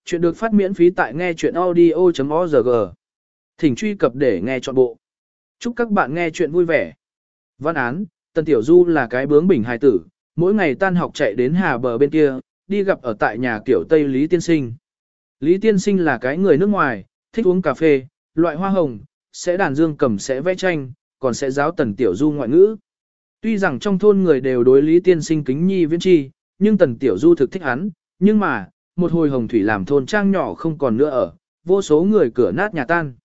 Chuyện được phát miễn phí tại nghe chuyện audio.org. Thỉnh truy cập để nghe trọn bộ. Chúc các bạn nghe chuyện vui vẻ. Văn án, Tần Tiểu Du là cái bướng bỉnh hài tử, mỗi ngày tan học chạy đến hà bờ bên kia, đi gặp ở tại nhà kiểu Tây Lý Tiên Sinh. Lý Tiên Sinh là cái người nước ngoài, thích uống cà phê, loại hoa hồng, sẽ đàn dương cầm sẽ vẽ tranh, còn sẽ giáo Tần Tiểu Du ngoại ngữ. Tuy rằng trong thôn người đều đối Lý Tiên Sinh kính nhi viễn chi, nhưng Tần Tiểu Du thực thích hắn, nhưng mà, một hồi hồng thủy làm thôn trang nhỏ không còn nữa ở, vô số người cửa nát nhà tan.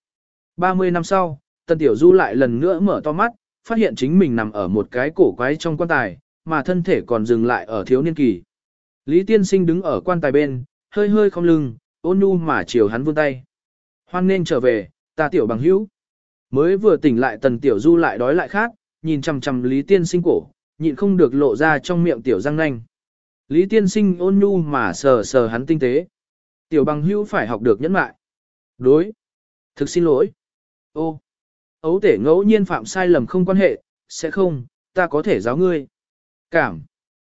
30 năm sau, Tần Tiểu Du lại lần nữa mở to mắt, phát hiện chính mình nằm ở một cái cổ quái trong quan tài, mà thân thể còn dừng lại ở thiếu niên kỳ. Lý Tiên Sinh đứng ở quan tài bên, hơi hơi không lưng, ôn nhu mà chiều hắn vươn tay. Hoan nên trở về, ta Tiểu bằng hữu. Mới vừa tỉnh lại Tần Tiểu Du lại đói lại khát, nhìn chằm chằm Lý Tiên Sinh cổ, nhịn không được lộ ra trong miệng tiểu răng nanh. Lý Tiên Sinh ôn nhu mà sờ sờ hắn tinh tế. Tiểu bằng hữu phải học được nhẫn mại. Đối. Thực xin lỗi. Ô. Ấu tể ngẫu nhiên phạm sai lầm không quan hệ, sẽ không, ta có thể giáo ngươi. Cảm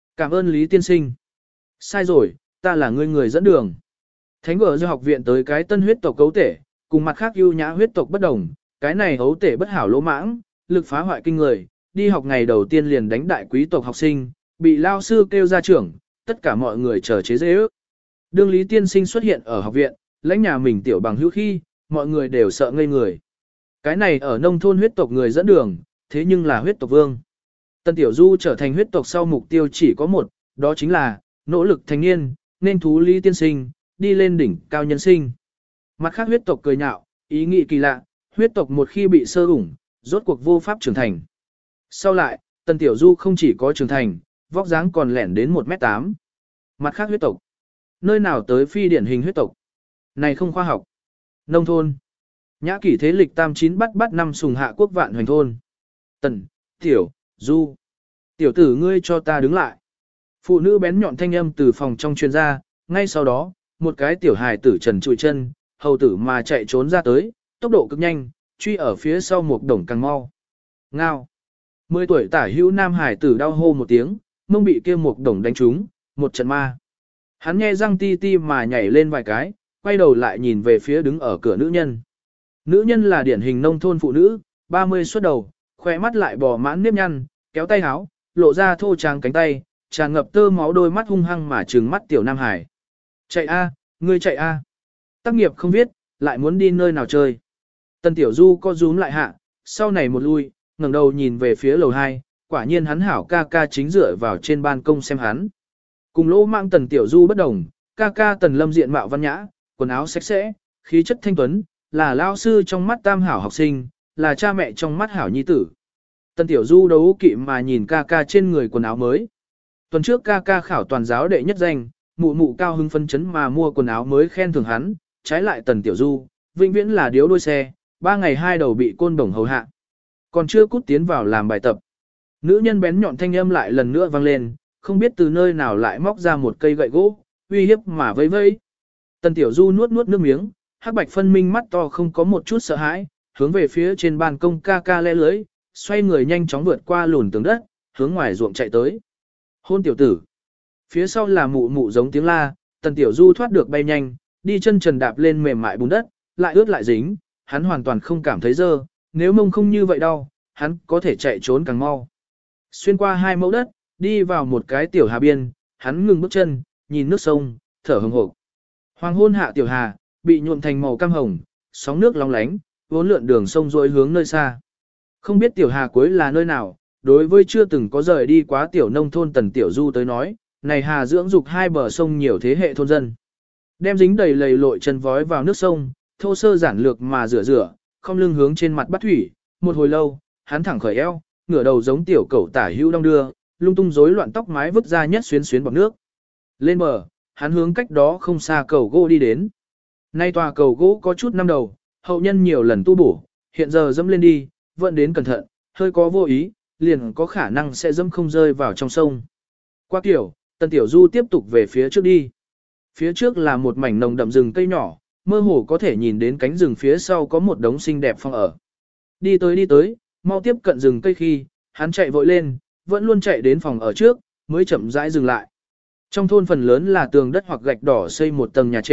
ơn Lý Tiên Sinh. Sai rồi, ta là người dẫn đường. Thánh vợ do học viện tới cái tân huyết tộc ấu tể, cùng mặt khác ưu nhã huyết tộc bất đồng, cái này ấu tể bất hảo lỗ mãng, lực phá hoại kinh người, đi học ngày đầu tiên liền đánh đại quý tộc học sinh, bị lao sư kêu ra trưởng, tất cả mọi người chờ chế dễ ước. Đương Lý Tiên Sinh xuất hiện ở học viện, lãnh nhà mình tiểu bằng hữu khi, mọi người đều sợ ngây người. Cái này ở nông thôn huyết tộc người dẫn đường, thế nhưng là huyết tộc vương. Tần Tiểu Du trở thành huyết tộc sau mục tiêu chỉ có một, đó chính là nỗ lực thành niên, nên thú Lý Tiên Sinh, đi lên đỉnh cao nhân sinh. Mặt khác huyết tộc cười nhạo, ý nghĩ kỳ lạ, huyết tộc một khi bị sơ ủng, rốt cuộc vô pháp trưởng thành. Sau lại, Tần Tiểu Du không chỉ có trưởng thành, vóc dáng còn lẻn đến 1m8. Mặt khác huyết tộc. Nơi nào tới phi điển hình huyết tộc? Này không khoa học. Nông thôn. Nhã kỷ thế lịch tam chín bắt năm sùng hạ quốc vạn hoành thôn. Tần, Tiểu, Du. Tiểu tử ngươi cho ta đứng lại. Phụ nữ bén nhọn thanh âm từ phòng trong truyền ra, ngay sau đó, một cái tiểu hài tử trần trụi chân, hầu tử mà chạy trốn ra tới, tốc độ cực nhanh, truy ở phía sau một đồng càng mau. Ngao. 10 tuổi tả hữu nam hải tử đau hô một tiếng, mông bị kia một đồng đánh trúng, một trận ma. Hắn nghe răng ti ti mà nhảy lên vài cái, quay đầu lại nhìn về phía đứng ở cửa nữ nhân. Nữ nhân là điển hình nông thôn phụ nữ, 30 xuất đầu, khoe mắt lại bò mãn nếp nhăn, kéo tay háo, lộ ra thô tráng cánh tay, tràn ngập tơ máu đôi mắt hung hăng mà trừng mắt tiểu nam hải. Chạy a, ngươi chạy a. Tác nghiệp không viết, lại muốn đi nơi nào chơi. Tần Tiểu Du co rúm lại hạ, sau này một lui, ngẩng đầu nhìn về phía lầu 2, quả nhiên hắn hảo ca ca chính dựa vào trên ban công xem hắn. Cùng lỗ mạng Tần Tiểu Du bất đồng, ca ca Tần Lâm diện mạo văn nhã, quần áo sạch sẽ, khí chất thanh tuấn, là lao sư trong mắt tam hảo học sinh, là cha mẹ trong mắt hảo nhi tử. Tần Tiểu Du đấu kỵ mà nhìn ca ca trên người quần áo mới. Tuần trước ca ca khảo toàn giáo đệ nhất danh, mụ mụ cao hưng phân chấn mà mua quần áo mới khen thưởng hắn, trái lại Tần Tiểu Du, vĩnh viễn là điếu đôi xe, 3 ngày 2 đầu bị côn đồng hầu hạ. Còn chưa cút tiến vào làm bài tập. Nữ nhân bén nhọn thanh âm lại lần nữa vang lên, không biết từ nơi nào lại móc ra một cây gậy gỗ, uy hiếp mà vây vây. Tần Tiểu Du nuốt nước miếng, hắc bạch phân minh mắt to không có một chút sợ hãi, hướng về phía trên ban công ca ca le lưới, xoay người nhanh chóng vượt qua lùn tường đất, hướng ngoài ruộng chạy tới. Hôn tiểu tử. Phía sau là mụ mụ giống tiếng la, Tần Tiểu Du thoát được bay nhanh, đi chân trần đạp lên mềm mại bùn đất, lại ướt lại dính, hắn hoàn toàn không cảm thấy dơ, nếu mông không như vậy đau, hắn có thể chạy trốn càng mau. Xuyên qua 2 mẫu đất, đi vào một cái tiểu hà biên, hắn ngừng bước chân, nhìn nước sông, thở hừng hực. Hoàng hôn hạ tiểu hà, bị nhuộm thành màu cam hồng, sóng nước long lánh, vốn lượn đường sông dối hướng nơi xa. Không biết tiểu hà cuối là nơi nào, đối với chưa từng có rời đi quá tiểu nông thôn Tần Tiểu Du tới nói, này hà dưỡng dục 2 bờ sông nhiều thế hệ thôn dân. Đem dính đầy lầy lội chân vói vào nước sông, thô sơ giản lược mà rửa, không lưng hướng trên mặt bắt thủy, một hồi lâu, hắn thẳng khởi eo, ngửa đầu giống tiểu cẩu tả hữu đong đưa, lung tung rối loạn tóc mái vứt ra nhất xuyến bọt nước. Lên bờ, hắn hướng cách đó không xa cầu gỗ đi đến. Nay tòa cầu gỗ có chút năm đầu, hậu nhân nhiều lần tu bổ, hiện giờ dẫm lên đi, vẫn đến cẩn thận, hơi có vô ý, liền có khả năng sẽ dẫm không rơi vào trong sông. Qua kiểu, Tần Tiểu Du tiếp tục về phía trước đi. Phía trước là một mảnh nồng đậm rừng cây nhỏ, mơ hồ có thể nhìn đến cánh rừng phía sau có một đống xinh đẹp phong ở. Đi tới, mau tiếp cận rừng cây khi, hắn chạy vội lên, vẫn luôn chạy đến phòng ở trước, mới chậm rãi dừng lại. Trong thôn phần lớn là tường đất hoặc gạch đỏ xây một tầng nhà trệt,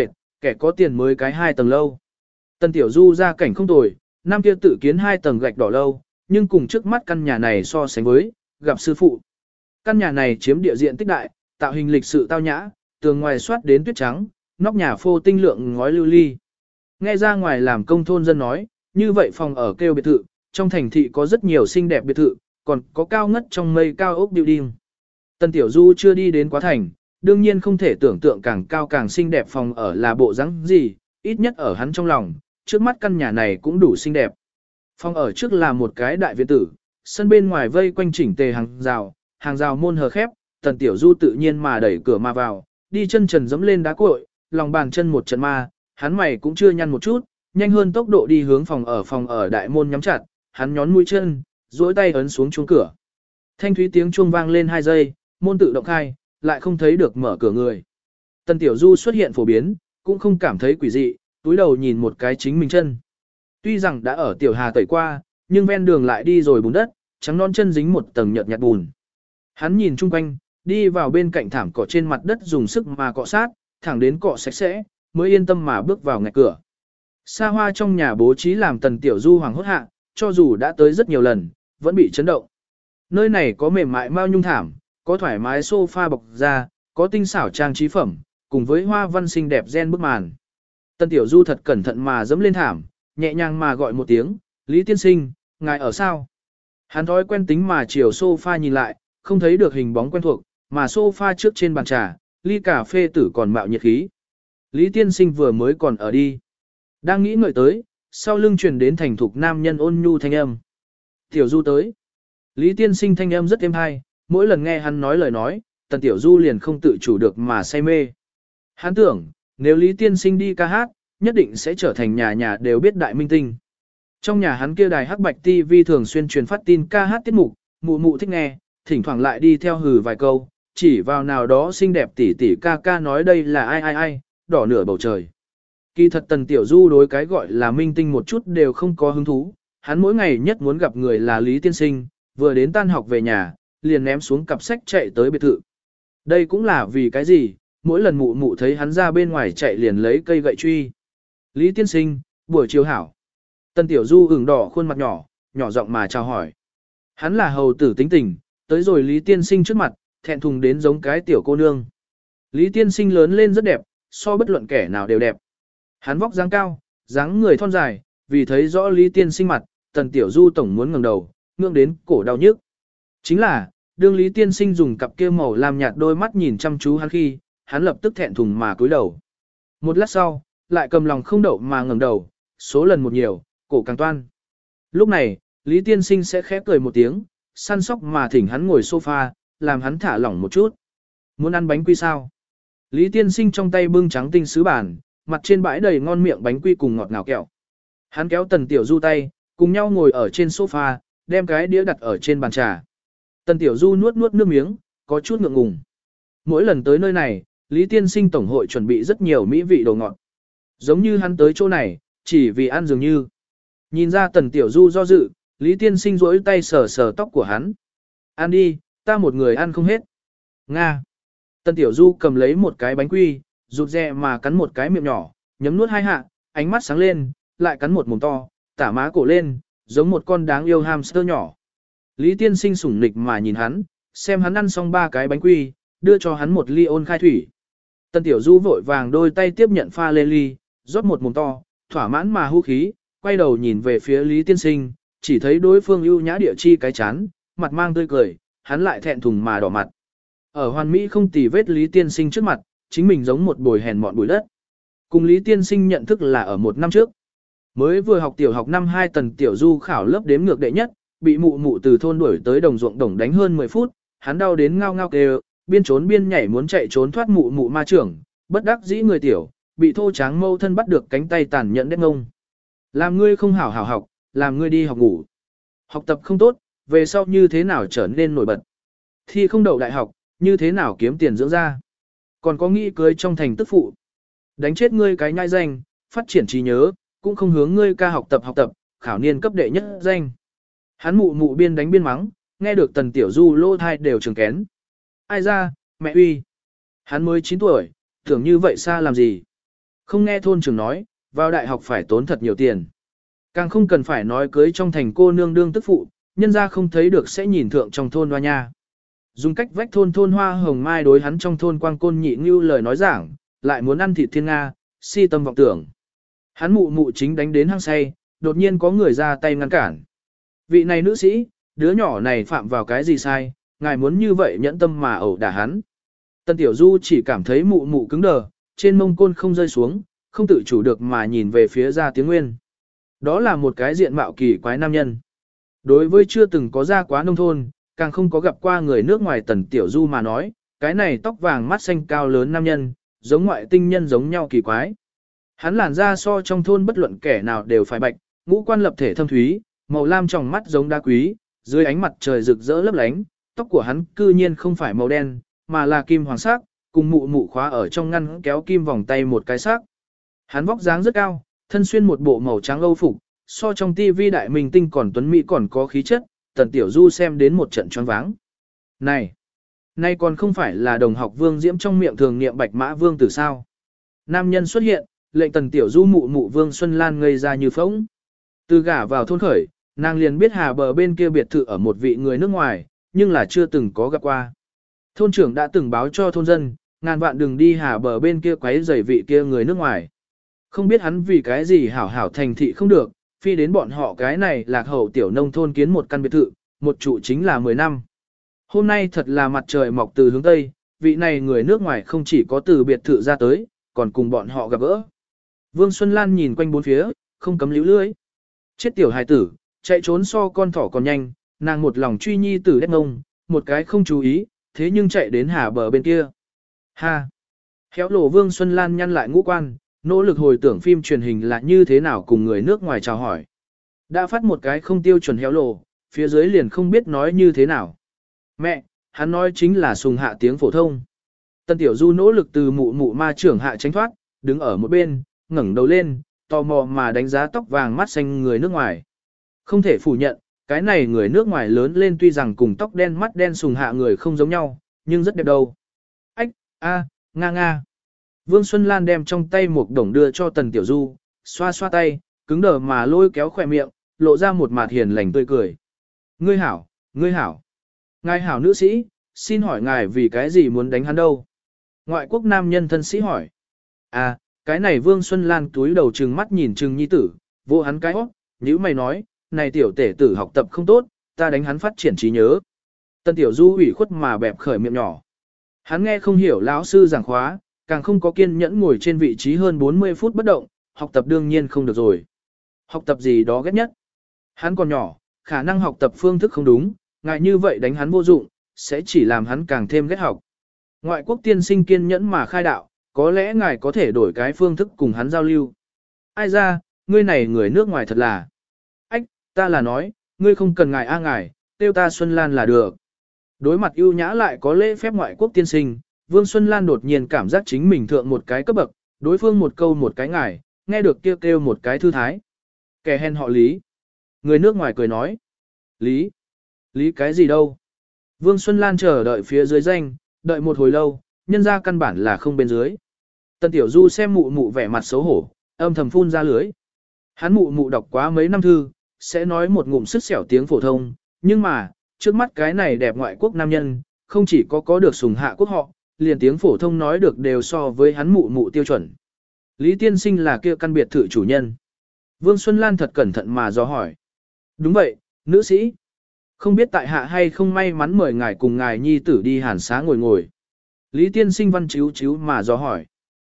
kẻ có tiền mới cái 2 tầng lâu. Tần Tiểu Du ra cảnh không tồi, năm kia tự kiến 2 tầng gạch đỏ lâu, nhưng cùng trước mắt căn nhà này so sánh với, gặp sư phụ. Căn nhà này chiếm địa diện tích đại, tạo hình lịch sự tao nhã, tường ngoài soát đến tuyết trắng, nóc nhà phô tinh lượng ngói lưu ly. Nghe ra ngoài làm công thôn dân nói, như vậy phòng ở kêu biệt thự, trong thành thị có rất nhiều xinh đẹp biệt thự, còn có cao ngất trong mây cao ốc building. Tần Tiểu Du chưa đi đến quá thành, đương nhiên không thể tưởng tượng càng cao càng xinh đẹp phòng ở là bộ dáng gì, ít nhất ở hắn trong lòng, trước mắt căn nhà này cũng đủ xinh đẹp. Phòng ở trước là một cái đại viện tử, sân bên ngoài vây quanh chỉnh tề hàng rào môn hờ khép, Tần Tiểu Du tự nhiên mà đẩy cửa mà vào, đi chân trần dẫm lên đá cội, lòng bàn chân một trận ma, hắn mày cũng chưa nhăn một chút, nhanh hơn tốc độ đi hướng phòng ở đại môn nhắm chặt, hắn nhón mũi chân, duỗi tay ấn xuống chuông cửa. Thanh thúy tiếng chuông vang lên 2 giây, môn tự động khai, lại không thấy được mở cửa người. Tần Tiểu Du xuất hiện phổ biến, cũng không cảm thấy quỷ dị, túi đầu nhìn một cái chính mình chân. Tuy rằng đã ở Tiểu Hà tẩy qua, nhưng ven đường lại đi rồi bùn đất, trắng non chân dính một tầng nhợt nhạt bùn. Hắn nhìn chung quanh, đi vào bên cạnh thảm cỏ trên mặt đất dùng sức mà cọ sát, thẳng đến cọ sạch sẽ, mới yên tâm mà bước vào ngạch cửa. Xa hoa trong nhà bố trí làm Tần Tiểu Du hoàng hốt hạ, cho dù đã tới rất nhiều lần, vẫn bị chấn động. Nơi này có mềm mại mao nhung thảm, có thoải mái sofa bọc da, có tinh xảo trang trí phẩm, cùng với hoa văn xinh đẹp gen bức màn. Tần Tiểu Du thật cẩn thận mà dẫm lên thảm, nhẹ nhàng mà gọi một tiếng, Lý tiên sinh, ngài ở sao? Hắn thói quen tính mà chiều sofa nhìn lại, không thấy được hình bóng quen thuộc, mà sofa trước trên bàn trà, ly cà phê tử còn mạo nhiệt khí. Lý tiên sinh vừa mới còn ở đi. Đang nghĩ ngợi tới, sau lưng truyền đến thành thục nam nhân ôn nhu thanh âm. Tiểu Du tới. Lý tiên sinh thanh âm rất êm hay, mỗi lần nghe hắn nói lời nói, Tần Tiểu Du liền không tự chủ được mà say mê. Hắn tưởng, nếu Lý tiên sinh đi ca hát, nhất định sẽ trở thành nhà nhà đều biết đại minh tinh. Trong nhà hắn kia đài hắc bạch TV thường xuyên truyền phát tin ca hát tiết mục, mụ mụ thích nghe, thỉnh thoảng lại đi theo hừ vài câu, chỉ vào nào đó xinh đẹp tỉ tỉ ca ca nói đây là ai, đỏ nửa bầu trời. Kỳ thật Tần Tiểu Du đối cái gọi là minh tinh một chút đều không có hứng thú, hắn mỗi ngày nhất muốn gặp người là Lý tiên sinh, vừa đến tan học về nhà, liền ném xuống cặp sách chạy tới biệt thự. Đây cũng là vì cái gì, mỗi lần mụ mụ thấy hắn ra bên ngoài chạy liền lấy cây gậy truy. Lý tiên sinh, buổi chiều hảo. Tần Tiểu Du ửng đỏ khuôn mặt nhỏ, nhỏ giọng mà chào hỏi. Hắn là hầu tử tính tình, tới rồi Lý tiên sinh trước mặt, thẹn thùng đến giống cái tiểu cô nương. Lý tiên sinh lớn lên rất đẹp, so bất luận kẻ nào đều đẹp. Hắn vóc dáng cao, dáng người thon dài, vì thấy rõ Lý tiên sinh mặt, Tần Tiểu Du tổng muốn ngẩng đầu, ngưỡng đến cổ đau nhức. Chính là, đương Lý tiên sinh dùng cặp kia màu lam nhạt đôi mắt nhìn chăm chú hắn khi, hắn lập tức thẹn thùng mà cúi đầu. Một lát sau, lại cầm lòng không đậu mà ngẩng đầu, số lần một nhiều, cổ càng toan. Lúc này, Lý tiên sinh sẽ khẽ cười một tiếng, săn sóc mà thỉnh hắn ngồi sofa, làm hắn thả lỏng một chút. Muốn ăn bánh quy sao? Lý tiên sinh trong tay bưng trắng tinh sứ bản, mặt trên bãi đầy ngon miệng bánh quy cùng ngọt ngào kẹo. Hắn kéo Tần Tiểu Du tay, cùng nhau ngồi ở trên sofa, đem cái đĩa đặt ở trên bàn trà. Tần Tiểu Du nuốt nuốt nước miếng, có chút ngượng ngùng. Mỗi lần tới nơi này, Lý tiên sinh tổng hội chuẩn bị rất nhiều mỹ vị đồ ngọt. Giống như hắn tới chỗ này, chỉ vì ăn dường như. Nhìn ra Tần Tiểu Du do dự, Lý tiên sinh duỗi tay sờ sờ tóc của hắn. Ăn đi, ta một người ăn không hết. Nga. Tần Tiểu Du cầm lấy một cái bánh quy, rụt rè mà cắn một cái miệng nhỏ, nhấm nuốt 2 hạ, ánh mắt sáng lên, lại cắn một mồm to, tả má cổ lên, giống một con đáng yêu hamster nhỏ. Lý tiên sinh sủng nịch mà nhìn hắn, xem hắn ăn xong 3 cái bánh quy, đưa cho hắn một ly ôn khai thủy. Tần Tiểu Du vội vàng đôi tay tiếp nhận pha lê ly, rót một mồm to, thỏa mãn mà hú khí, quay đầu nhìn về phía Lý tiên sinh, chỉ thấy đối phương ưu nhã địa chi cái chán, mặt mang tươi cười, hắn lại thẹn thùng mà đỏ mặt. Ở hoàn mỹ không tì vết Lý tiên sinh trước mặt, chính mình giống một bồi hèn mọn bụi đất. Cùng Lý tiên sinh nhận thức là ở 1 năm trước. Mới vừa học tiểu học năm 2 Tần Tiểu Du khảo lớp đếm ngược đệ nhất, bị mụ mụ từ thôn đuổi tới đồng ruộng đồng đánh hơn 10 phút, hắn đau đến ngao ngao kêu, biên trốn biên nhảy muốn chạy trốn thoát mụ mụ ma trưởng, bất đắc dĩ người tiểu, bị thô tráng mâu thân bắt được cánh tay tàn nhẫn đét ngông. Làm ngươi không hảo hảo học, làm ngươi đi học ngủ. Học tập không tốt, về sau như thế nào trở nên nổi bật. Thi không đậu đại học, như thế nào kiếm tiền dưỡng ra. Còn có nghĩ cưới trong thành tức phụ. Đánh chết ngươi cái nhai danh, phát triển trí nhớ, cũng không hướng ngươi ca học tập, khảo niên cấp đệ nhất danh. Hắn mụ mụ biên đánh biên mắng, nghe được Tần Tiểu Du lô thai đều trường kén. Ai ra, mẹ uy. Hắn mới 9 tuổi, tưởng như vậy xa làm gì. Không nghe thôn trưởng nói, vào đại học phải tốn thật nhiều tiền. Càng không cần phải nói cưới trong thành cô nương đương tức phụ, nhân ra không thấy được sẽ nhìn thượng trong thôn hoa nha. Dùng cách vách thôn hoa hồng mai đối hắn trong thôn quang côn nhị như lời nói giảng, lại muốn ăn thịt thiên Nga, si tâm vọng tưởng. Hắn mụ mụ chính đánh đến hăng say, đột nhiên có người ra tay ngăn cản. Vị này nữ sĩ, đứa nhỏ này phạm vào cái gì sai, ngài muốn như vậy nhẫn tâm mà ẩu đả hắn. Tân Tiểu Du chỉ cảm thấy mụ mụ cứng đờ, trên mông côn không rơi xuống, không tự chủ được mà nhìn về phía Gia Tiếng Nguyên. Đó là một cái diện mạo kỳ quái nam nhân. Đối với chưa từng có ra quá nông thôn, càng không có gặp qua người nước ngoài Tần Tiểu Du mà nói, cái này tóc vàng mắt xanh cao lớn nam nhân, giống ngoại tinh nhân giống nhau kỳ quái. Hắn làn da so trong thôn bất luận kẻ nào đều phải bạch, ngũ quan lập thể thâm thúy, màu lam trong mắt giống đá quý, dưới ánh mặt trời rực rỡ lấp lánh, tóc của hắn cư nhiên không phải màu đen, mà là kim hoàng sắc, cùng mụ mụ khóa ở trong ngăn kéo kim vòng tay một cái sắc. Hắn vóc dáng rất cao, thân xuyên một bộ màu trắng âu phục, so trong tivi đại minh tinh còn tuấn mỹ còn có khí chất, Tần Tiểu Du xem đến một trận choáng váng. Này còn không phải là đồng học Vương Diễm trong miệng thường niệm Bạch Mã Vương Tử sao? Nam nhân xuất hiện, lệnh Tần Tiểu Du mụ mụ Vương Xuân Lan ngây ra như phỗng. Từ gả vào thôn khởi, nàng liền biết hà bờ bên kia biệt thự ở một vị người nước ngoài, nhưng là chưa từng có gặp qua. Thôn trưởng đã từng báo cho thôn dân, ngàn vạn đừng đi hà bờ bên kia quấy rầy vị kia người nước ngoài. Không biết hắn vì cái gì hảo hảo thành thị không được, phi đến bọn họ cái này lạc hậu tiểu nông thôn kiến một căn biệt thự, một trụ chính là 10 năm. Hôm nay thật là mặt trời mọc từ hướng Tây, vị này người nước ngoài không chỉ có từ biệt thự ra tới, còn cùng bọn họ gặp gỡ. Vương Xuân Lan nhìn quanh bốn phía, không cấm líu lưỡi. Chết tiểu hài tử, chạy trốn so con thỏ còn nhanh, nàng một lòng truy nhi tử đét ngông, một cái không chú ý, thế nhưng chạy đến hà bờ bên kia. Ha! Khéo lộ Vương Xuân Lan nhăn lại ngũ quan, nỗ lực hồi tưởng phim truyền hình là như thế nào cùng người nước ngoài chào hỏi. Đã phát một cái không tiêu chuẩn héo lộ, phía dưới liền không biết nói như thế nào. Mẹ, hắn nói chính là sùng hạ tiếng phổ thông. Tân Tiểu Du nỗ lực từ mụ mụ ma trưởng hạ tránh thoát, đứng ở một bên, ngẩng đầu lên, tò mò mà đánh giá tóc vàng mắt xanh người nước ngoài. Không thể phủ nhận, cái này người nước ngoài lớn lên tuy rằng cùng tóc đen mắt đen sùng hạ người không giống nhau, nhưng rất đẹp đâu. Ách, a, nga nga. Vương Xuân Lan đem trong tay một đồng đưa cho Tần Tiểu Du, xoa xoa tay, cứng đờ mà lôi kéo khỏe miệng, lộ ra một mặt hiền lành tươi cười. Ngươi hảo, ngươi hảo. Ngài hảo nữ sĩ, xin hỏi ngài vì cái gì muốn đánh hắn đâu? Ngoại quốc nam nhân thân sĩ hỏi. À, cái này Vương Xuân Lan túi đầu trừng mắt nhìn trừng nhi tử, vô hắn cái óc, nhữ mày nói, này tiểu tể tử học tập không tốt, ta đánh hắn phát triển trí nhớ. Tần Tiểu Du ủy khuất mà bẹp khởi miệng nhỏ. Hắn nghe không hiểu lão sư giảng khóa, càng không có kiên nhẫn ngồi trên vị trí hơn 40 phút bất động, học tập đương nhiên không được rồi. Học tập gì đó ghét nhất. Hắn còn nhỏ, khả năng học tập phương thức không đúng, ngại như vậy đánh hắn vô dụng, sẽ chỉ làm hắn càng thêm ghét học. Ngoại quốc tiên sinh kiên nhẫn mà khai đạo, có lẽ ngài có thể đổi cái phương thức cùng hắn giao lưu. Ai ra, ngươi này người nước ngoài thật là. Ách, ta là nói, ngươi không cần ngài ngài, tiêu ta Xuân Lan là được. Đối mặt ưu nhã lại có lễ phép ngoại quốc tiên sinh, Vương Xuân Lan đột nhiên cảm giác chính mình thượng một cái cấp bậc, đối phương một câu một cái ngài, nghe được kêu một cái thư thái. Kẻ hèn họ Lý. Người nước ngoài cười nói. Lý? Lý cái gì đâu? Vương Xuân Lan chờ đợi phía dưới danh, đợi một hồi lâu, nhân ra căn bản là không bên dưới. Tần Tiểu Du xem mụ mụ vẻ mặt xấu hổ, âm thầm phun ra lưới. Hắn mụ mụ đọc quá mấy năm thư, sẽ nói một ngụm sức xẻo tiếng phổ thông, nhưng mà, trước mắt cái này đẹp ngoại quốc nam nhân, không chỉ có được sùng hạ quốc họ, liền tiếng phổ thông nói được đều so với hắn mụ mụ tiêu chuẩn. Lý tiên sinh là kia căn biệt thự chủ nhân. Vương Xuân Lan thật cẩn thận mà dò hỏi. Đúng vậy, nữ sĩ. Không biết tại hạ hay không may mắn mời ngài cùng ngài nhi tử đi hàn xá ngồi ngồi. Lý tiên sinh văn chíu chíu mà dò hỏi.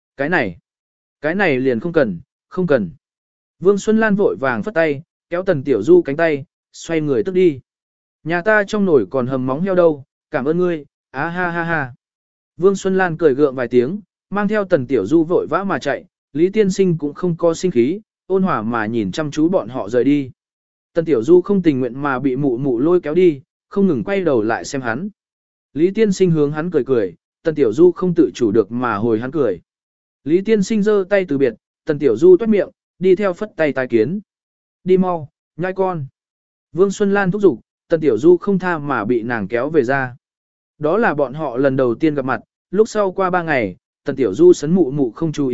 Cái này liền không cần, không cần. Vương Xuân Lan vội vàng phất tay, kéo Tần Tiểu Du cánh tay, xoay người tức đi. Nhà ta trong nồi còn hầm móng heo đâu, cảm ơn ngươi, á ha ha ha. Vương Xuân Lan cười gượng vài tiếng, mang theo Tần Tiểu Du vội vã mà chạy, Lý tiên sinh cũng không có sinh khí, ôn hòa mà nhìn chăm chú bọn họ rời đi. Tần Tiểu Du không tình nguyện mà bị mụ mụ lôi kéo đi, không ngừng quay đầu lại xem hắn. Lý tiên sinh hướng hắn cười cười, Tần Tiểu Du không tự chủ được mà hồi hắn cười. Lý tiên sinh giơ tay từ biệt, Tần Tiểu Du toét miệng, đi theo phất tay tái kiến. Đi mau, nhai con. Vương Xuân Lan thúc giục, Tần Tiểu Du không tha mà bị nàng kéo về ra. Đó là bọn họ lần đầu tiên gặp mặt, lúc sau qua 3 ngày, Tần Tiểu Du sấn mụ mụ không chú ý,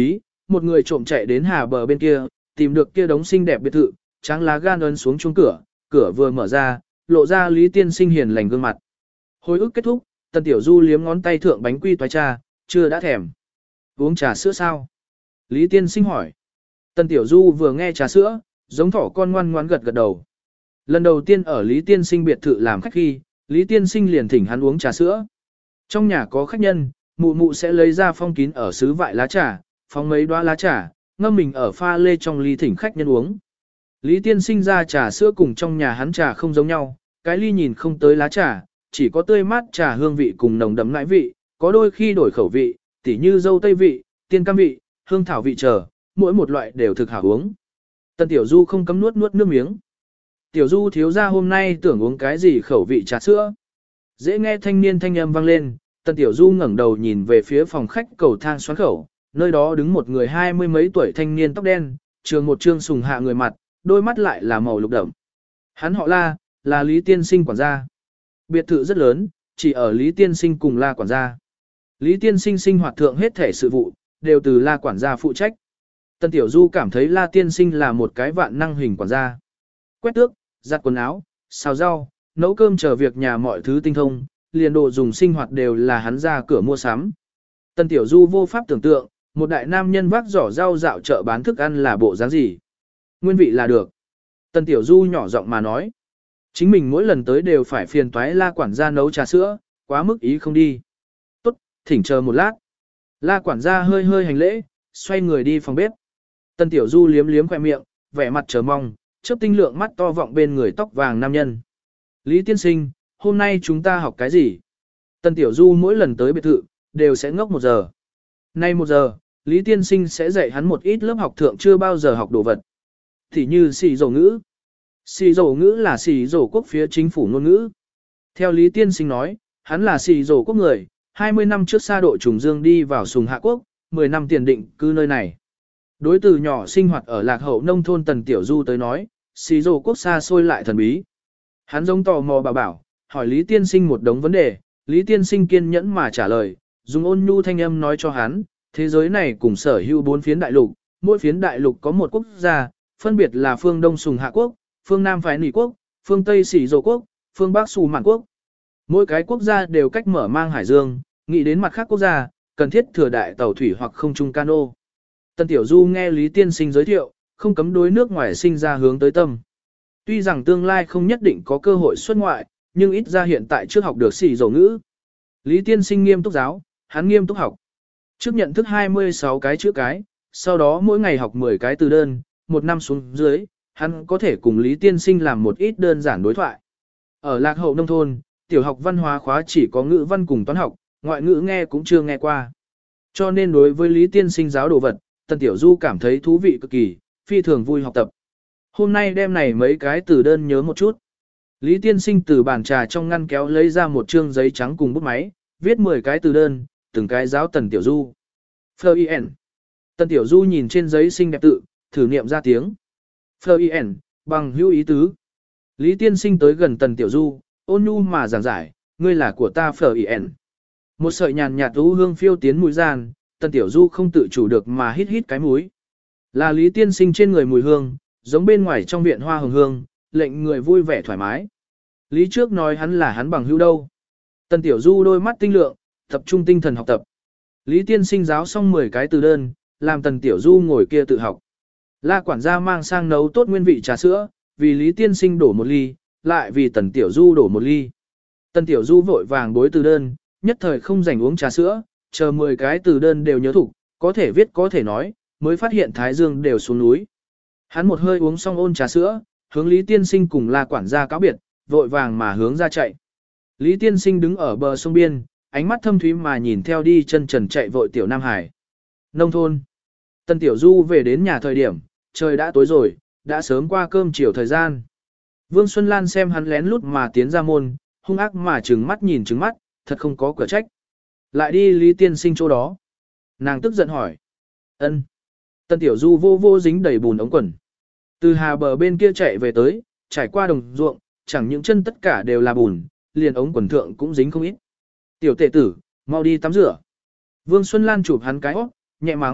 một người trộm chạy đến hà bờ bên kia, tìm được kia đống xinh đẹp biệt thự, trắng lá gan ấn xuống chuông cửa, cửa vừa mở ra, lộ ra Lý Tiên Sinh hiền lành gương mặt. Hồi ức kết thúc, Tần Tiểu Du liếm ngón tay thượng bánh quy toái trà, chưa đã thèm. Uống trà sữa sao? Lý Tiên Sinh hỏi. Tần Tiểu Du vừa nghe trà sữa, giống thỏ con ngoan ngoãn gật gật đầu. Lần đầu tiên ở Lý Tiên Sinh biệt thự làm khách khi, Lý Tiên Sinh liền thỉnh hắn uống trà sữa. Trong nhà có khách nhân, mụ mụ sẽ lấy ra phong kín ở sứ vại lá trà, phóng mấy đóa lá trà, ngâm mình ở pha lê trong ly thỉnh khách nhân uống. Lý Tiên Sinh ra trà sữa cùng trong nhà hắn trà không giống nhau, cái ly nhìn không tới lá trà, chỉ có tươi mát trà hương vị cùng nồng đậm nãi vị, có đôi khi đổi khẩu vị, tỉ như dâu tây vị, tiên cam vị, hương thảo vị chờ, mỗi một loại đều thực hảo uống. Tần Tiểu Du không cấm nuốt nước miếng. Tiểu Du thiếu gia hôm nay tưởng uống cái gì khẩu vị trà sữa. Dễ nghe thanh niên thanh âm vang lên, Tần Tiểu Du ngẩng đầu nhìn về phía phòng khách cầu thang xoắn khẩu, nơi đó đứng một người 20 mấy tuổi thanh niên tóc đen, trường một trương sùng hạ người mặt, đôi mắt lại là màu lục đậm. Hắn họ La, là Lý Tiên Sinh quản gia. Biệt thự rất lớn, chỉ ở Lý Tiên Sinh cùng La quản gia. Lý Tiên Sinh sinh hoạt thượng hết thể sự vụ, đều từ La quản gia phụ trách. Tần Tiểu Du cảm thấy La Tiên Sinh là một cái vạn năng hình quản gia. Quét tước, giặt quần áo, xào rau, nấu cơm chờ việc nhà mọi thứ tinh thông, liền đồ dùng sinh hoạt đều là hắn ra cửa mua sắm. Tần Tiểu Du vô pháp tưởng tượng, một đại nam nhân vác giỏ rau dạo chợ bán thức ăn là bộ dáng gì. Nguyên vị là được. Tần Tiểu Du nhỏ giọng mà nói. Chính mình mỗi lần tới đều phải phiền toái La quản gia nấu trà sữa, quá mức ý không đi. Tốt, thỉnh chờ một lát. La quản gia hơi hơi hành lễ, xoay người đi phòng bếp. Tần Tiểu Du liếm liếm khóe miệng, vẻ mặt chờ mong, chớp tinh lượng mắt to vọng bên người tóc vàng nam nhân. Lý Tiên Sinh, hôm nay chúng ta học cái gì? Tần Tiểu Du mỗi lần tới biệt thự, đều sẽ ngốc 1 giờ. Nay 1 giờ, Lý Tiên Sinh sẽ dạy hắn một ít lớp học thượng chưa bao giờ học đồ vật. Thì như xì dầu ngữ. Xì dầu ngữ là xì dầu quốc phía chính phủ ngôn ngữ. Theo Lý Tiên Sinh nói, hắn là xì dầu quốc người, 20 năm trước xa độ trùng dương đi vào Sùng Hạ Quốc, 10 năm tiền định cư nơi này. Đối từ nhỏ sinh hoạt ở lạc hậu nông thôn Tần Tiểu Du tới nói, xì dầu quốc xa xôi lại thần bí. Hắn giống tò mò bảo, hỏi Lý Tiên Sinh một đống vấn đề, Lý Tiên Sinh kiên nhẫn mà trả lời, dùng ôn nhu thanh âm nói cho hắn, thế giới này cùng sở hữu 4 phiến đại lục, mỗi phiến đại lục có một quốc gia, phân biệt là phương Đông Sùng Hạ Quốc, phương Nam Phái Nỉ Quốc, phương Tây Sỉ Dầu Quốc, phương Bắc Sù Mạn Quốc. Mỗi cái quốc gia đều cách mở mang hải dương, nghĩ đến mặt khác quốc gia, cần thiết thừa đại tàu thủy hoặc không trung cano. Tần Tiểu Du nghe Lý Tiên Sinh giới thiệu, không cấm đối nước ngoài sinh ra hướng tới tâm. Tuy rằng tương lai không nhất định có cơ hội xuất ngoại, nhưng ít ra hiện tại trước học được xỉ dầu ngữ. Lý Tiên Sinh nghiêm túc giáo, hắn nghiêm túc học. Trước nhận thức 26 cái chữ cái, sau đó mỗi ngày học 10 cái từ đơn, 1 năm xuống dưới, hắn có thể cùng Lý Tiên Sinh làm một ít đơn giản đối thoại. Ở lạc hậu nông thôn, tiểu học văn hóa khóa chỉ có ngữ văn cùng toán học, ngoại ngữ nghe cũng chưa nghe qua. Cho nên đối với Lý Tiên Sinh giáo đồ vật, Tần Tiểu Du cảm thấy thú vị cực kỳ, phi thường vui học tập. Hôm nay đem này mấy cái từ đơn nhớ một chút. Lý Tiên Sinh từ bàn trà trong ngăn kéo lấy ra một trương giấy trắng cùng bút máy, viết 10 cái từ đơn, từng cái giáo Tần Tiểu Du. F.I.N. Tần Tiểu Du nhìn trên giấy xinh đẹp tự, thử niệm ra tiếng. F.I.N. bằng hữu ý tứ. Lý Tiên Sinh tới gần Tần Tiểu Du, ôn nhu mà giảng giải, ngươi là của ta F.I.N. Một sợi nhàn nhạt u hương phiêu tiến mũi gian, Tần Tiểu Du không tự chủ được mà hít cái mũi. Là Lý Tiên Sinh trên người mùi hương, giống bên ngoài trong viện hoa hồng hương, lệnh người vui vẻ thoải mái. Lý trước nói hắn là hắn bằng hữu đâu. Tần Tiểu Du đôi mắt tinh lượng, tập trung tinh thần học tập. Lý Tiên Sinh giáo xong 10 cái từ đơn, làm Tần Tiểu Du ngồi kia tự học. La quản gia mang sang nấu tốt nguyên vị trà sữa, vì Lý Tiên Sinh đổ 1 ly, lại vì Tần Tiểu Du đổ 1 ly. Tần Tiểu Du vội vàng bối từ đơn, nhất thời không rảnh uống trà sữa, chờ 10 cái từ đơn đều nhớ thủ, có thể viết có thể nói, mới phát hiện Thái Dương đều xuống núi. Hắn một hơi uống xong ôn trà sữa, hướng Lý Tiên Sinh cùng La quản gia cáo biệt, vội vàng mà hướng ra chạy. Lý Tiên Sinh đứng ở bờ sông biên, ánh mắt thâm thúy mà nhìn theo đi chân trần chạy vội Tiểu Nam Hải. Nông thôn. Tần Tiểu Du về đến nhà thời điểm, trời đã tối rồi, đã sớm qua cơm chiều thời gian. Vương Xuân Lan xem hắn lén lút mà tiến ra môn, hung ác mà trừng mắt nhìn trừng mắt, thật không có cửa trách. Lại đi Lý Tiên Sinh chỗ đó. Nàng tức giận hỏi. Ân. Tần Tiểu Du vô dính đầy bùn ống quần. Từ hà bờ bên kia chạy về tới, trải qua đồng ruộng, chẳng những chân tất cả đều là bùn, liền ống quần thượng cũng dính không ít. Tiểu tệ tử, mau đi tắm rửa. Vương Xuân Lan chụp hắn cái óc, nhẹ mắng,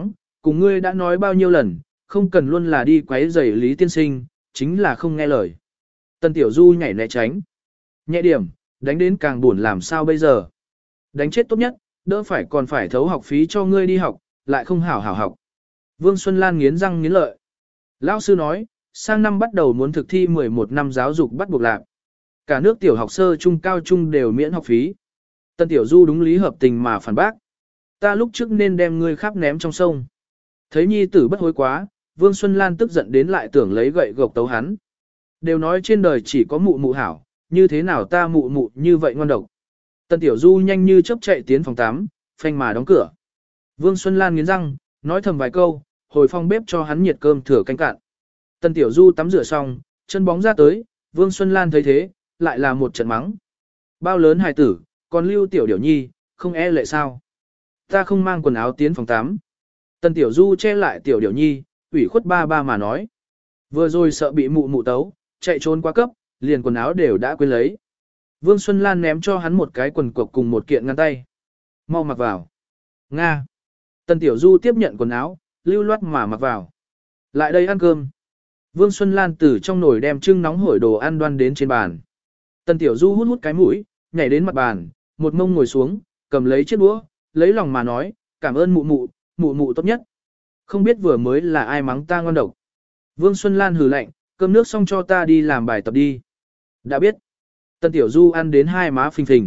cùng ngươi đã nói bao nhiêu lần, không cần luôn là đi quấy rầy Lý tiên sinh, chính là không nghe lời. Tần Tiểu Du nhảy né tránh. Nhẹ điểm, đánh đến càng buồn làm sao bây giờ. Đánh chết tốt nhất, đỡ phải còn phải thấu học phí cho ngươi đi học, lại không hảo hảo học. Vương Xuân Lan nghiến răng nghiến lợi. Lão sư nói, sang năm bắt đầu muốn thực thi 11 năm giáo dục bắt buộc lạc. Cả nước tiểu học sơ trung cao trung đều miễn học phí. Tần Tiểu Du đúng lý hợp tình mà phản bác. Ta lúc trước nên đem ngươi khắp ném trong sông. Thấy nhi tử bất hối quá, Vương Xuân Lan tức giận đến lại tưởng lấy gậy gộc tấu hắn. Đều nói trên đời chỉ có mụ mụ hảo, như thế nào ta mụ mụ như vậy ngoan độc. Tần Tiểu Du nhanh như chớp chạy tiến phòng 8, phanh mà đóng cửa. Vương Xuân Lan nghiến răng, nói thầm vài câu, hồi phòng bếp cho hắn nhiệt cơm thừa canh cạn. Tần Tiểu Du tắm rửa xong, chân bóng ra tới, Vương Xuân Lan thấy thế, lại là một trận mắng. Bao lớn hài tử, còn lưu tiểu điểu nhi, không e lệ sao. Ta không mang quần áo tiến phòng 8. Tần Tiểu Du che lại tiểu điểu nhi, ủy khuất ba ba mà nói. Vừa rồi sợ bị mụ mụ tấu, chạy trốn quá cấp, liền quần áo đều đã quên lấy. Vương Xuân Lan ném cho hắn một cái quần cộc cùng một kiện ngăn tay. Mau mặc vào. Nga. Tần Tiểu Du tiếp nhận quần áo, lưu loát mà mặc vào. Lại đây ăn cơm. Vương Xuân Lan từ trong nồi đem trưng nóng hổi đồ ăn đoan đến trên bàn. Tần Tiểu Du hút hút cái mũi, nhảy đến mặt bàn, một mông ngồi xuống, cầm lấy chiếc đũa, lấy lòng mà nói, cảm ơn mụ mụ tốt nhất. Không biết vừa mới là ai mắng ta ngon độc. Vương Xuân Lan hừ lạnh, cơm nước xong cho ta đi làm bài tập đi. Đã biết. Tần Tiểu Du ăn đến hai má phình phình.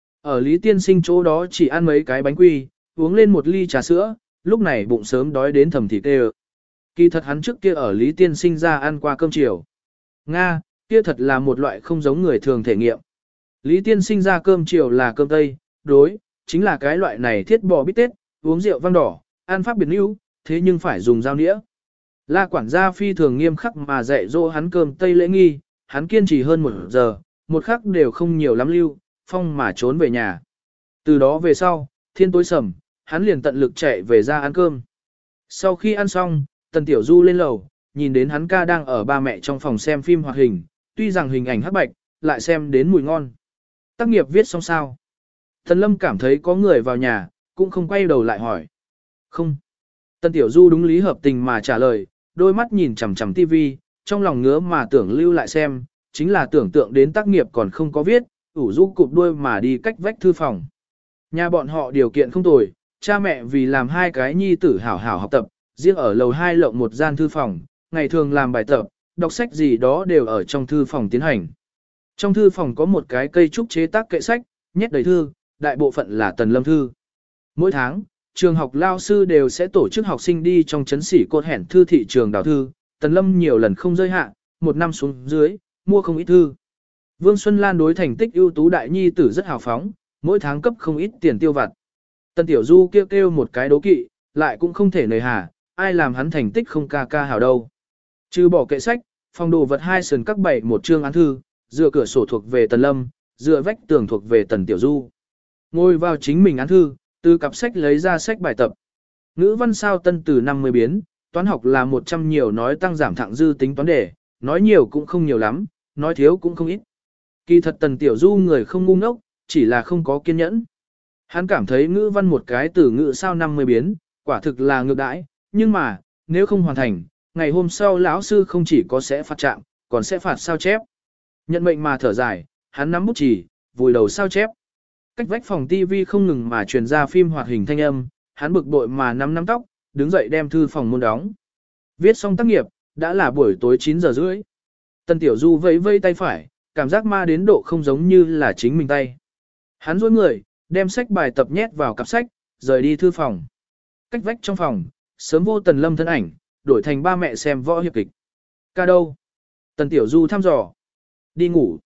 Ở Lý Tiên Sinh chỗ đó chỉ ăn mấy cái bánh quy, uống lên một ly trà sữa, lúc này bụng sớm đói đến thầm thịt tê. Kỳ thật hắn trước kia ở Lý Tiên Sinh ra ăn qua cơm chiều. Nga, kia thật là một loại không giống người thường thể nghiệm. Lý Tiên Sinh ra cơm chiều là cơm tây, đối, chính là cái loại này thiết bò bít tết, uống rượu vang đỏ, ăn pháp biệt níu, thế nhưng phải dùng dao nĩa. La quản gia phi thường nghiêm khắc mà dạy dỗ hắn cơm tây lễ nghi, hắn kiên trì hơn 1 giờ, một khắc đều không nhiều lắm lưu, phong mà trốn về nhà. Từ đó về sau, thiên tối sầm, hắn liền tận lực chạy về ra ăn cơm. Sau khi ăn xong, Tần Tiểu Du lên lầu, nhìn đến hắn ca đang ở ba mẹ trong phòng xem phim hoạt hình, tuy rằng hình ảnh hắc bạch, lại xem đến mùi ngon. Tác nghiệp viết xong sao? Tần Lâm cảm thấy có người vào nhà, cũng không quay đầu lại hỏi. Không. Tần Tiểu Du đúng lý hợp tình mà trả lời, đôi mắt nhìn chằm chằm tivi, trong lòng ngứa mà tưởng lưu lại xem, chính là tưởng tượng đến tác nghiệp còn không có viết, ủ rũ cụp đuôi mà đi cách vách thư phòng. Nhà bọn họ điều kiện không tồi, cha mẹ vì làm hai cái nhi tử hảo hảo học tập, riêng ở lầu 2 lộng một gian thư phòng, ngày thường làm bài tập, đọc sách gì đó đều ở trong thư phòng tiến hành. Trong thư phòng có một cái cây trúc chế tác kệ sách, nhét đầy thư, đại bộ phận là Tần Lâm thư. Mỗi tháng, trường học lao sư đều sẽ tổ chức học sinh đi trong chấn sỉ cột hẻn thư thị trường đào thư, Tần Lâm nhiều lần không rơi hạ, một năm xuống dưới, mua không ít thư. Vương Xuân Lan đối thành tích ưu tú đại nhi tử rất hào phóng, mỗi tháng cấp không ít tiền tiêu vặt. Tần Tiểu Du kêu một cái đố kỵ, lại cũng không thể nề hà, ai làm hắn thành tích không ca ca hảo đâu. Trừ bỏ kệ sách, phòng đồ vật 2 sườn các 7 một chương án thư, dựa cửa sổ thuộc về Tần Lâm, dựa vách tường thuộc về Tần Tiểu Du. Ngồi vào chính mình án thư, từ cặp sách lấy ra sách bài tập. Ngữ văn sao tân từ 50 biến, toán học là 100 nhiều nói tăng giảm thẳng dư tính toán đề, nói nhiều cũng không nhiều lắm, nói thiếu cũng không ít. Kỳ thật Tần Tiểu Du người không ngu ngốc, chỉ là không có kiên nhẫn. Hắn cảm thấy ngữ văn một cái từ ngữ sao 50 biến, quả thực là ngược đãi, nhưng mà, nếu không hoàn thành, ngày hôm sau lão sư không chỉ có sẽ phạt trạm, còn sẽ phạt sao chép. Nhận mệnh mà thở dài, hắn nắm bút chì, vùi đầu sao chép. Cách vách phòng TV không ngừng mà truyền ra phim hoạt hình thanh âm, hắn bực bội mà nắm tóc, đứng dậy đem thư phòng môn đóng. Viết xong tác nghiệp, đã là buổi tối 9 giờ rưỡi. Tần Tiểu Du vẫy vây tay phải, cảm giác ma đến độ không giống như là chính mình tay. Hắn duỗi người, đem sách bài tập nhét vào cặp sách, rời đi thư phòng. Cách vách trong phòng, sớm vô Tần Lâm thân ảnh, đổi thành ba mẹ xem võ hiệp kịch. Ca đâu? Tần Tiểu Du thăm dò. Đi ngủ.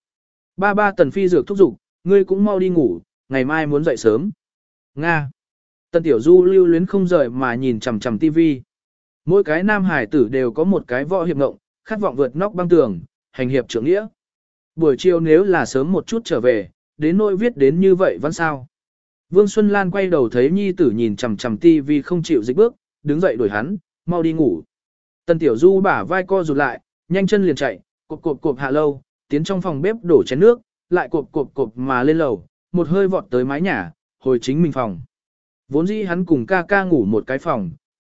Ba Tần Phi dược thúc giục, ngươi cũng mau đi ngủ, ngày mai muốn dậy sớm. Nga. Tần Tiểu Du lưu luyến không rời mà nhìn chằm chằm tivi. Mỗi cái nam hải tử đều có một cái võ hiệp ngộng, khát vọng vượt nóc băng tường, hành hiệp trưởng nghĩa. Buổi chiều nếu là sớm một chút trở về, đến nỗi viết đến như vậy vẫn sao. Vương Xuân Lan quay đầu thấy nhi tử nhìn chằm chằm tivi không chịu dịch bước, đứng dậy đuổi hắn, mau đi ngủ. Tần Tiểu Du bả vai co rụt lại, nhanh chân liền chạy, cộp hạ lâu, tiến trong phòng bếp đổ chén nước, lại cộp mà lên lầu, một hơi vọt tới mái nhà, hồi chính mình phòng. Vốn dĩ hắn cùng ca ca ngủ một cái phòng,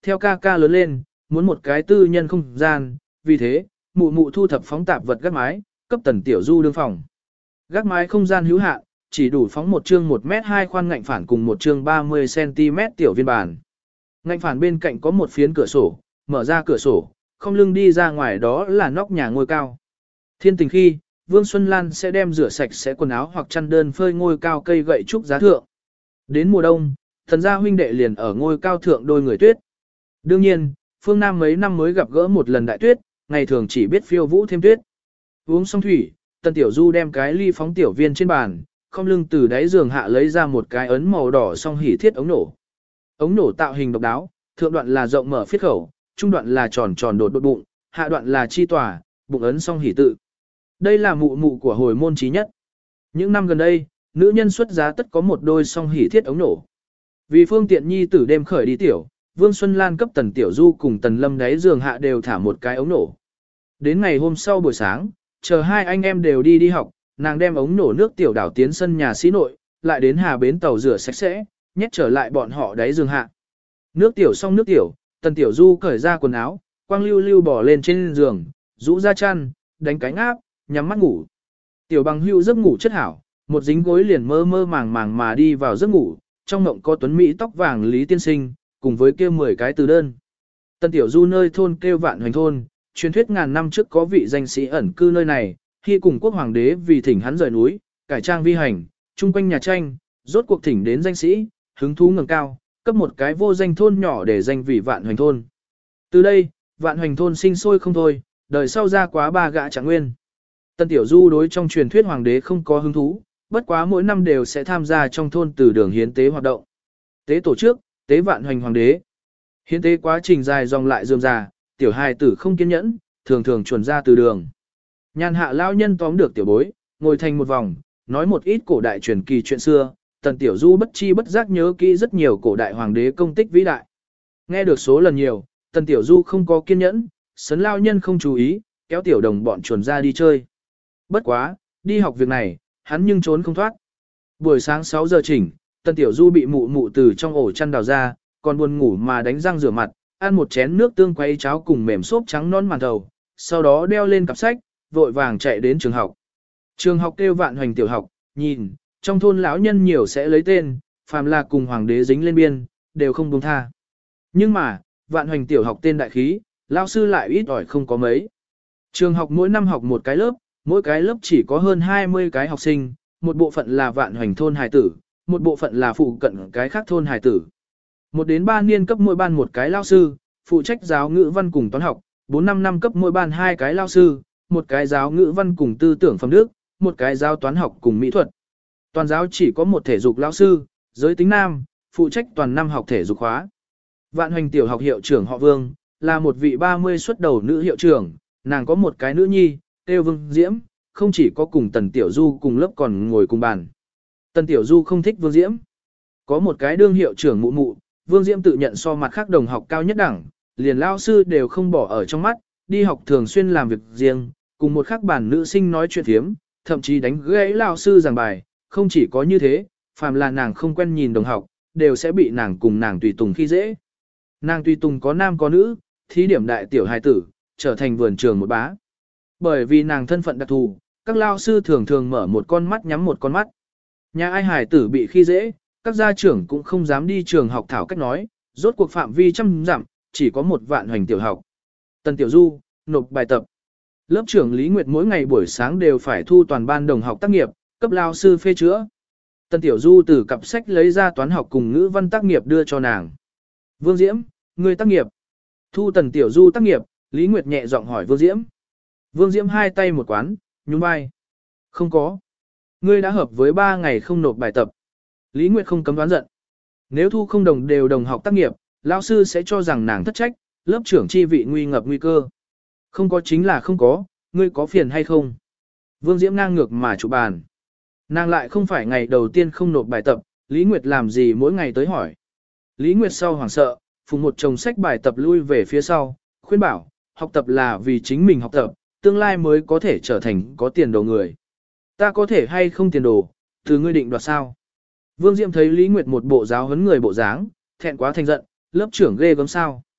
theo ca ca lớn lên, muốn một cái tư nhân không gian, vì thế, mụ mụ thu thập phóng tạp vật gác mái, cấp Tần Tiểu Du đương phòng. Gác mái không gian hữu hạn, chỉ đủ phóng một chương 1m2 khoan ngạnh phản cùng một chương 30cm tiểu viên bàn. Ngạnh phản bên cạnh có một phiến cửa sổ, mở ra cửa sổ, không lưng đi ra ngoài đó là nóc nhà ngôi cao. Thiên tình khi, Vương Xuân Lan sẽ đem rửa sạch sẽ quần áo hoặc chăn đơn phơi ngôi cao cây gậy trúc giá thượng. Đến mùa đông, Thần gia huynh đệ liền ở ngôi cao thượng đôi người tuyết. Đương nhiên, Phương Nam mấy năm mới gặp gỡ một lần đại tuyết, ngày thường chỉ biết phiêu vũ thêm tuyết. Uống xong thủy, Tần Tiểu Du đem cái ly phóng tiểu viên trên bàn, không lưng từ đáy giường hạ lấy ra một cái ấn màu đỏ song hỉ thiết ống nổ. Ống nổ tạo hình độc đáo, thượng đoạn là rộng mở phiết khẩu, trung đoạn là tròn tròn đột bụng, hạ đoạn là chi tòa, bụng ấn song hỉ tự. Đây là mụ mụ của hồi môn trí nhất. Những năm gần đây, nữ nhân xuất giá tất có một đôi song hỉ thiết ống nổ. Vì phương tiện nhi tử đêm khởi đi tiểu, Vương Xuân Lan cấp Tần Tiểu Du cùng Tần Lâm đáy giường hạ đều thả một cái ống nổ. Đến ngày hôm sau buổi sáng, chờ hai anh em đều đi học, nàng đem ống nổ nước tiểu đảo tiến sân nhà xí nội, lại đến hà bến tàu rửa sạch sẽ, nhét trở lại bọn họ đáy giường hạ. Nước tiểu xong nước tiểu, Tần Tiểu Du cởi ra quần áo, quang lưu lưu bỏ lên trên giường, rũ ra chăn, đánh cánh áp, nhắm mắt ngủ. Tiểu Bằng Hưu giấc ngủ chất hảo, một dính gối liền mơ mơ màng màng mà đi vào giấc ngủ, trong mộng có tuấn mỹ tóc vàng Lý Tiên Sinh, cùng với kêu 10 cái từ đơn. Tần Tiểu Du nơi thôn kêu Vạn Hoành thôn, truyền thuyết ngàn năm trước có vị danh sĩ ẩn cư nơi này, khi cùng quốc hoàng đế vì thỉnh hắn rời núi, cải trang vi hành, chung quanh nhà tranh, rốt cuộc thỉnh đến danh sĩ, hứng thú ngẩng cao, cấp một cái vô danh thôn nhỏ để danh vị Vạn Hoành thôn. Từ đây, Vạn Hoành thôn sinh sôi không thôi, đời sau ra quá 3 gã trạng nguyên. Tần Tiểu Du đối trong truyền thuyết hoàng đế không có hứng thú, bất quá mỗi năm đều sẽ tham gia trong thôn từ đường hiến tế hoạt động. Tế tổ trước, tế Vạn Hoành hoàng đế. Hiến tế quá trình dài dòng lại rườm rà, tiểu hài tử không kiên nhẫn, thường thường chuồn ra từ đường. Nhàn hạ lão nhân tóm được tiểu bối, ngồi thành một vòng, nói một ít cổ đại truyền kỳ chuyện xưa, Tần Tiểu Du bất chi bất giác nhớ kỹ rất nhiều cổ đại hoàng đế công tích vĩ đại. Nghe được số lần nhiều, Tần Tiểu Du không có kiên nhẫn, sấn lão nhân không chú ý, kéo tiểu đồng bọn chuồn ra đi chơi. Bất quá, đi học việc này, hắn nhưng trốn không thoát. Buổi sáng 6 giờ chỉnh, Tần Tiểu Du bị mụ mụ từ trong ổ chăn đào ra, còn buồn ngủ mà đánh răng rửa mặt, ăn một chén nước tương quay cháo cùng mềm xốp trắng non màn thầu, sau đó đeo lên cặp sách, vội vàng chạy đến trường học. Trường học kêu Vạn Hoành tiểu học, nhìn, trong thôn lão nhân nhiều sẽ lấy tên, phàm là cùng hoàng đế dính lên biên, đều không buông tha. Nhưng mà, Vạn Hoành tiểu học tên đại khí, lão sư lại ít ỏi không có mấy. Trường học mỗi năm học một cái lớp, mỗi cái lớp chỉ có hơn 20 cái học sinh, một bộ phận là Vạn Hoành thôn hài tử, một bộ phận là phụ cận cái khác thôn hài tử. 1 đến 3 niên cấp mỗi ban một cái lao sư, phụ trách giáo ngữ văn cùng toán học, 4-5 năm cấp mỗi ban 2 cái lao sư, một cái giáo ngữ văn cùng tư tưởng phẩm đức, một cái giáo toán học cùng mỹ thuật. Toàn giáo chỉ có một thể dục lao sư, giới tính nam, phụ trách toàn năm học thể dục khóa. Vạn Hoành tiểu học hiệu trưởng họ Vương, là một vị 30 xuất đầu nữ hiệu trưởng, nàng có một cái nữ nhi, kêu Vương Diễm, không chỉ có cùng Tần Tiểu Du cùng lớp còn ngồi cùng bàn. Tần Tiểu Du không thích Vương Diễm. Có một cái đương hiệu trưởng mụ mụ, Vương Diễm tự nhận so mặt khác đồng học cao nhất đẳng, liền lao sư đều không bỏ ở trong mắt, đi học thường xuyên làm việc riêng, cùng một khác bản nữ sinh nói chuyện thiếm, thậm chí đánh gãy lao sư giảng bài, không chỉ có như thế, phàm là nàng không quen nhìn đồng học, đều sẽ bị nàng cùng nàng tùy tùng khi dễ. Nàng tùy tùng có nam có nữ, thí điểm đại tiểu hài tử, trở thành vườn trường một bá. Bởi vì nàng thân phận đặc thù, các lao sư thường thường mở một con mắt nhắm một con mắt. Nhà ai hài tử bị khi dễ, các gia trưởng cũng không dám đi trường học thảo cách nói, rốt cuộc phạm vi trăm dặm, chỉ có một Vạn Hoành tiểu học. Tần Tiểu Du, nộp bài tập. Lớp trưởng Lý Nguyệt mỗi ngày buổi sáng đều phải thu toàn ban đồng học tác nghiệp, cấp lao sư phê chữa. Tần Tiểu Du từ cặp sách lấy ra toán học cùng ngữ văn tác nghiệp đưa cho nàng. Vương Diễm, ngươi tác nghiệp. Thu Tần Tiểu Du tác nghiệp, Lý Nguyệt nhẹ giọng hỏi Vương Diễm. Vương Diễm hai tay một quán, nhún vai. Không có. Ngươi đã hợp với 3 ngày không nộp bài tập. Lý Nguyệt không cấm đoán giận. Nếu thu không đồng đều đồng học tác nghiệp, lão sư sẽ cho rằng nàng thất trách, lớp trưởng chi vị nguy ngập nguy cơ. Không có chính là không có, ngươi có phiền hay không? Vương Diễm ngang ngược mà chụp bàn. Nàng lại không phải ngày đầu tiên không nộp bài tập, Lý Nguyệt làm gì mỗi ngày tới hỏi. Lý Nguyệt sau hoảng sợ, phùng một chồng sách bài tập lui về phía sau, khuyên bảo, học tập là vì chính mình học tập, tương lai mới có thể trở thành có tiền đồ người. Ta có thể hay không tiền đồ, từ ngươi định đoạt sao? Vương Diễm thấy Lý Nguyệt một bộ giáo huấn người bộ dáng, thẹn quá thành giận, lớp trưởng ghê gớm sao?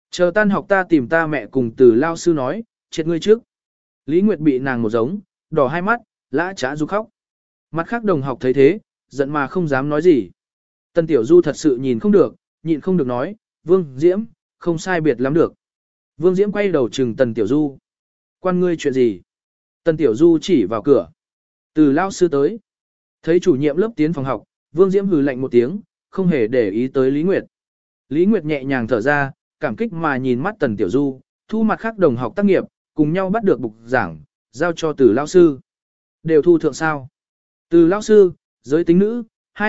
Chờ tan học ta tìm ta mẹ cùng Từ lao sư nói, chết ngươi trước. Lý Nguyệt bị nàng một giống, đỏ hai mắt, lã trá du khóc. Mặt khác đồng học thấy thế, giận mà không dám nói gì. Tân Tiểu Du thật sự nhìn không được, nhịn không được nói, Vương Diễm, không sai biệt lắm được. Vương Diễm quay đầu trừng Tần Tiểu Du. Quan ngươi chuyện gì? Tần Tiểu Du chỉ vào cửa. Từ lao sư tới. Thấy chủ nhiệm lớp tiến phòng học, Vương Diễm hừ lạnh một tiếng, không hề để ý tới Lý Nguyệt. Lý Nguyệt nhẹ nhàng thở ra, cảm kích mà nhìn mắt Tần Tiểu Du, thu mặt khác đồng học tác nghiệp, cùng nhau bắt được bục giảng, giao cho Từ lao sư. Đều thu thượng sao? Từ lao sư, giới tính nữ,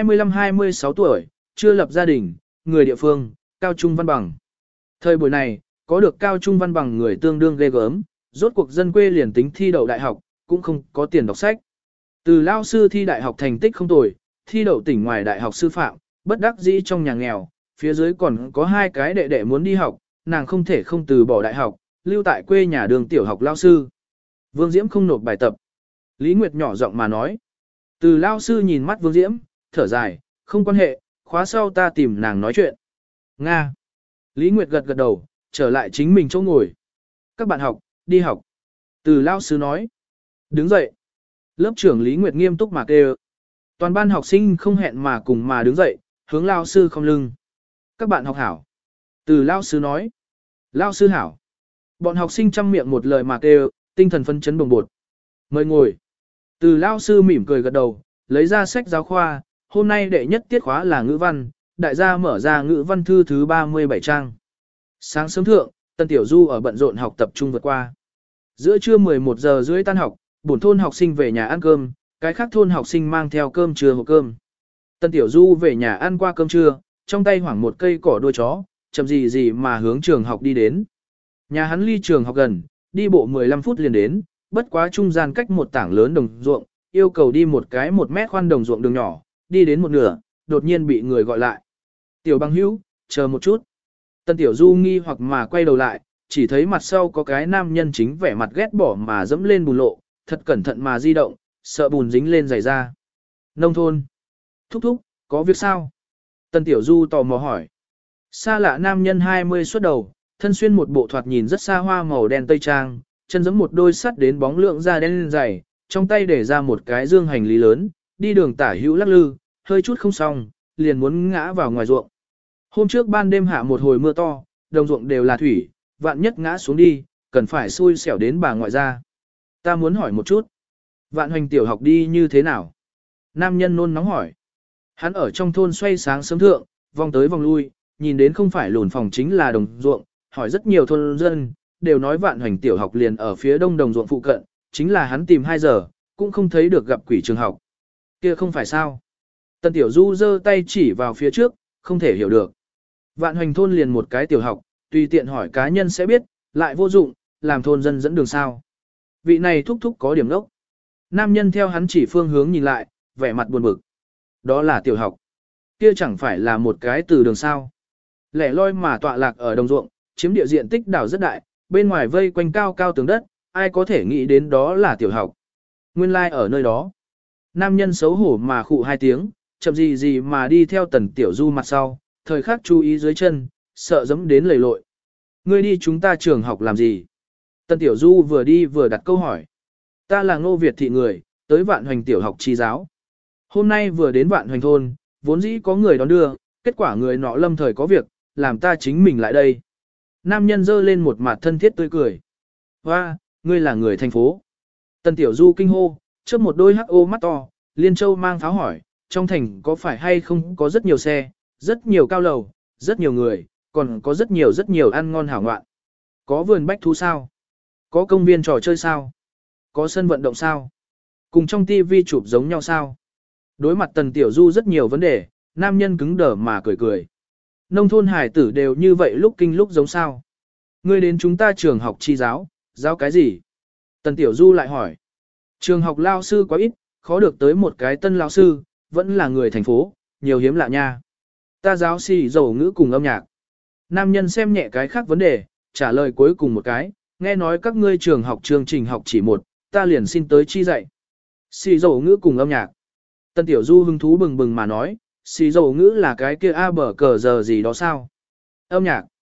25-26 tuổi, chưa lập gia đình, người địa phương, cao trung văn bằng. Thời buổi này, có được cao trung văn bằng người tương đương ghê gớm, rốt cuộc dân quê liền tính thi đậu đại học, cũng không có tiền đọc sách. Từ lao sư thi đại học thành tích không tồi, thi đậu tỉnh ngoài đại học sư phạm, bất đắc dĩ trong nhà nghèo, phía dưới còn có hai cái đệ đệ muốn đi học, nàng không thể không từ bỏ đại học, lưu tại quê nhà đường tiểu học lao sư. Vương Diễm không nộp bài tập. Lý Nguyệt nhỏ giọng mà nói. Từ lao sư nhìn mắt Vương Diễm, thở dài, không quan hệ, khóa sau ta tìm nàng nói chuyện. Nga. Lý Nguyệt gật gật đầu, trở lại chính mình chỗ ngồi. Các bạn học, đi học. Từ lao sư nói. Đứng dậy. Lớp trưởng Lý Nguyệt nghiêm túc mà kêu. Toàn ban học sinh không hẹn mà cùng mà đứng dậy, hướng lao sư không lưng. Các bạn học hảo. Từ lao sư nói. Lao sư hảo. Bọn học sinh chăm miệng một lời mà kêu, tinh thần phấn chấn bồng bột. Mời ngồi. Từ lao sư mỉm cười gật đầu, lấy ra sách giáo khoa, hôm nay đệ nhất tiết khóa là ngữ văn, đại gia mở ra ngữ văn thư thứ 37 trang. Sáng sớm thượng, Tân Tiểu Du ở bận rộn học tập trung vượt qua. Giữa trưa 11 giờ rưỡi tan học, bổn thôn học sinh về nhà ăn cơm, cái khác thôn học sinh mang theo cơm trưa hộp cơm. Tân Tiểu Du về nhà ăn qua cơm trưa, trong tay hoảng một cây cỏ đuôi chó, chậm gì gì mà hướng trường học đi đến. Nhà hắn ly trường học gần, đi bộ 15 phút liền đến, bất quá trung gian cách một tảng lớn đồng ruộng, yêu cầu đi một cái 1 mét khoan đồng ruộng đường nhỏ, đi đến một nửa, đột nhiên bị người gọi lại. Tiểu Bằng Hữu, chờ một chút. Tân Tiểu Du nghi hoặc mà quay đầu lại, chỉ thấy mặt sau có cái nam nhân chính vẻ mặt ghét bỏ mà dẫm lên bùn lộ, thật cẩn thận mà di động, sợ bùn dính lên giày da. Nông thôn. Thúc thúc, có việc sao? Tân Tiểu Du tò mò hỏi. Xa lạ nam nhân 20 xuất đầu, thân xuyên một bộ thoạt nhìn rất xa hoa màu đen tây trang, chân giẫm một đôi sắt đến bóng lượng da đen dày, trong tay để ra một cái dương hành lý lớn, đi đường tả hữu lắc lư, hơi chút không xong, liền muốn ngã vào ngoài ruộng. Hôm trước ban đêm hạ một hồi mưa to, đồng ruộng đều là thủy, vạn nhất ngã xuống đi, cần phải xui xẻo đến bà ngoại ra. Ta muốn hỏi một chút, Vạn Hoành tiểu học đi như thế nào? Nam nhân nôn nóng hỏi. Hắn ở trong thôn xoay sáng sớm thượng, vòng tới vòng lui, nhìn đến không phải lùn phòng chính là đồng ruộng, hỏi rất nhiều thôn dân, đều nói Vạn Hoành tiểu học liền ở phía đông đồng ruộng phụ cận, chính là hắn tìm 2 giờ, cũng không thấy được gặp quỷ trường học. Kia không phải sao? Tần Tiểu Du giơ tay chỉ vào phía trước, không thể hiểu được. Vạn Hoành thôn liền một cái tiểu học, tùy tiện hỏi cá nhân sẽ biết, lại vô dụng, làm thôn dân dẫn đường sao. Vị này thúc thúc có điểm đốc. Nam nhân theo hắn chỉ phương hướng nhìn lại, vẻ mặt buồn bực. Đó là tiểu học. Kia chẳng phải là một cái từ đường sao. Lẻ loi mà tọa lạc ở đồng ruộng, chiếm địa diện tích đảo rất đại, bên ngoài vây quanh cao cao tường đất, ai có thể nghĩ đến đó là tiểu học. Nguyên lai like ở nơi đó. Nam nhân xấu hổ mà khụ 2 tiếng, chậm gì gì mà đi theo Tần Tiểu Du mặt sau, thời khắc chú ý dưới chân, sợ dẫm đến lầy lội. Ngươi đi chúng ta trường học làm gì? Tần Tiểu Du vừa đi vừa đặt câu hỏi. Ta là Ngô Việt thị người, tới Vạn Hoành tiểu học chi giáo. Hôm nay vừa đến Vạn Hoành thôn, vốn dĩ có người đón đưa, kết quả người nọ lâm thời có việc, làm ta chính mình lại đây. Nam nhân giơ lên một mặt thân thiết tươi cười. Hoa, ngươi là người thành phố. Tần Tiểu Du kinh hô, chớp một đôi hắc ô mắt to, Liên Châu mang pháo hỏi, trong thành có phải hay không có rất nhiều xe, rất nhiều cao lầu, rất nhiều người, còn có rất nhiều ăn ngon hảo ngoạn. Có vườn bách thú sao? Có công viên trò chơi sao? Có sân vận động sao? Cùng trong TV chụp giống nhau sao? Đối mặt Tần Tiểu Du rất nhiều vấn đề, nam nhân cứng đờ mà cười cười. Nông thôn hải tử đều như vậy lúc kinh lúc giống sao? Ngươi đến chúng ta trường học chi giáo, giáo cái gì? Tần Tiểu Du lại hỏi. Trường học lao sư quá ít, khó được tới một cái tân lao sư, vẫn là người thành phố, nhiều hiếm lạ nha. Ta giáo xì dầu ngữ cùng âm nhạc. Nam nhân xem nhẹ cái khác vấn đề, trả lời cuối cùng một cái, nghe nói các ngươi trường học chương trình học chỉ một, ta liền xin tới chi dạy. Xì dầu ngữ cùng âm nhạc. Tân Tiểu Du hứng thú bừng bừng mà nói, xì dầu ngữ là cái kia A bở cờ giờ gì đó sao? Âm nhạc.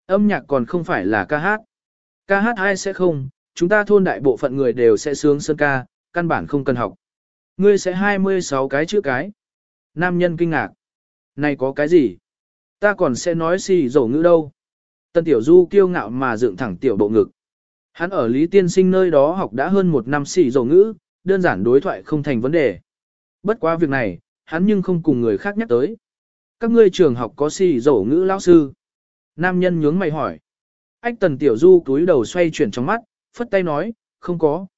Âm nhạc còn không phải là ca hát. Ca hát ai sẽ không, chúng ta thôn đại bộ phận người đều sẽ sướng sơn ca, căn bản không cần học. Ngươi sẽ 26 cái chữ cái. Nam nhân kinh ngạc. Này có cái gì? Ta còn sẽ nói xì dầu ngữ đâu. Tân Tiểu Du kiêu ngạo mà dựng thẳng tiểu bộ ngực. Hắn ở Lý Tiên Sinh nơi đó học đã hơn một năm xì dầu ngữ, đơn giản đối thoại không thành vấn đề. Bất quá việc này, hắn nhưng không cùng người khác nhắc tới. Các ngươi trường học có xì dầu ngữ lão sư. Nam nhân nhướng mày hỏi. Ách Tần Tiểu Du cúi đầu xoay chuyển trong mắt, phất tay nói, không có.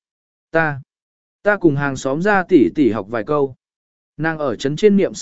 Ta cùng hàng xóm ra tỉ học vài câu. Nàng ở trấn trên niệm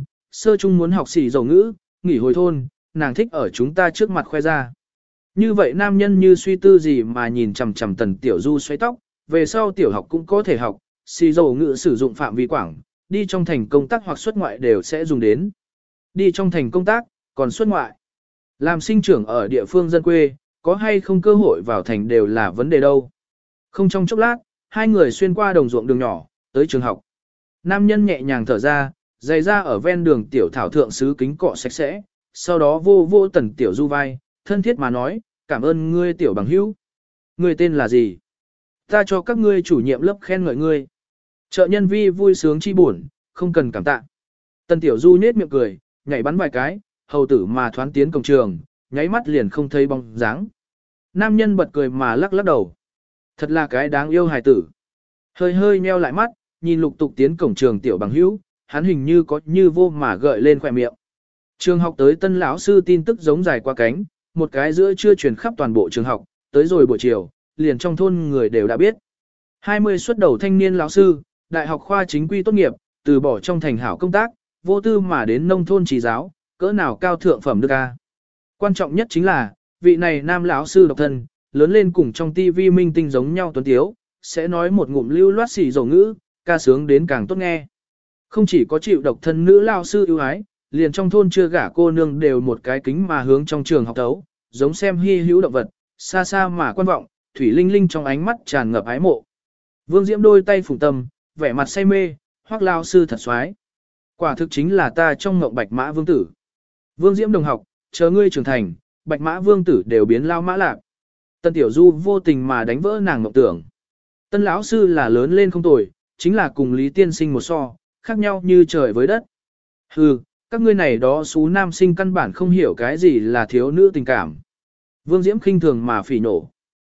sơ trung muốn học xì dầu ngữ, nghỉ hồi thôn, nàng thích ở chúng ta trước mặt khoe ra. Như vậy nam nhân như suy tư gì mà nhìn chằm chằm Tần Tiểu Du xoay tóc, về sau tiểu học cũng có thể học, xì dầu ngữ sử dụng phạm vi quảng, đi trong thành công tác hoặc xuất ngoại đều sẽ dùng đến. Đi trong thành công tác, còn xuất ngoại. Làm sinh trưởng ở địa phương dân quê, có hay không cơ hội vào thành đều là vấn đề đâu. Không trong chốc lát, hai người xuyên qua đồng ruộng đường nhỏ, tới trường học. Nam nhân nhẹ nhàng thở ra, giày ra ở ven đường tiểu thảo thượng sứ kính cọ sạch sẽ, sau đó vô vô Tần Tiểu Du vai, thân thiết mà nói, cảm ơn ngươi tiểu bằng hữu. Ngươi tên là gì? Ta cho các ngươi chủ nhiệm lớp khen ngợi ngươi. Trợ nhân vi vui sướng chi buồn, không cần cảm tạ. Tần Tiểu Du nết miệng cười, nhảy bắn vài cái, hầu tử mà thoán tiến cổng trường, nháy mắt liền không thấy bóng dáng. Nam nhân bật cười mà lắc lắc đầu. Thật là cái đáng yêu hài tử. Hơi hơi nheo lại mắt, nhìn lục tục tiến cổng trường tiểu bằng hữu, hắn hình như có như vô mà gợi lên khỏe miệng. Trường học tới tân lão sư tin tức giống dài qua cánh, một cái giữa chưa truyền khắp toàn bộ trường học, tới rồi buổi chiều, liền trong thôn người đều đã biết. 20 xuất đầu thanh niên lão sư, đại học khoa chính quy tốt nghiệp, từ bỏ trong thành hảo công tác, vô tư mà đến nông thôn chỉ giáo, cỡ nào cao thượng phẩm đức a. Quan trọng nhất chính là, vị này nam lão sư độc thân, lớn lên cùng trong tivi minh tinh giống nhau tuấn tiếu, sẽ nói một ngụm lưu loát xỉ dầu ngữ, ca sướng đến càng tốt nghe. Không chỉ có chịu độc thân nữ lão sư ưu ái, liền trong thôn chưa gả cô nương đều một cái kính mà hướng trong trường học tấu, giống xem hy hữu động vật, xa xa mà quan vọng, thủy linh linh trong ánh mắt tràn ngập ái mộ. Vương Diễm đôi tay phủng tâm, vẻ mặt say mê, Hoắc lão sư thật xoái. Quả thực chính là ta trong ngộng bạch mã vương tử. Vương Diễm đồng học, chờ ngươi trưởng thành, bạch mã vương tử đều biến lao mã lạc. Tân Tiểu Du vô tình mà đánh vỡ nàng mộng tưởng. Tân lão sư là lớn lên không tồi, chính là cùng Lý Tiên Sinh một so, khác nhau như trời với đất. Hừ, các ngươi này đó xú nam sinh căn bản không hiểu cái gì là thiếu nữ tình cảm. Vương Diễm khinh thường mà phỉ nổ.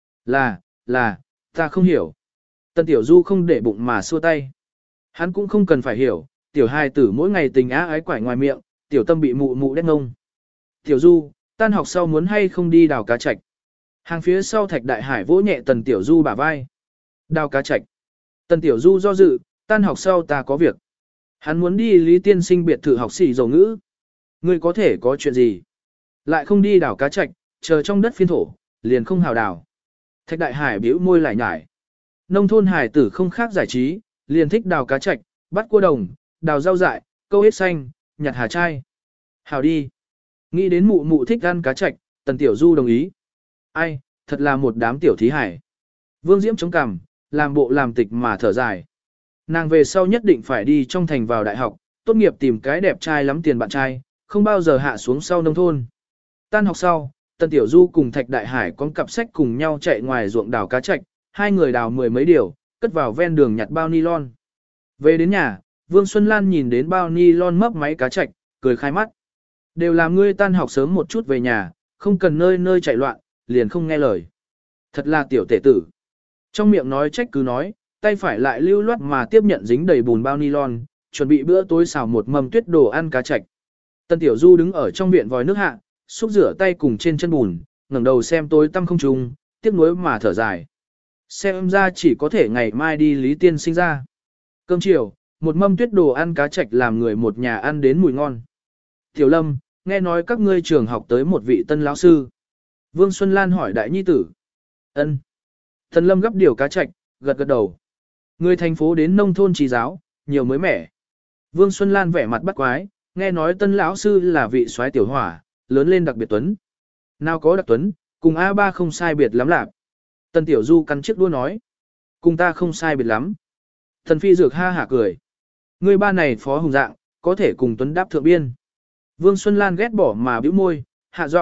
Là, ta không hiểu. Tân Tiểu Du không để bụng mà xua tay. Hắn cũng không cần phải hiểu, tiểu hài tử mỗi ngày tình á ái quải ngoài miệng, tiểu tâm bị mụ mụ đét ngông. Tiểu Du, tan học sau muốn hay không đi đào cá trạch. Hàng phía sau Thạch Đại Hải vỗ nhẹ Tần Tiểu Du bả vai. Đào cá trạch. Tần Tiểu Du do dự, tan học sau ta có việc. Hắn muốn đi Lý Tiên Sinh biệt thự học xỉ dầu ngữ. Ngươi có thể có chuyện gì? Lại không đi đào cá trạch, chờ trong đất phiên thổ, liền không hào đào. Thạch Đại Hải bĩu môi lại nhải. Nông thôn hải tử không khác giải trí, liền thích đào cá trạch, bắt cua đồng, đào rau dại, câu ếch xanh, nhặt hà trai. Hào đi. Nghĩ đến mụ mụ thích ăn cá trạch, Tần Tiểu Du đồng ý. Ai, thật là một đám tiểu thí hải. Vương Diễm chống cằm, làm bộ làm tịch mà thở dài. Nàng về sau nhất định phải đi trong thành vào đại học, tốt nghiệp tìm cái đẹp trai lắm tiền bạn trai, không bao giờ hạ xuống sau nông thôn. Tan học sau, Tần Tiểu Du cùng Thạch Đại Hải con cặp sách cùng nhau chạy ngoài ruộng đào cá trạch, hai người đào mười mấy điều, cất vào ven đường nhặt bao nylon. Về đến nhà, Vương Xuân Lan nhìn đến bao nylon mấp máy cá trạch, cười khai mắt. Đều làm ngươi tan học sớm một chút về nhà, không cần nơi nơi chạy loạn, liền không nghe lời. Thật là tiểu tể tử. Trong miệng nói trách cứ nói, tay phải lại lưu loát mà tiếp nhận dính đầy bùn bao nylon, chuẩn bị bữa tối xào một mâm tuyết đồ ăn cá trạch. Tần Tiểu Du đứng ở trong viện vòi nước hạ, xúc rửa tay cùng trên chân bùn, ngẩng đầu xem tối tăm không trùng, tiếc nuối mà thở dài. Xem ra chỉ có thể ngày mai đi Lý Tiên Sinh ra. Cơm chiều, một mâm tuyết đồ ăn cá trạch làm người một nhà ăn đến mùi ngon. Tiểu Lâm, nghe nói các ngươi trường học tới một vị tân lão sư. Vương Xuân Lan hỏi đại nhi tử. Ân. Thần Lâm gấp điều cá trạch, gật gật đầu. Người thành phố đến nông thôn trí giáo, nhiều mới mẻ. Vương Xuân Lan vẻ mặt bắt quái, nghe nói tân lão sư là vị soái tiểu hỏa, lớn lên đặc biệt tuấn. Nào có đặc tuấn, cùng A3 không sai biệt lắm lạc. Tân Tiểu Du cắn chiếc đũa nói. Cùng ta không sai biệt lắm. Thần Phi Dược ha hả cười. Người ba này phó hùng dạng, có thể cùng tuấn đáp thượng biên. Vương Xuân Lan ghét bỏ mà bĩu môi, hạ giọng,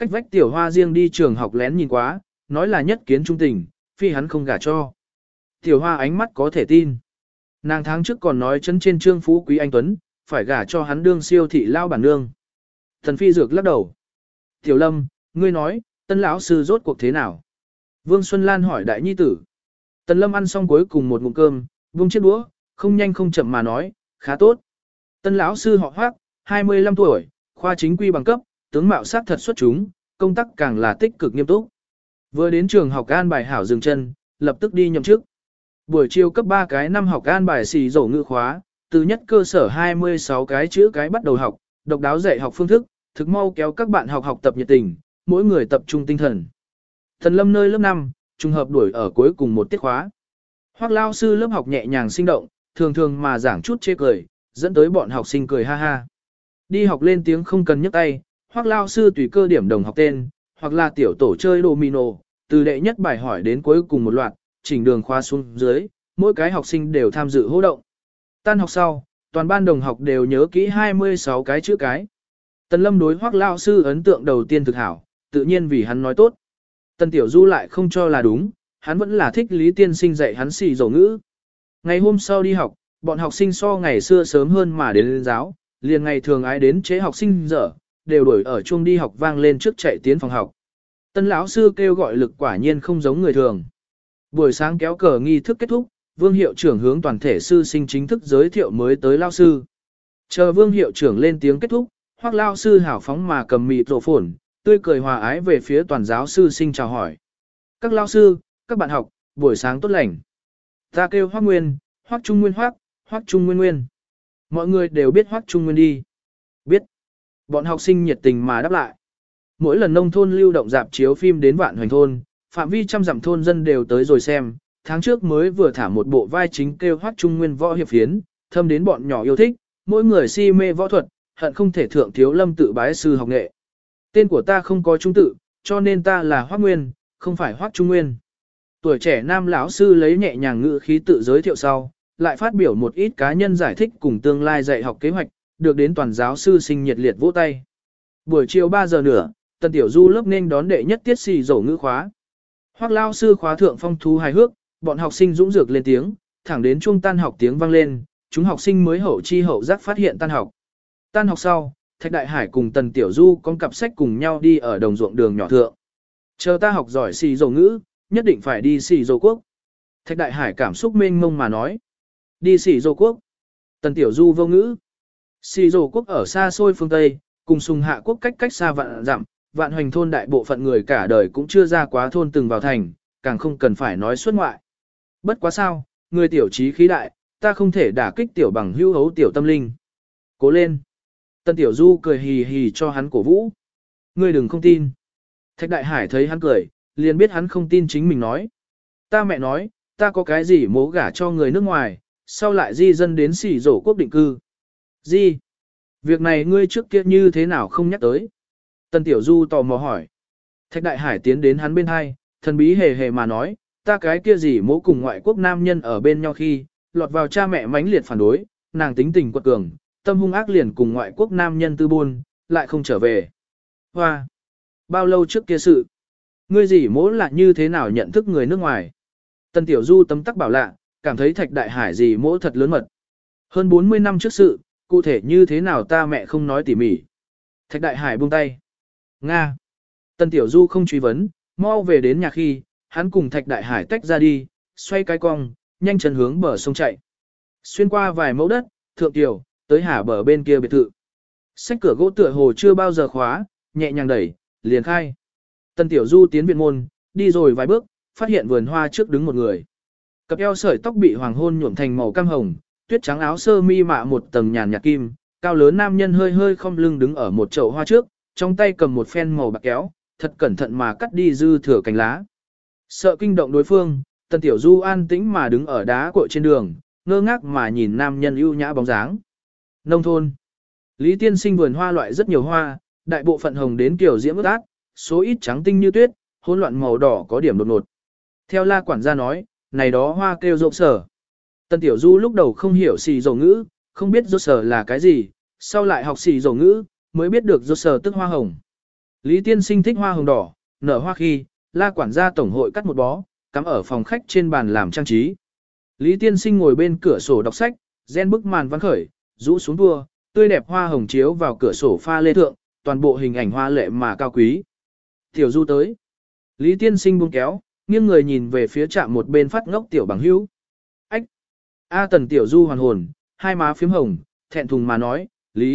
Cách vách tiểu hoa riêng đi trường học lén nhìn quá, nói là nhất kiến trung tình, phi hắn không gả cho. Tiểu hoa ánh mắt có thể tin. Nàng tháng trước còn nói chân trên trương phú quý anh Tuấn, phải gả cho hắn đương siêu thị lao bản nương. Thần phi dược lắc đầu. Tiểu lâm, ngươi nói, tân lão sư rốt cuộc thế nào? Vương Xuân Lan hỏi đại nhi tử. Tần lâm ăn xong cuối cùng một ngụm cơm, vung chiếc đũa, không nhanh không chậm mà nói, khá tốt. Tân lão sư họ Hoắc, 25 tuổi, khoa chính quy bằng cấp, tướng mạo sắc thật xuất chúng, công tác càng là tích cực nghiêm túc. Vừa đến trường học an bài hảo dừng chân, lập tức đi nhậm chức. Buổi chiều cấp 3 cái năm học an bài xì dỗ ngữ khóa, từ nhất cơ sở 26 cái chữ cái bắt đầu học, độc đáo dạy học phương thức, thực mau kéo các bạn học tập nhiệt tình, mỗi người tập trung tinh thần. Thần lâm nơi lớp 5, trùng hợp đuổi ở cuối cùng một tiết khóa. Hoắc lao sư lớp học nhẹ nhàng sinh động, thường thường mà giảng chút chê cười, dẫn tới bọn học sinh cười ha ha. Đi học lên tiếng không cần nhấc tay, Hoắc lao sư tùy cơ điểm đồng học tên, hoặc là tiểu tổ chơi domino, từ đệ nhất bài hỏi đến cuối cùng một loạt, chỉnh đường khóa xuống dưới, mỗi cái học sinh đều tham dự hô động. Tan học sau, toàn ban đồng học đều nhớ kỹ 26 cái chữ cái. Tần Lâm đối Hoắc lao sư ấn tượng đầu tiên thực hảo, tự nhiên vì hắn nói tốt. Tần Tiểu Du lại không cho là đúng, hắn vẫn là thích Lý Tiên Sinh dạy hắn xì dầu ngữ. Ngày hôm sau đi học, bọn học sinh so ngày xưa sớm hơn mà đến lên giáo, liền ngày thường ái đến chế học sinh dở, đều đuổi ở chuông đi học vang lên trước chạy tiến phòng học. Tân lão sư kêu gọi lực quả nhiên không giống người thường. Buổi sáng kéo cờ nghi thức kết thúc, Vương hiệu trưởng hướng toàn thể sư sinh chính thức giới thiệu mới tới lao sư. Chờ Vương hiệu trưởng lên tiếng kết thúc, Hoắc lao sư hào phóng mà cầm mịt rộ phồn, tươi cười hòa ái về phía toàn giáo sư sinh chào hỏi. Các lao sư, các bạn học, buổi sáng tốt lành. Ta kêu Hoắc Nguyên, Hoắc Trung Nguyên Hoắc Trung Nguyên Nguyên. Mọi người đều biết Hoắc Trung Nguyên đi. Biết. Bọn học sinh nhiệt tình mà đáp lại. Mỗi lần nông thôn lưu động dạp chiếu phim đến Vạn Hoành thôn, phạm vi trăm dặm thôn dân đều tới rồi xem. Tháng trước mới vừa thả một bộ vai chính kêu Hoắc Trung Nguyên võ hiệp phiến, thâm đến bọn nhỏ yêu thích, mỗi người si mê võ thuật, hận không thể thượng thiếu lâm tự bái sư học nghệ. Tên của ta không có trung tự, cho nên ta là Hoắc Nguyên, không phải Hoắc Trung Nguyên. Tuổi trẻ nam lão sư lấy nhẹ nhàng ngữ khí tự giới thiệu sau, lại phát biểu một ít cá nhân giải thích cùng tương lai dạy học kế hoạch, được đến toàn giáo sư sinh nhiệt liệt vỗ tay. Buổi chiều 3 giờ nữa, Tần Tiểu Du lớp nên đón đệ nhất tiết xì dỗ ngữ khóa. Hoắc lao sư khóa thượng phong thú hài hước, bọn học sinh dũng dược lên tiếng, thẳng đến chuông tan học tiếng vang lên, chúng học sinh mới hậu chi hậu giác phát hiện tan học. Tan học sau, Thạch Đại Hải cùng Tần Tiểu Du con cặp sách cùng nhau đi ở đồng ruộng đường nhỏ thượng. Chờ ta học giỏi xì dầu ngữ, nhất định phải đi xì dầu quốc. Thạch Đại Hải cảm xúc mênh mông mà nói. Đi xì dầu quốc. Tần Tiểu Du vô ngữ. Xì dầu quốc ở xa xôi phương Tây, cùng Sùng Hạ quốc cách xa vạn dặm, Vạn Hoành thôn đại bộ phận người cả đời cũng chưa ra quá thôn từng vào thành, càng không cần phải nói xuất ngoại. Bất quá sao, người tiểu trí khí đại, ta không thể đả kích tiểu bằng hữu hấu tiểu tâm linh. Cố lên. Tần Tiểu Du cười hì hì cho hắn cổ vũ. Ngươi đừng không tin. Thạch Đại Hải thấy hắn cười, liền biết hắn không tin chính mình nói. Ta mẹ nói, ta có cái gì mố gả cho người nước ngoài, sau lại di dân đến xỉ rổ quốc định cư. Gì? Việc này ngươi trước kia như thế nào không nhắc tới? Tần Tiểu Du tò mò hỏi. Thạch Đại Hải tiến đến hắn bên hai, thần bí hề hề mà nói, ta cái kia gì mố cùng ngoại quốc nam nhân ở bên nhau khi, lọt vào cha mẹ mãnh liệt phản đối, nàng tính tình quật cường, tâm hung ác liền cùng ngoại quốc nam nhân tư buôn, lại không trở về. Hoa! Bao lâu trước kia sự? Ngươi gì mố là như thế nào nhận thức người nước ngoài? Tần Tiểu Du tấm tắc bảo lạ, cảm thấy Thạch Đại Hải gì mố thật lớn mật. Hơn 40 năm trước sự, cụ thể như thế nào ta mẹ không nói tỉ mỉ. Thạch Đại Hải buông tay. Nga! Tần Tiểu Du không truy vấn, mau về đến nhà khi, hắn cùng Thạch Đại Hải tách ra đi, xoay cái cong, nhanh chân hướng bờ sông chạy. Xuyên qua vài mẫu đất, thượng tiểu, tới hà bờ bên kia biệt thự. Xách cửa gỗ tựa hồ chưa bao giờ khóa, nhẹ nhàng đẩy, liền khai. Tần Tiểu Du tiến viện môn, đi rồi vài bước, phát hiện vườn hoa trước đứng một người. Cặp eo sợi tóc bị hoàng hôn nhuộm thành màu cam hồng, tuyết trắng áo sơ mi mạ một tầng nhàn nhạt kim, cao lớn nam nhân hơi hơi khom lưng đứng ở một chậu hoa trước, trong tay cầm một phen màu bạc kéo, thật cẩn thận mà cắt đi dư thừa cành lá. Sợ kinh động đối phương, Tần Tiểu Du an tĩnh mà đứng ở đá cội trên đường, ngơ ngác mà nhìn nam nhân ưu nhã bóng dáng. Nông thôn. Lý Tiên Sinh vườn hoa loại rất nhiều hoa, đại bộ phận hồng đến kiểu diễm ướt át, số ít trắng tinh như tuyết, hỗn loạn màu đỏ có điểm đột ngột. Theo La quản gia nói, này đó hoa kêu rộp sở. Tần Tiểu Du lúc đầu không hiểu xì dầu ngữ, không biết rộp sở là cái gì, sau lại học xì dầu ngữ, mới biết được rộp sở tức hoa hồng. Lý tiên sinh thích hoa hồng đỏ, nở hoa khi, La quản gia tổng hội cắt một bó, cắm ở phòng khách trên bàn làm trang trí. Lý tiên sinh ngồi bên cửa sổ đọc sách, gen bức màn văn khởi, rũ xuống tua, tươi đẹp hoa hồng chiếu vào cửa sổ pha lê thượng, toàn bộ hình ảnh hoa lệ mà cao quý. Tiểu Du tới. Lý tiên sinh buông kéo, nghiêng người nhìn về phía trạm một bên phát ngốc tiểu bằng hữu. Ách! A Tần Tiểu Du hoàn hồn, hai má phím hồng, thẹn thùng mà nói,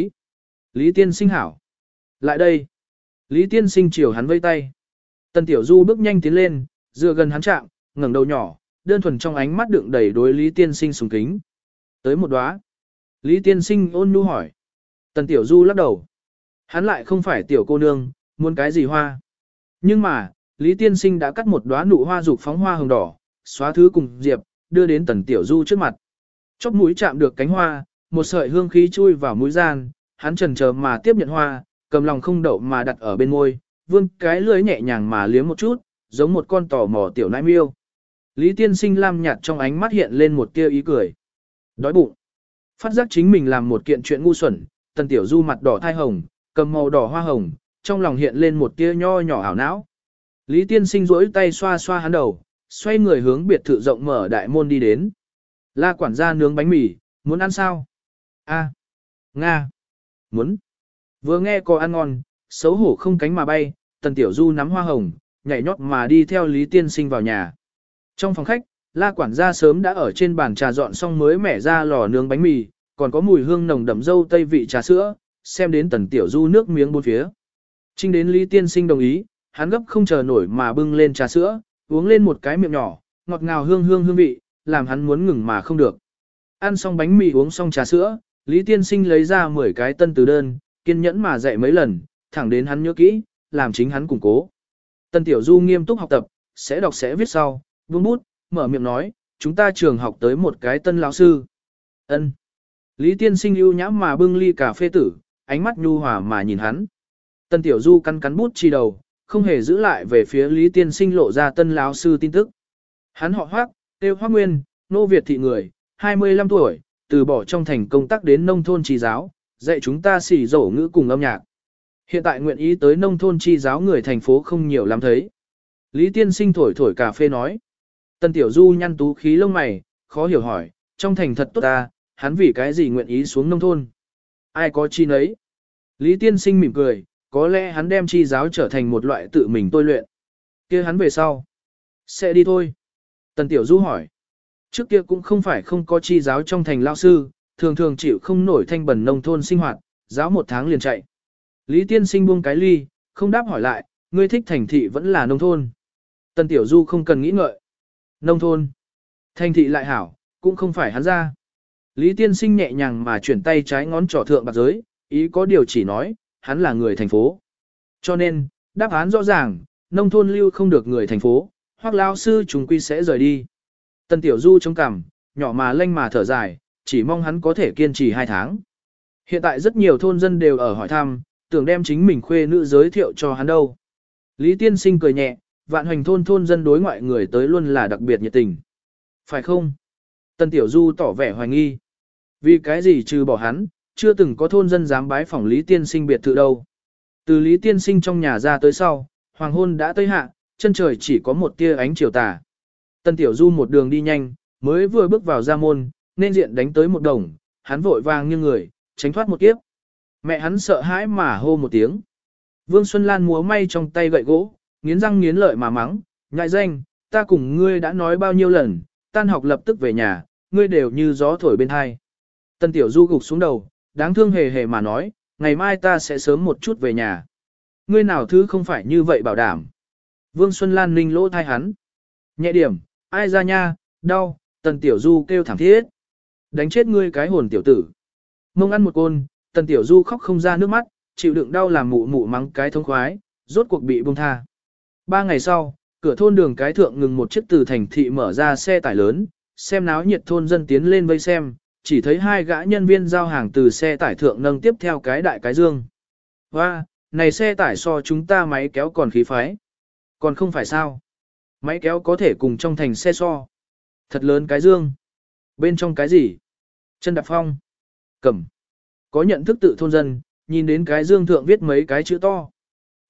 Lý tiên sinh hảo. Lại đây. Lý tiên sinh chiều hắn vây tay. Tần Tiểu Du bước nhanh tiến lên, dựa gần hắn chạm, ngẩng đầu nhỏ, đơn thuần trong ánh mắt đựng đầy đối Lý tiên sinh sùng kính. Tới một đóa. Lý tiên sinh ôn nhu hỏi. Tần Tiểu Du lắc đầu. Hắn lại không phải tiểu cô nương, muốn cái gì hoa. Nhưng mà, Lý tiên sinh đã cắt một đóa nụ hoa dục phóng hoa hồng đỏ, xóa thứ cùng diệp, đưa đến Tần Tiểu Du trước mặt. Chóp mũi chạm được cánh hoa, một sợi hương khí chui vào mũi gian, hắn chần chờ mà tiếp nhận hoa, cầm lòng không đậu mà đặt ở bên môi, vươn cái lưỡi nhẹ nhàng mà liếm một chút, giống một con tò mò tiểu nãi miêu. Lý tiên sinh lam nhạt trong ánh mắt hiện lên một tia ý cười. Đói bụng. Phát giác chính mình làm một kiện chuyện ngu xuẩn, Tần Tiểu Du mặt đỏ thai hồng, cầm màu đỏ hoa hồng, trong lòng hiện lên một tia nho nhỏ ảo não. Lý tiên sinh duỗi tay xoa xoa hắn đầu, xoay người hướng biệt thự rộng mở đại môn đi đến. La quản gia nướng bánh mì, muốn ăn sao? A. Nga. Muốn. Vừa nghe có ăn ngon, xấu hổ không cánh mà bay, Tần Tiểu Du nắm hoa hồng, nhảy nhót mà đi theo Lý tiên sinh vào nhà. Trong phòng khách, La quản gia sớm đã ở trên bàn trà dọn xong mới mẻ ra lò nướng bánh mì, còn có mùi hương nồng đậm dâu tây vị trà sữa, xem đến Tần Tiểu Du nước miếng bốn phía. Trinh đến Lý tiên sinh đồng ý, hắn gấp không chờ nổi mà bưng lên trà sữa, uống lên một cái miệng nhỏ, ngọt ngào hương vị, làm hắn muốn ngừng mà không được. Ăn xong bánh mì uống xong trà sữa, Lý tiên sinh lấy ra 10 cái tân từ đơn, kiên nhẫn mà dạy mấy lần, thẳng đến hắn nhớ kỹ, làm chính hắn củng cố. Tần Tiểu Du nghiêm túc học tập, sẽ đọc sẽ viết sau, buông bút, mở miệng nói, chúng ta trường học tới một cái tân lão sư. Ân. Lý tiên sinh ưu nhãm mà bưng ly cà phê tử, ánh mắt nhu hòa mà nhìn hắn. Tần Tiểu Du cắn cắn bút chì đầu, không hề giữ lại về phía Lý tiên sinh lộ ra tân lão sư tin tức. Hắn họ Hoắc, tên Hoắc Nguyên, nô Việt thị người, 25 tuổi, từ bỏ trong thành công tác đến nông thôn tri giáo, dạy chúng ta xỉ dỗ ngữ cùng âm nhạc. Hiện tại nguyện ý tới nông thôn tri giáo người thành phố không nhiều lắm thấy. Lý tiên sinh thổi thổi cà phê nói. Tần Tiểu Du nhăn tú khí lông mày, khó hiểu hỏi, trong thành thật tốt ta, hắn vì cái gì nguyện ý xuống nông thôn? Ai có chi nấy? Lý tiên sinh mỉm cười, có lẽ hắn đem tri giáo trở thành một loại tự mình tôi luyện. Kia hắn về sau. Sẽ đi thôi. Tần Tiểu Du hỏi. Trước kia cũng không phải không có tri giáo trong thành lao sư, thường thường chịu không nổi thanh bẩn nông thôn sinh hoạt, giáo một tháng liền chạy. Lý tiên sinh buông cái ly, không đáp hỏi lại, ngươi thích thành thị vẫn là nông thôn. Tần Tiểu Du không cần nghĩ ngợi. Nông thôn. Thành thị lại hảo, cũng không phải hắn ra. Lý tiên sinh nhẹ nhàng mà chuyển tay trái ngón trỏ thượng bạc giới, ý có điều chỉ nói, hắn là người thành phố. Cho nên, đáp án rõ ràng, nông thôn lưu không được người thành phố, hoặc lao sư chúng quy sẽ rời đi. Tần Tiểu Du chống cằm, nhỏ mà lanh mà thở dài, chỉ mong hắn có thể kiên trì 2 tháng. Hiện tại rất nhiều thôn dân đều ở hỏi thăm, tưởng đem chính mình khuê nữ giới thiệu cho hắn đâu. Lý tiên sinh cười nhẹ, vạn hoành thôn dân đối ngoại người tới luôn là đặc biệt nhiệt tình. Phải không? Tần Tiểu Du tỏ vẻ hoài nghi. Vì cái gì trừ bỏ hắn, chưa từng có thôn dân dám bái phỏng Lý tiên sinh biệt thự đâu. Từ Lý tiên sinh trong nhà ra tới sau, hoàng hôn đã tới hạ, chân trời chỉ có một tia ánh chiều tà. Tần Tiểu Du một đường đi nhanh, mới vừa bước vào ra môn, nên diện đánh tới một đồng, hắn vội vàng như người, tránh thoát một kiếp. Mẹ hắn sợ hãi mà hô một tiếng. Vương Xuân Lan múa may trong tay gậy gỗ, nghiến răng nghiến lợi mà mắng, nhại danh, ta cùng ngươi đã nói bao nhiêu lần, tan học lập tức về nhà, ngươi đều như gió thổi bên hai. Tần Tiểu Du gục xuống đầu, đáng thương hề hề mà nói, ngày mai ta sẽ sớm một chút về nhà. Ngươi nào thứ không phải như vậy bảo đảm. Vương Xuân Lan ninh lỗ thai hắn. Nhẹ điểm, ai ra nha, đau, Tần Tiểu Du kêu thảm thiết. Đánh chết ngươi cái hồn tiểu tử. Mông ăn một côn, Tần Tiểu Du khóc không ra nước mắt, chịu đựng đau làm mụ mụ mắng cái thông khoái, rốt cuộc bị buông tha. 3 ngày sau, cửa thôn đường cái thượng ngừng một chiếc từ thành thị mở ra xe tải lớn, xem náo nhiệt thôn dân tiến lên vây xem, chỉ thấy 2 gã nhân viên giao hàng từ xe tải thượng nâng tiếp theo cái đại cái dương. Hoa, này xe tải so chúng ta máy kéo còn khí phái. Còn không phải sao. Máy kéo có thể cùng trong thành xe so. Thật lớn cái dương. Bên trong cái gì? Chân đạp phong. Cầm. Có nhận thức tự thôn dân, nhìn đến cái dương thượng viết mấy cái chữ to.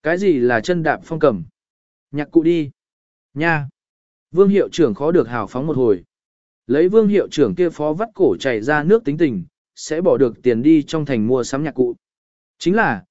Cái gì là chân đạp phong cầm? Nhạc cụ đi. Nha. Vương hiệu trưởng khó được hào phóng một hồi. Lấy vương hiệu trưởng kia phó vắt cổ chảy ra nước tính tình, sẽ bỏ được tiền đi trong thành mua sắm nhạc cụ. Chính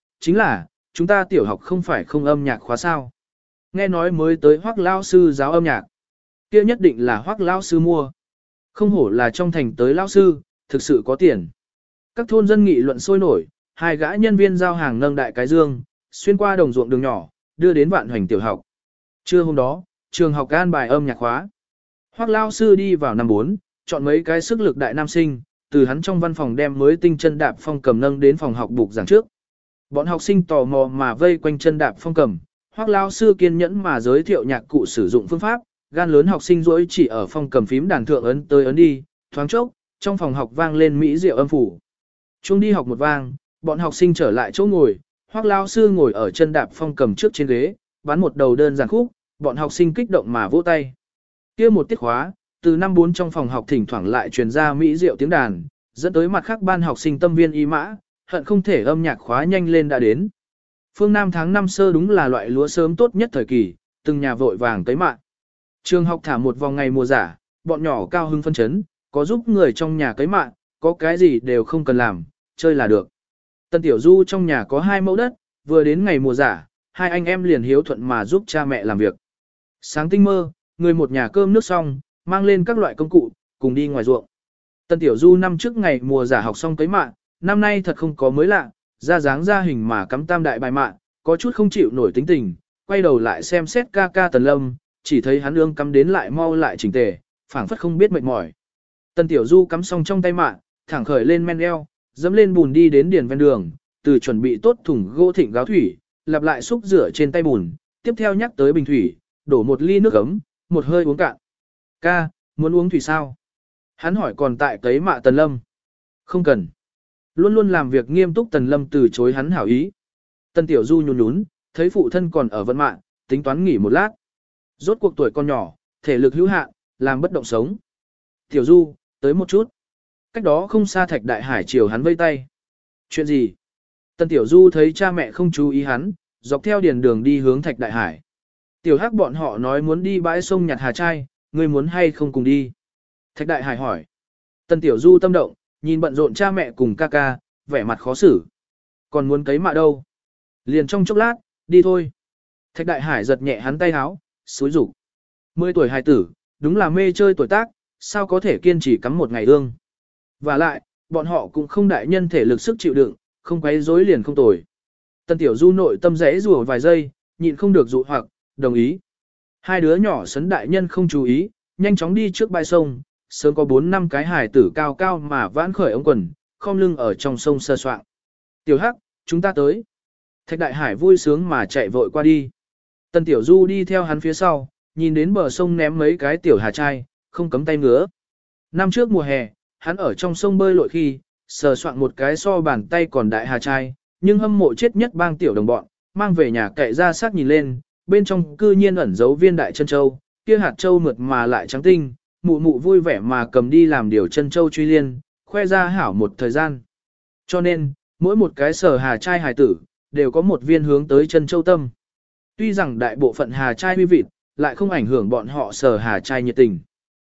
là, chúng ta tiểu học không phải không âm nhạc khóa sao. Nghe nói mới tới Hoắc lao sư giáo âm nhạc. Kia nhất định là Hoắc lao sư mua. Không hổ là trong thành tới lao sư, thực sự có tiền. Các thôn dân nghị luận sôi nổi, hai gã nhân viên giao hàng nâng đại cái dương, xuyên qua đồng ruộng đường nhỏ, đưa đến Vạn Hoành tiểu học. Trưa hôm đó, trường học an bài âm nhạc khóa. Hoắc lao sư đi vào năm 4, chọn mấy cái sức lực đại nam sinh, từ hắn trong văn phòng đem mới tinh chân đạp phong cầm nâng đến phòng học bục giảng trước. Bọn học sinh tò mò mà vây quanh chân đạp phong cầm, Hoắc lao sư kiên nhẫn mà giới thiệu nhạc cụ sử dụng phương pháp, gan lớn học sinh rỗi chỉ ở phong cầm phím đàn thượng ấn tới ấn đi, thoáng chốc, trong phòng học vang lên mỹ diệu âm phủ. Chuông đi học một vang, bọn học sinh trở lại chỗ ngồi, Hoắc lao sư ngồi ở chân đạp phong cầm trước trên ghế, bắn một đầu đơn giản khúc, bọn học sinh kích động mà vỗ tay. Kia một tiết khóa, từ năm 4 trong phòng học thỉnh thoảng lại truyền ra mỹ diệu tiếng đàn, dẫn tới mặt khác ban học sinh tâm viên ý mã, hận không thể âm nhạc khóa nhanh lên đã đến. Phương Nam tháng 5 sơ đúng là loại lúa sớm tốt nhất thời kỳ, từng nhà vội vàng tới mạng. Trường học thả một vòng ngày mùa giả, bọn nhỏ cao hưng phân chấn, có giúp người trong nhà cấy mạng, có cái gì đều không cần làm, chơi là được. Tân Tiểu Du trong nhà có 2 mẫu đất, vừa đến ngày mùa giả, hai anh em liền hiếu thuận mà giúp cha mẹ làm việc. Sáng tinh mơ, người một nhà cơm nước xong, mang lên các loại công cụ, cùng đi ngoài ruộng. Tân Tiểu Du năm trước ngày mùa giả học xong cấy mạng, năm nay thật không có mới lạ, ra dáng ra hình mà cắm tam đại bài mạng, có chút không chịu nổi tính tình, quay đầu lại xem xét ca ca Tần Lâm, chỉ thấy hắn ương cắm đến lại mau lại chỉnh tề, phảng phất không biết mệt mỏi. Tân Tiểu Du cắm xong trong tay mạng, thẳng khởi lên men eo, dẫm lên bùn đi đến điền ven đường, từ chuẩn bị tốt thùng gỗ thịnh gáo thủy, lặp lại xúc rửa trên tay bùn, tiếp theo nhắc tới bình thủy, đổ một ly nước ấm, một hơi uống cạn. Ca, muốn uống thủy sao? Hắn hỏi còn tại cấy mạ Tần Lâm. Không cần. Luôn luôn làm việc nghiêm túc Tần Lâm từ chối hắn hảo ý. Tân Tiểu Du nhún nhún, thấy phụ thân còn ở vận mạng, tính toán nghỉ một lát. Rốt cuộc tuổi con nhỏ, thể lực hữu hạn, làm bất động sống. Tiểu Du, tới một chút. Cách đó không xa Thạch Đại Hải chiều hắn vây tay. Chuyện gì? Tân Tiểu Du thấy cha mẹ không chú ý hắn, dọc theo điền đường đi hướng Thạch Đại Hải. Tiểu Hắc bọn họ nói muốn đi bãi sông nhặt hà trai, ngươi muốn hay không cùng đi? Thạch Đại Hải hỏi. Tân Tiểu Du tâm động, nhìn bận rộn cha mẹ cùng ca ca, vẻ mặt khó xử. Còn muốn cấy mạ đâu? Liền trong chốc lát, đi thôi. Thạch Đại Hải giật nhẹ hắn tay háo, xúi rủ. 10 tuổi hài tử, đúng là mê chơi tuổi tác, sao có thể kiên trì cắm một ngày ương. Và lại, bọn họ cũng không đại nhân thể lực sức chịu đựng, không quấy rối liền không tồi. Tân Tiểu Du nội tâm rẽ rùa vài giây, nhịn không được dụ hoặc, đồng ý. Hai đứa nhỏ sấn đại nhân không chú ý, nhanh chóng đi trước bãi sông, sớm có 4-5 cái hài tử cao cao mà vãn khởi ống quần, khom lưng ở trong sông sơ soạn. Tiểu Hắc, chúng ta tới. Thạch Đại Hải vui sướng mà chạy vội qua đi. Tân Tiểu Du đi theo hắn phía sau, nhìn đến bờ sông ném mấy cái tiểu hà trai, không cấm tay ngứa. Năm trước mùa hè, hắn ở trong sông bơi lội khi, sờ soạn một cái so bàn tay còn đại hà trai, nhưng hâm mộ chết nhất bang tiểu đồng bọn, mang về nhà cậy ra xác nhìn lên, bên trong cư nhiên ẩn giấu viên đại chân châu, kia hạt châu mượt mà lại trắng tinh, mụ mụ vui vẻ mà cầm đi làm điều chân châu truy liên, khoe ra hảo một thời gian. Cho nên, mỗi một cái sở hà trai hài tử, đều có một viên hướng tới chân châu tâm. Tuy rằng đại bộ phận hà trai huy vịt, lại không ảnh hưởng bọn họ sở hà trai nhiệt tình.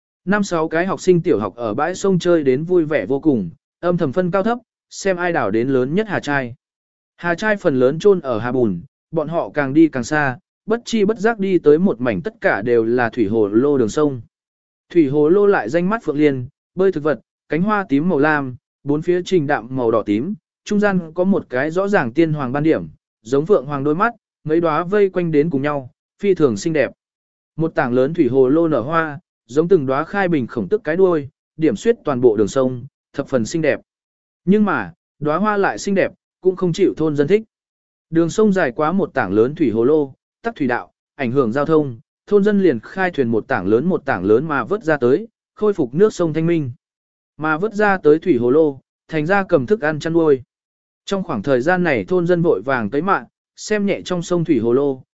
5-6 cái học sinh tiểu học ở bãi sông chơi đến vui vẻ vô cùng, âm thầm phân cao thấp, xem ai đảo đến lớn nhất hà trai. Hà trai phần lớn chôn ở hà bùn, bọn họ càng đi càng xa, bất chi bất giác đi tới một mảnh tất cả đều là thủy hồ lô đường sông. Thủy hồ lô lại danh mắt phượng liên, bơi thực vật, cánh hoa tím màu lam, bốn phía trình đạm màu đỏ tím, trung gian có một cái rõ ràng tiên hoàng ban điểm, giống phượng hoàng đôi mắt, mấy đóa vây quanh đến cùng nhau, phi thường xinh đẹp. Một tảng lớn thủy hồ lô nở hoa, giống từng đóa khai bình khổng tức cái đuôi, điểm xuyết toàn bộ đường sông, thập phần xinh đẹp. Nhưng mà, đóa hoa lại xinh đẹp, cũng không chịu thôn dân thích. Đường sông dài quá một tảng lớn thủy hồ lô, tắc thủy đạo, ảnh hưởng giao thông, thôn dân liền khai thuyền một tảng lớn mà vớt ra tới, khôi phục nước sông thanh minh. Mà vớt ra tới thủy hồ lô, thành ra cầm thức ăn chăn nuôi. Trong khoảng thời gian này thôn dân vội vàng tới mạng, xem nhẹ trong sông thủy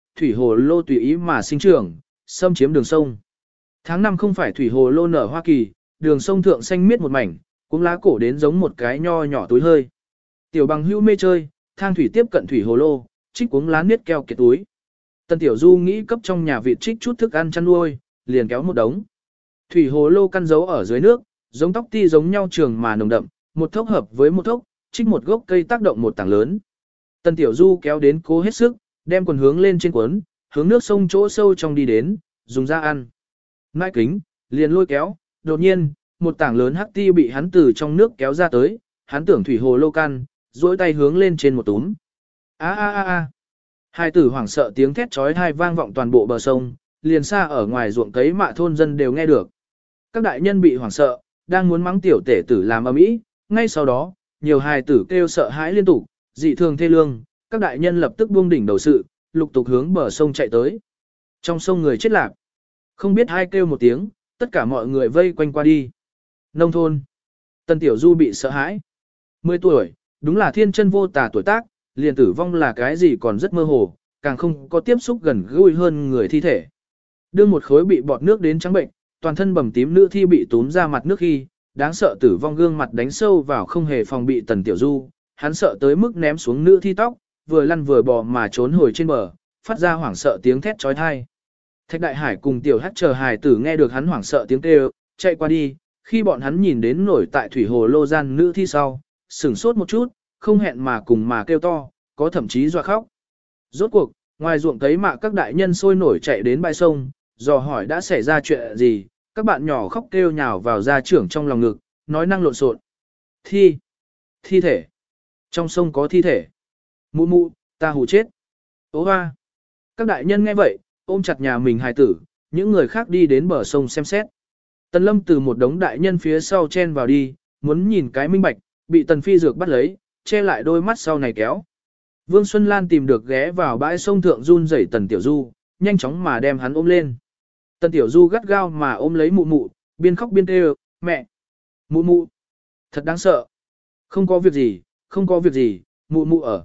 hồ lô tùy ý mà sinh trưởng, xâm chiếm đường sông. Tháng 5 không phải thủy hồ lô nở hoa kỳ, đường sông thượng xanh miết một mảnh, cũng lá cổ đến giống một cái nho nhỏ túi hơi. Tiểu bằng hữu mê chơi, thang thủy tiếp cận thủy hồ lô, trích cuống lá niết keo kiệt túi. Tần Tiểu Du nghĩ cấp trong nhà vịt trích chút thức ăn chăn nuôi, liền kéo một đống. Thủy hồ lô căn giấu ở dưới nước, giống tóc ti giống nhau trường mà nồng đậm, một thốc hợp với một thốc, trích một gốc cây tác động một tảng lớn. Tần Tiểu Du kéo đến cố hết sức, đem quần hướng lên trên cuốn, hướng nước sông chỗ sâu trong đi đến, dùng ra ăn. Nãi kính, liền lôi kéo, đột nhiên, một tảng lớn hắc ti bị hắn từ trong nước kéo ra tới, hắn tưởng thủy hồ lô căn, duỗi tay hướng lên trên một túm. A a a a. Hai tử hoảng sợ tiếng thét chói tai vang vọng toàn bộ bờ sông, liền xa ở ngoài ruộng cấy mạ thôn dân đều nghe được. Các đại nhân bị hoảng sợ, đang muốn mắng tiểu tể tử làm ầm ĩ, ngay sau đó, nhiều hài tử kêu sợ hãi liên tục, dị thường thê lương, các đại nhân lập tức buông đỉnh đầu sự, lục tục hướng bờ sông chạy tới. Trong sông người chết lạc. Không biết ai kêu một tiếng, tất cả mọi người vây quanh qua đi. Nông thôn. Tần Tiểu Du bị sợ hãi. 10 tuổi, đúng là thiên chân vô tà tuổi tác, liền tử vong là cái gì còn rất mơ hồ, càng không có tiếp xúc gần gũi hơn người thi thể. Đưa một khối bị bọt nước đến trắng bệnh, toàn thân bầm tím nữ thi bị túm ra mặt nước khi, đáng sợ tử vong gương mặt đánh sâu vào không hề phòng bị Tần Tiểu Du, hắn sợ tới mức ném xuống nữ thi tóc, vừa lăn vừa bò mà trốn hồi trên bờ, phát ra hoảng sợ tiếng thét chói tai. Thạch Đại Hải cùng Tiểu Hắc chờ hài tử nghe được hắn hoảng sợ tiếng kêu, chạy qua đi, khi bọn hắn nhìn đến nổi tại thủy hồ lô gian nữ thi sau, sửng sốt một chút, không hẹn mà cùng mà kêu to, có thậm chí dọa khóc. Rốt cuộc, ngoài ruộng cấy mạ các đại nhân sôi nổi chạy đến bãi sông, dò hỏi đã xảy ra chuyện gì, các bạn nhỏ khóc kêu nhào vào gia trưởng trong lòng ngực, nói năng lộn xộn. Thi thể. Trong sông có thi thể. Mụ mụ, ta hù chết. Ô hoa. Các đại nhân nghe vậy, ôm chặt nhà mình hài tử, những người khác đi đến bờ sông xem xét. Tần Lâm từ một đống đại nhân phía sau chen vào đi, muốn nhìn cái minh bạch, bị Tần Phi Dược bắt lấy, che lại đôi mắt sau này kéo. Vương Xuân Lan tìm được ghé vào bãi sông thượng run rẩy Tần Tiểu Du, nhanh chóng mà đem hắn ôm lên. Tần Tiểu Du gắt gao mà ôm lấy mụ mụ, biên khóc biên kêu, mẹ, mụ mụ, thật đáng sợ. Không có việc gì, không có việc gì, mụ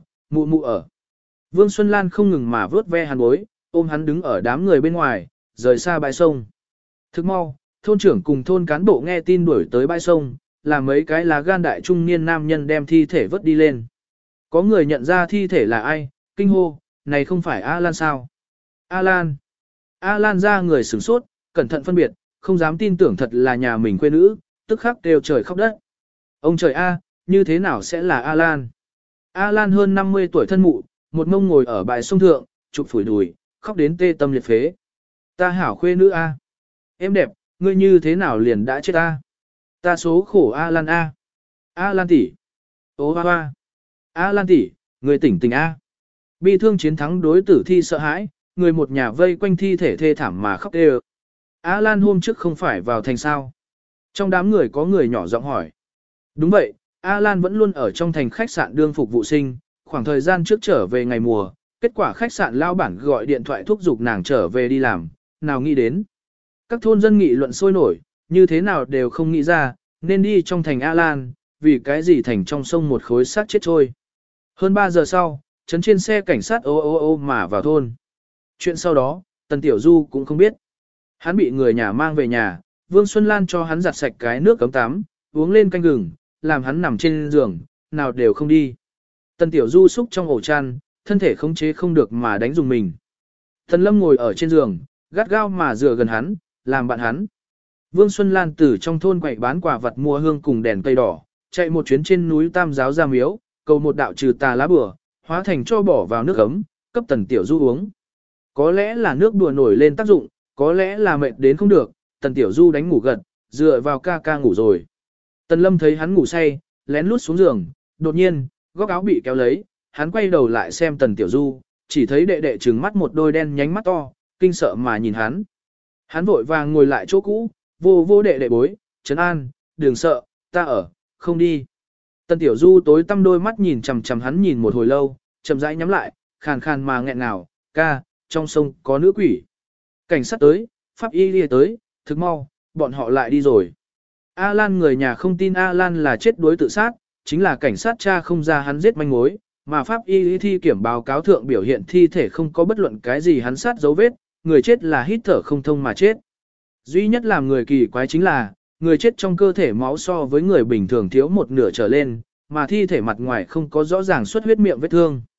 mụ ở. Vương Xuân Lan không ngừng mà vớt ve hắn bối, ôm hắn đứng ở đám người bên ngoài, rời xa bãi sông. Thức mau, thôn trưởng cùng thôn cán bộ nghe tin đuổi tới bãi sông, là mấy cái lá gan đại trung niên nam nhân đem thi thể vớt đi lên. Có người nhận ra thi thể là ai, kinh hô, này không phải A Lan sao? A Lan. A Lan ra người sửng sốt, cẩn thận phân biệt, không dám tin tưởng thật là nhà mình quê nữ, tức khắc đều trời khóc đất. Ông trời A, như thế nào sẽ là A Lan? A Lan hơn 50 tuổi thân mụ, một mông ngồi ở bãi sông thượng, chụp phủi đùi, khóc đến tê tâm liệt phế. Ta hảo khuê nữ A. Em đẹp, ngươi như thế nào liền đã chết A? Ta số khổ A Lan A. A Lan tỷ. Ô hoa hoa. A Lan tỷ, người tỉnh tỉnh A. Bi thương chiến thắng đối tử thi sợ hãi, người một nhà vây quanh thi thể thê thảm mà khóc đê. A Lan hôm trước không phải vào thành sao. Trong đám người có người nhỏ giọng hỏi. Đúng vậy, A Lan vẫn luôn ở trong thành khách sạn đương phục vụ sinh, khoảng thời gian trước trở về ngày mùa, kết quả khách sạn lao bản gọi điện thoại thúc giục nàng trở về đi làm, nào nghĩ đến. Các thôn dân nghị luận sôi nổi, như thế nào đều không nghĩ ra, nên đi trong thành A Lan, vì cái gì thành trong sông một khối xác chết trôi. Hơn 3 giờ sau, trấn trên xe cảnh sát ô mà vào thôn. Chuyện sau đó, Tần Tiểu Du cũng không biết. Hắn bị người nhà mang về nhà, Vương Xuân Lan cho hắn giặt sạch cái nước cấm tắm, uống lên canh gừng, làm hắn nằm trên giường, nào đều không đi. Tần Tiểu Du xúc trong ổ chăn, thân thể khống chế không được mà đánh dùng mình. Tần Lâm ngồi ở trên giường, gắt gao mà dựa gần hắn, làm bạn hắn. Vương Xuân Lan từ trong thôn quậy bán quả vật mua hương cùng đèn cây đỏ, chạy một chuyến trên núi Tam Giáo ra miếu, cầu một đạo trừ tà lá bùa, hóa thành cho bỏ vào nước ấm, cấp Tần Tiểu Du uống. Có lẽ là nước đùa nổi lên tác dụng, có lẽ là mệt đến không được, Tần Tiểu Du đánh ngủ gật, dựa vào ca ngủ rồi. Tần Lâm thấy hắn ngủ say, lén lút xuống giường, đột nhiên, góc áo bị kéo lấy, hắn quay đầu lại xem Tần Tiểu Du, chỉ thấy đệ đệ trừng mắt một đôi đen nhánh mắt to, kinh sợ mà nhìn hắn. Hắn vội vàng ngồi lại chỗ cũ, vô đệ đệ bối, trấn an, đừng sợ, ta ở, không đi. Tần Tiểu Du tối tăm đôi mắt nhìn chằm chằm hắn nhìn một hồi lâu, chậm rãi nhắm lại, khàn khàn mà nghẹn ngào, ca, trong sông có nữ quỷ. Cảnh sát tới, pháp y đi tới, thực mau, bọn họ lại đi rồi. A Lan người nhà không tin A Lan là chết đuối tự sát, chính là cảnh sát tra không ra hắn giết manh mối, mà pháp y thi kiểm báo cáo thượng biểu hiện thi thể không có bất luận cái gì hắn sát dấu vết, người chết là hít thở không thông mà chết. Duy nhất làm người kỳ quái chính là, người chết trong cơ thể máu so với người bình thường thiếu một nửa trở lên, mà thi thể mặt ngoài không có rõ ràng xuất huyết miệng vết thương.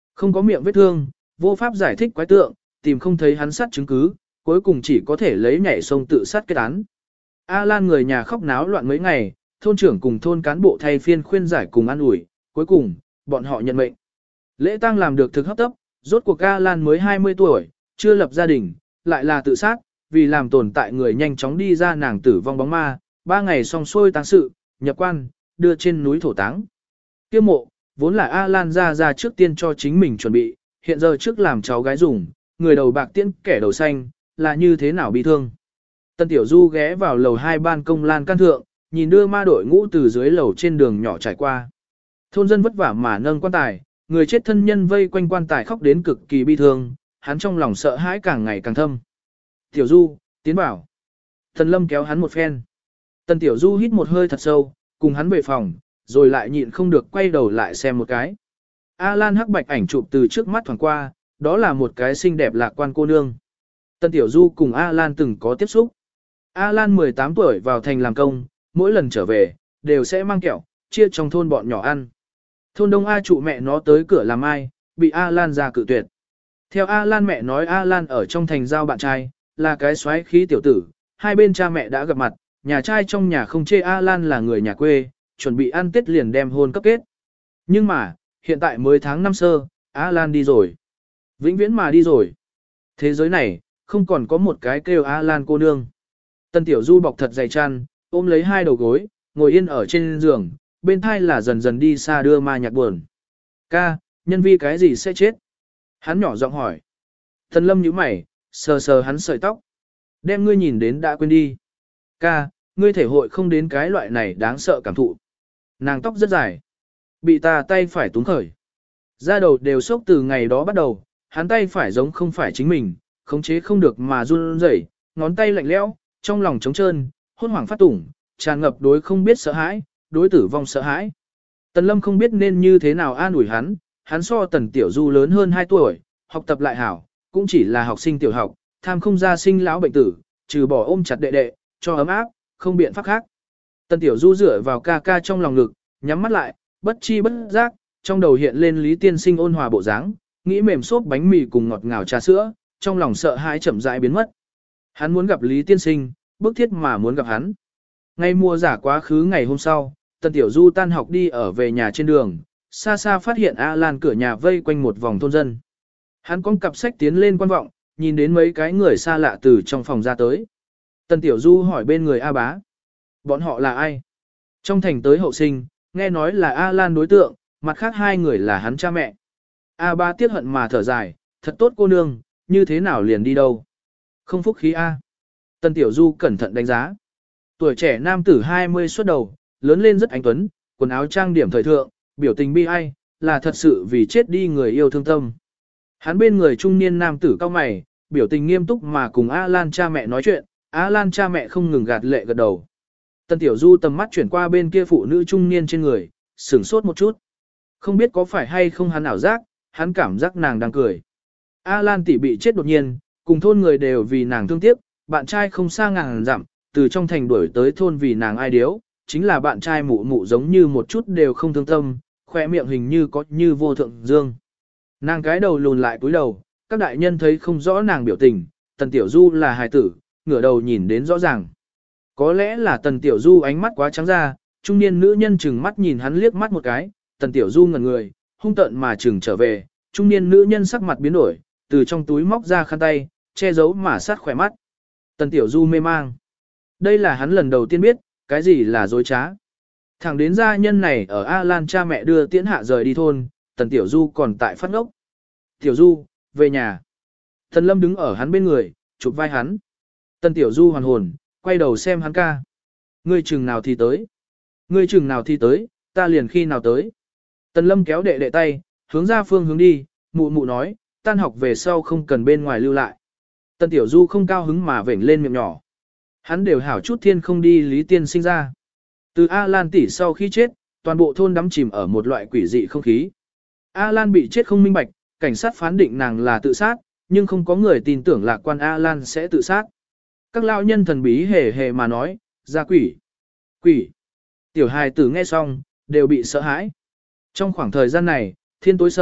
Không có miệng vết thương, vô pháp giải thích quái tượng, tìm không thấy hắn sát chứng cứ, cuối cùng chỉ có thể lấy nhảy sông tự sát kết án. A Lan người nhà khóc náo loạn mấy ngày, thôn trưởng cùng thôn cán bộ thay phiên khuyên giải cùng an ủi, cuối cùng, bọn họ nhận mệnh. Lễ tang làm được thực hấp tấp, rốt cuộc A Lan mới 20 tuổi, chưa lập gia đình, lại là tự sát, vì làm tồn tại người nhanh chóng đi ra nàng tử vong bóng ma, 3 ngày xong xuôi táng sự, nhập quan, đưa trên núi thổ táng. Kia mộ, vốn là A Lan ra trước tiên cho chính mình chuẩn bị, hiện giờ trước làm cháu gái dùng, người đầu bạc tiễn kẻ đầu xanh, là như thế nào bị thương. Tân Tiểu Du ghé vào lầu 2 ban công lan can thượng, nhìn đưa ma đội ngũ từ dưới lầu trên đường nhỏ trải qua. Thôn dân vất vả mà nâng quan tài, người chết thân nhân vây quanh quan tài khóc đến cực kỳ bi thương, hắn trong lòng sợ hãi càng ngày càng thâm. Tiểu Du, tiến bảo. Tần Lâm kéo hắn một phen. Tần Tiểu Du hít một hơi thật sâu, cùng hắn về phòng, rồi lại nhịn không được quay đầu lại xem một cái. A Lan hắc bạch ảnh chụp từ trước mắt thoảng qua, đó là một cái xinh đẹp lạc quan cô nương. Tần Tiểu Du cùng A Lan từng có tiếp xúc. A Lan 18 tuổi vào thành làm công, mỗi lần trở về, đều sẽ mang kẹo, chia trong thôn bọn nhỏ ăn. Thôn Đông A trụ mẹ nó tới cửa làm ai, bị A Lan ra cự tuyệt. Theo A Lan mẹ nói A Lan ở trong thành giao bạn trai, là cái xoáy khí tiểu tử, hai bên cha mẹ đã gặp mặt, nhà trai trong nhà không chê A Lan là người nhà quê, chuẩn bị ăn Tết liền đem hôn cấp kết. Nhưng mà, hiện tại mới tháng năm sơ, A Lan đi rồi. Vĩnh viễn mà đi rồi. Thế giới này, không còn có một cái kêu A Lan cô nương. Tân Tiểu Du bọc thật dày chăn, ôm lấy hai đầu gối, ngồi yên ở trên giường, bên thai là dần dần đi xa đưa ma nhạc buồn. Ca, nhân vi cái gì sẽ chết? Hắn nhỏ giọng hỏi. Thần Lâm nhíu mày, sờ sờ hắn sợi tóc. Đem ngươi nhìn đến đã quên đi. Ca, ngươi thể hội không đến cái loại này đáng sợ cảm thụ. Nàng tóc rất dài. Bị ta tay phải túm khởi. Da đầu đều sốc từ ngày đó bắt đầu, hắn tay phải giống không phải chính mình, khống chế không được mà run rẩy, ngón tay lạnh lẽo, trong lòng trống trơn, hốt hoảng phát tủng, tràn ngập đối không biết sợ hãi, đối tử vong sợ hãi. Tần Lâm không biết nên như thế nào an ủi hắn so Tần Tiểu Du lớn hơn 2 tuổi, học tập lại hảo, cũng chỉ là học sinh tiểu học, tham không ra sinh lão bệnh tử, trừ bỏ ôm chặt đệ đệ, cho ấm áp, không biện pháp khác. Tần Tiểu Du dựa vào ca ca trong lòng ngực, nhắm mắt lại, bất chi bất giác, trong đầu hiện lên Lý Tiên Sinh ôn hòa bộ dáng, nghĩ mềm xốp bánh mì cùng ngọt ngào trà sữa, trong lòng sợ hãi chậm rãi biến mất. Hắn muốn gặp Lý Tiên Sinh, bức thiết mà muốn gặp hắn. Ngay mùa giả quá khứ ngày hôm sau, Tần Tiểu Du tan học đi ở về nhà trên đường, xa xa phát hiện A Lan cửa nhà vây quanh một vòng thôn dân. Hắn con cặp sách tiến lên quan vọng, nhìn đến mấy cái người xa lạ từ trong phòng ra tới. Tần Tiểu Du hỏi bên người A Bá. Bọn họ là ai? Trong thành tới hậu sinh, nghe nói là A Lan đối tượng, mặt khác hai người là hắn cha mẹ. A Bá tiếc hận mà thở dài, thật tốt cô nương, như thế nào liền đi đâu? Không phúc khí A. Tần Tiểu Du cẩn thận đánh giá. Tuổi trẻ nam tử 20 xuất đầu, lớn lên rất anh tuấn, quần áo trang điểm thời thượng, biểu tình bi ai, là thật sự vì chết đi người yêu thương tâm. Hắn bên người trung niên nam tử cao mày, biểu tình nghiêm túc mà cùng A Lan cha mẹ nói chuyện, A Lan cha mẹ không ngừng gạt lệ gật đầu. Tần Tiểu Du tầm mắt chuyển qua bên kia phụ nữ trung niên trên người, sửng sốt một chút. Không biết có phải hay không hắn ảo giác, hắn cảm giác nàng đang cười. A Lan tỷ bị chết đột nhiên, cùng thôn người đều vì nàng thương tiếc, bạn trai không xa ngàn dặm, từ trong thành đuổi tới thôn vì nàng ai điếu, chính là bạn trai mụ mụ giống như một chút đều không thương tâm, khỏe miệng hình như có như vô thượng dương. Nàng cái đầu lùn lại cúi đầu, các đại nhân thấy không rõ nàng biểu tình, Tần Tiểu Du là hài tử, ngửa đầu nhìn đến rõ ràng. Có lẽ là Tần Tiểu Du ánh mắt quá trắng ra, trung niên nữ nhân chừng mắt nhìn hắn liếc mắt một cái, Tần Tiểu Du ngẩn người, hung tợn mà chừng trở về, trung niên nữ nhân sắc mặt biến đổi, từ trong túi móc ra khăn tay, che giấu mà sát khỏe mắt. Tần Tiểu Du mê mang. Đây là hắn lần đầu tiên biết, cái gì là dối trá. Thẳng đến gia nhân này ở A Lan cha mẹ đưa tiễn hạ rời đi thôn, Tần Tiểu Du còn tại phát ngốc. Tiểu Du, về nhà. Tần Lâm đứng ở hắn bên người, chụp vai hắn. Tần Tiểu Du hoàn hồn, quay đầu xem hắn ca. Ngươi chừng nào thì tới. Ngươi chừng nào thì tới, ta liền khi nào tới. Tần Lâm kéo đệ đệ tay, hướng ra phương hướng đi, mụ mụ nói, tan học về sau không cần bên ngoài lưu lại. Tần Tiểu Du không cao hứng mà vểnh lên miệng nhỏ. Hắn đều hảo chút thiên không đi Lý Tiên Sinh ra. Từ A Lan tỷ sau khi chết, toàn bộ thôn đắm chìm ở một loại quỷ dị không khí. A Lan bị chết không minh bạch, cảnh sát phán định nàng là tự sát, nhưng không có người tin tưởng lạc quan A Lan sẽ tự sát. Các lão nhân thần bí hề hề mà nói, ra quỷ. Quỷ. Tiểu hài tử nghe xong, đều bị sợ hãi. Trong khoảng thời gian này, thiên tối sầm,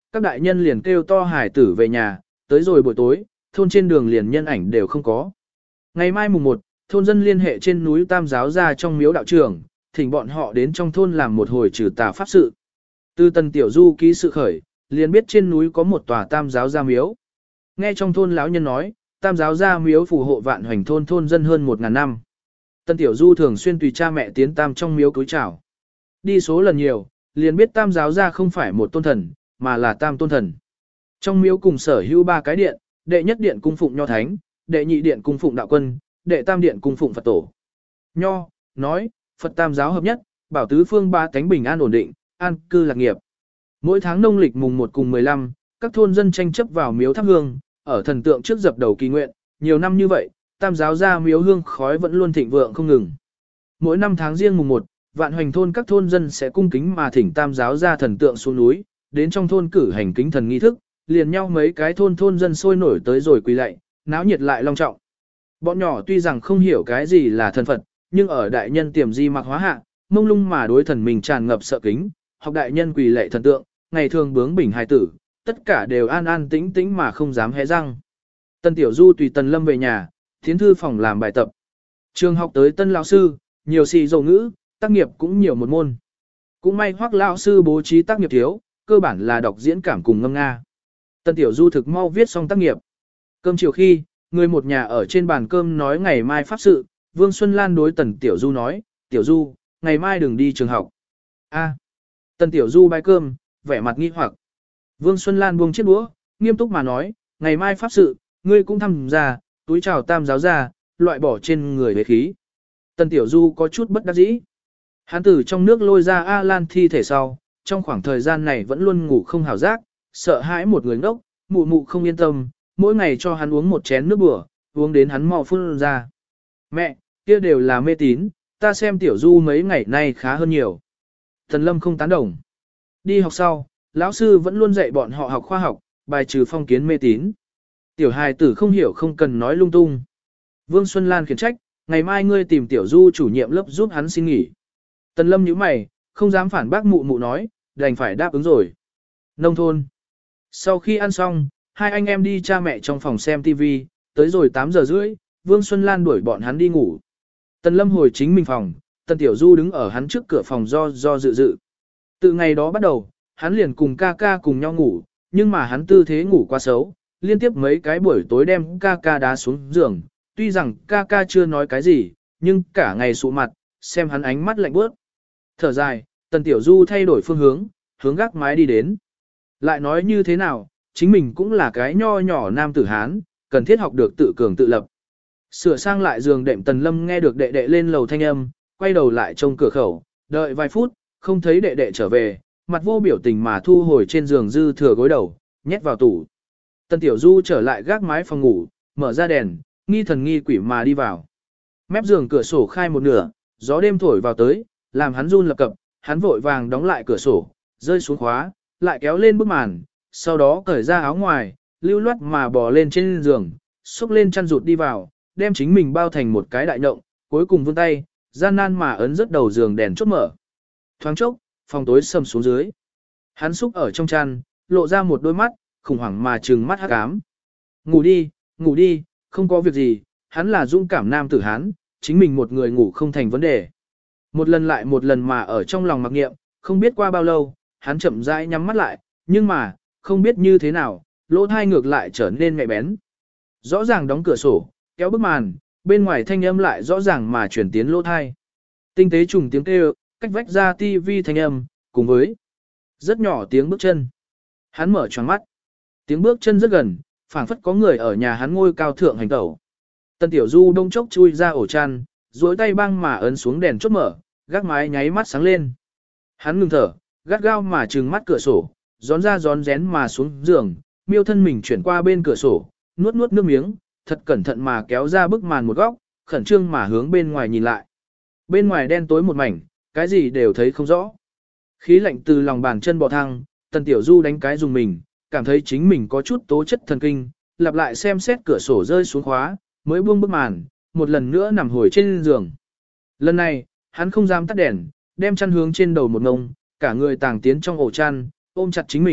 các đại nhân liền kêu to hải tử về nhà, tới rồi buổi tối, thôn trên đường liền nhân ảnh đều không có. Ngày mai mùng 1, thôn dân liên hệ trên núi Tam giáo ra trong miếu đạo trưởng, thỉnh bọn họ đến trong thôn làm một hồi trừ tà pháp sự. Từ Tần Tiểu Du ký sự khởi, liền biết trên núi có một tòa Tam giáo gia miếu. Nghe trong thôn lão nhân nói, Tam giáo gia miếu phù hộ vạn hoành thôn thôn dân hơn 1000 năm. Tần Tiểu Du thường xuyên tùy cha mẹ tiến Tam trong miếu cúi chào. Đi số lần nhiều, liền biết Tam giáo gia không phải một tôn thần, mà là Tam tôn thần. Trong miếu cùng sở hữu 3 cái điện, đệ nhất điện cung phụng Nho Thánh, đệ nhị điện cung phụng Đạo Quân, đệ tam điện cung phụng Phật Tổ. Nho, nói, Phật Tam giáo hợp nhất, bảo tứ phương ba tánh bình an ổn định, an cư lạc nghiệp. Mỗi tháng nông lịch mùng 1 cùng 15, các thôn dân tranh chấp vào miếu thắp hương, ở thần tượng trước dập đầu kỳ nguyện, nhiều năm như vậy, Tam giáo ra miếu hương khói vẫn luôn thịnh vượng không ngừng. Mỗi năm tháng riêng mùng 1, vạn hoành thôn các thôn dân sẽ cung kính mà thỉnh Tam giáo ra thần tượng xuống núi, đến trong thôn cử hành kính thần nghi thức, liền nhau mấy cái thôn dân sôi nổi tới rồi quỳ lạy, náo nhiệt lại long trọng. Bọn nhỏ tuy rằng không hiểu cái gì là thần Phật, nhưng ở đại nhân tiềm di mặc hóa hạ, mông lung mà đối thần mình tràn ngập sợ kính, học đại nhân quỳ lạy thần tượng, ngày thường bướng bỉnh hài tử, tất cả đều an an tĩnh tĩnh mà không dám hé răng. Tân Tiểu Du tùy Tần Lâm về nhà, tiến thư phòng làm bài tập. Trường học tới tân lão sư, nhiều sĩ dầu ngữ, tác nghiệp cũng nhiều một môn. Cũng may Hoắc lão sư bố trí tác nghiệp thiếu, cơ bản là đọc diễn cảm cùng ngâm nga. Tân Tiểu Du thực mau viết xong tác nghiệp. Cơm chiều khi, người một nhà ở trên bàn cơm nói ngày mai pháp sự, Vương Xuân Lan đối Tần Tiểu Du nói, Tiểu Du, ngày mai đừng đi trường học. A. Tần Tiểu Du bái cơm, vẻ mặt nghi hoặc. Vương Xuân Lan buông chiếc đũa, nghiêm túc mà nói, ngày mai pháp sự, ngươi cũng tham gia, túi chào Tam giáo ra, loại bỏ trên người huế khí. Tần Tiểu Du có chút bất đắc dĩ. Hắn từ trong nước lôi ra A Lan thi thể sau, trong khoảng thời gian này vẫn luôn ngủ không hào giác, sợ hãi một người ngốc, mụ mụ không yên tâm, mỗi ngày cho hắn uống một chén nước bừa, uống đến hắn mau phun ra. Mẹ, kia đều là mê tín, ta xem Tiểu Du mấy ngày nay khá hơn nhiều. Thần Lâm không tán đồng. Đi học sau, lão sư vẫn luôn dạy bọn họ học khoa học, bài trừ phong kiến mê tín. Tiểu hài tử không hiểu không cần nói lung tung. Vương Xuân Lan khiển trách, ngày mai ngươi tìm Tiểu Du chủ nhiệm lớp giúp hắn xin nghỉ. Tần Lâm nhíu mày, không dám phản bác mụ mụ nói, đành phải đáp ứng rồi. Nông thôn. Sau khi ăn xong, hai anh em đi cha mẹ trong phòng xem TV, tới rồi 8 giờ rưỡi, Vương Xuân Lan đuổi bọn hắn đi ngủ. Tần Lâm hồi chính mình phòng, Tần Tiểu Du đứng ở hắn trước cửa phòng do dự. Từ ngày đó bắt đầu, hắn liền cùng ca ca cùng nhau ngủ, nhưng mà hắn tư thế ngủ quá xấu, liên tiếp mấy cái buổi tối đem ca ca đá xuống giường. Tuy rằng ca ca chưa nói cái gì, nhưng cả ngày sụ mặt, xem hắn ánh mắt lạnh bước. Thở dài, Tần Tiểu Du thay đổi phương hướng, hướng gác mái đi đến. Lại nói như thế nào, chính mình cũng là cái nho nhỏ nam tử Hán, cần thiết học được tự cường tự lập. Sửa sang lại giường đệm Tần Lâm nghe được đệ đệ lên lầu thanh âm, quay đầu lại trông cửa khẩu, đợi vài phút, không thấy đệ đệ trở về, mặt vô biểu tình mà thu hồi trên giường dư thừa gối đầu, nhét vào tủ. Tần Tiểu Du trở lại gác mái phòng ngủ, mở ra đèn, nghi thần nghi quỷ mà đi vào. Mép giường cửa sổ khai một nửa, gió đêm thổi vào tới, làm hắn run lập cập, hắn vội vàng đóng lại cửa sổ, rơi xuống khóa, lại kéo lên bức màn, sau đó cởi ra áo ngoài, lưu loát mà bò lên trên giường, xúc lên chăn rụt đi vào, đem chính mình bao thành một cái đại nhộng, cuối cùng vươn tay, gian nan mà ấn rất đầu giường đèn chốt mở. Thoáng chốc, phòng tối sầm xuống dưới. Hắn xúc ở trong chăn, lộ ra một đôi mắt, khủng hoảng mà trừng mắt hắc ám. Ngủ đi, không có việc gì, hắn là dũng cảm nam tử Hán, chính mình một người ngủ không thành vấn đề. Một lần lại một lần mà ở trong lòng mặc niệm, không biết qua bao lâu, hắn chậm rãi nhắm mắt lại, nhưng mà, không biết như thế nào, lỗ thai ngược lại trở nên nhạy bén. Rõ ràng đóng cửa sổ, kéo bức màn, bên ngoài thanh âm lại rõ ràng mà chuyển tiến lỗ thai. Tinh tế trùng tiếng kêu, cách vách ra tivi thanh âm, cùng với rất nhỏ tiếng bước chân. Hắn mở choáng mắt. Tiếng bước chân rất gần, phảng phất có người ở nhà hắn ngôi cao thượng hành tẩu. Tần Tiểu Du đông chốc chui ra ổ chăn, duỗi tay băng mà ấn xuống đèn chốt mở, gác mái nháy mắt sáng lên. Hắn ngừng thở, gắt gao mà trừng mắt cửa sổ, gión ra gión rén mà xuống giường, miêu thân mình chuyển qua bên cửa sổ, nuốt nước miếng, thật cẩn thận mà kéo ra bức màn một góc, khẩn trương mà hướng bên ngoài nhìn lại. Bên ngoài đen tối một mảnh, cái gì đều thấy không rõ. Khí lạnh từ lòng bàn chân bò thăng, Tần Tiểu Du đánh cái dùng mình, cảm thấy chính mình có chút tố chất thần kinh, lặp lại xem xét cửa sổ rơi xuống khóa, mới buông bức màn, một lần nữa nằm hồi trên giường. Lần này, hắn không dám tắt đèn, đem chăn hướng trên đầu một ngông, cả người tàng tiến trong ổ chăn, ôm chặt chính mình,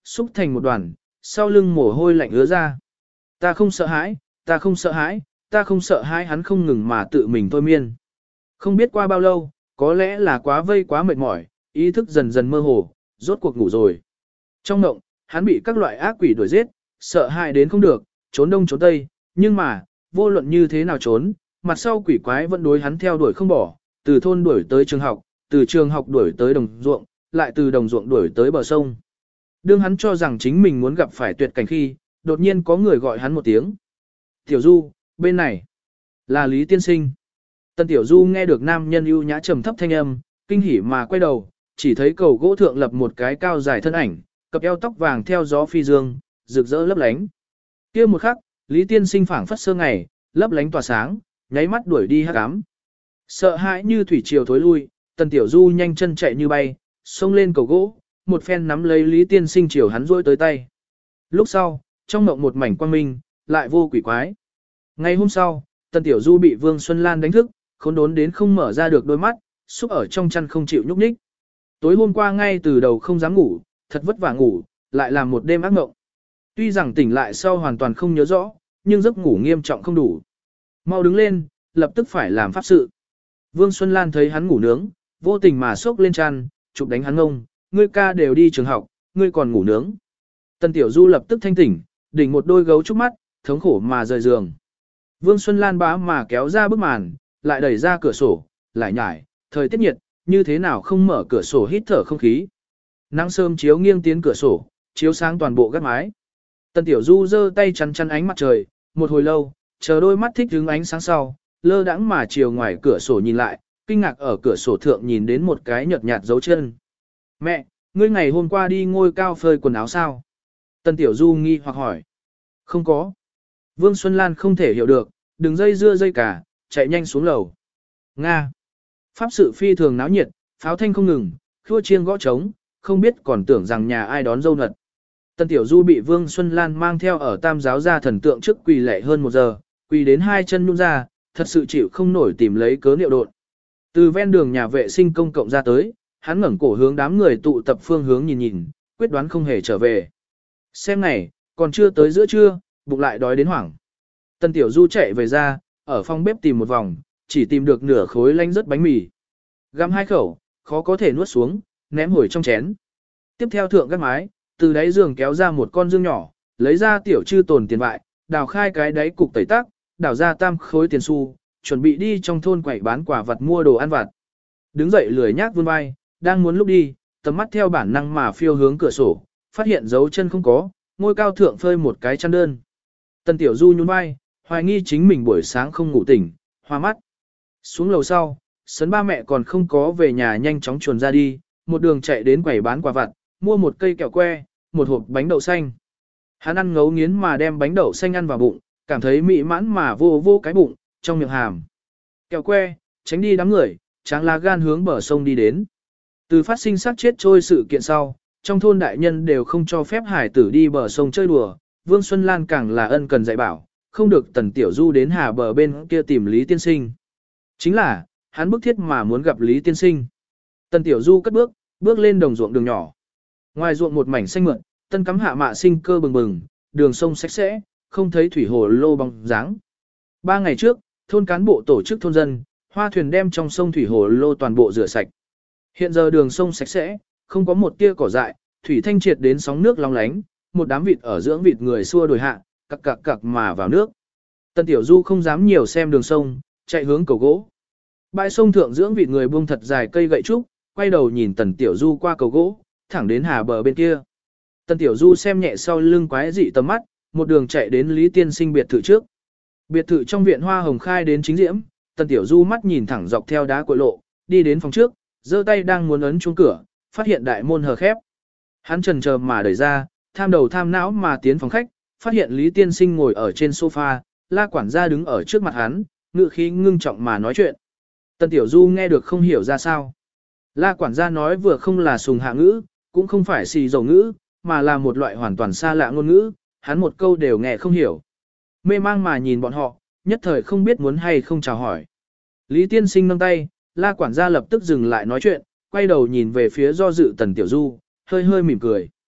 xúc thành một đoàn, sau lưng mồ hôi lạnh ứa ra. Ta không sợ hãi, ta không sợ hãi, ta không sợ hãi, hắn không ngừng mà tự mình thôi miên. Không biết qua bao lâu, có lẽ là quá vây quá mệt mỏi, ý thức dần dần mơ hồ, rốt cuộc ngủ rồi. Trong mộng, hắn bị các loại ác quỷ đuổi giết, sợ hãi đến không được, trốn đông trốn tây, nhưng mà, vô luận như thế nào trốn, mặt sau quỷ quái vẫn đối hắn theo đuổi không bỏ, từ thôn đuổi tới trường học, từ trường học đuổi tới đồng ruộng, lại từ đồng ruộng đuổi tới bờ sông. Đương hắn cho rằng chính mình muốn gặp phải tuyệt cảnh khi, đột nhiên có người gọi hắn một tiếng. Tiểu Du, bên này, là Lý Tiên Sinh. Tân Tiểu Du nghe được nam nhân ưu nhã trầm thấp thanh âm, kinh hỉ mà quay đầu, chỉ thấy cầu gỗ thượng lập một cái cao dài thân ảnh, cặp eo tóc vàng theo gió phi dương, rực rỡ lấp lánh. Kia một khắc, Lý Tiên Sinh phảng phất sơ ngày, lấp lánh tỏa sáng, nháy mắt đuổi đi hắc ám. Sợ hãi như thủy triều thối lui, Tần Tiểu Du nhanh chân chạy như bay, xông lên cầu gỗ, một phen nắm lấy Lý Tiên Sinh chiều hắn rôi tới tay. Lúc sau, trong mộng một mảnh quang minh, lại vô quỷ quái. Ngày hôm sau, Tần Tiểu Du bị Vương Xuân Lan đánh thức, khốn đốn đến không mở ra được đôi mắt, xúc ở trong chăn không chịu nhúc nhích. Tối hôm qua ngay từ đầu không dám ngủ, thật vất vả ngủ, lại làm một đêm ác mộng. Tuy rằng tỉnh lại sau hoàn toàn không nhớ rõ, nhưng giấc ngủ nghiêm trọng không đủ. Mau đứng lên, lập tức phải làm pháp sự. Vương Xuân Lan thấy hắn ngủ nướng, vô tình mà xốc lên chăn, chụp đánh hắn ngông, ngươi ca đều đi trường học, ngươi còn ngủ nướng. Tần Tiểu Du lập tức thanh tỉnh, đỉnh một đôi gấu trúc mắt, thống khổ mà rời giường. Vương Xuân Lan bá mà kéo ra bức màn, lại đẩy ra cửa sổ, lại nhải, thời tiết nhiệt, như thế nào không mở cửa sổ hít thở không khí. Nắng sớm chiếu nghiêng tiến cửa sổ, chiếu sáng toàn bộ gác mái. Tần Tiểu Du giơ tay chắn chắn ánh mặt trời, một hồi lâu, chờ đôi mắt thích hứng ánh sáng sau, lơ đãng mà chiều ngoài cửa sổ nhìn lại, kinh ngạc ở cửa sổ thượng nhìn đến một cái nhợt nhạt dấu chân. Mẹ, ngươi ngày hôm qua đi ngôi cao phơi quần áo sao? Tần Tiểu Du nghi hoặc hỏi. Không có. Vương Xuân Lan không thể hiểu được, đừng dây dưa dây cả, chạy nhanh xuống lầu. Nga. Pháp sự phi thường náo nhiệt, pháo thanh không ngừng, khua chiêng gõ trống, không biết còn tưởng rằng nhà ai đón dâu nật. Tần Tiểu Du bị Vương Xuân Lan mang theo ở Tam giáo gia thần tượng trước quỳ lệ hơn 1 giờ, quỳ đến 2 chân nhún ra, thật sự chịu không nổi tìm lấy cớ liệu độn. Từ ven đường nhà vệ sinh công cộng ra tới, hắn ngẩng cổ hướng đám người tụ tập phương hướng nhìn nhìn, quyết đoán không hề trở về. Xem này, còn chưa tới giữa trưa, bụng lại đói đến hoảng. Tần Tiểu Du chạy về ra, ở phòng bếp tìm một vòng, chỉ tìm được nửa khối lanh rớt bánh mì. Găm 2 khẩu, khó có thể nuốt xuống, ném hồi trong chén. Tiếp theo thượng các mái, từ đáy giường kéo ra một con dương nhỏ, lấy ra tiểu chư tồn tiền bại, đào khai cái đáy cục tẩy tác, đào ra 3 khối tiền xu, chuẩn bị đi trong thôn quẩy bán quả vật mua đồ ăn vặt. Đứng dậy lười nhác vươn vai, đang muốn lúc đi, tầm mắt theo bản năng mà phiêu hướng cửa sổ, phát hiện dấu chân không có, ngôi cao thượng phơi một cái chăn đơn. Tần Tiểu Du nhún vai, hoài nghi chính mình buổi sáng không ngủ tỉnh, hoa mắt. Xuống lầu sau, sấn ba mẹ còn không có về nhà nhanh chóng chuồn ra đi, một đường chạy đến quầy bán quả vặt, mua một cây kẹo que, một hộp bánh đậu xanh. Hắn ăn ngấu nghiến mà đem bánh đậu xanh ăn vào bụng, cảm thấy mị mãn mà vô vô cái bụng, trong miệng hàm. Kẹo que, tránh đi đám người, Tráng lá gan hướng bờ sông đi đến. Từ phát sinh sát chết trôi sự kiện sau, trong thôn đại nhân đều không cho phép hải tử đi bờ sông chơi đùa, Vương Xuân Lan càng là ân cần dạy bảo, không được Tần Tiểu Du đến hà bờ bên kia tìm Lý Tiên Sinh. Chính là, hắn bức thiết mà muốn gặp Lý Tiên Sinh. Tần Tiểu Du cất bước, bước lên đồng ruộng đường nhỏ. Ngoài ruộng một mảnh xanh mượn, tân cắm hạ mạ sinh cơ bừng bừng, đường sông sạch sẽ, không thấy thủy hồ lô bóng dáng. 3 ngày trước, thôn cán bộ tổ chức thôn dân, hoa thuyền đem trong sông thủy hồ lô toàn bộ rửa sạch. Hiện giờ đường sông sạch sẽ, không có một tia cỏ dại, thủy thanh triệt đến sóng nước long lánh, một đám vịt ở dưỡng vịt người xua đuổi hạ, cặc cặc cặc mà vào nước. Tần Tiểu Du không dám nhiều xem đường sông, chạy hướng cầu gỗ. Bãi sông thượng dưỡng vịt người buông thật dài cây gậy trúc, quay đầu nhìn Tần Tiểu Du qua cầu gỗ, thẳng đến hà bờ bên kia. Tần Tiểu Du xem nhẹ sau lưng quái dị tầm mắt, một đường chạy đến Lý Tiên Sinh biệt thự trước. Biệt thự trong viện hoa hồng khai đến chính diễm, Tần Tiểu Du mắt nhìn thẳng dọc theo đá cội lộ, đi đến phòng trước, giơ tay đang muốn ấn chuông cửa, phát hiện đại môn hờ khép. Hắn chần chờ mà đẩy ra, tham đầu tham não mà tiến phòng khách, phát hiện Lý Tiên Sinh ngồi ở trên sofa, La quản gia đứng ở trước mặt hắn, ngữ khí ngưng trọng mà nói chuyện. Tần Tiểu Du nghe được không hiểu ra sao. La quản gia nói vừa không là sùng hạ ngữ, cũng không phải xì dầu ngữ, mà là một loại hoàn toàn xa lạ ngôn ngữ, hắn một câu đều nghe không hiểu. Mê mang mà nhìn bọn họ, nhất thời không biết muốn hay không chào hỏi. Lý Tiên Sinh nâng tay, La quản gia lập tức dừng lại nói chuyện, quay đầu nhìn về phía do dự Tần Tiểu Du, hơi hơi mỉm cười.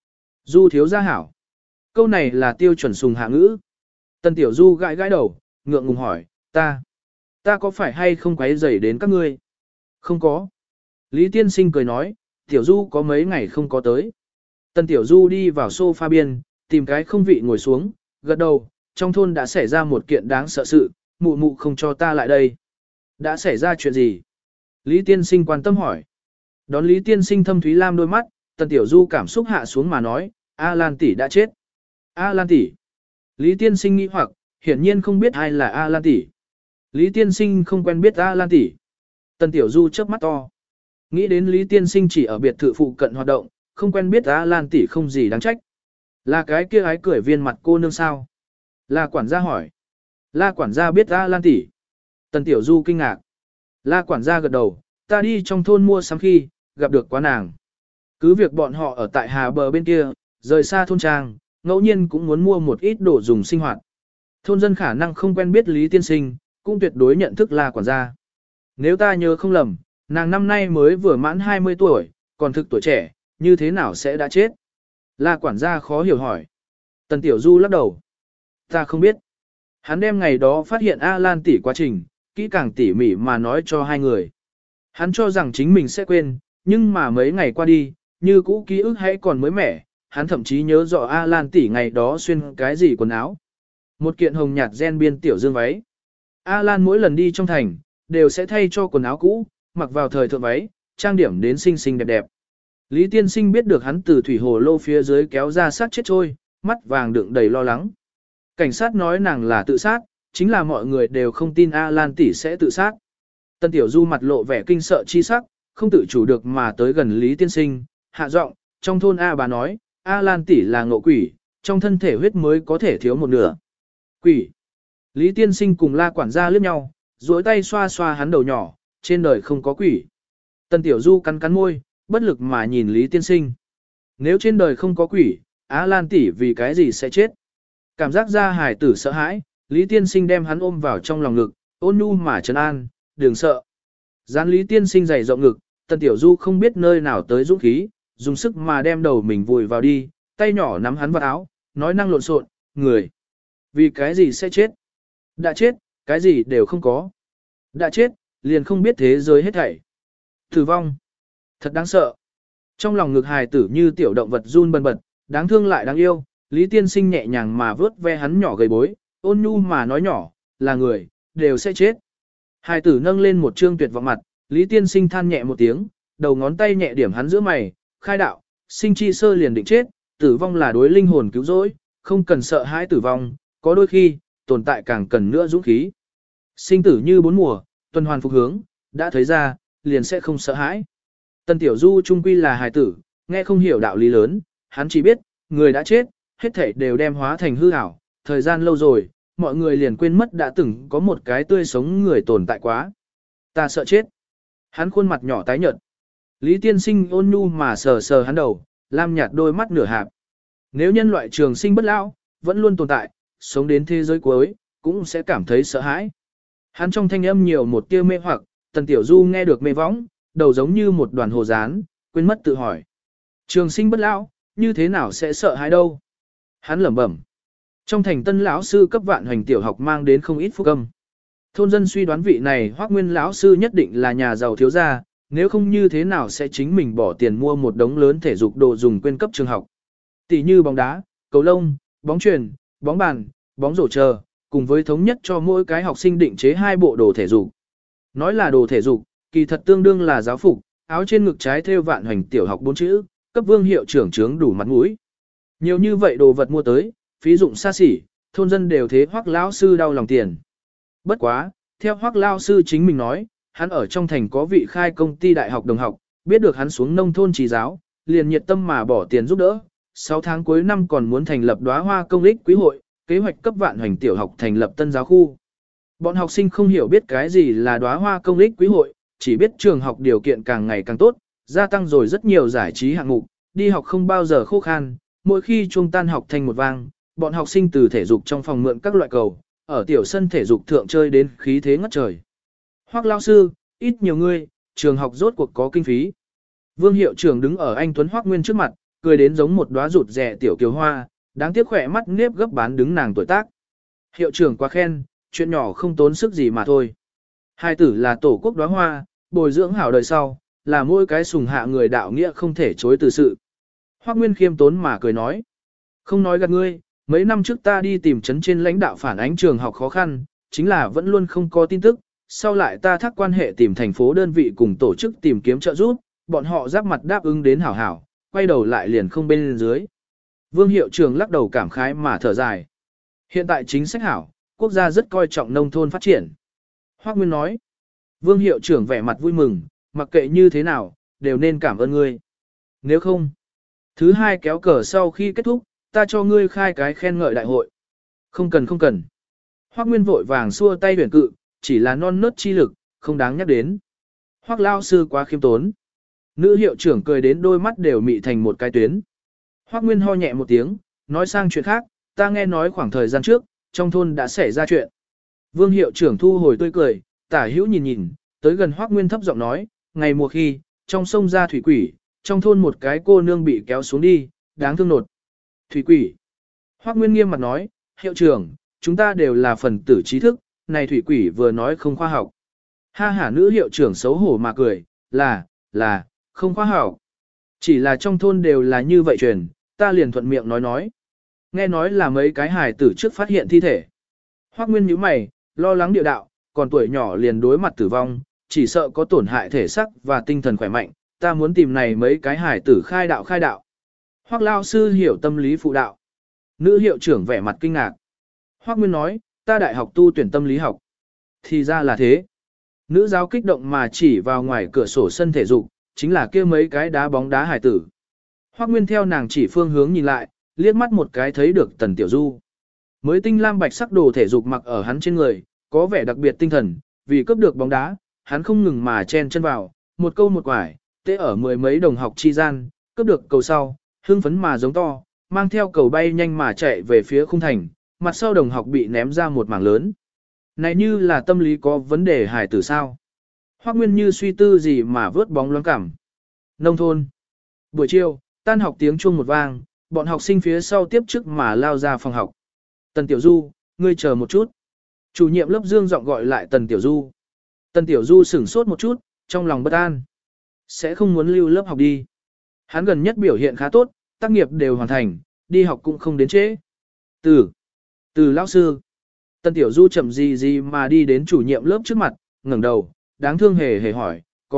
Du thiếu gia hảo. Câu này là tiêu chuẩn sùng hạ ngữ. Tần Tiểu Du gãi gãi đầu, ngượng ngùng hỏi, ta có phải hay không quấy rầy đến các ngươi? Không có. Lý Tiên Sinh cười nói, Tiểu Du có mấy ngày không có tới. Tần Tiểu Du đi vào sofa biên, tìm cái không vị ngồi xuống, gật đầu, trong thôn đã xảy ra một kiện đáng sợ sự, mụ mụ không cho ta lại đây. Đã xảy ra chuyện gì? Lý Tiên Sinh quan tâm hỏi. Đón Lý Tiên Sinh thâm thúy lam đôi mắt, Tần Tiểu Du cảm xúc hạ xuống mà nói, A Lan tỷ đã chết. A Lan tỷ. Lý Tiên Sinh nghi hoặc, hiển nhiên không biết ai là A Lan tỷ. Lý Tiên Sinh không quen biết A Lan tỷ. Tần Tiểu Du chớp mắt to. Nghĩ đến Lý Tiên Sinh chỉ ở biệt thự phụ cận hoạt động, không quen biết A Lan tỷ không gì đáng trách. Là cái kia ái cười viên mặt cô nương sao? La quản gia hỏi. La quản gia biết A Lan tỷ. Tần Tiểu Du kinh ngạc. La quản gia gật đầu, ta đi trong thôn mua sắm khi, gặp được quá nàng. Cứ việc bọn họ ở tại Hà Bờ bên kia, rời xa thôn trang, ngẫu nhiên cũng muốn mua một ít đồ dùng sinh hoạt. Thôn dân khả năng không quen biết Lý Tiên Sinh, cũng tuyệt đối nhận thức La quản gia. Nếu ta nhớ không lầm, nàng năm nay mới vừa mãn 20 tuổi, còn thực tuổi trẻ, như thế nào sẽ đã chết? La quản gia khó hiểu hỏi. Tần Tiểu Du lắc đầu. Ta không biết. Hắn đem ngày đó phát hiện A Lan tỷ quá trình, kỹ càng tỉ mỉ mà nói cho hai người. Hắn cho rằng chính mình sẽ quên, nhưng mà mấy ngày qua đi, như cũ ký ức hãy còn mới mẻ, hắn thậm chí nhớ rõ A Lan tỷ ngày đó xuyên cái gì quần áo. Một kiện hồng nhạt gen biên tiểu dương váy. A Lan mỗi lần đi trong thành, đều sẽ thay cho quần áo cũ, mặc vào thời thượng váy, trang điểm đến xinh xinh đẹp đẹp. Lý Tiên Sinh biết được hắn từ thủy hồ lô phía dưới kéo ra sát chết trôi, mắt vàng đựng đầy lo lắng. Cảnh sát nói nàng là tự sát, chính là mọi người đều không tin A Lan tỷ sẽ tự sát. Tân Tiểu Du mặt lộ vẻ kinh sợ chi sắc, không tự chủ được mà tới gần Lý Tiên Sinh, hạ giọng, trong thôn A bà nói, A Lan tỷ là ngộ quỷ, trong thân thể huyết mới có thể thiếu một nửa. Quỷ. Lý Tiên Sinh cùng La quản gia liếc nhau, duỗi tay xoa xoa hắn đầu nhỏ, trên đời không có quỷ. Tân Tiểu Du cắn cắn môi, bất lực mà nhìn Lý Tiên Sinh. Nếu trên đời không có quỷ, A Lan tỷ vì cái gì sẽ chết? Cảm giác ra hài tử sợ hãi, Lý Tiên Sinh đem hắn ôm vào trong lòng ngực, ôn nhu mà trấn an, đừng sợ. Gián Lý Tiên Sinh dày rộng ngực, Tần Tiểu Du không biết nơi nào tới dũng khí, dùng sức mà đem đầu mình vùi vào đi, tay nhỏ nắm hắn vào áo, nói năng lộn xộn, người. Vì cái gì sẽ chết? Đã chết, cái gì đều không có. Đã chết, liền không biết thế giới hết thảy. Tử vong. Thật đáng sợ. Trong lòng ngực hài tử như tiểu động vật run bần bật, đáng thương lại đáng yêu, Lý Tiên Sinh nhẹ nhàng mà vớt ve hắn nhỏ gầy bối, ôn nhu mà nói nhỏ, là người, đều sẽ chết. Hài tử nâng lên một trương tuyệt vọng mặt, Lý Tiên Sinh than nhẹ một tiếng, đầu ngón tay nhẹ điểm hắn giữa mày, khai đạo, sinh chi sơ liền định chết, tử vong là đối linh hồn cứu rỗi, không cần sợ hãi tử vong, có đôi khi, tồn tại càng cần nữa dũng khí. Sinh tử như bốn mùa, tuần hoàn phục hướng, đã thấy ra, liền sẽ không sợ hãi. Tần Tiểu Du trung quy là hài tử, nghe không hiểu đạo lý lớn, hắn chỉ biết, người đã chết, hết thảy đều đem hóa thành hư ảo, thời gian lâu rồi, mọi người liền quên mất đã từng có một cái tươi sống người tồn tại quá. Ta sợ chết. Hắn khuôn mặt nhỏ tái nhợt. Lý Tiên Sinh ôn nhu mà sờ sờ hắn đầu, lam nhạt đôi mắt nửa hạp. Nếu nhân loại trường sinh bất lão, vẫn luôn tồn tại, sống đến thế giới cuối, cũng sẽ cảm thấy sợ hãi. Hắn trong thanh âm nhiều một tia mê hoặc, Tần Tiểu Du nghe được mê võng, đầu giống như một đoàn hồ dán, quên mất tự hỏi. Trường sinh bất lão, như thế nào sẽ sợ hãi đâu? Hắn lẩm bẩm. Trong thành tân lão sư cấp vạn hoành tiểu học mang đến không ít phúc âm. Thôn dân suy đoán vị này Hoắc Nguyên lão sư nhất định là nhà giàu thiếu gia, nếu không như thế nào sẽ chính mình bỏ tiền mua một đống lớn thể dục đồ dùng quyên cấp trường học. Tỷ như bóng đá, cầu lông, bóng chuyền, bóng bàn, bóng rổ chờ, cùng với thống nhất cho mỗi cái học sinh định chế 2 bộ đồ thể dục. Nói là đồ thể dục, kỳ thật tương đương là giáo phục, áo trên ngực trái thêu vạn hoành tiểu học 4 chữ, cấp vương hiệu trưởng trướng đủ mặt mũi. Nhiều như vậy đồ vật mua tới, phí dụng xa xỉ, thôn dân đều thế Hoắc lão sư đau lòng tiền. Bất quá, theo Hoắc lão sư chính mình nói, hắn ở trong thành có vị khai công ty đại học đồng học, biết được hắn xuống nông thôn trì giáo, liền nhiệt tâm mà bỏ tiền giúp đỡ. 6 tháng cuối năm còn muốn thành lập đóa hoa công ích quý hội, kế hoạch cấp vạn hoành tiểu học thành lập tân giáo khu. Bọn học sinh không hiểu biết cái gì là đóa hoa công ích quý hội, chỉ biết trường học điều kiện càng ngày càng tốt, gia tăng rồi rất nhiều giải trí hạng mục, đi học không bao giờ khô khan, mỗi khi chuông tan học thành một vang, bọn học sinh từ thể dục trong phòng mượn các loại cầu, ở tiểu sân thể dục thượng chơi đến khí thế ngất trời. Hoắc lão sư, ít nhiều ngươi, trường học rốt cuộc có kinh phí. Vương hiệu trưởng đứng ở anh Tuấn Hoắc Nguyên trước mặt, cười đến giống một đóa rụt rẻ tiểu kiều hoa, đáng tiếc khỏe mắt nếp gấp bán đứng nàng tuổi tác. Hiệu trưởng quá khen, chuyện nhỏ không tốn sức gì mà thôi. Hai tử là tổ quốc đóa hoa, bồi dưỡng hảo đời sau, là mỗi cái sùng hạ người đạo nghĩa không thể chối từ sự. Hoắc Nguyên khiêm tốn mà cười nói. Không nói gạt ngươi, mấy năm trước ta đi tìm chấn trên lãnh đạo phản ánh trường học khó khăn, chính là vẫn luôn không có tin tức, sau lại ta thác quan hệ tìm thành phố đơn vị cùng tổ chức tìm kiếm trợ giúp, bọn họ giáp mặt đáp ứng đến hảo hảo, quay đầu lại liền không bên dưới. Vương hiệu trưởng lắc đầu cảm khái mà thở dài. Hiện tại chính sách hảo, quốc gia rất coi trọng nông thôn phát triển. Hoắc Nguyên nói. Vương hiệu trưởng vẻ mặt vui mừng, mặc kệ như thế nào, đều nên cảm ơn ngươi. Nếu không, thứ hai kéo cờ sau khi kết thúc, ta cho ngươi khai cái khen ngợi đại hội. Không cần không cần. Hoắc Nguyên vội vàng xua tay huyền cự, chỉ là non nớt chi lực, không đáng nhắc đến. Hoắc lao sư quá khiêm tốn. Nữ hiệu trưởng cười đến đôi mắt đều mị thành một cái tuyến. Hoắc Nguyên ho nhẹ một tiếng, nói sang chuyện khác, ta nghe nói khoảng thời gian trước, trong thôn đã xảy ra chuyện. Vương hiệu trưởng thu hồi tươi cười, tả hữu nhìn nhìn, tới gần Hoắc Nguyên thấp giọng nói, ngày mùa khi, trong sông ra thủy quỷ, trong thôn một cái cô nương bị kéo xuống đi, đáng thương nột. Thủy quỷ. Hoắc Nguyên nghiêm mặt nói, hiệu trưởng, chúng ta đều là phần tử trí thức, này thủy quỷ vừa nói không khoa học. Ha hả nữ hiệu trưởng xấu hổ mà cười, là, không khoa học. Chỉ là trong thôn đều là như vậy truyền, ta liền thuận miệng nói. Nghe nói là mấy cái hài tử trước phát hiện thi thể. Hoắc Nguyên nhíu mày, lo lắng địa đạo, còn tuổi nhỏ liền đối mặt tử vong, chỉ sợ có tổn hại thể xác và tinh thần khỏe mạnh, ta muốn tìm này mấy cái hài tử khai đạo. Hoắc lao sư hiểu tâm lý phụ đạo. Nữ hiệu trưởng vẻ mặt kinh ngạc. Hoắc Nguyên nói, ta đại học tu tuyển tâm lý học. Thì ra là thế. Nữ giáo kích động mà chỉ vào ngoài cửa sổ sân thể dục, chính là kia mấy cái đá bóng đá hài tử. Hoắc Nguyên theo nàng chỉ phương hướng nhìn lại, liếc mắt một cái thấy được Tần Tiểu Du. Mới tinh lam bạch sắc đồ thể dục mặc ở hắn trên người, có vẻ đặc biệt tinh thần, vì cướp được bóng đá, hắn không ngừng mà chen chân vào, một câu một quải, tê ở mười mấy đồng học chi gian, cướp được cầu sau, hưng phấn mà giống to, mang theo cầu bay nhanh mà chạy về phía khung thành, mặt sau đồng học bị ném ra một mảng lớn. Này như là tâm lý có vấn đề hài tử sao? Hoắc Nguyên như suy tư gì mà vớt bóng loáng cảm. Nông thôn. Buổi chiều, tan học tiếng chuông một vang, bọn học sinh phía sau tiếp trước mà lao ra phòng học. Tần Tiểu Du, ngươi chờ một chút. Chủ nhiệm lớp Dương giọng gọi lại Tần Tiểu Du. Tần Tiểu Du sửng sốt một chút, trong lòng bất an. Sẽ không muốn lưu lớp học đi. Hắn gần nhất biểu hiện khá tốt, tác nghiệp đều hoàn thành, đi học cũng không đến trễ. Từ lão sư. Tần Tiểu Du chậm gì mà đi đến chủ nhiệm lớp trước mặt, ngẩng đầu, đáng thương hề hỏi,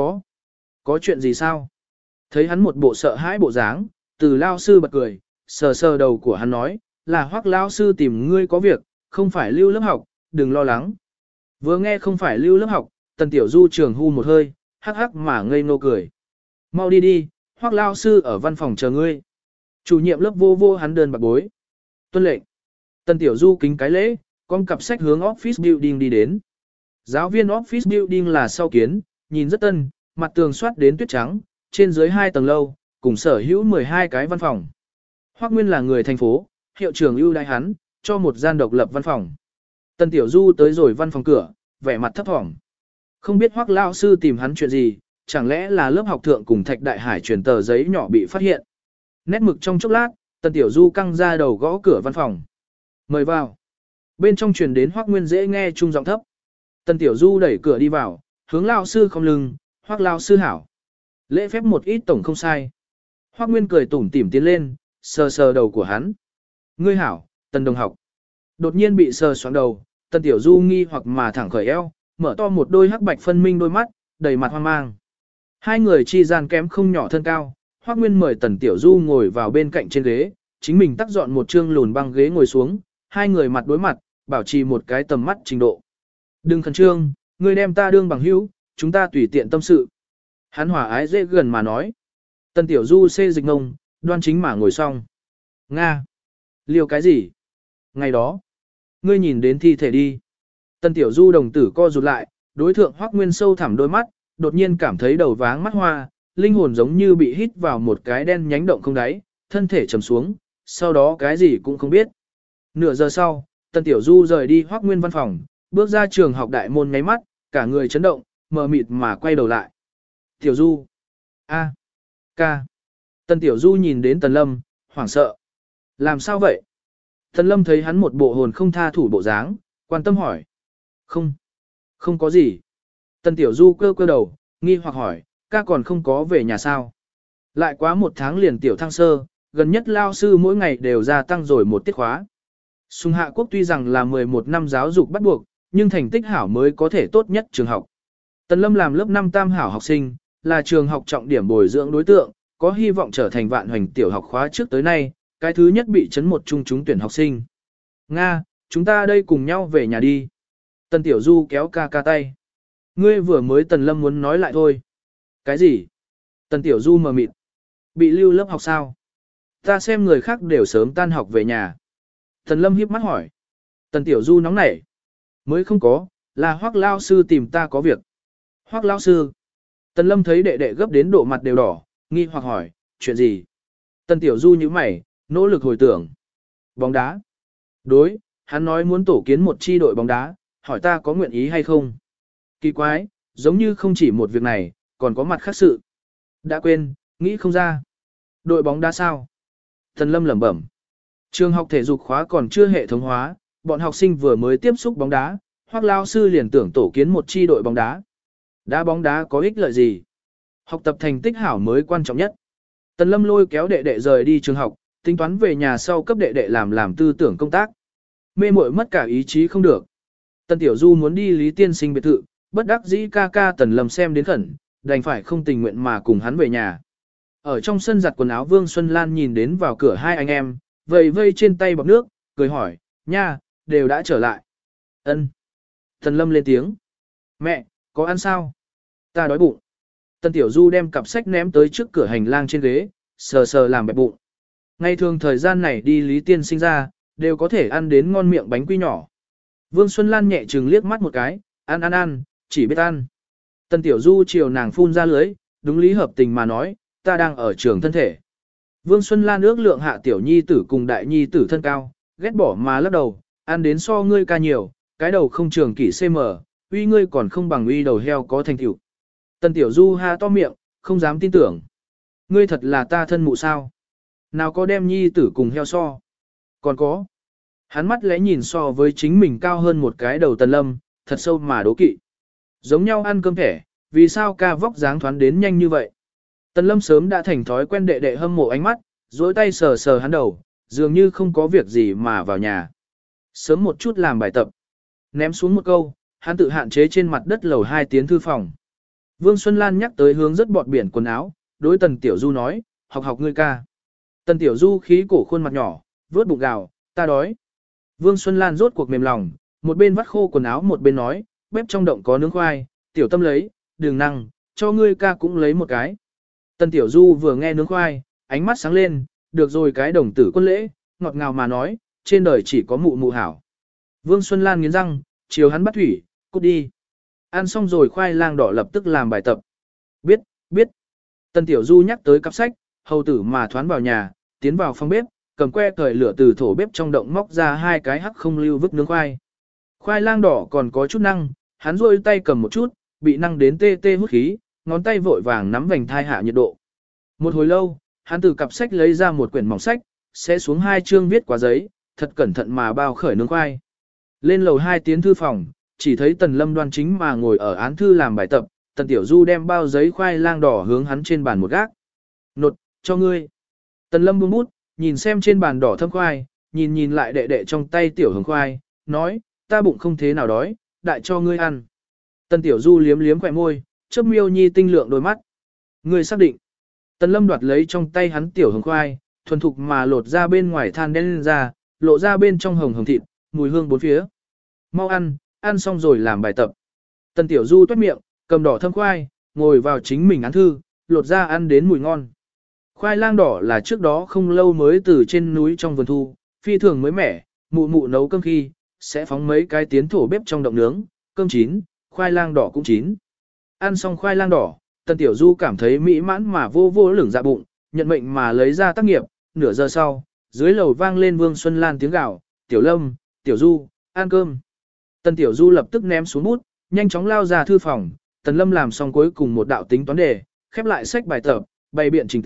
có chuyện gì sao? Thấy hắn một bộ sợ hãi bộ dáng, từ lão sư bật cười, sờ sờ đầu của hắn nói, là Hoắc lão sư tìm ngươi có việc, không phải lưu lớp học, đừng lo lắng. Vừa nghe không phải lưu lớp học, Tần Tiểu Du trường hu một hơi, hắc hắc mà ngây ngô cười. Mau đi, Hoắc lão sư ở văn phòng chờ ngươi. Chủ nhiệm lớp vô hắn đơn bạc bối. Tuân lệnh. Tần Tiểu Du kính cái lễ, con cặp sách hướng office building đi đến. Giáo viên office building là sau kiến, nhìn rất tân, mặt tường soát đến tuyết trắng, trên dưới 2 tầng lâu, cùng sở hữu 12 cái văn phòng. Hoắc Nguyên là người thành phố, hiệu trưởng ưu đãi hắn, cho một gian độc lập văn phòng. Tần Tiểu Du tới rồi văn phòng cửa, vẻ mặt thấp thỏm. Không biết Hoắc lão sư tìm hắn chuyện gì, chẳng lẽ là lớp học thượng cùng Thạch Đại Hải truyền tờ giấy nhỏ bị phát hiện. Nét mực trong chốc lát, Tần Tiểu Du căng ra đầu gõ cửa văn phòng. Mời vào. Bên trong truyền đến Hoắc Nguyên dễ nghe trung giọng thấp. Tần Tiểu Du đẩy cửa đi vào, hướng lão sư không lưng, Hoắc lão sư hảo. Lễ phép một ít tổng không sai. Hoắc Nguyên cười tủm tỉm tiến lên, sờ sờ đầu của hắn. Ngươi hảo, Tần đồng học. Đột nhiên bị sờ xoáng đầu, Tần Tiểu Du nghi hoặc mà thẳng khởi eo, mở to một đôi hắc bạch phân minh đôi mắt, đầy mặt hoang mang. Hai người chi gian kém không nhỏ thân cao, Hoắc Nguyên mời Tần Tiểu Du ngồi vào bên cạnh trên ghế, chính mình tác dọn một trương lùn băng ghế ngồi xuống, hai người mặt đối mặt, bảo trì một cái tầm mắt trình độ. Đừng khẩn trương, ngươi đem ta đương bằng hữu, chúng ta tùy tiện tâm sự. Hắn hòa ái dễ gần mà nói. Tần Tiểu Du xê dịch ngông, đoan chính mà ngồi xong. Nga! Liêu cái gì? Ngày đó, ngươi nhìn đến thi thể đi. Tần Tiểu Du đồng tử co rụt lại, đối thượng Hoắc Nguyên sâu thẳm đôi mắt, đột nhiên cảm thấy đầu váng mắt hoa, linh hồn giống như bị hít vào một cái đen nhánh động không đáy, thân thể trầm xuống, sau đó cái gì cũng không biết. Nửa giờ sau, Tần Tiểu Du rời đi Hoắc Nguyên văn phòng, bước ra trường học đại môn nháy mắt, cả người chấn động, mờ mịt mà quay đầu lại. Tiểu Du. A. Ca. Tần Tiểu Du nhìn đến Tần Lâm, hoảng sợ. Làm sao vậy? Tần Lâm thấy hắn một bộ hồn không tha thủ bộ dáng, quan tâm hỏi. Không, không có gì. Tần Tiểu Du cơ cơ đầu, nghi hoặc hỏi, ca còn không có về nhà sao? Lại quá một tháng liền tiểu thăng sơ, gần nhất lao sư mỗi ngày đều gia tăng rồi một tiết khóa. Sùng Hạ Quốc tuy rằng là 11 năm giáo dục bắt buộc, nhưng thành tích hảo mới có thể tốt nhất trường học. Tần Lâm làm lớp 5 tam hảo học sinh, là trường học trọng điểm bồi dưỡng đối tượng, có hy vọng trở thành vạn hoành tiểu học khóa trước tới nay, cái thứ nhất bị chấn một trung trúng tuyển học sinh. Nga, chúng ta đây cùng nhau về nhà đi. Tần Tiểu Du kéo ca ca tay. Ngươi vừa mới Tần Lâm muốn nói lại thôi. Cái gì? Tần Tiểu Du mờ mịt. Bị lưu lớp học sao? Ta xem người khác đều sớm tan học về nhà. Tần Lâm hiếp mắt hỏi. Tần Tiểu Du nóng nảy. Mới không có, là Hoắc lao sư tìm ta có việc. Hoắc lao sư. Tần Lâm thấy đệ đệ gấp đến độ mặt đều đỏ, nghi hoặc hỏi, chuyện gì? Tần Tiểu Du nhíu mày, nỗ lực hồi tưởng. Bóng đá. Đối, hắn nói muốn tổ kiến một chi đội bóng đá, hỏi ta có nguyện ý hay không. Kỳ quái, giống như không chỉ một việc này, còn có mặt khác sự. Đã quên, nghĩ không ra. Đội bóng đá sao? Tần Lâm lẩm bẩm. Trường học thể dục khóa còn chưa hệ thống hóa, bọn học sinh vừa mới tiếp xúc bóng đá, Hoắc lao sư liền tưởng tổ kiến một chi đội bóng đá. Đá bóng đá có ích lợi gì? Học tập thành tích hảo mới quan trọng nhất. Tần Lâm lôi kéo đệ đệ rời đi trường học, tính toán về nhà sau cấp đệ đệ làm tư tưởng công tác. Mê muội mất cả ý chí không được. Tần Tiểu Du muốn đi Lý Tiên Sinh biệt thự, bất đắc dĩ ca ca Tần Lâm xem đến khẩn, đành phải không tình nguyện mà cùng hắn về nhà. Ở trong sân giặt quần áo Vương Xuân Lan nhìn đến vào cửa hai anh em, vây vây trên tay bọc nước, cười hỏi, nha, đều đã trở lại. Ân. Tần Lâm lên tiếng. Mẹ, có ăn sao? Ta đói bụng. Tần Tiểu Du đem cặp sách ném tới trước cửa hành lang trên ghế, sờ sờ làm bẹp bụng. Ngày thường thời gian này đi Lý Tiên Sinh ra, đều có thể ăn đến ngon miệng bánh quy nhỏ. Vương Xuân Lan nhẹ chừng liếc mắt một cái, ăn, chỉ biết ăn. Tần Tiểu Du chiều nàng phun ra lưới, đúng lý hợp tình mà nói, ta đang ở trường thân thể. Vương Xuân Lan ước lượng hạ tiểu nhi tử cùng đại nhi tử thân cao, ghét bỏ mà lắc đầu, ăn đến so ngươi ca nhiều, cái đầu không trường kỷ cm, uy ngươi còn không bằng uy đầu heo có thành tựu. Tần Tiểu Du ha to miệng, không dám tin tưởng. Ngươi thật là ta thân mụ sao? Nào có đem nhi tử cùng heo so? Còn có. Hắn mắt lẽ nhìn so với chính mình cao hơn một cái đầu Tần Lâm, thật sâu mà đố kỵ. Giống nhau ăn cơm thẻ, vì sao ca vóc dáng thoán đến nhanh như vậy? Tần Lâm sớm đã thành thói quen đệ đệ hâm mộ ánh mắt, duỗi tay sờ sờ hắn đầu, dường như không có việc gì mà vào nhà. Sớm một chút làm bài tập. Ném xuống một câu, hắn tự hạn chế trên mặt đất lầu 2 tiến thư phòng. Vương Xuân Lan nhắc tới hướng rất bọt biển quần áo, đối Tần Tiểu Du nói, học ngươi ca. Tần Tiểu Du khí cổ khuôn mặt nhỏ, vớt bụng gào, ta đói. Vương Xuân Lan rốt cuộc mềm lòng, một bên vắt khô quần áo một bên nói, bếp trong động có nướng khoai, Tiểu Tâm lấy, đừng năng, cho ngươi ca cũng lấy một cái. Tần Tiểu Du vừa nghe nướng khoai, ánh mắt sáng lên, được rồi cái đồng tử quân lễ, ngọt ngào mà nói, trên đời chỉ có mụ mụ hảo. Vương Xuân Lan nghiến răng, chiều hắn bắt thủy, cút đi. Ăn xong rồi khoai lang đỏ lập tức làm bài tập. Biết. Tần Tiểu Du nhắc tới cặp sách, hầu tử mà thoán vào nhà, tiến vào phòng bếp, cầm que cởi lửa từ thổ bếp trong động móc ra hai cái hắc không lưu vứt nướng khoai. Khoai lang đỏ còn có chút năng, hắn rôi tay cầm một chút, bị năng đến tê tê hút khí, ngón tay vội vàng nắm vành thai hạ nhiệt độ. Một hồi lâu, hắn từ cặp sách lấy ra một quyển mỏng sách, sẽ xuống hai chương viết qua giấy, thật cẩn thận mà bao khởi nướng khoai. Lên lầu 2 tiến thư phòng, chỉ thấy Tần Lâm đoan chính mà ngồi ở án thư làm bài tập, Tần Tiểu Du đem bao giấy khoai lang đỏ hướng hắn trên bàn một gác. Nột, cho ngươi. Tần Lâm buông bút, nhìn xem trên bàn đỏ thâm khoai, nhìn lại đệ đệ trong tay tiểu hồng khoai, nói, ta bụng không thế nào đói, đại cho ngươi ăn. Tần Tiểu Du liếm liếm khỏe môi, chớp miêu nhi tinh lượng đôi mắt. Ngươi xác định. Tần Lâm đoạt lấy trong tay hắn tiểu hồng khoai, thuần thục mà lột ra bên ngoài than đen lên ra, lộ ra bên trong hồng thịt, mùi hương bốn phía. Mau ăn xong rồi làm bài tập. Tần Tiểu Du toét miệng, cầm đỏ thâm khoai, ngồi vào chính mình án thư, lột ra ăn đến mùi ngon. Khoai lang đỏ là trước đó không lâu mới từ trên núi trong vườn thu, phi thường mới mẻ, mụ nấu cơm khi, sẽ phóng mấy cái tiến thổ bếp trong động nướng, cơm chín, khoai lang đỏ cũng chín. Ăn xong khoai lang đỏ, Tần Tiểu Du cảm thấy mỹ mãn mà vô lửng dạ bụng, nhận mệnh mà lấy ra tác nghiệp, nửa giờ sau, dưới lầu vang lên Vương Xuân Lan tiếng gào, Tiểu Lâm, Tiểu Du, ăn cơm. Tần Tiểu Du lập tức ném xuống bút, nhanh chóng lao ra thư phòng, Tần Lâm làm xong cuối cùng một đạo tính toán đề, khép lại sách bài tập, bày biện chỉnh tề,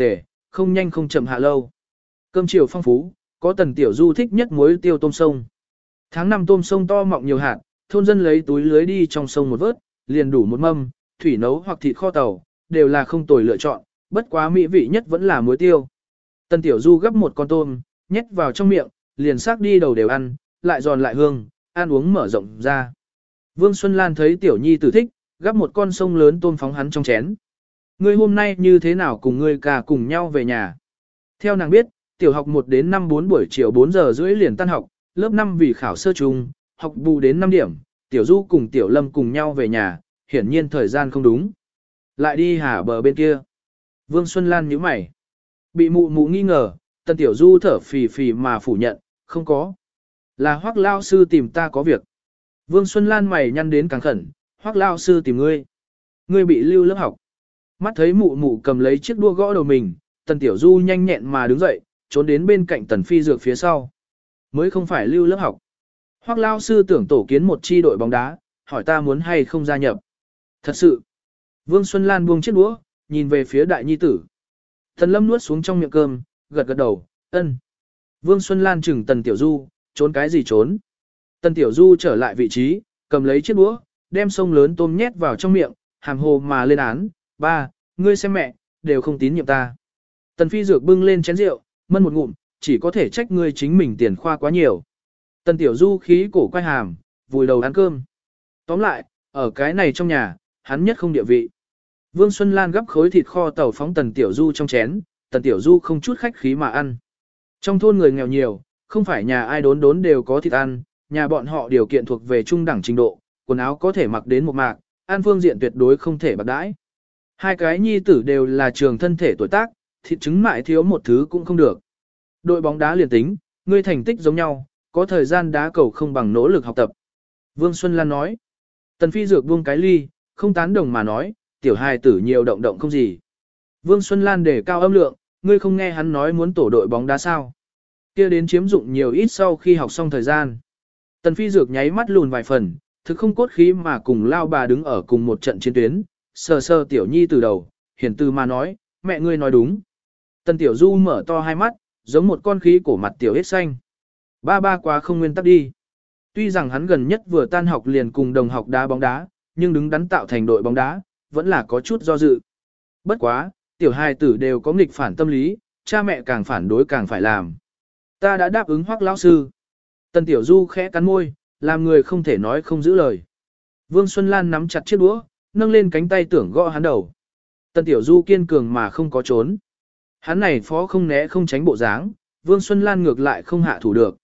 không nhanh không chậm hạ lâu. Cơm chiều phong phú, có Tần Tiểu Du thích nhất muối tiêu tôm sông. Tháng 5 tôm sông to mọng nhiều hạt, thôn dân lấy túi lưới đi trong sông một vớt, liền đủ một mâm, thủy nấu hoặc thịt kho tàu, đều là không tồi lựa chọn, bất quá mỹ vị nhất vẫn là muối tiêu. Tần Tiểu Du gấp một con tôm, nhét vào trong miệng, liền xác đi đầu đều ăn, lại giòn lại hương, ăn uống mở rộng ra. Vương Xuân Lan thấy Tiểu Nhi tử thích, gấp một con sông lớn tôm phóng hắn trong chén. Ngươi hôm nay như thế nào cùng ngươi cả cùng nhau về nhà? Theo nàng biết, tiểu học 1 đến năm 4 buổi chiều 4 giờ rưỡi liền tan học, lớp 5 vì khảo sơ trung, học bù đến 5 điểm, Tiểu Du cùng Tiểu Lâm cùng nhau về nhà, hiển nhiên thời gian không đúng. Lại đi hà bờ bên kia. Vương Xuân Lan nhíu mày. Bị mụ mụ nghi ngờ, Tần Tiểu Du thở phì phì mà phủ nhận, không có. Là Hoắc lao sư tìm ta có việc. Vương Xuân Lan mày nhăn đến càng khẩn, Hoắc lao sư tìm ngươi. Ngươi bị lưu lớp học. Mắt thấy mụ mụ cầm lấy chiếc đua gõ đầu mình, Tần Tiểu Du nhanh nhẹn mà đứng dậy, trốn đến bên cạnh Tần Phi Dược phía sau. Mới không phải lưu lớp học. Hoắc lao sư tưởng tổ kiến một chi đội bóng đá, hỏi ta muốn hay không gia nhập. Thật sự. Vương Xuân Lan buông chiếc đũa, nhìn về phía đại nhi tử. Tần Lâm nuốt xuống trong miệng cơm, gật gật đầu, ân. Vương Xuân Lan chừng Tần Tiểu Du, trốn cái gì trốn. Tần Tiểu Du trở lại vị trí, cầm lấy chiếc đũa, đem sông lớn tôm nhét vào trong miệng, hàm hồ mà lên án, ba, ngươi xem mẹ, đều không tín nhiệm ta. Tần Phi Dược bưng lên chén rượu, mân một ngụm, chỉ có thể trách ngươi chính mình tiền khoa quá nhiều. Tần Tiểu Du khí cổ quay hàm, vùi đầu ăn cơm. Tóm lại, ở cái này trong nhà, hắn nhất không địa vị. Vương Xuân Lan gấp khối thịt kho tàu phóng Tần Tiểu Du trong chén, Tần Tiểu Du không chút khách khí mà ăn. Trong thôn người nghèo nhiều, không phải nhà ai đốn đốn đều có thịt ăn, nhà bọn họ điều kiện thuộc về trung đẳng trình độ, quần áo có thể mặc đến một mạc, ăn phương diện tuyệt đối không thể bạc đãi. Hai cái nhi tử đều là trường thân thể tuổi tác, thịt trứng mại thiếu một thứ cũng không được. Đội bóng đá liền tính, ngươi thành tích giống nhau, có thời gian đá cầu không bằng nỗ lực học tập. Vương Xuân Lan nói. Tần Phi Dược buông cái ly, không tán đồng mà nói, tiểu hài tử nhiều động động không gì. Vương Xuân Lan đề cao âm lượng, ngươi không nghe hắn nói muốn tổ đội bóng đá sao. Kia đến chiếm dụng nhiều ít sau khi học xong thời gian. Tần Phi Dược nháy mắt lùn vài phần, thực không cốt khí mà cùng lao bà đứng ở cùng một trận chiến tuyến, sờ sờ Tiểu Nhi từ đầu, hiển từ mà nói, mẹ ngươi nói đúng. Tần Tiểu Du mở to hai mắt, giống một con khí cổ mặt tiểu hết xanh. Ba quá không nguyên tắc đi. Tuy rằng hắn gần nhất vừa tan học liền cùng đồng học đá bóng đá, nhưng đứng đắn tạo thành đội bóng đá, vẫn là có chút do dự. Bất quá, tiểu hài tử đều có nghịch phản tâm lý, cha mẹ càng phản đối càng phải làm. Ta đã đáp ứng Hoắc lão sư. Tần Tiểu Du khẽ cắn môi, làm người không thể nói không giữ lời. Vương Xuân Lan nắm chặt chiếc đũa, nâng lên cánh tay tưởng gõ hắn đầu. Tần Tiểu Du kiên cường mà không có trốn. Hắn này phó không né không tránh bộ dáng, Vương Xuân Lan ngược lại không hạ thủ được.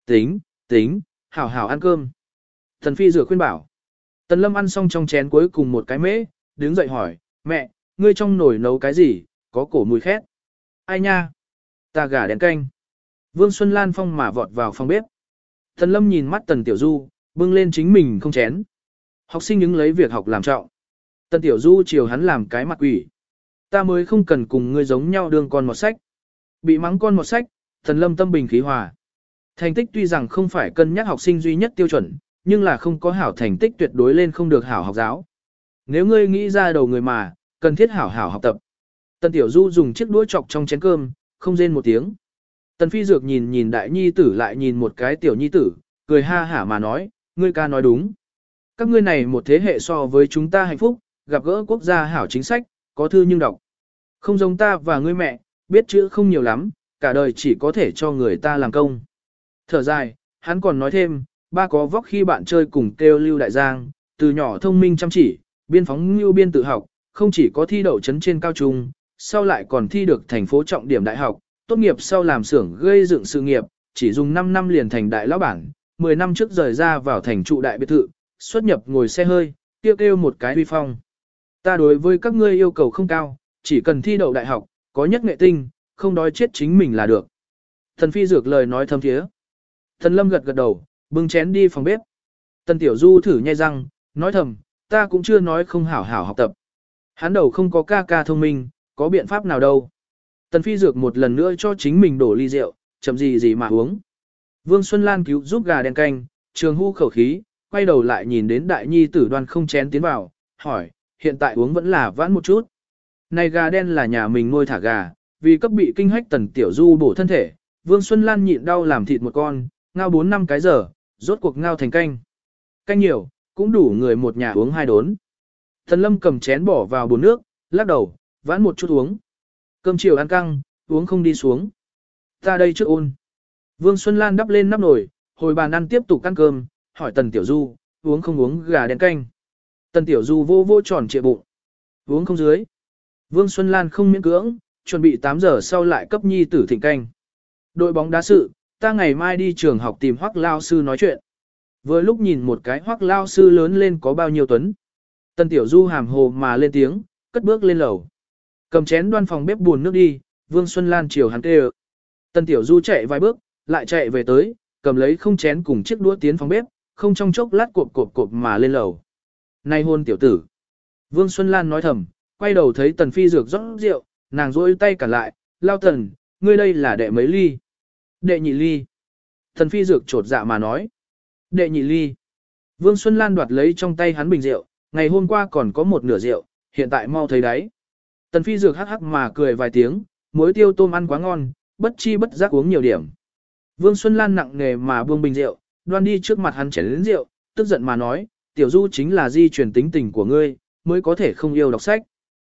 Tính, hảo hảo ăn cơm. Tần Phi Dược khuyên bảo. Tần Lâm ăn xong trong chén cuối cùng một cái mễ, đứng dậy hỏi, mẹ, ngươi trong nồi nấu cái gì, có cổ mùi khét. Ai nha? Ta gà đen canh. Vương Xuân Lan phong mà vọt vào phòng bếp. Tần Lâm nhìn mắt Tần Tiểu Du, bưng lên chính mình không chén. Học sinh những lấy việc học làm trọng. Tần Tiểu Du chiều hắn làm cái mặt quỷ. Ta mới không cần cùng ngươi giống nhau đương con một sách. Bị mắng con một sách, Tần Lâm tâm bình khí hòa. Thành tích tuy rằng không phải cân nhắc học sinh duy nhất tiêu chuẩn, nhưng là không có hảo thành tích tuyệt đối lên không được hảo học giáo. Nếu ngươi nghĩ ra đầu người mà, cần thiết hảo hảo học tập. Tần Tiểu Du dùng chiếc đũa chọc trong chén cơm, không rên một tiếng. Tần Phi Dược nhìn đại nhi tử lại nhìn một cái tiểu nhi tử, cười ha hả mà nói, ngươi ca nói đúng. Các ngươi này một thế hệ so với chúng ta hạnh phúc, gặp gỡ quốc gia hảo chính sách, có thư nhưng đọc. Không giống ta và ngươi mẹ, biết chữ không nhiều lắm, cả đời chỉ có thể cho người ta làm công. Thở dài, hắn còn nói thêm, ba có vóc khi bạn chơi cùng kêu Lưu Đại Giang, từ nhỏ thông minh chăm chỉ, biên phóng lưu biên tự học, không chỉ có thi đậu chấn trên cao trung, sau lại còn thi được thành phố trọng điểm đại học, tốt nghiệp sau làm xưởng gây dựng sự nghiệp, chỉ dùng 5 năm liền thành đại lão bản, 10 năm trước rời ra vào thành trụ đại biệt thự, xuất nhập ngồi xe hơi, kêu một cái uy phong. Ta đối với các ngươi yêu cầu không cao, chỉ cần thi đậu đại học, có nhất nghệ tinh, không đói chết chính mình là được. Tần Phi Dược lời nói thâm thiế. Tần Lâm gật gật đầu, bưng chén đi phòng bếp. Tần Tiểu Du thử nhai răng, nói thầm, ta cũng chưa nói không hảo hảo học tập. Hắn đầu không có ca ca thông minh, có biện pháp nào đâu. Tần Phi Dược một lần nữa cho chính mình đổ ly rượu, chậm gì mà uống. Vương Xuân Lan cứu giúp gà đen canh, trường hưu khẩu khí, quay đầu lại nhìn đến đại nhi tử Đoan không chén tiến vào, hỏi, hiện tại uống vẫn là vãn một chút. Này gà đen là nhà mình nuôi thả gà, vì cấp bị kinh hách Tần Tiểu Du bổ thân thể, Vương Xuân Lan nhịn đau làm thịt một con, ngao 4-5 cái giờ, rốt cuộc ngao thành canh. Canh nhiều, cũng đủ người một nhà uống 2 đốn. Tần Lâm cầm chén bỏ vào bồn nước, lắc đầu, vãn một chút uống. Cơm chiều ăn căng, uống không đi xuống. Ta đây trước ôn. Vương Xuân Lan đắp lên nắp nồi, hồi bàn ăn tiếp tục ăn cơm, hỏi Tần Tiểu Du, uống không uống gà đen canh. Tần Tiểu Du vô vô tròn trịa bụng. Uống không dưới. Vương Xuân Lan không miễn cưỡng, chuẩn bị 8 giờ sau lại cấp nhi tử thịnh canh. Đội bóng đá sự, ta ngày mai đi trường học tìm Hoắc lao sư nói chuyện. Vừa lúc nhìn một cái Hoắc lao sư lớn lên có bao nhiêu tuấn. Tần Tiểu Du hàm hồ mà lên tiếng, cất bước lên lầu. Cầm chén đoan phòng bếp buồn nước đi, Vương Xuân Lan chiều hắn kêu. Tần Tiểu Du chạy vài bước, lại chạy về tới, cầm lấy không chén cùng chiếc đũa tiến phòng bếp, không trong chốc lát cộp mà lên lầu. Này hôn tiểu tử. Vương Xuân Lan nói thầm, quay đầu thấy Tần Phi Dược rót rượu, nàng rôi tay cả lại, lao Tần, ngươi đây là đệ mấy ly? Đệ nhị ly. Tần Phi Dược trột dạ mà nói. Đệ nhị ly. Vương Xuân Lan đoạt lấy trong tay hắn bình rượu, ngày hôm qua còn có một nửa rượu, hiện tại mau thấy đáy. Tần Phi Dược hắc hắc mà cười vài tiếng, muối tiêu tôm ăn quá ngon, bất chi bất giác uống nhiều điểm. Vương Xuân Lan nặng nề mà buông bình rượu, đoan đi trước mặt hắn chén lớn rượu, tức giận mà nói, Tiểu Du chính là di truyền tính tình của ngươi, mới có thể không yêu đọc sách.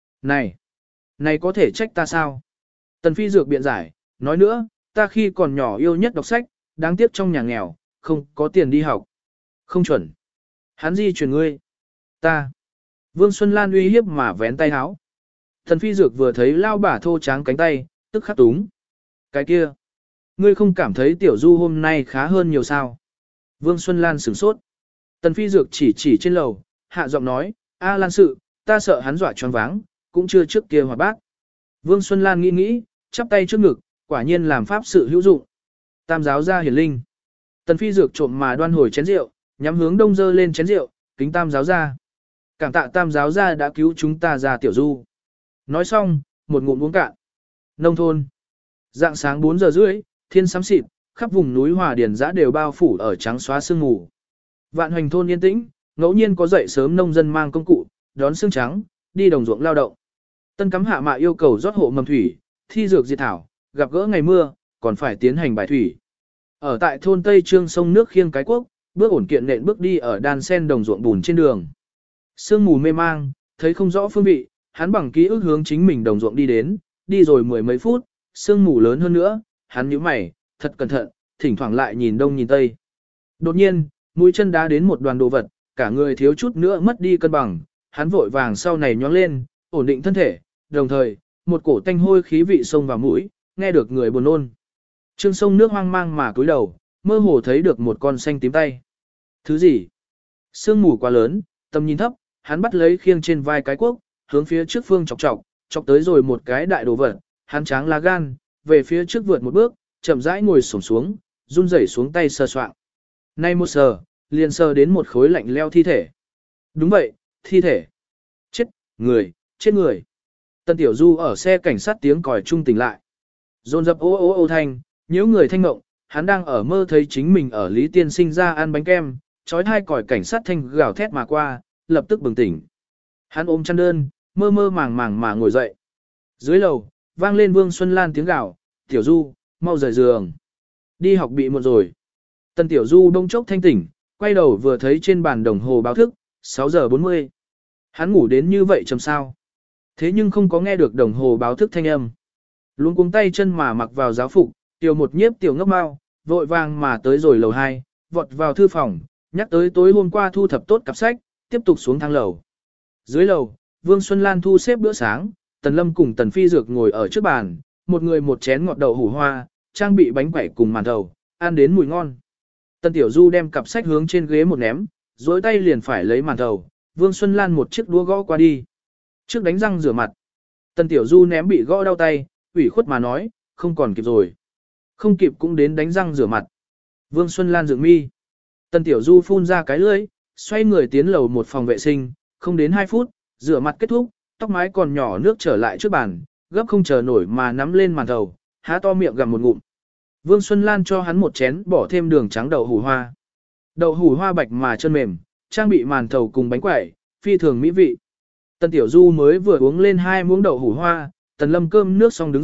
Này có thể trách ta sao? Tần Phi Dược biện giải, nói nữa, ta khi còn nhỏ yêu nhất đọc sách, đáng tiếc trong nhà nghèo, không có tiền đi học. Không chuẩn. Hắn di truyền ngươi. Ta. Vương Xuân Lan uy hiếp mà vén tay háo. Tần Phi Dược vừa thấy lao bả thô tráng cánh tay, tức khắc túng. Cái kia. Ngươi không cảm thấy Tiểu Du hôm nay khá hơn nhiều sao? Vương Xuân Lan sửng sốt. Tần Phi Dược chỉ trên lầu, hạ giọng nói, A Lan sự, ta sợ hắn dọa choáng váng, cũng chưa trước kia hoạt bác. Vương Xuân Lan nghĩ, chắp tay trước ngực, quả nhiên làm pháp sự hữu dụng. Tam giáo gia hiển linh. Tần Phi Dược trộm mà đoan hồi chén rượu, nhắm hướng đông dơ lên chén rượu, kính Tam giáo gia. Cảm tạ Tam giáo gia đã cứu chúng ta ra Tiểu Du. Nói xong, một ngụm uống cạn. Nông thôn. Dạng sáng 4 giờ rưỡi, thiên xám xịt, khắp vùng núi Hòa Điền dã đều bao phủ ở trắng xóa sương mù. Vạn Hoành thôn yên tĩnh, ngẫu nhiên có dậy sớm nông dân mang công cụ, đón sương trắng, đi đồng ruộng lao động. Tân cắm hạ mạ yêu cầu rót hộ mầm thủy, thi dược diệt thảo, gặp gỡ ngày mưa, còn phải tiến hành bài thủy. Ở tại thôn Tây Trương sông nước khiêng cái quốc, bước ổn kiện nện bước đi ở đan sen đồng ruộng bùn trên đường. Sương mù mê mang, thấy không rõ phương vị, hắn bằng ký ức hướng chính mình đồng ruộng đi đến, đi rồi mười mấy phút, sương mù lớn hơn nữa, hắn nhíu mày, thật cẩn thận, thỉnh thoảng lại nhìn đông nhìn tây. Đột nhiên, mũi chân đá đến một đoàn đồ vật, cả người thiếu chút nữa mất đi cân bằng, hắn vội vàng sau này nhón lên, ổn định thân thể, đồng thời, một cổ tanh hôi khí vị xông vào mũi, nghe được người buồn nôn. Trương sông nước hoang mang mà cúi đầu, mơ hồ thấy được một con xanh tím tay. Thứ gì? Sương mù quá lớn, tầm nhìn thấp, hắn bắt lấy khiêng trên vai cái cuốc, hướng phía trước phương chọc tới rồi một cái đại đồ vật, hắn tráng lá gan, về phía trước vượt một bước, chậm rãi ngồi xổm xuống, run rẩy xuống tay sờ soạng. Nay một sờ, liền sờ đến một khối lạnh leo thi thể. Đúng vậy, thi thể. Chết người. Tân Tiểu Du ở xe cảnh sát tiếng còi trung tỉnh lại. Dồn dập ô thanh, nhiễu người thanh mộng, hắn đang ở mơ thấy chính mình ở Lý Tiên Sinh ra ăn bánh kem, chói hai còi cảnh sát thanh gào thét mà qua, lập tức bừng tỉnh. Hắn ôm chăn đơn, mơ màng mà ngồi dậy. Dưới lầu, vang lên Vương Xuân Lan tiếng gào, Tiểu Du, mau rời giường. Đi học bị muộn rồi. Tân Tiểu Du đông chốc thanh tỉnh, quay đầu vừa thấy trên bàn đồng hồ báo thức, 6 giờ 40. Hắn ngủ đến như vậy chầm sao. Thế nhưng không có nghe được đồng hồ báo thức thanh âm. Luôn cuống tay chân mà mặc vào giáo phục, tiểu một nhiếp tiểu ngốc mau, vội vàng mà tới rồi lầu 2, vọt vào thư phòng, nhắc tới tối hôm qua thu thập tốt cặp sách, tiếp tục xuống thang lầu. Dưới lầu, Vương Xuân Lan thu xếp bữa sáng, Tần Lâm cùng Tần Phi Dược ngồi ở trước bàn, một người một chén ngọt đậu hủ hoa, trang bị bánh quẩy cùng màn thầu, ăn đến mùi ngon. Tần Tiểu Du đem cặp sách hướng trên ghế một ném, dối tay liền phải lấy màn thầu, Vương Xuân Lan một chiếc đũa gõ qua đi. Trước đánh răng rửa mặt, Tần Tiểu Du ném bị gõ đau tay, ủy khuất mà nói, không còn kịp rồi. Không kịp cũng đến đánh răng rửa mặt. Vương Xuân Lan dựng mi. Tần Tiểu Du phun ra cái lưỡi, xoay người tiến lầu một phòng vệ sinh, không đến 2 phút, rửa mặt kết thúc, tóc mái còn nhỏ nước trở lại trước bàn, gấp không chờ nổi mà nắm lên màn thầu, há to miệng gặm một ngụm. Vương Xuân Lan cho hắn một chén bỏ thêm đường trắng đậu hủ hoa. Đậu hủ hoa bạch mà chân mềm, trang bị màn thầu cùng bánh quẩy, phi thường mỹ vị. Tần Tiểu Du mới vừa uống lên 2 muỗng đậu hủ hoa, Tần Lâm cơm nước xong đứng dậy,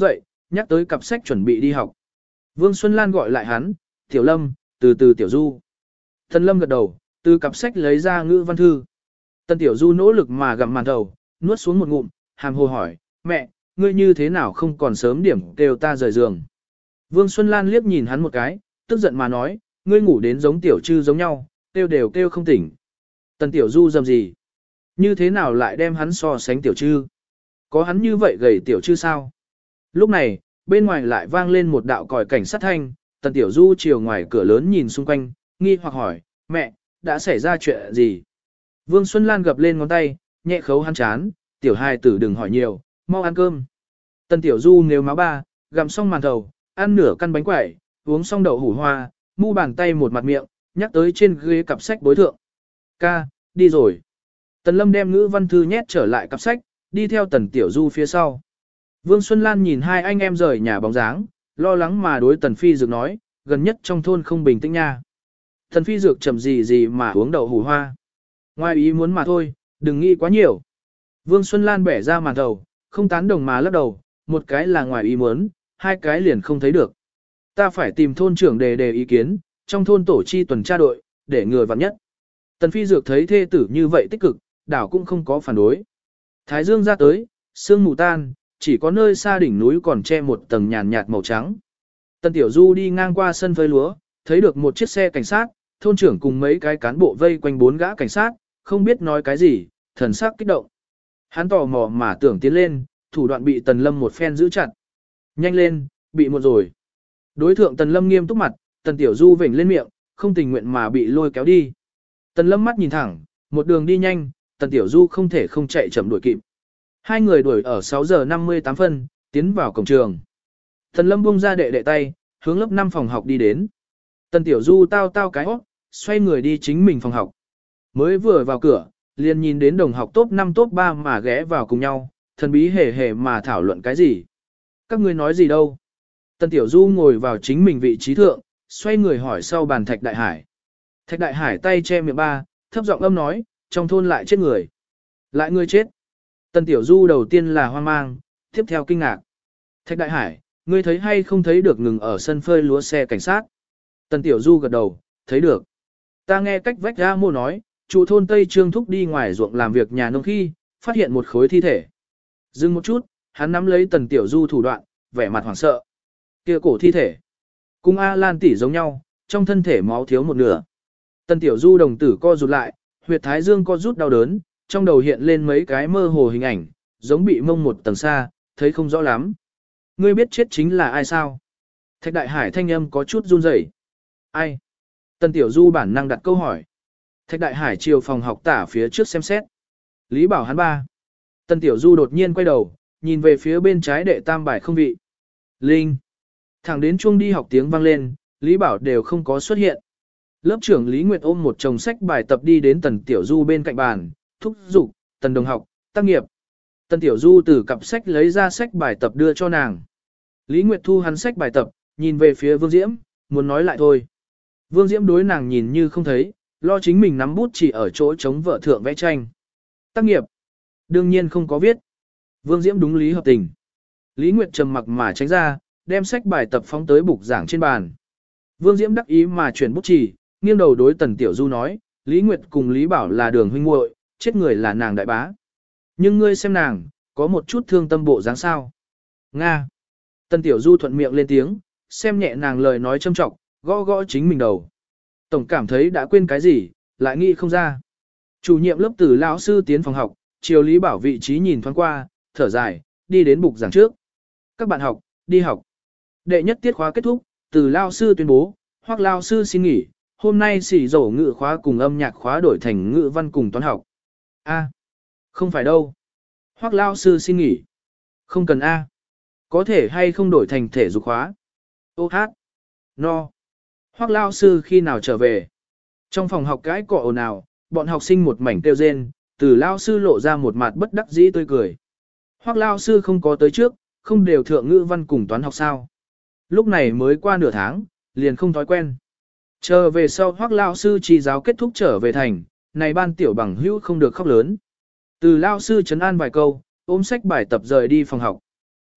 nhắc tới cặp sách chuẩn bị đi học. Vương Xuân Lan gọi lại hắn, Tiểu Lâm, từ từ Tiểu Du. Tần Lâm gật đầu, từ cặp sách lấy ra ngữ văn thư. Tần Tiểu Du nỗ lực mà gặm màn thầu, nuốt xuống một ngụm, hàm hồ hỏi, mẹ, ngươi như thế nào không còn sớm điểm kêu ta rời giường. Vương Xuân Lan liếc nhìn hắn một cái, tức giận mà nói, ngươi ngủ đến giống Tiểu Trư giống nhau, kêu đều kêu không tỉnh. Tần Tiểu Du dầm gì? Như thế nào lại đem hắn so sánh Tiểu Trư? Có hắn như vậy gầy Tiểu Trư sao? Lúc này, bên ngoài lại vang lên một đạo còi cảnh sát thanh, Tần Tiểu Du chiều ngoài cửa lớn nhìn xung quanh, nghi hoặc hỏi, mẹ, đã xảy ra chuyện gì? Vương Xuân Lan gập lên ngón tay, nhẹ khấu hắn chán, Tiểu hài tử đừng hỏi nhiều, mau ăn cơm. Tần Tiểu Du nếu máu ba, gặm xong màn thầu, ăn nửa căn bánh quẩy, uống xong đậu hủ hoa, mu bàn tay một mặt miệng, nhắc tới trên ghế cặp sách bối thượng. Ca, đi rồi. Tần Lâm đem ngữ văn thư nhét trở lại cặp sách, đi theo Tần Tiểu Du phía sau. Vương Xuân Lan nhìn hai anh em rời nhà bóng dáng, lo lắng mà đối Tần Phi Dược nói, gần nhất trong thôn không bình tĩnh nha. Tần Phi Dược chậm gì mà uống đậu hủ hoa. Ngoài ý muốn mà thôi, đừng nghĩ quá nhiều. Vương Xuân Lan bẻ ra màn đầu, không tán đồng mà lắc đầu, một cái là ngoài ý muốn, hai cái liền không thấy được. Ta phải tìm thôn trưởng đề ý kiến, trong thôn tổ chi tuần tra đội, để ngừa vặn nhất. Tần Phi Dược thấy thê tử như vậy tích cực, đảo cũng không có phản đối. Thái dương ra tới, sương mù tan, chỉ có nơi xa đỉnh núi còn che một tầng nhàn nhạt màu trắng. Tần Tiểu Du đi ngang qua sân phơi lúa, thấy được một chiếc xe cảnh sát, thôn trưởng cùng mấy cái cán bộ vây quanh 4 gã cảnh sát, không biết nói cái gì, thần sắc kích động. Hắn tò mò mà tưởng tiến lên, thủ đoạn bị Tần Lâm một phen giữ chặt. Nhanh lên, bị một rồi. Đối thượng Tần Lâm nghiêm túc mặt, Tần Tiểu Du vểnh lên miệng, không tình nguyện mà bị lôi kéo đi. Tần Lâm mắt nhìn thẳng, một đường đi nhanh, Tần Tiểu Du không thể không chạy chậm đuổi kịp. Hai người đuổi ở 6 giờ 58 phân, tiến vào cổng trường. Tần Lâm buông ra đệ tay, hướng lớp 5 phòng học đi đến. Tần Tiểu Du tao cái óc, xoay người đi chính mình phòng học. Mới vừa vào cửa, liền nhìn đến đồng học top 5 top 3 mà ghé vào cùng nhau, thần bí hề hề mà thảo luận cái gì. Các ngươi nói gì đâu? Tần Tiểu Du ngồi vào chính mình vị trí thượng, xoay người hỏi sau bàn Thạch Đại Hải. Thạch Đại Hải tay che miệng ba, thấp giọng âm nói, trong thôn lại chết người. Lại người chết. Tần Tiểu Du đầu tiên là hoang mang, tiếp theo kinh ngạc. Thạch Đại Hải, ngươi thấy hay không thấy được ngừng ở sân phơi lúa xe cảnh sát? Tần Tiểu Du gật đầu, thấy được. Ta nghe cách vách ra mô nói, chủ thôn Tây Trương Thúc đi ngoài ruộng làm việc nhà nông khi, phát hiện một khối thi thể. Dừng một chút, hắn nắm lấy Tần Tiểu Du thủ đoạn, vẻ mặt hoảng sợ. Kia cổ thi thể. Cùng A Lan tỷ giống nhau, trong thân thể máu thiếu một nửa. Tần Tiểu Du đồng tử co rụt lại, huyệt thái dương co rút đau đớn, trong đầu hiện lên mấy cái mơ hồ hình ảnh, giống bị mông một tầng xa, thấy không rõ lắm. Ngươi biết chết chính là ai sao? Thạch Đại Hải thanh âm có chút run rẩy. Ai? Tần Tiểu Du bản năng đặt câu hỏi. Thạch Đại Hải chiều phòng học tả phía trước xem xét. Lý Bảo hắn ba. Tần Tiểu Du đột nhiên quay đầu, nhìn về phía bên trái đệ tam bài không vị. Linh. Thẳng đến chuông đi học tiếng vang lên, Lý Bảo đều không có xuất hiện. Lớp trưởng Lý Nguyệt ôm một chồng sách bài tập đi đến Tần Tiểu Du bên cạnh bàn, thúc giục, Tần đồng học, tác nghiệp. Tần Tiểu Du từ cặp sách lấy ra sách bài tập đưa cho nàng. Lý Nguyệt thu hắn sách bài tập, nhìn về phía Vương Diễm, muốn nói lại thôi. Vương Diễm đối nàng nhìn như không thấy, lo chính mình nắm bút chỉ ở chỗ chống vợ thượng vẽ tranh. Tác nghiệp. Đương nhiên không có viết. Vương Diễm đúng lý hợp tình. Lý Nguyệt trầm mặc mà tránh ra, đem sách bài tập phóng tới bục giảng trên bàn. Vương Diễm đắc ý mà chuyển bút chỉ, nghiêng đầu đối Tần Tiểu Du nói, Lý Nguyệt cùng Lý Bảo là đường huynh muội, chết người là nàng đại bá. Nhưng ngươi xem nàng, có một chút thương tâm bộ dáng sao. Nga. Tần Tiểu Du thuận miệng lên tiếng, xem nhẹ nàng lời nói châm trọng, gõ gõ chính mình đầu. Tổng cảm thấy đã quên cái gì, lại nghĩ không ra. Chủ nhiệm lớp Từ lão sư tiến phòng học, chiều Lý Bảo vị trí nhìn thoáng qua, thở dài, đi đến bục giảng trước. Các bạn học, đi học. Đệ nhất tiết khóa kết thúc, Từ lão sư tuyên bố, Hoắc lão sư xin nghỉ, hôm nay xỉ dỗ ngữ khóa cùng âm nhạc khóa đổi thành ngữ văn cùng toán học. A, không phải đâu. Hoắc lão sư xin nghỉ. Không cần A. Có thể hay không đổi thành thể dục khóa. Ô hát. No. Hoắc lão sư khi nào trở về? Trong phòng học cái cọ ồn ào, bọn học sinh một mảnh kêu rên, Từ lão sư lộ ra một mặt bất đắc dĩ tươi cười. Hoắc lão sư không có tới trước, không đều thượng ngữ văn cùng toán học sao? Lúc này mới qua nửa tháng, liền không thói quen. Chờ về sau Hoắc lão sư chỉ giáo kết thúc trở về thành, này ban tiểu bằng hữu không được khóc lớn. Từ lão sư trấn an vài câu, ôm sách bài tập rời đi phòng học.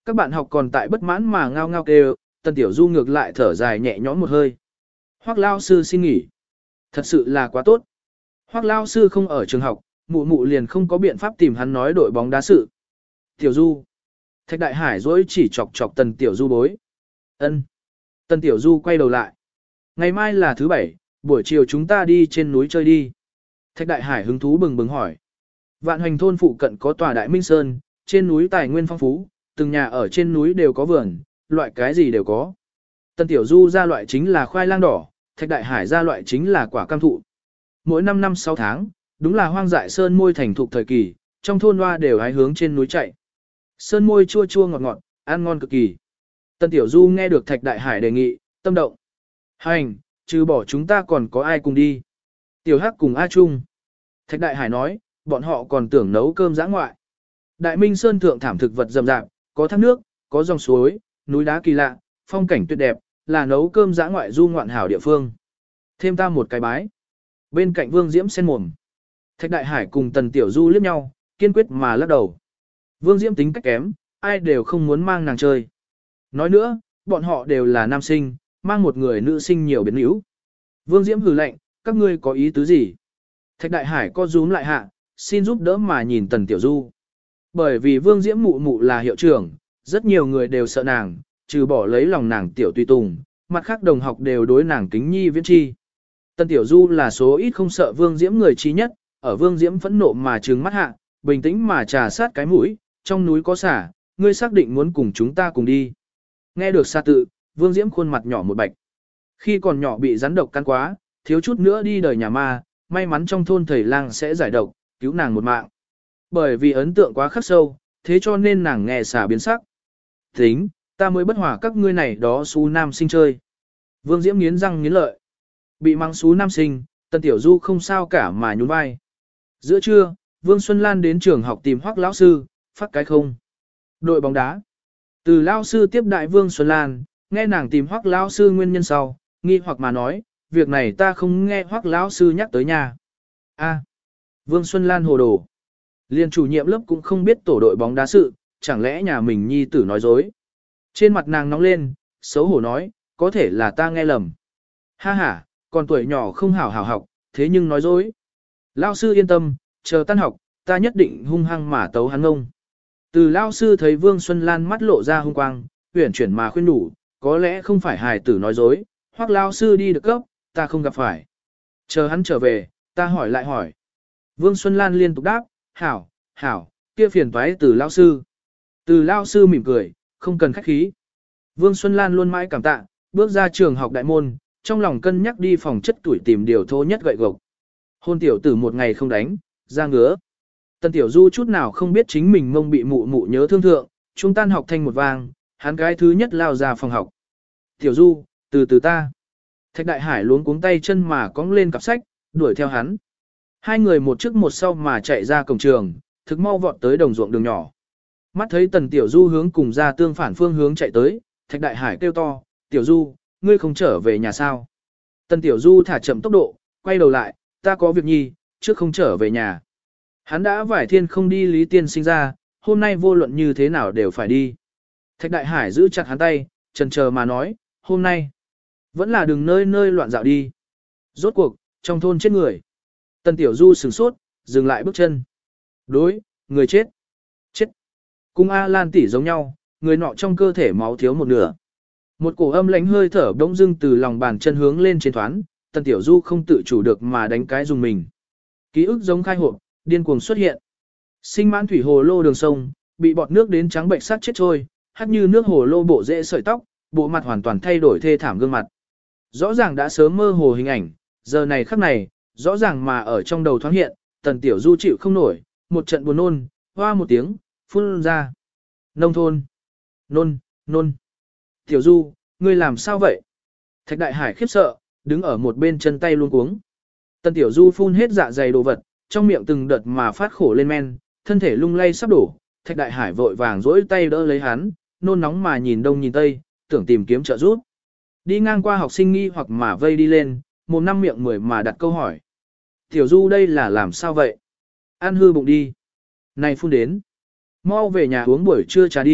Các bạn học còn tại bất mãn mà ngao ngao kêu, Tần Tiểu Du ngược lại thở dài nhẹ nhõm một hơi. Hoắc lao sư xin nghỉ. Thật sự là quá tốt. Hoắc lao sư không ở trường học, mụ mụ liền không có biện pháp tìm hắn nói đội bóng đá sự. Tiểu Du. Thạch Đại Hải dối chỉ chọc chọc Tần Tiểu Du bối. Ân. Tần Tiểu Du quay đầu lại. Ngày mai là thứ bảy, buổi chiều chúng ta đi trên núi chơi đi. Thạch Đại Hải hứng thú bừng bừng hỏi. Vạn Hoành thôn phụ cận có tòa Đại Minh Sơn, trên núi tài nguyên phong phú, từng nhà ở trên núi đều có vườn, loại cái gì đều có. Tần Tiểu Du ra loại chính là khoai lang đỏ, Thạch Đại Hải ra loại chính là quả cam thụ. Mỗi 5 năm 6 tháng, đúng là hoang dại sơn môi thành thục thời kỳ, trong thôn hoa đều hái hướng trên núi chạy. Sơn môi chua chua ngọt ngọt, ăn ngon cực kỳ. Tần Tiểu Du nghe được Thạch Đại Hải đề nghị, tâm động. Hành, trừ bỏ chúng ta còn có ai cùng đi. Tiểu Hắc cùng A Trung. Thạch Đại Hải nói, bọn họ còn tưởng nấu cơm giã ngoại. Đại Minh Sơn thượng thảm thực vật rậm rạp, có thác nước, có dòng suối, núi đá kỳ lạ, phong cảnh tuyệt đẹp, là nấu cơm giã ngoại du ngoạn hảo địa phương. Thêm ta một cái bái. Bên cạnh Vương Diễm sen mồm. Thạch Đại Hải cùng Tần Tiểu Du liếc nhau, kiên quyết mà lắc đầu. Vương Diễm tính cách kém, ai đều không muốn mang nàng chơi. Nói nữa, bọn họ đều là nam sinh, mang một người nữ sinh nhiều biến yếu. Vương Diễm hừ lạnh, các ngươi có ý tứ gì? Thạch Đại Hải co rúm lại hạ, xin giúp đỡ mà nhìn Tần Tiểu Du. Bởi vì Vương Diễm mụ mụ là hiệu trưởng, rất nhiều người đều sợ nàng, trừ bỏ lấy lòng nàng Tiểu Tùy Tùng, mặt khác đồng học đều đối nàng kính nhi viễn chi. Tần Tiểu Du là số ít không sợ Vương Diễm người trí nhất, ở Vương Diễm phẫn nộ mà trừng mắt hạ, bình tĩnh mà trà sát cái mũi, trong núi có xả, ngươi xác định muốn cùng chúng ta cùng đi. Nghe được xa tự, Vương Diễm khuôn mặt nhỏ một bạch. Khi còn nhỏ bị rắn độc cắn quá, thiếu chút nữa đi đời nhà ma, may mắn trong thôn thầy lang sẽ giải độc, cứu nàng một mạng. Bởi vì ấn tượng quá khắc sâu, thế cho nên nàng nghe xả biến sắc. Tính, ta mới bất hòa các ngươi này đó xú nam sinh chơi. Vương Diễm nghiến răng nghiến lợi. Bị mang xú nam sinh, Tần Tiểu Du không sao cả mà nhún vai. Giữa trưa, Vương Xuân Lan đến trường học tìm Hoắc lão sư, phát cái không. Đội bóng đá. Từ lão sư tiếp đại Vương Xuân Lan, nghe nàng tìm Hoắc lão sư nguyên nhân sau, nghi hoặc mà nói, việc này ta không nghe Hoắc lão sư nhắc tới nhà. A. Vương Xuân Lan hồ đồ. Liên chủ nhiệm lớp cũng không biết tổ đội bóng đá sự, chẳng lẽ nhà mình nhi tử nói dối. Trên mặt nàng nóng lên, xấu hổ nói, có thể là ta nghe lầm. Ha ha, còn tuổi nhỏ không hảo hảo học, thế nhưng nói dối. Lão sư yên tâm, chờ tan học, ta nhất định hung hăng mà tấu hắn ngông. Từ lão sư thấy Vương Xuân Lan mắt lộ ra hung quang, uyển chuyển mà khuyên nhủ, có lẽ không phải hài tử nói dối, hoặc lão sư đi được cấp, ta không gặp phải. Chờ hắn trở về, ta hỏi lại hỏi. Vương Xuân Lan liên tục đáp, hảo, hảo, kia phiền toái từ lão sư. Từ lão sư mỉm cười, không cần khách khí. Vương Xuân Lan luôn mãi cảm tạ, bước ra trường học đại môn, trong lòng cân nhắc đi phòng chất tuổi tìm điều thô nhất gậy gộc. Hôn tiểu tử một ngày không đánh, ra ngứa. Tần Tiểu Du chút nào không biết chính mình mông bị mụ mụ nhớ thương thượng, trung tan học thanh một vang, hắn cái thứ nhất lao ra phòng học. Tiểu Du, từ từ ta. Thạch Đại Hải luống cuống tay chân mà cong lên cặp sách, đuổi theo hắn. Hai người một trước một sau mà chạy ra cổng trường, thực mau vọt tới đồng ruộng đường nhỏ. Mắt thấy Tần Tiểu Du hướng cùng ra tương phản phương hướng chạy tới, Thạch Đại Hải kêu to, Tiểu Du, ngươi không trở về nhà sao? Tần Tiểu Du thả chậm tốc độ, quay đầu lại, ta có việc nhi, trước không trở về nhà. Hắn đã vải thiên không đi Lý Tiên Sinh ra, hôm nay vô luận như thế nào đều phải đi. Thạch Đại Hải giữ chặt hắn tay, chần chờ mà nói, hôm nay, vẫn là đừng nơi nơi loạn dạo đi. Rốt cuộc, trong thôn chết người. Tần Tiểu Du sửng sốt, dừng lại bước chân. Đối, người chết. Chết. Cùng A Lan tỷ giống nhau, người nọ trong cơ thể máu thiếu một nửa. Một cổ âm lãnh hơi thở bỗng dưng từ lòng bàn chân hướng lên trên thoán, Tần Tiểu Du không tự chủ được mà đánh cái dùng mình. Ký ức giống khai hộp, điên cuồng xuất hiện. Sinh mãn thủy hồ lô đường sông, bị bọt nước đến trắng bệnh sát chết trôi, hắt như nước hồ lô bộ rễ sợi tóc, bộ mặt hoàn toàn thay đổi thê thảm gương mặt. Rõ ràng đã sớm mơ hồ hình ảnh, giờ này khắc này, rõ ràng mà ở trong đầu thoáng hiện, Tần Tiểu Du chịu không nổi, một trận buồn nôn, hoa một tiếng, phun ra. Nông thôn. Nôn, nôn. Tiểu Du, ngươi làm sao vậy? Thạch Đại Hải khiếp sợ, đứng ở một bên chân tay luôn cuống. Tần Tiểu Du phun hết dạ dày đồ vật, trong miệng từng đợt mà phát khổ lên men, thân thể lung lay sắp đổ. Thạch Đại Hải vội vàng dỗi tay đỡ lấy hắn, nôn nóng mà nhìn đông nhìn tây, tưởng tìm kiếm trợ giúp. Đi ngang qua học sinh nghi hoặc mà vây đi lên, mồm năm miệng mười mà đặt câu hỏi. Tiểu Du đây là làm sao vậy? Ăn hư bụng đi. Này phun đến. Mau về nhà uống buổi trưa trà đi,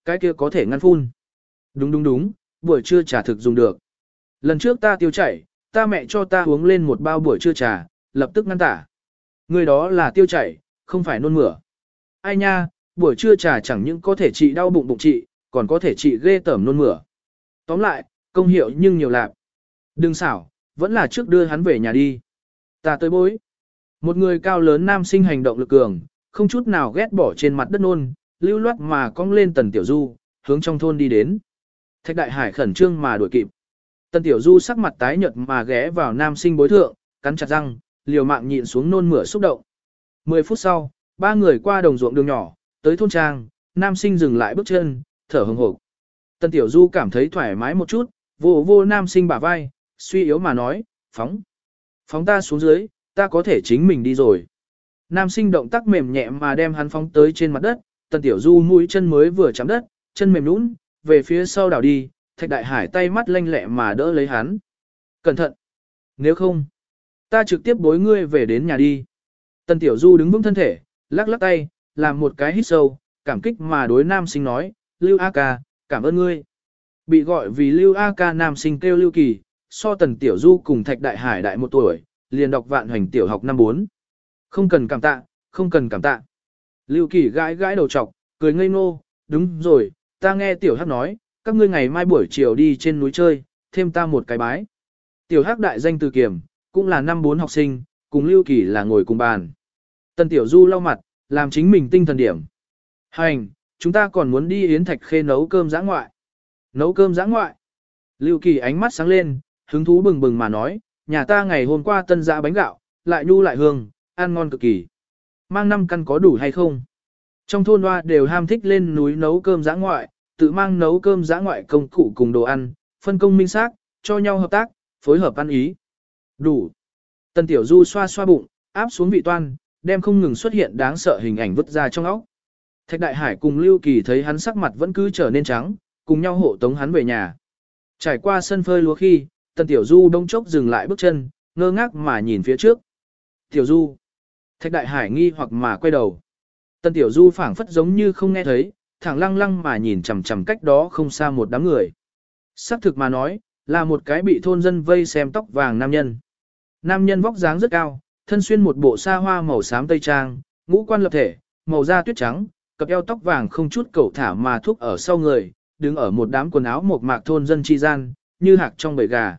Cái kia có thể ngăn phun. Đúng đúng đúng, buổi trưa trà thực dùng được. Lần trước ta tiêu chảy, ta mẹ cho ta uống lên một bao buổi trưa trà, lập tức ngăn tả. Người đó là tiêu chảy, không phải nôn mửa. Ai nha, buổi trưa trà chẳng những có thể trị đau bụng bụng trị, còn có thể trị ghê tởm nôn mửa. Tóm lại, công hiệu nhưng nhiều lạc. Đừng xảo, vẫn là trước đưa hắn về nhà đi. Ta tới bối. Một người cao lớn nam sinh hành động lực cường, không chút nào ghét bỏ trên mặt đất nôn, lưu loát mà cong lên Tần Tiểu Du, hướng trong thôn đi đến. Thạch Đại Hải khẩn trương mà đuổi kịp. Tần Tiểu Du sắc mặt tái nhợt mà ghé vào nam sinh bối thượng, cắn chặt răng, liều mạng nhịn xuống nôn mửa xúc động. 10 phút sau, ba người qua đồng ruộng đường nhỏ, tới thôn trang, nam sinh dừng lại bước chân, thở hừng hực. Tần Tiểu Du cảm thấy thoải mái một chút, vô vô nam sinh bả vai, suy yếu mà nói, phóng. Phóng ta xuống dưới, ta có thể chính mình đi rồi. Nam sinh động tác mềm nhẹ mà đem hắn phóng tới trên mặt đất, Tần Tiểu Du mũi chân mới vừa chạm đất, chân mềm nhũn, về phía sau đảo đi, Thạch Đại Hải tay mắt lanh lẹ mà đỡ lấy hắn. Cẩn thận! Nếu không, ta trực tiếp bối ngươi về đến nhà đi. Tần Tiểu Du đứng vững thân thể, lắc lắc tay, làm một cái hít sâu, cảm kích mà đối nam sinh nói, Lưu A Ca, cảm ơn ngươi. Bị gọi vì Lưu A Ca nam sinh kêu Lưu Kỳ, so Tần Tiểu Du cùng Thạch Đại Hải đại 1 tuổi, liền đọc Vạn Hoành tiểu học năm 4. Không cần cảm tạ, không cần cảm tạ. Lưu Kỳ gãi gãi đầu trọc, cười ngây ngô, đúng rồi, ta nghe Tiểu Hắc nói, các ngươi ngày mai buổi chiều đi trên núi chơi, thêm ta một cái bái. Tiểu Hắc đại danh Từ Kiểm, cũng là năm 4 học sinh, cùng Lưu Kỳ là ngồi cùng bàn. Tần Tiểu Du lau mặt, làm chính mình tinh thần điểm. Hành, chúng ta còn muốn đi Yến Thạch Khê nấu cơm giã ngoại. Nấu cơm giã ngoại. Lưu Kỳ ánh mắt sáng lên, hứng thú bừng bừng mà nói, nhà ta ngày hôm qua tân giã bánh gạo, lại nhu lại hương, ăn ngon cực kỳ. Mang 5 căn có đủ hay không? Trong thôn hoa đều ham thích lên núi nấu cơm giã ngoại, tự mang nấu cơm giã ngoại công cụ cùng đồ ăn, phân công minh xác, cho nhau hợp tác, phối hợp ăn ý. Đủ. Tần Tiểu Du xoa xoa bụng, áp xuống vị toan, đem không ngừng xuất hiện đáng sợ hình ảnh vứt ra trong óc. Thạch Đại Hải cùng Lưu Kỳ thấy hắn sắc mặt vẫn cứ trở nên trắng, cùng nhau hộ tống hắn về nhà. Trải qua sân phơi lúa khi, Tần Tiểu Du đông chốc dừng lại bước chân, ngơ ngác mà nhìn phía trước. Tiểu Du. Thạch Đại Hải nghi hoặc mà quay đầu. Tần Tiểu Du phảng phất giống như không nghe thấy, thẳng lăng lăng mà nhìn chằm chằm cách đó không xa một đám người. Sắc thực mà nói, là một cái bị thôn dân vây xem tóc vàng nam nhân. Nam nhân vóc dáng rất cao, thân xuyên một bộ sa hoa màu xám tây trang, ngũ quan lập thể, màu da tuyết trắng, cặp eo tóc vàng không chút cẩu thả mà thúc ở sau người, đứng ở một đám quần áo mộc mạc thôn dân chi gian, như hạc trong bầy gà.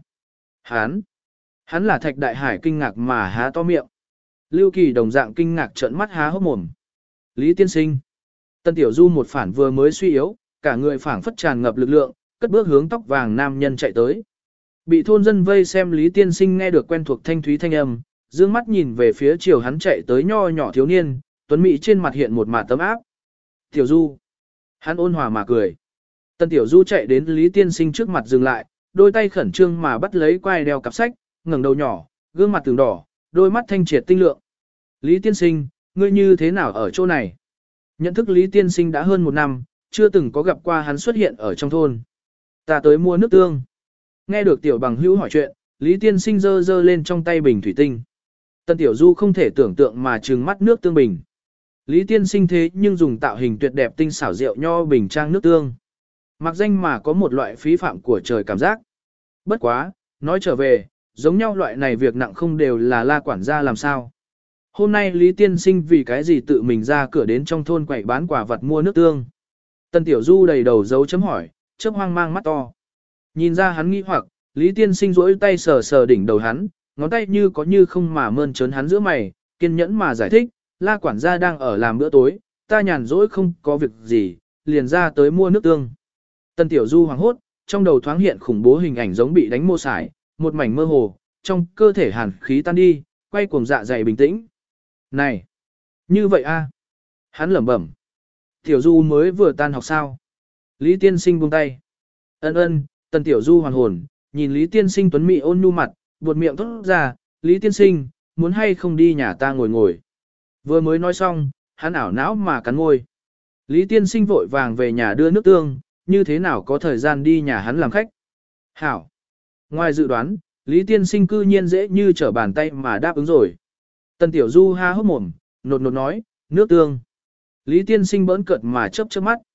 Hắn là Thạch Đại Hải kinh ngạc mà há to miệng. Lưu Kỳ đồng dạng kinh ngạc trợn mắt há hốc mồm. Lý tiên sinh. Tân Tiểu Du một phản vừa mới suy yếu, cả người phảng phất tràn ngập lực lượng, cất bước hướng tóc vàng nam nhân chạy tới. Bị thôn dân vây xem Lý tiên sinh nghe được quen thuộc thanh thúy thanh âm, dương mắt nhìn về phía chiều hắn chạy tới nho nhỏ thiếu niên, tuấn mỹ trên mặt hiện một mạt tấm áp. Tiểu Du. Hắn ôn hòa mà cười. Tân Tiểu Du chạy đến Lý tiên sinh trước mặt dừng lại, đôi tay khẩn trương mà bắt lấy quai đeo cặp sách, ngẩng đầu nhỏ, gương mặt tường đỏ, đôi mắt thanh triệt tinh lượng. Lý tiên sinh, ngươi như thế nào ở chỗ này? Nhận thức Lý tiên sinh đã hơn 1 năm, chưa từng có gặp qua hắn xuất hiện ở trong thôn. Ta tới mua nước tương. Nghe được tiểu bằng hữu hỏi chuyện, Lý tiên sinh giơ giơ lên trong tay bình thủy tinh. Tân Tiểu Du không thể tưởng tượng mà trừng mắt nước tương bình. Lý tiên sinh thế nhưng dùng tạo hình tuyệt đẹp tinh xảo rượu nho bình trang nước tương. Mặc danh mà có một loại phí phạm của trời cảm giác. Bất quá, nói trở về, giống nhau loại này việc nặng không đều là La quản gia làm sao. Hôm nay Lý tiên sinh vì cái gì tự mình ra cửa đến trong thôn quậy bán quả vật mua nước tương. Tân Tiểu Du đầy đầu dấu chấm hỏi, chớp hoang mang mắt to. Nhìn ra hắn nghi hoặc, Lý tiên sinh duỗi tay sờ sờ đỉnh đầu hắn, ngón tay như có như không mà mơn trớn hắn giữa mày, kiên nhẫn mà giải thích, La quản gia đang ở làm bữa tối, ta nhàn rỗi không có việc gì, liền ra tới mua nước tương. Tân Tiểu Du hoảng hốt, trong đầu thoáng hiện khủng bố hình ảnh giống bị đánh mô sải, một mảnh mơ hồ, trong cơ thể hàn khí tan đi, quay cuồng dạ dày bình tĩnh. Này! Như vậy a? Hắn lẩm bẩm. Tiểu Du mới vừa tan học sao? Lý tiên sinh buông tay. Ân, Tần Tiểu Du hoàn hồn, nhìn Lý tiên sinh tuấn mỹ ôn nhu mặt, buột miệng thốt ra, Lý tiên sinh, muốn hay không đi nhà ta ngồi ngồi. Vừa mới nói xong, hắn ảo não mà cắn môi. Lý tiên sinh vội vàng về nhà đưa nước tương, như thế nào có thời gian đi nhà hắn làm khách. Hảo! Ngoài dự đoán, Lý tiên sinh cư nhiên dễ như trở bàn tay mà đáp ứng rồi. Tần Tiểu Du ha hốc mồm, nột nột nói, nước tương. Lý tiên sinh bỡn cợt mà chớp chớp mắt.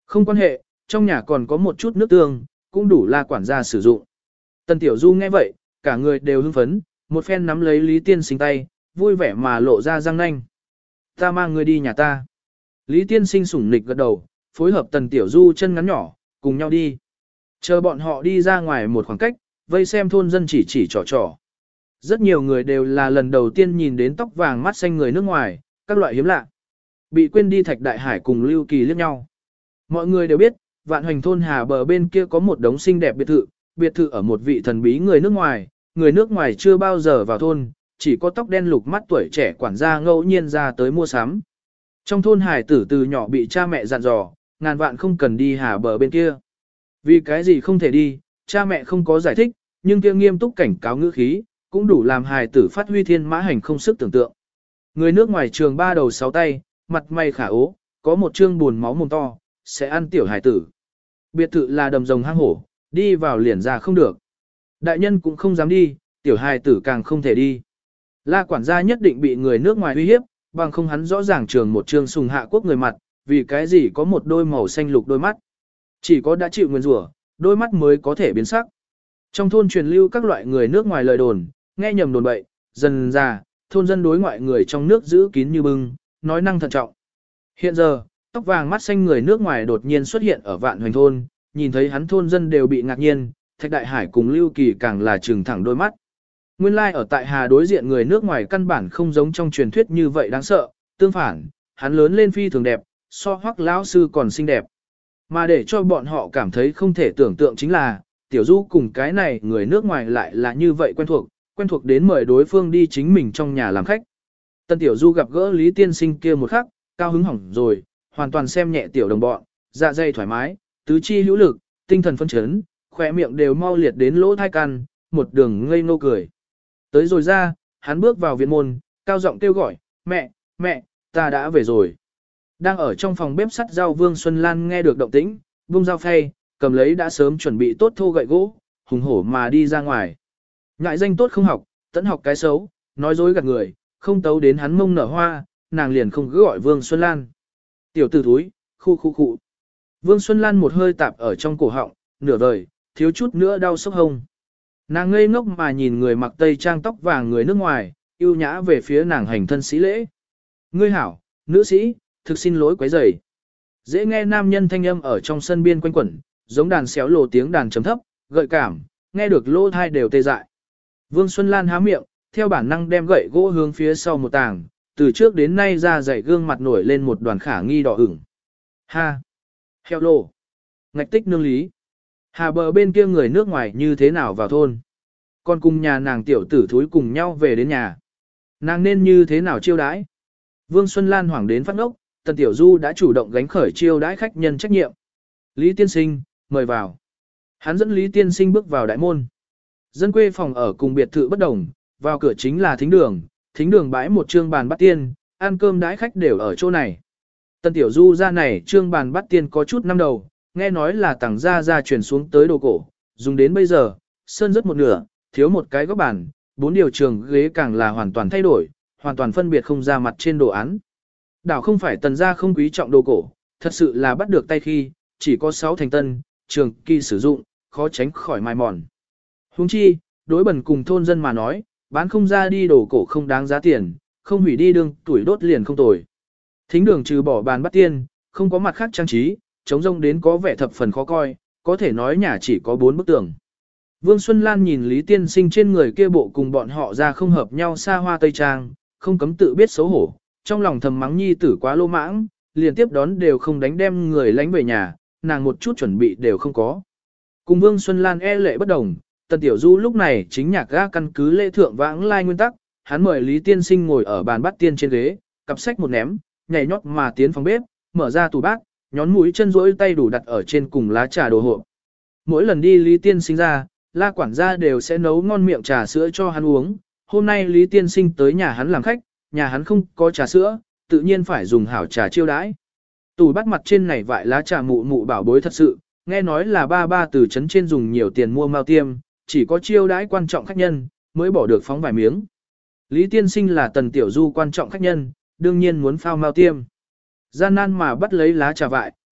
Không quan hệ, trong nhà còn có một chút nước tương, cũng đủ La quản gia sử dụng. Tần Tiểu Du nghe vậy, cả người đều hưng phấn, một phen nắm lấy Lý Tiên Sinh tay, vui vẻ mà lộ ra răng nanh. Ta mang người đi nhà ta. Lý Tiên Sinh sủng nịch gật đầu, phối hợp Tần Tiểu Du chân ngắn nhỏ, cùng nhau đi. Chờ bọn họ đi ra ngoài một khoảng cách, vây xem thôn dân chỉ trò trò. Rất nhiều người đều là lần đầu tiên nhìn đến tóc vàng mắt xanh người nước ngoài, các loại hiếm lạ. Bị quên đi Thạch Đại Hải cùng Lưu Kỳ liếc nhau. Mọi người đều biết, Vạn Hoành thôn Hà bờ bên kia có một đống xinh đẹp biệt thự ở một vị thần bí người nước ngoài chưa bao giờ vào thôn, chỉ có tóc đen lục mắt tuổi trẻ quản gia ngẫu nhiên ra tới mua sắm. Trong thôn Hải tử từ nhỏ bị cha mẹ dặn dò, ngàn vạn không cần đi Hà bờ bên kia. Vì cái gì không thể đi, cha mẹ không có giải thích, nhưng kia nghiêm túc cảnh cáo ngữ khí, cũng đủ làm Hải tử phát huy thiên mã hành không sức tưởng tượng. Người nước ngoài trường ba đầu sáu tay, mặt mày khả ố, có một trương buồn máu mồm to, sẽ ăn tiểu hải tử. Biệt thự là đầm rồng hang hổ, đi vào liền ra không được. Đại nhân cũng không dám đi, tiểu hải tử càng không thể đi. La quản gia nhất định bị người nước ngoài uy hiếp, bằng không hắn rõ ràng trường một trương sùng hạ quốc người mặt, vì cái gì có một đôi màu xanh lục đôi mắt. Chỉ có đã chịu nguyên rủa, đôi mắt mới có thể biến sắc. Trong thôn truyền lưu các loại người nước ngoài lời đồn, nghe nhầm đồn bậy, dần ra, thôn dân đối ngoại người trong nước giữ kín như bưng, nói năng thận trọng. Hiện giờ, tóc vàng mắt xanh người nước ngoài đột nhiên xuất hiện ở Vạn Hoành thôn, nhìn thấy hắn thôn dân đều bị ngạc nhiên, Thạch Đại Hải cùng Lưu Kỳ càng là trừng thẳng đôi mắt. Nguyên lai ở tại Hà đối diện người nước ngoài căn bản không giống trong truyền thuyết như vậy đáng sợ, tương phản, hắn lớn lên phi thường đẹp, so Hoắc lão sư còn xinh đẹp. Mà để cho bọn họ cảm thấy không thể tưởng tượng chính là, Tiểu Du cùng cái này người nước ngoài lại là như vậy quen thuộc đến mời đối phương đi chính mình trong nhà làm khách. Tân Tiểu Du gặp gỡ Lý Tiên Sinh kia một khắc, cao hứng hỏng rồi, hoàn toàn xem nhẹ tiểu đồng bọn, dạ dày thoải mái, tứ chi hữu lực, tinh thần phân chấn, khỏe miệng đều mau liệt đến lỗ thai căn, một đường ngây ngô cười. Tới rồi ra, hắn bước vào viện môn, cao giọng kêu gọi, mẹ, ta đã về rồi. Đang ở trong phòng bếp sắt rau Vương Xuân Lan nghe được động tĩnh, vung dao phay, cầm lấy đã sớm chuẩn bị tốt thô gậy gỗ, hùng hổ mà đi ra ngoài. Ngại danh tốt không học, tẫn học cái xấu, nói dối gạt người, không tấu đến hắn mông nở hoa, nàng liền không cứ gọi Vương Xuân Lan. Tiểu tử thúi, khu. Vương Xuân Lan một hơi tạp ở trong cổ họng, nửa vời, thiếu chút nữa đau sốc hông. Nàng ngây ngốc mà nhìn người mặc tây trang tóc vàng người nước ngoài, yêu nhã về phía nàng hành thân sĩ lễ. Ngươi hảo, nữ sĩ, thực xin lỗi quấy rầy. Dễ nghe nam nhân thanh âm ở trong sân biên quanh quẩn, giống đàn xéo lộ tiếng đàn chấm thấp, gợi cảm, nghe được lỗ thai đều tê dại. Vương Xuân Lan há miệng, theo bản năng đem gậy gỗ hướng phía sau một tàng, từ trước đến nay ra dày gương mặt nổi lên một đoàn khả nghi đỏ ửng. Ha! Heo lô! Ngạch tích nương lý! Hà bờ bên kia người nước ngoài như thế nào vào thôn? Còn cùng nhà nàng tiểu tử thúi cùng nhau về đến nhà. Nàng nên như thế nào chiêu đãi? Vương Xuân Lan hoảng đến phát ngốc, Tần Tiểu Du đã chủ động gánh khởi chiêu đãi khách nhân trách nhiệm. Lý Tiên Sinh, mời vào. Hắn dẫn Lý Tiên Sinh bước vào đại môn. Dân quê phòng ở cùng biệt thự bất đồng, vào cửa chính là thính đường bãi một trương bàn bát tiên, ăn cơm đãi khách đều ở chỗ này. Tần Tiểu Du ra này trương bàn bát tiên có chút năm đầu, nghe nói là tặng ra truyền xuống tới đồ cổ, dùng đến bây giờ, sơn rất một nửa, thiếu một cái góc bàn, 4 điều trường ghế càng là hoàn toàn thay đổi, hoàn toàn phân biệt không ra mặt trên đồ án. Đảo không phải Tần gia không quý trọng đồ cổ, thật sự là bắt được tay khi, chỉ có 6 thành tân, trường kỳ sử dụng, khó tránh khỏi mai mòn. Huống chi, đối bẩn cùng thôn dân mà nói, bán không ra đi đồ cổ không đáng giá tiền, không hủy đi đương tuổi đốt liền không tồi. Thính đường trừ bỏ bàn bắt tiên, không có mặt khác trang trí, trống rông đến có vẻ thập phần khó coi, có thể nói nhà chỉ có 4 bức tường. Vương Xuân Lan nhìn Lý Tiên Sinh trên người kia bộ cùng bọn họ ra không hợp nhau xa hoa tây trang, không cấm tự biết xấu hổ, trong lòng thầm mắng nhi tử quá lô mãng, liền tiếp đón đều không đánh đem người lánh về nhà, nàng một chút chuẩn bị đều không có. Cùng Vương Xuân Lan e lệ bất đồng, Tần Tiểu Du lúc này chính nhạc ga căn cứ lễ thượng vãng lai nguyên tắc, hắn mời Lý Tiên Sinh ngồi ở bàn bắt tiên trên ghế, cặp sách một ném, nhảy nhót mà tiến phòng bếp, mở ra tủ bát, nhón mũi chân rỗi tay đủ đặt ở trên cùng lá trà đồ hộp. Mỗi lần đi Lý Tiên Sinh ra, La quản gia đều sẽ nấu ngon miệng trà sữa cho hắn uống. Hôm nay Lý Tiên Sinh tới nhà hắn làm khách, nhà hắn không có trà sữa, tự nhiên phải dùng hảo trà chiêu đãi. Tủ bát mặt trên này vại lá trà mụ mụ bảo bối thật sự, nghe nói là ba từ trấn trên dùng nhiều tiền mua mao tiêm, chỉ có chiêu đãi quan trọng khách nhân, mới bỏ được phóng vài miếng. Lý Tiên Sinh là Tần Tiểu Du quan trọng khách nhân, đương nhiên muốn phao mao tiêm. Gian nan mà bắt lấy lá trà vại,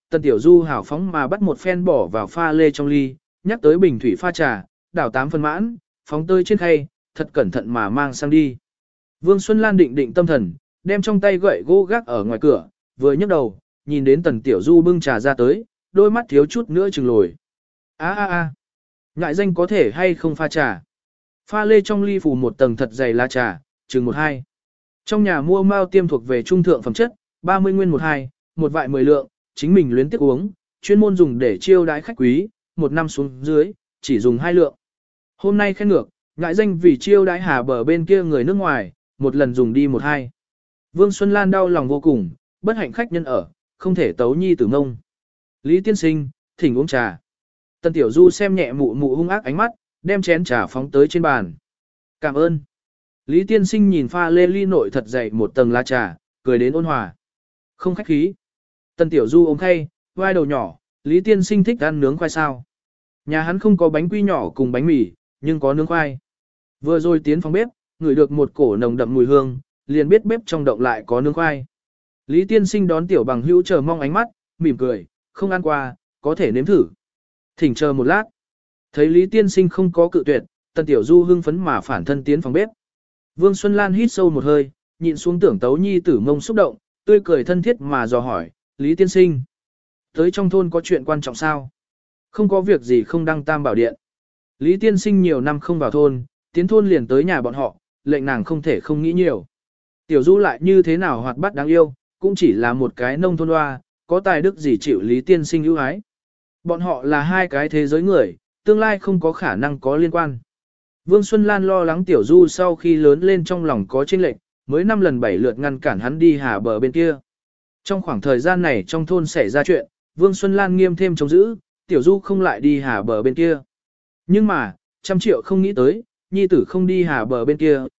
Tần Tiểu Du hào phóng mà bắt một phen bỏ vào pha lê trong ly, nhắc tới bình thủy pha trà, đảo 8 phần mãn, phóng tơi trên khay, thật cẩn thận mà mang sang đi. Vương Xuân Lan định định tâm thần, đem trong tay gậy gỗ gác ở ngoài cửa, vừa nhấc đầu, nhìn đến Tần Tiểu Du bưng trà ra tới, đôi mắt thiếu chút nữa trừng lồi. Ngại danh có thể hay không pha trà. Pha lê trong ly phủ một tầng thật dày lá trà, chừng 1-2. Trong nhà mua mao tiêm thuộc về trung thượng phẩm chất, 30 nguyên 1-2, một vại 10 lượng, chính mình luyến tiếc uống, chuyên môn dùng để chiêu đãi khách quý, một năm xuống dưới, chỉ dùng 2 lượng. Hôm nay khen ngược, ngại danh vì chiêu đãi Hà Bờ bên kia người nước ngoài, một lần dùng đi 1-2. Vương Xuân Lan đau lòng vô cùng, bất hạnh khách nhân ở, không thể tấu nhi tử ngông. Lý tiên sinh, thỉnh uống trà. Tần Tiểu Du xem nhẹ mụ mụ hung ác ánh mắt, đem chén trà phóng tới trên bàn. Cảm ơn. Lý tiên sinh nhìn pha lê ly nội thật dày một tầng lá trà, cười đến ôn hòa. Không khách khí. Tần Tiểu Du ôm khay, vai đầu nhỏ, Lý tiên sinh thích ăn nướng khoai sao. Nhà hắn không có bánh quy nhỏ cùng bánh mì, nhưng có nướng khoai. Vừa rồi tiến phòng bếp, ngửi được một cổ nồng đậm mùi hương, liền biết bếp trong động lại có nướng khoai. Lý tiên sinh đón tiểu bằng hữu chờ mong ánh mắt, mỉm cười, không ăn qua, có thể nếm thử. Thỉnh chờ một lát. Thấy Lý tiên sinh không có cự tuyệt, Tần Tiểu Du hưng phấn mà phản thân tiến phòng bếp. Vương Xuân Lan hít sâu một hơi, nhịn xuống tưởng tấu nhi tử mông xúc động, tươi cười thân thiết mà dò hỏi, Lý tiên sinh. Tới trong thôn có chuyện quan trọng sao? Không có việc gì không đăng tam bảo điện. Lý tiên sinh nhiều năm không vào thôn, tiến thôn liền tới nhà bọn họ, lệnh nàng không thể không nghĩ nhiều. Tiểu Du lại như thế nào hoạt bát đáng yêu, cũng chỉ là một cái nông thôn hoa, có tài đức gì chịu Lý tiên sinh ưu ái. Bọn họ là hai cái thế giới người, tương lai không có khả năng có liên quan. Vương Xuân Lan lo lắng Tiểu Du sau khi lớn lên trong lòng có chênh lệch, mới 5 lần 7 lượt ngăn cản hắn đi Hà Bờ bên kia. Trong khoảng thời gian này trong thôn xảy ra chuyện, Vương Xuân Lan nghiêm thêm chống giữ, Tiểu Du không lại đi Hà Bờ bên kia. Nhưng mà, 100 triệu không nghĩ tới, nhi tử không đi Hà Bờ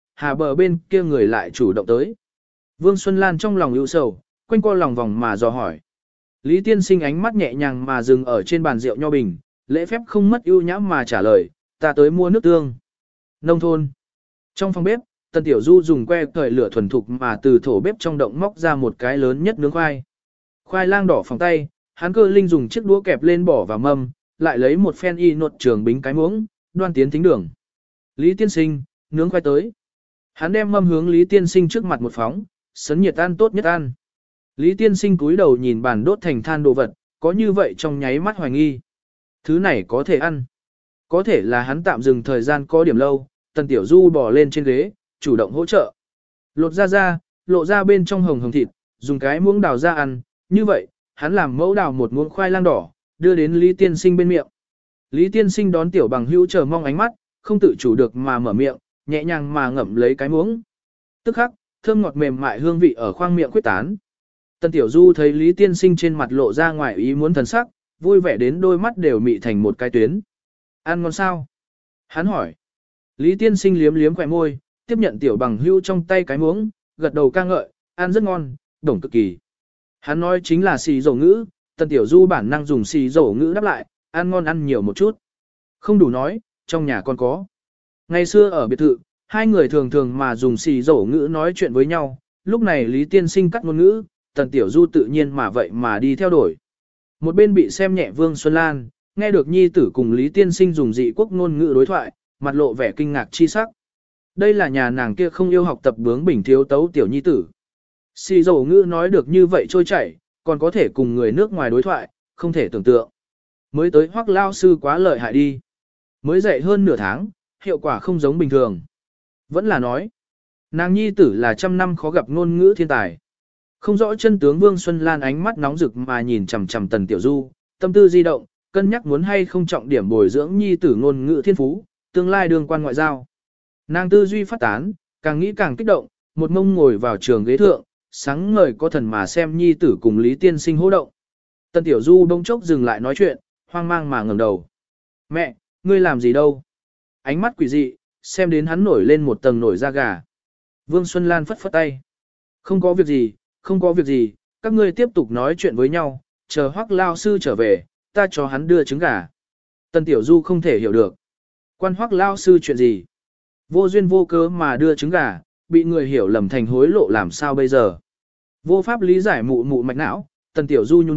bên kia người lại chủ động tới. Vương Xuân Lan trong lòng ưu sầu, quanh co lòng vòng mà dò hỏi. Lý tiên sinh ánh mắt nhẹ nhàng mà dừng ở trên bàn rượu nho bình, lễ phép không mất ưu nhã mà trả lời, ta tới mua nước tương. Nông thôn. Trong phòng bếp, Tần Tiểu Du dùng que cởi lửa thuần thục mà từ thổ bếp trong động móc ra một cái lớn nhất nướng khoai. Khoai lang đỏ phòng tay, hắn cơ linh dùng chiếc đũa kẹp lên bỏ vào mâm, lại lấy một phen y nột trường bính cái muỗng, đoan tiến thính đường. Lý tiên sinh, nướng khoai tới. Hắn đem mâm hướng Lý tiên sinh trước mặt một phóng, sấn nhiệt ăn tốt nhất ăn. Lý tiên sinh cúi đầu nhìn bàn đốt thành than đồ vật, có như vậy trong nháy mắt hoài nghi. Thứ này có thể ăn. Có thể là hắn tạm dừng thời gian có điểm lâu, Tần Tiểu Du bò lên trên ghế, chủ động hỗ trợ. Lột ra, lộ ra bên trong hồng hồng thịt, dùng cái muỗng đào ra ăn, như vậy, hắn làm mẫu đào một muỗng khoai lang đỏ, đưa đến Lý tiên sinh bên miệng. Lý tiên sinh đón tiểu bằng hữu chờ mong ánh mắt, không tự chủ được mà mở miệng, nhẹ nhàng mà ngậm lấy cái muỗng. Tức khắc, thơm ngọt mềm mại hương vị ở khoang miệng quyết tán. Tần Tiểu Du thấy Lý tiên sinh trên mặt lộ ra ngoài ý muốn thần sắc, vui vẻ đến đôi mắt đều mị thành một cái tuyến. Ăn ngon sao? Hắn hỏi. Lý tiên sinh liếm liếm khỏe môi, tiếp nhận tiểu bằng hữu trong tay cái muỗng, gật đầu ca ngợi, ăn rất ngon, đồng cực kỳ. Hắn nói chính là xì dầu ngữ, Tần Tiểu Du bản năng dùng xì dầu ngữ đáp lại, ăn ngon ăn nhiều một chút. Không đủ nói, trong nhà còn có. Ngày xưa ở biệt thự, hai người thường thường mà dùng xì dầu ngữ nói chuyện với nhau, lúc này Lý tiên sinh cắt ngôn ngữ, Tần Tiểu Du tự nhiên mà vậy mà đi theo đổi. Một bên bị xem nhẹ Vương Xuân Lan, nghe được nhi tử cùng Lý tiên sinh dùng dị quốc ngôn ngữ đối thoại, mặt lộ vẻ kinh ngạc chi sắc. Đây là nhà nàng kia không yêu học tập bướng bỉnh thiếu tấu tiểu nhi tử. Xì dầu ngữ nói được như vậy trôi chảy, còn có thể cùng người nước ngoài đối thoại, không thể tưởng tượng. Mới tới Hoắc lao sư quá lợi hại đi. Mới dạy hơn nửa tháng, hiệu quả không giống bình thường. Vẫn là nói, nàng nhi tử là 100 năm khó gặp ngôn ngữ thiên tài. Không rõ chân tướng Vương Xuân Lan ánh mắt nóng rực mà nhìn chằm chằm Tần Tiểu Du, tâm tư di động, cân nhắc muốn hay không trọng điểm bồi dưỡng nhi tử ngôn ngữ thiên phú, tương lai đường quan ngoại giao. Nàng tư duy phát tán, càng nghĩ càng kích động, một mông ngồi vào trường ghế thượng, sáng ngời có thần mà xem nhi tử cùng Lý tiên sinh hô động. Tần Tiểu Du bỗng chốc dừng lại nói chuyện, hoang mang mà ngẩng đầu. Mẹ, ngươi làm gì đâu? Ánh mắt quỷ dị, xem đến hắn nổi lên một tầng nổi da gà. Vương Xuân Lan phất phất tay. Không có việc gì, không có việc gì, các ngươi tiếp tục nói chuyện với nhau, chờ Hoắc lao sư trở về, ta cho hắn đưa trứng gà. Tần Tiểu Du không thể hiểu được. Quan Hoắc lao sư chuyện gì? Vô duyên vô cớ mà đưa trứng gà, bị người hiểu lầm thành hối lộ làm sao bây giờ? Vô pháp lý giải mụ mụ mạch não, Tần Tiểu Du nhún vai,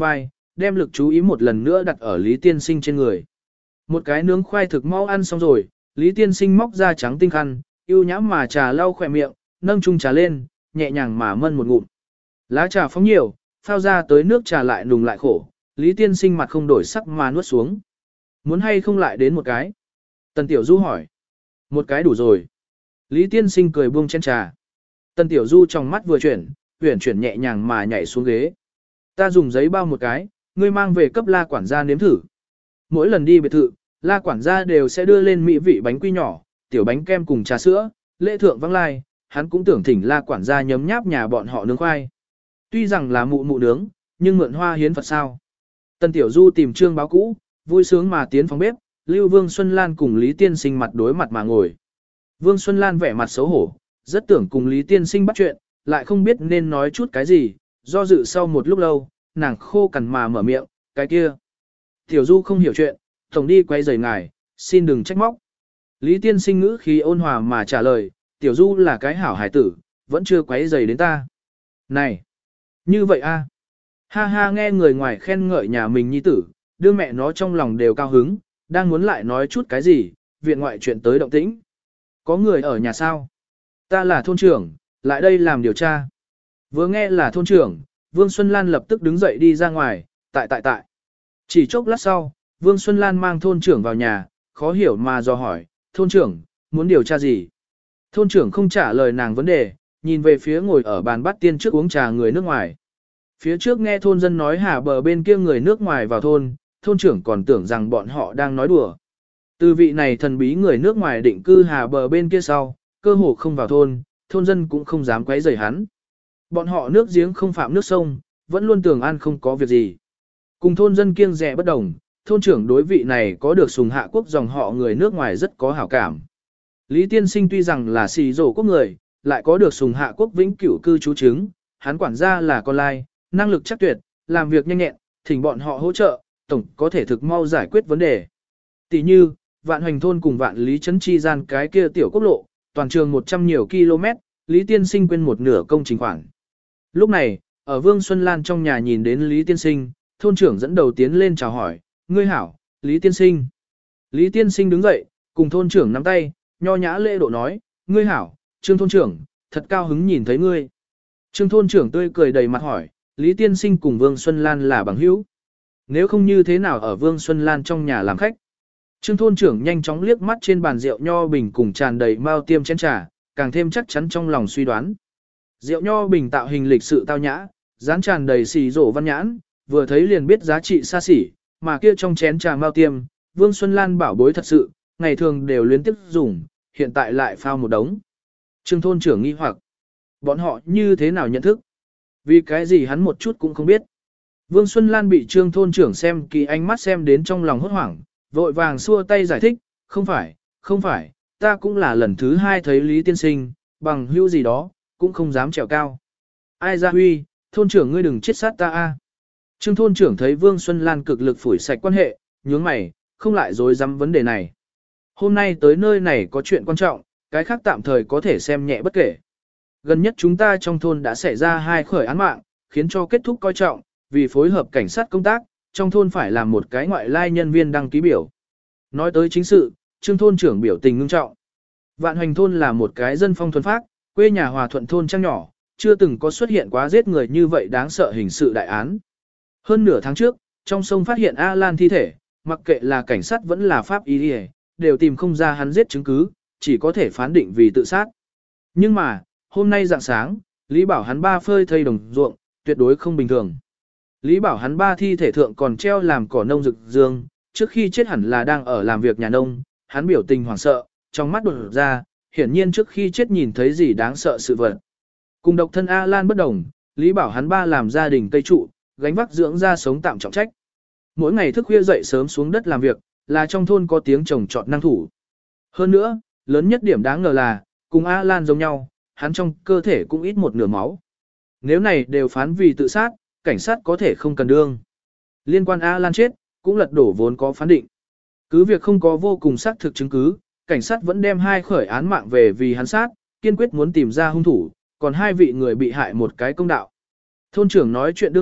đem lực chú ý một lần nữa đặt ở Lý Tiên Sinh trên người. Một cái nướng khoai thực mau ăn xong rồi, Lý Tiên Sinh móc ra trắng tinh khăn, yêu nhãm mà trà lau khỏe miệng, nâng chung trà lên, nhẹ nhàng mà mân một ngụm. Lá trà phóng nhiều, phao ra tới nước trà lại nùng lại khổ, Lý Tiên Sinh mặt không đổi sắc mà nuốt xuống. Muốn hay không lại đến một cái? Tần Tiểu Du hỏi. Một cái đủ rồi. Lý Tiên Sinh cười buông chén trà. Tần Tiểu Du trong mắt vừa chuyển nhẹ nhàng mà nhảy xuống ghế. Ta dùng giấy bao một cái, ngươi mang về cấp La quản gia nếm thử. Mỗi lần đi biệt thự, La quản gia đều sẽ đưa lên mỹ vị bánh quy nhỏ, tiểu bánh kem cùng trà sữa, lễ thượng vắng lai, hắn cũng tưởng thỉnh La quản gia nhấm nháp nhà bọn họ nướng khoai. Tuy rằng là mụ nướng, nhưng mượn hoa hiến Phật sao. Tần Tiểu Du tìm trương báo cũ, vui sướng mà tiến phòng bếp, lưu Vương Xuân Lan cùng Lý Tiên Sinh mặt đối mặt mà ngồi. Vương Xuân Lan vẻ mặt xấu hổ, rất tưởng cùng Lý Tiên Sinh bắt chuyện, lại không biết nên nói chút cái gì, do dự sau một lúc lâu, nàng khô cằn mà mở miệng, cái kia. Tiểu Du không hiểu chuyện, tổng đi quay rời ngài, xin đừng trách móc. Lý Tiên Sinh ngữ khí ôn hòa mà trả lời, Tiểu Du là cái hảo hải tử, vẫn chưa quấy rầy đến ta. Này, như vậy a? Ha ha, nghe người ngoài khen ngợi nhà mình nhi tử, đưa mẹ nó trong lòng đều cao hứng, đang muốn lại nói chút cái gì, viện ngoại chuyện tới động tĩnh. Có người ở nhà sao? Ta là thôn trưởng, lại đây làm điều tra. Vừa nghe là thôn trưởng, Vương Xuân Lan lập tức đứng dậy đi ra ngoài, tại. Chỉ chốc lát sau, Vương Xuân Lan mang thôn trưởng vào nhà, khó hiểu mà dò hỏi, thôn trưởng, muốn điều tra gì? Thôn trưởng không trả lời nàng vấn đề, nhìn về phía ngồi ở bàn bắt tiên trước uống trà người nước ngoài. Phía trước nghe thôn dân nói hà bờ bên kia người nước ngoài vào thôn trưởng còn tưởng rằng bọn họ đang nói đùa. Từ vị này thần bí người nước ngoài định cư hà bờ bên kia sau, cơ hồ không vào thôn dân cũng không dám quấy rầy hắn. Bọn họ nước giếng không phạm nước sông, vẫn luôn tưởng an không có việc gì. Cùng thôn dân kiêng dè bất đồng, thôn trưởng đối vị này có được sùng hạ quốc dòng họ người nước ngoài rất có hảo cảm. Lý Tiên Sinh tuy rằng là xì rổ quốc người, lại có được sùng hạ quốc vĩnh cửu cư trú chứng, hắn quản gia là con lai, năng lực chắc tuyệt, làm việc nhanh nhẹn, thỉnh bọn họ hỗ trợ, tổng có thể thực mau giải quyết vấn đề. Tỷ như, Vạn Hoành thôn cùng Vạn Lý trấn chi gian cái kia tiểu quốc lộ, toàn trường 100 nhiều km, Lý Tiên Sinh quên một nửa công trình khoản. Lúc này, ở Vương Xuân Lan trong nhà nhìn đến Lý Tiên Sinh, thôn trưởng dẫn đầu tiến lên chào hỏi, ngươi hảo, Lý Tiên Sinh. Lý Tiên Sinh đứng dậy, cùng thôn trưởng nắm tay, nho nhã lễ độ nói, ngươi hảo, Trương thôn trưởng, thật cao hứng nhìn thấy ngươi. Trương thôn trưởng tươi cười đầy mặt hỏi, Lý Tiên Sinh cùng Vương Xuân Lan là bằng hữu. Nếu không như thế nào ở Vương Xuân Lan trong nhà làm khách. Trương thôn trưởng nhanh chóng liếc mắt trên bàn rượu nho bình cùng tràn đầy mao tiêm chén trà, càng thêm chắc chắn trong lòng suy đoán. Rượu nho bình tạo hình lịch sự tao nhã, dán tràn đầy xì rổ văn nhãn, vừa thấy liền biết giá trị xa xỉ, mà kia trong chén trà mao tiêm, Vương Xuân Lan bảo bối thật sự, ngày thường đều luyến tiếp dùng, hiện tại lại phao một đống. Trương thôn trưởng nghi hoặc, bọn họ như thế nào nhận thức? Vì cái gì hắn một chút cũng không biết. Vương Xuân Lan bị Trương thôn trưởng xem kỳ ánh mắt xem đến trong lòng hốt hoảng, vội vàng xua tay giải thích, không phải, ta cũng là lần thứ hai thấy Lý Tiên Sinh, bằng hữu gì đó, cũng không dám trèo cao. Ai ra huy, thôn trưởng ngươi đừng chết sát ta a. Trương thôn trưởng thấy Vương Xuân Lan cực lực phủi sạch quan hệ, nhướng mày, không lại dối dám vấn đề này. Hôm nay tới nơi này có chuyện quan trọng, cái khác tạm thời có thể xem nhẹ bất kể. Gần nhất chúng ta trong thôn đã xảy ra 2 khởi án mạng, khiến cho kết thúc coi trọng, vì phối hợp cảnh sát công tác, trong thôn phải làm một cái ngoại lai nhân viên đăng ký biểu. Nói tới chính sự, Trương thôn trưởng biểu tình ngưng trọng. Vạn Hoành thôn là một cái dân phong thuần phác, quê nhà Hòa Thuận thôn trang nhỏ, chưa từng có xuất hiện quá giết người như vậy đáng sợ hình sự đại án. Hơn nửa tháng trước, trong sông phát hiện A Lan thi thể, mặc kệ là cảnh sát vẫn là pháp y, đều tìm không ra hắn giết chứng cứ, chỉ có thể phán định vì tự sát. Nhưng mà, hôm nay rạng sáng, Lý Bảo hắn ba phơi thây đồng ruộng, tuyệt đối không bình thường. Lý Bảo hắn ba thi thể thượng còn treo làm cỏ nông rực dương, trước khi chết hẳn là đang ở làm việc nhà nông, hắn biểu tình hoảng sợ, trong mắt đột ra, hiển nhiên trước khi chết nhìn thấy gì đáng sợ sự vật. Cùng độc thân A Lan bất đồng, Lý Bảo hắn ba làm gia đình cây trụ, gánh vác dưỡng ra sống tạm trọng trách. Mỗi ngày thức khuya dậy sớm xuống đất làm việc, là trong thôn có tiếng trồng trọt năng thủ. Hơn nữa, lớn nhất điểm đáng ngờ là, cùng A Lan giống nhau, hắn trong cơ thể cũng ít một nửa máu. Nếu này đều phán vì tự sát, cảnh sát có thể không cần đương. Liên quan A Lan chết, cũng lật đổ vốn có phán định. Cứ việc không có vô cùng xác thực chứng cứ, cảnh sát vẫn đem 2 khởi án mạng về vì hắn sát, kiên quyết muốn tìm ra hung thủ, còn 2 vị người bị hại một cái công đạo. Thôn trưởng nói chuyện đương lúc,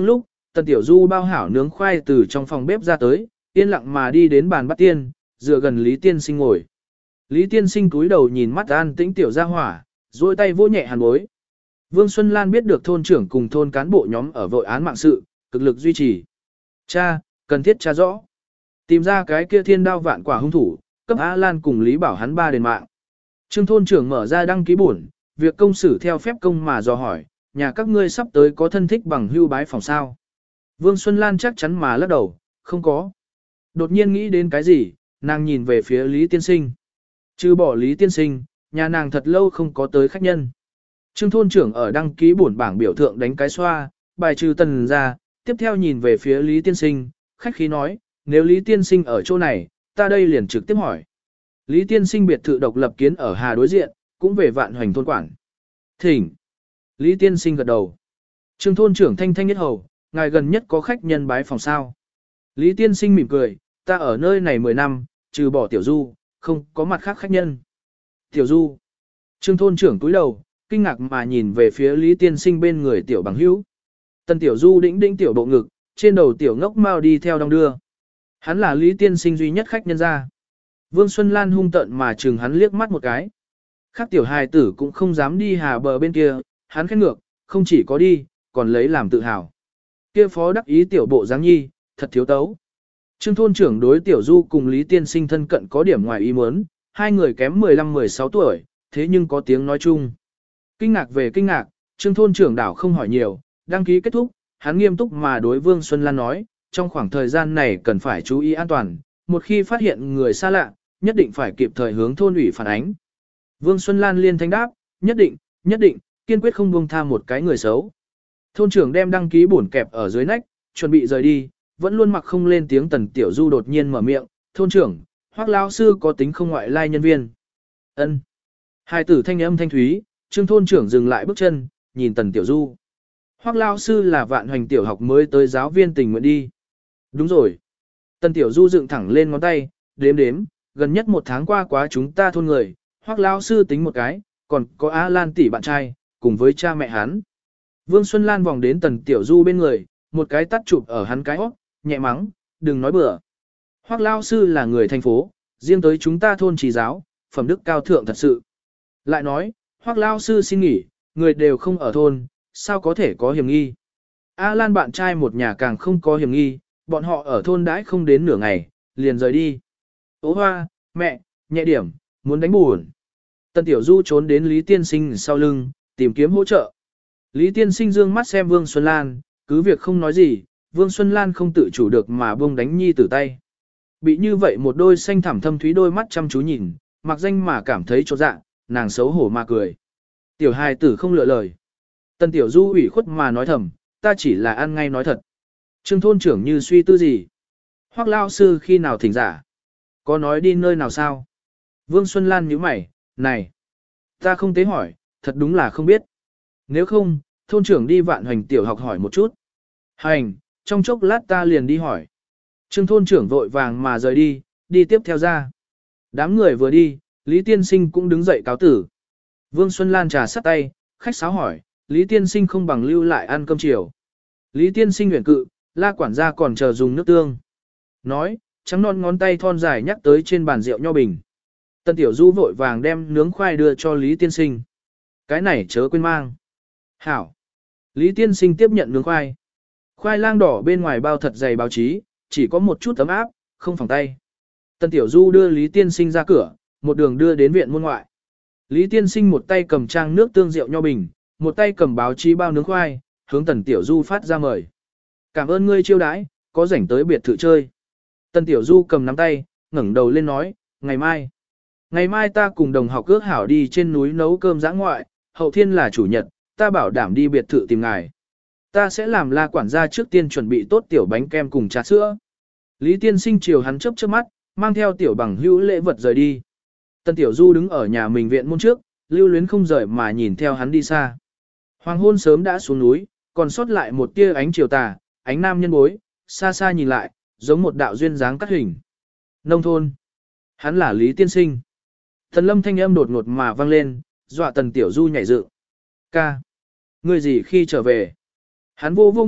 Tần Tiểu Du bao hảo nướng khoai từ trong phòng bếp ra tới, yên lặng mà đi đến bàn bắt tiên, dựa gần Lý Tiên Sinh ngồi. Lý Tiên Sinh cúi đầu nhìn mắt an tĩnh tiểu gia hỏa, duỗi tay vỗ nhẹ hàn bối. Vương Xuân Lan biết được thôn trưởng cùng thôn cán bộ nhóm ở vội án mạng sự, cực lực duy trì. Cha, cần thiết tra rõ. Tìm ra cái kia thiên đao vạn quả hung thủ, cấp A Lan cùng Lý Bảo hắn ba đền mạng. Trương thôn trưởng mở ra đăng ký bổn, việc công xử theo phép công mà dò hỏi, nhà các ngươi sắp tới có thân thích bằng hưu bái phòng sao. Vương Xuân Lan chắc chắn mà lắc đầu, không có. Đột nhiên nghĩ đến cái gì, nàng nhìn về phía Lý Tiên Sinh. Chứ bỏ Lý Tiên Sinh, nhà nàng thật lâu không có tới khách nhân. Trương thôn trưởng ở đăng ký bổn bảng biểu thượng đánh cái xoa, bài trừ tần ra, tiếp theo nhìn về phía Lý Tiên Sinh, khách khí nói, nếu Lý Tiên Sinh ở chỗ này, ta đây liền trực tiếp hỏi. Lý Tiên Sinh biệt thự độc lập kiến ở Hà đối diện, cũng về Vạn Hoành thôn quản. Thỉnh. Lý Tiên Sinh gật đầu. Trương thôn trưởng thanh thanh nhất hầu, ngài gần nhất có khách nhân bái phòng sao. Lý Tiên Sinh mỉm cười, ta ở nơi này 10 năm, trừ bỏ Tiểu Du, không có mặt khác khách nhân. Tiểu Du. Trương thôn trưởng cúi đầu, kinh ngạc mà nhìn về phía Lý Tiên Sinh bên người Tiểu Bằng Hữu. Tần Tiểu Du đĩnh đĩnh tiểu bộ ngực, trên đầu Tiểu ngốc mau đi theo đong đưa. Hắn là Lý Tiên Sinh duy nhất khách nhân ra. Vương Xuân Lan hung tận mà chừng hắn liếc mắt một cái. Khác tiểu hài tử cũng không dám đi hà bờ bên kia, hắn khét ngược, không chỉ có đi, còn lấy làm tự hào. Kia phó đắc ý tiểu bộ dáng nhi, thật thiếu tấu. Trương thôn trưởng đối Tiểu Du cùng Lý Tiên Sinh thân cận có điểm ngoài ý muốn, hai người kém 15-16 tuổi, thế nhưng có tiếng nói chung. Kinh ngạc về kinh ngạc, Trương thôn trưởng đảo không hỏi nhiều, đăng ký kết thúc, hắn nghiêm túc mà đối Vương Xuân Lan nói, trong khoảng thời gian này cần phải chú ý an toàn, một khi phát hiện người xa lạ, nhất định phải kịp thời hướng thôn ủy phản ánh. Vương Xuân Lan liên thanh đáp, nhất định, kiên quyết không buông tha một cái người xấu. Thôn trưởng đem đăng ký bổn kẹp ở dưới nách, chuẩn bị rời đi, vẫn luôn mặc không lên tiếng. Tần Tiểu Du đột nhiên mở miệng, thôn trưởng, Hoắc lão sư có tính không ngoại lai nhân viên. Ân. Hai tử thanh âm thanh thúy, Trương thôn trưởng dừng lại bước chân, nhìn Tần Tiểu Du. Hoắc lão sư là Vạn Hoành tiểu học mới tới giáo viên tình nguyện đi. Đúng rồi. Tần Tiểu Du dựng thẳng lên ngón tay, đếm, gần nhất 1 tháng qua quá chúng ta thôn người, Hoắc lão sư tính một cái, còn có Á Lan tỷ bạn trai, cùng với cha mẹ hắn. Vương Xuân Lan vòng đến Tần Tiểu Du bên người, một cái tắt chụp ở hắn cái óc, nhẹ mắng, đừng nói bừa. Hoắc lão sư là người thành phố, riêng tới chúng ta thôn trì giáo, phẩm đức cao thượng thật sự. Lại nói, Hoắc lão sư xin nghỉ, người đều không ở thôn, sao có thể có hiểm nghi. A Lan bạn trai một nhà càng không có hiểm nghi, bọn họ ở thôn đãi không đến nửa ngày, liền rời đi. Ô hoa, mẹ, nhẹ điểm, muốn đánh buồn. Tần Tiểu Du trốn đến Lý Tiên Sinh sau lưng, tìm kiếm hỗ trợ. Lý Tiên Sinh dương mắt xem Vương Xuân Lan, cứ việc không nói gì, Vương Xuân Lan không tự chủ được mà buông đánh nhi tử tay. Bị như vậy một đôi xanh thẳm thâm thúy đôi mắt chăm chú nhìn, mặc danh mà cảm thấy chột dạ, nàng xấu hổ mà cười. Tiểu hài tử không lựa lời. Tần Tiểu Du ủy khuất mà nói thầm, ta chỉ là ăn ngay nói thật. Trương thôn trưởng như suy tư gì? Hoắc lão sư khi nào thỉnh giả? Có nói đi nơi nào sao? Vương Xuân Lan nhíu mày, này, ta không tế hỏi, thật đúng là không biết. Nếu không, thôn trưởng đi Vạn Hoành tiểu học hỏi một chút. Hành, trong chốc lát ta liền đi hỏi. Trương thôn trưởng vội vàng mà rời đi, đi tiếp theo ra. Đám người vừa đi, Lý Tiên Sinh cũng đứng dậy cáo tử. Vương Xuân Lan trà sắt tay, khách sáo hỏi, Lý Tiên Sinh không bằng lưu lại ăn cơm chiều. Lý Tiên Sinh nguyện cự, La quản gia còn chờ dùng nước tương. Nói, trắng non ngón tay thon dài nhắc tới trên bàn rượu nho bình. Tần Tiểu Du vội vàng đem nướng khoai đưa cho Lý Tiên Sinh. Cái này chớ quên mang. Hảo. Lý Tiên Sinh tiếp nhận nướng khoai. Khoai lang đỏ bên ngoài bao thật dày báo chí, chỉ có một chút ấm áp, không phẳng tay. Tần Tiểu Du đưa Lý Tiên Sinh ra cửa, một đường đưa đến viện môn ngoại. Lý Tiên Sinh một tay cầm trang nước tương rượu nho bình, một tay cầm báo chí bao nướng khoai, hướng Tần Tiểu Du phát ra mời. Cảm ơn ngươi chiêu đãi, có rảnh tới biệt thự chơi. Tần Tiểu Du cầm nắm tay, ngẩng đầu lên nói, ngày mai ta cùng đồng học ước hảo đi trên núi nấu cơm dã ngoại, hậu thiên là chủ nhật, ta bảo đảm đi biệt thự tìm ngài. Ta sẽ làm La quản gia trước tiên chuẩn bị tốt tiểu bánh kem cùng trà sữa. Lý Tiên Sinh chiều hắn chớp chớp mắt, mang theo tiểu bằng hữu lễ vật rời đi. Tần Tiểu Du đứng ở nhà mình viện môn trước, lưu luyến không rời mà nhìn theo hắn đi xa. Hoàng hôn sớm đã xuống núi, còn sót lại một tia ánh chiều tà, ánh nam nhân bối, xa xa nhìn lại, giống một đạo duyên dáng cắt hình. Nông thôn. Hắn là Lý Tiên Sinh. Thần lâm thanh âm đột ngột mà vang lên, dọa Tần Tiểu Du nhảy dựng. Ca. Ngươi gì khi trở về? Hắn vô ngực,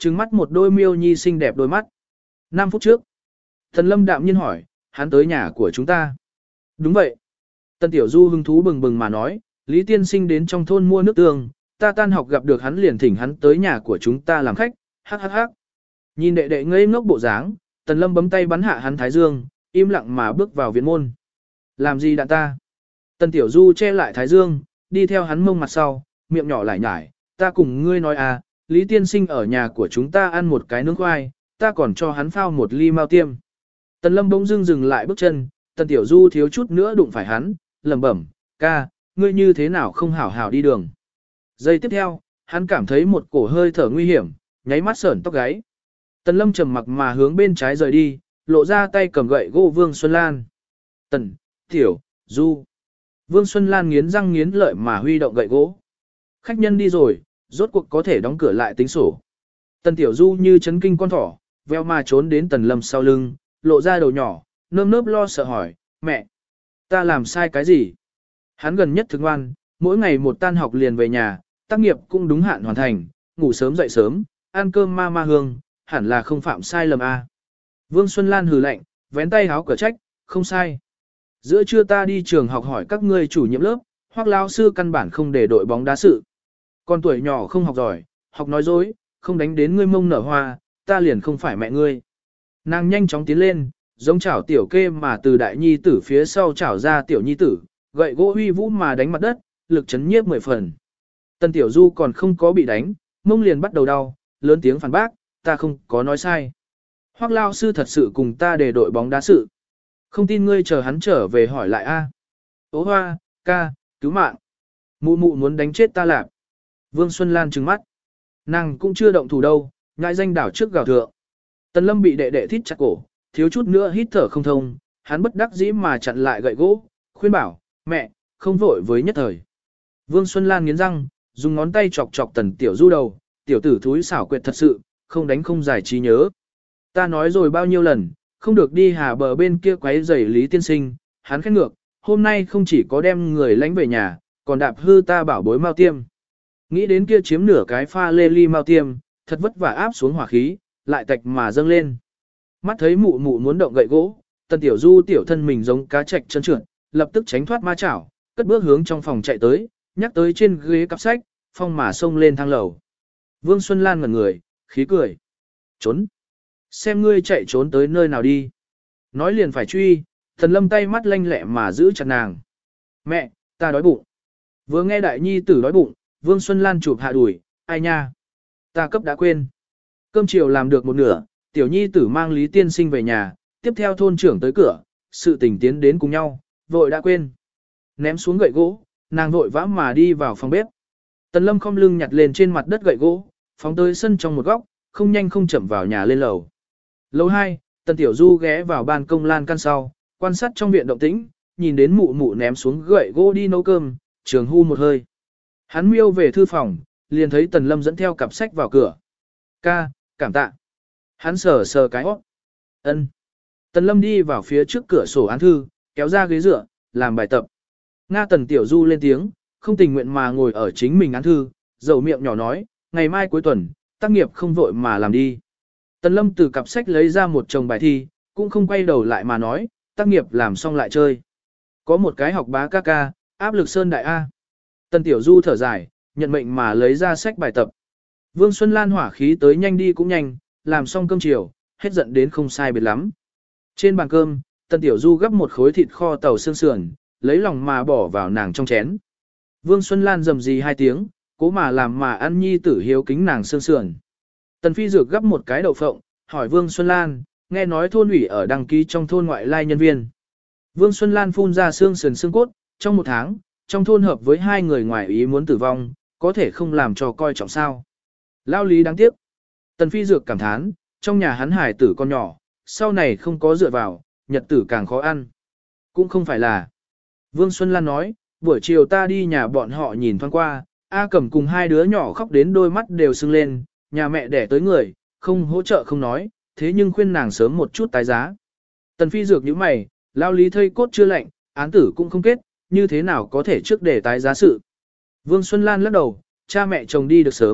trừng mắt một đôi miêu nhi xinh đẹp đôi mắt. 5 phút trước, Tần Lâm đạm nhiên hỏi, hắn tới nhà của chúng ta. Đúng vậy. Tần Tiểu Du hứng thú bừng bừng mà nói, Lý Tiên Sinh đến trong thôn mua nước tương, ta tan học gặp được hắn liền thỉnh hắn tới nhà của chúng ta làm khách, hắc hắc hắc. Nhìn đệ đệ ngây ngốc bộ dáng, Tần Lâm bấm tay bắn hạ hắn thái dương, im lặng mà bước vào viện môn. Làm gì đạn ta? Tần Tiểu Du che lại thái dương, đi theo hắn mông mặt sau, miệng nhỏ lải nhải, ta cùng ngươi nói à, Lý Tiên Sinh ở nhà của chúng ta ăn một cái nướng khoai, ta còn cho hắn phao một ly mao tiêm. Tần Lâm bỗng dưng dừng lại bước chân, Tần Tiểu Du thiếu chút nữa đụng phải hắn, lẩm bẩm, ca, ngươi như thế nào không hảo hảo đi đường. Giây tiếp theo, hắn cảm thấy một cổ hơi thở nguy hiểm, nháy mắt sởn tóc gáy. Tần Lâm trầm mặc mà hướng bên trái rời đi, lộ ra tay cầm gậy gỗ Vương Xuân Lan. Tần, Tiểu, Du. Vương Xuân Lan nghiến răng nghiến lợi mà huy động gậy gỗ. Khách nhân đi rồi, rốt cuộc có thể đóng cửa lại tính sổ. Tần Tiểu Du như chấn kinh con thỏ, veo mà trốn đến Tần Lâm sau lưng, lộ ra đầu nhỏ, nơm nớp lo sợ hỏi, mẹ, ta làm sai cái gì? Hắn gần nhất thức ngoan, mỗi ngày một tan học liền về nhà, tác nghiệp cũng đúng hạn hoàn thành, ngủ sớm dậy sớm, ăn cơm ma ma hương, hẳn là không phạm sai lầm a. Vương Xuân Lan hừ lạnh, vén tay háo cửa trách, không sai. Giữa trưa ta đi trường học hỏi các ngươi chủ nhiệm lớp, hoặc lao sư căn bản không để đội bóng đá sự. Con tuổi nhỏ không học giỏi, học nói dối, không đánh đến ngươi mông nở hoa, ta liền không phải mẹ ngươi. Nàng nhanh chóng tiến lên, giống chảo tiểu kê mà từ đại nhi tử phía sau chảo ra tiểu nhi tử, gậy gỗ huy vũ mà đánh mặt đất, lực chấn nhiếp 10 phần. Tần Tiểu Du còn không có bị đánh, mông liền bắt đầu đau, lớn tiếng phản bác, ta không có nói sai. Hoắc lao sư thật sự cùng ta để đội bóng đá sự. Không tin ngươi chờ hắn trở về hỏi lại a. Ố hoa, ca, cứu mạng. Mụ mụ muốn đánh chết ta lạp. Vương Xuân Lan trừng mắt. Nàng cũng chưa động thủ đâu, ngại danh đảo trước gào thượng. Tần Lâm bị đệ đệ thít chặt cổ, thiếu chút nữa hít thở không thông, hắn bất đắc dĩ mà chặn lại gậy gỗ, khuyên bảo, mẹ, không vội với nhất thời. Vương Xuân Lan nghiến răng, dùng ngón tay chọc chọc Tần Tiểu Du đầu, tiểu tử thúi xảo quyệt thật sự, không đánh không giải trí nhớ. Ta nói rồi bao nhiêu lần, không được đi hà bờ bên kia quấy rầy Lý Tiên Sinh, hắn khét ngược, hôm nay không chỉ có đem người lánh về nhà, còn đạp hư ta bảo bối mao tiêm. Nghĩ đến kia chiếm nửa cái pha lê ly mao tiêm, thật vất vả áp xuống hỏa khí, lại tạch mà dâng lên. Mắt thấy mụ mụ muốn động gậy gỗ, Tần Tiểu Du tiểu thân mình giống cá trạch chân trượt, lập tức tránh thoát ma chảo, cất bước hướng trong phòng chạy tới, nhắc tới trên ghế cặp sách, phong mà xông lên thang lầu. Vương Xuân Lan ngẩn người, khí cười. Trốn. Xem ngươi chạy trốn tới nơi nào đi. Nói liền phải truy, Thần Lâm tay mắt lanh lẹ mà giữ chặt nàng. Mẹ, ta đói bụng. Vừa nghe đại nhi tử đói bụng, Vương Xuân Lan chụp hạ đùi, ai nha. Ta cấp đã quên. Cơm chiều làm được một nửa, tiểu nhi tử mang Lý Tiên Sinh về nhà, tiếp theo thôn trưởng tới cửa, sự tình tiến đến cùng nhau, vội đã quên. Ném xuống gậy gỗ, nàng vội vã mà đi vào phòng bếp. Tần Lâm khom lưng nhặt lên trên mặt đất gậy gỗ, phóng tới sân trong một góc, không nhanh không chậm vào nhà lên lầu. Lầu 2, Tần Tiểu Du ghé vào ban công lan căn sau, quan sát trong viện động tĩnh, nhìn đến mụ mụ ném xuống gậy gỗ đi nấu cơm, trường hu một hơi. Hắn miêu về thư phòng, liền thấy Tần Lâm dẫn theo cặp sách vào cửa. Ca, cảm tạ. Hắn sờ sờ cái hót. Ân. Tần Lâm đi vào phía trước cửa sổ án thư, kéo ra ghế dựa, làm bài tập. Nga Tần Tiểu Du lên tiếng, không tình nguyện mà ngồi ở chính mình án thư, dầu miệng nhỏ nói, ngày mai cuối tuần, tác nghiệp không vội mà làm đi. Tần Lâm từ cặp sách lấy ra một chồng bài thi, cũng không quay đầu lại mà nói, tác nghiệp làm xong lại chơi. Có một cái học bá ca ca, áp lực sơn đại A. Tần Tiểu Du thở dài, nhận mệnh mà lấy ra sách bài tập. Vương Xuân Lan hỏa khí tới nhanh đi cũng nhanh, làm xong cơm chiều, hết giận đến không sai biệt lắm. Trên bàn cơm, Tần Tiểu Du gấp một khối thịt kho tàu xương sườn, lấy lòng mà bỏ vào nàng trong chén. Vương Xuân Lan rầm rì 2 tiếng, cố mà làm mà ăn nhi tử hiếu kính nàng xương sườn. Tần Phi Dược gấp một cái đậu phộng, hỏi Vương Xuân Lan, nghe nói thôn ủy ở đăng ký trong thôn ngoại lai nhân viên. Vương Xuân Lan phun ra xương sườn xương cốt, trong một tháng, trong thôn hợp với 2 người ngoài ý muốn tử vong, có thể không làm cho coi trọng sao. Lao lý đáng tiếc. Tần Phi Dược cảm thán, trong nhà hắn hải tử con nhỏ, sau này không có dựa vào, nhật tử càng khó ăn. Cũng không phải là. Vương Xuân Lan nói, buổi chiều ta đi nhà bọn họ nhìn thoáng qua, A Cẩm cùng 2 đứa nhỏ khóc đến đôi mắt đều sưng lên, nhà mẹ đẻ tới người, không hỗ trợ không nói, thế nhưng khuyên nàng sớm một chút tái giá. Tần Phi Dược như mày, lao lý thây cốt chưa lệnh, án tử cũng không kết, như thế nào có thể trước để tái giá sự. Vương Xuân Lan lắc đầu, cha mẹ chồng đi được sớm,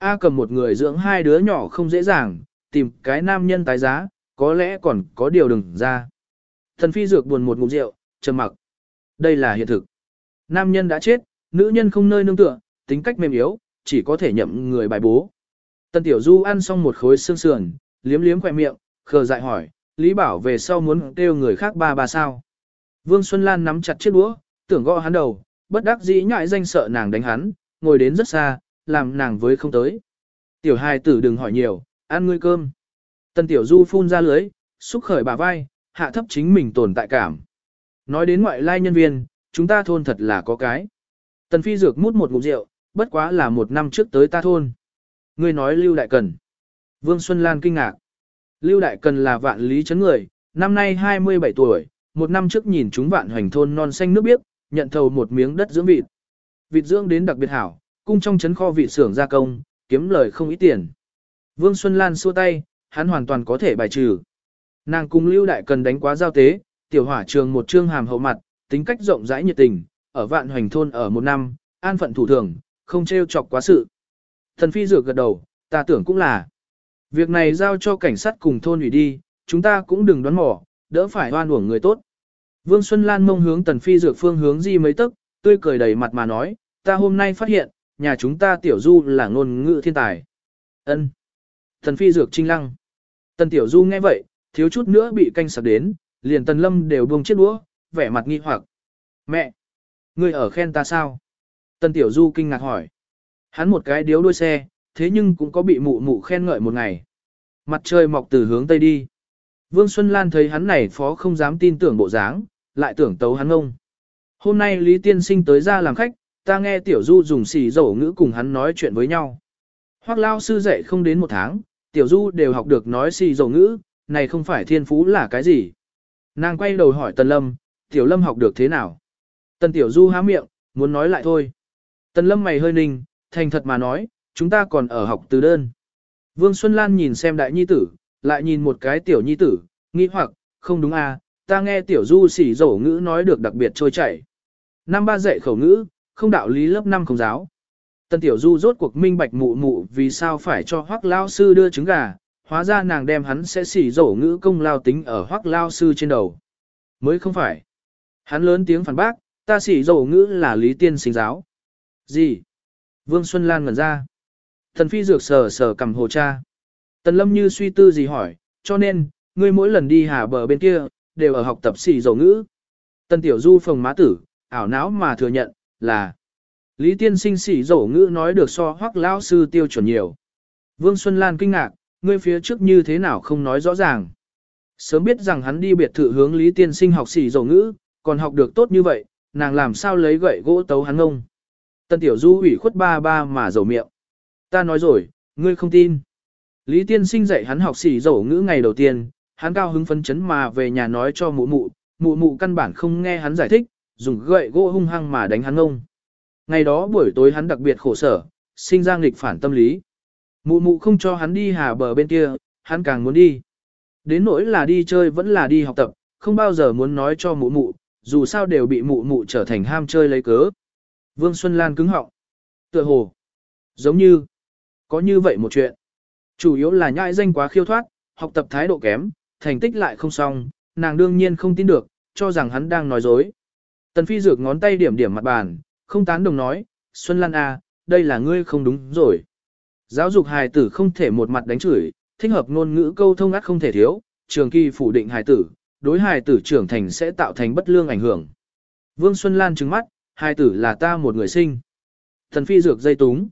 A Cầm một người dưỡng hai đứa nhỏ không dễ dàng, tìm cái nam nhân tái giá, có lẽ còn có điều đừng ra. Tần Phi Dược buồn một ngụm rượu, trầm mặc. Đây là hiện thực. Nam nhân đã chết, nữ nhân không nơi nương tựa, tính cách mềm yếu, chỉ có thể nhậm người bài bố. Tần Tiểu Du ăn xong một khối xương sườn, liếm liếm khỏe miệng, khờ dại hỏi, Lý Bảo về sau muốn kêu người khác ba sao. Vương Xuân Lan nắm chặt chiếc đũa, tưởng gõ hắn đầu, bất đắc dĩ nhại danh sợ nàng đánh hắn, ngồi đến rất xa, làm nàng với không tới. Tiểu hài tử đừng hỏi nhiều, ăn ngươi cơm. Tần Tiểu Du phun ra lưới, xúc khởi bả vai, hạ thấp chính mình tồn tại cảm. Nói đến ngoại lai nhân viên, chúng ta thôn thật là có cái. Tần Phi Dược mút một ngụm rượu, bất quá là 1 năm trước tới ta thôn. Ngươi nói Lưu Đại Cần. Vương Xuân Lan kinh ngạc. Lưu Đại Cần là Vạn Lý trấn người, năm nay 27 tuổi, 1 năm trước nhìn chúng Vạn Hoành thôn non xanh nước biếc, nhận thầu một miếng đất dưỡng vịt. Vịt dưỡng đến đặc biệt hảo, cung trong trấn kho vịt xưởng gia công, kiếm lời không ít tiền. Vương Xuân Lan xua tay, hắn hoàn toàn có thể bài trừ. Nàng cùng Lưu Đại Cần đánh quá giao tế, tiểu hỏa trường một trương hàm hậu mặt, tính cách rộng rãi nhiệt tình, ở Vạn Hoành thôn ở 1 năm, an phận thủ thường, không trêu chọc quá sự. Thần Phi Dược gật đầu, ta tưởng cũng là. Việc này giao cho cảnh sát cùng thôn ủy đi, chúng ta cũng đừng đoán mò, đỡ phải oan uổng người tốt. Vương Xuân Lan mông hướng Tần Phi Dược phương hướng di mấy tấc, tươi cười đầy mặt mà nói, ta hôm nay phát hiện, nhà chúng ta Tiểu Du là ngôn ngữ thiên tài. Ân. Tần Phi Dược trinh lăng. Tần Tiểu Du nghe vậy, thiếu chút nữa bị canh sặc đến, liền Tần Lâm đều buông chiếc đũa, vẻ mặt nghi hoặc. Mẹ! Ngươi ở khen ta sao? Tần Tiểu Du kinh ngạc hỏi. Hắn một cái điếu đuôi xe, thế nhưng cũng có bị mụ mụ khen ngợi một ngày. Mặt trời mọc từ hướng tây đi. Vương Xuân Lan thấy hắn này phó không dám tin tưởng bộ dáng, lại tưởng tấu hắn ngông. Hôm nay Lý Tiên Sinh tới ra làm khách, ta nghe Tiểu Du dùng xì dầu ngữ cùng hắn nói chuyện với nhau. Hoắc lao sư dạy không đến 1 tháng, Tiểu Du đều học được nói xì dầu ngữ, này không phải thiên phú là cái gì. Nàng quay đầu hỏi Tần Lâm, Tiểu Lâm học được thế nào? Tần Tiểu Du há miệng, muốn nói lại thôi. Tần Lâm mày hơi ninh, thành thật mà nói, chúng ta còn ở học từ đơn. Vương Xuân Lan nhìn xem đại nhi tử, lại nhìn một cái tiểu nhi tử, nghĩ hoặc, không đúng à, ta nghe Tiểu Du xỉ dỗ ngữ nói được đặc biệt trôi chảy. Năm ba dạy khẩu ngữ, không đạo lý lớp 5 không giáo. Tần Tiểu Du rốt cuộc minh bạch mụ mụ vì sao phải cho Hoắc lao sư đưa trứng gà, hóa ra nàng đem hắn sẽ xỉ dỗ ngữ công lao tính ở Hoắc lao sư trên đầu. Mới không phải. Hắn lớn tiếng phản bác, ta xỉ dỗ ngữ là Lý Tiên Sinh giáo. Gì? Vương Xuân Lan ngẩn ra. Thần Phi Dược sờ sờ cầm hồ cha. Tần Lâm như suy tư gì hỏi, cho nên, ngươi mỗi lần đi hà bờ bên kia, đều ở học tập xỉ dầu ngữ. Tần Tiểu Du phồng má tử, ảo não mà thừa nhận, là Lý Tiên Sinh xỉ dầu ngữ nói được so Hoắc lão sư tiêu chuẩn nhiều. Vương Xuân Lan kinh ngạc, ngươi phía trước như thế nào không nói rõ ràng. Sớm biết rằng hắn đi biệt thự hướng Lý Tiên Sinh học xỉ dầu ngữ, còn học được tốt như vậy, nàng làm sao lấy gậy gỗ tấu hắn ngông. Tần Tiểu Du ủy khuất ba mà dầu miệng. Ta nói rồi, ngươi không tin. Lý Tiên Sinh dạy hắn học xỉ dầu ngữ ngày đầu tiên, hắn cao hứng phấn chấn mà về nhà nói cho mụ mụ căn bản không nghe hắn giải thích, dùng gậy gỗ hung hăng mà đánh hắn ngông. Ngày đó buổi tối hắn đặc biệt khổ sở, sinh ra nghịch phản tâm lý. Mụ mụ không cho hắn đi hà bờ bên kia, hắn càng muốn đi. Đến nỗi là đi chơi vẫn là đi học tập, không bao giờ muốn nói cho mụ mụ, dù sao đều bị mụ mụ trở thành ham chơi lấy cớ. Vương Xuân Lan cứng họng. Tựa hồ. Giống như. Có như vậy một chuyện. Chủ yếu là nhãi danh quá khiêu thoát, học tập thái độ kém, thành tích lại không xong, nàng đương nhiên không tin được, cho rằng hắn đang nói dối. Tần Phi Dược ngón tay điểm điểm mặt bàn, không tán đồng nói, Xuân Lan à, đây là ngươi không đúng rồi. Giáo dục hài tử không thể một mặt đánh chửi, thích hợp ngôn ngữ câu thông ắt không thể thiếu, trường kỳ phủ định hài tử, đối hài tử trưởng thành sẽ tạo thành bất lương ảnh hưởng. Vương Xuân Lan trừng mắt, hài tử là ta một người sinh. Tần Phi Dược dây túng.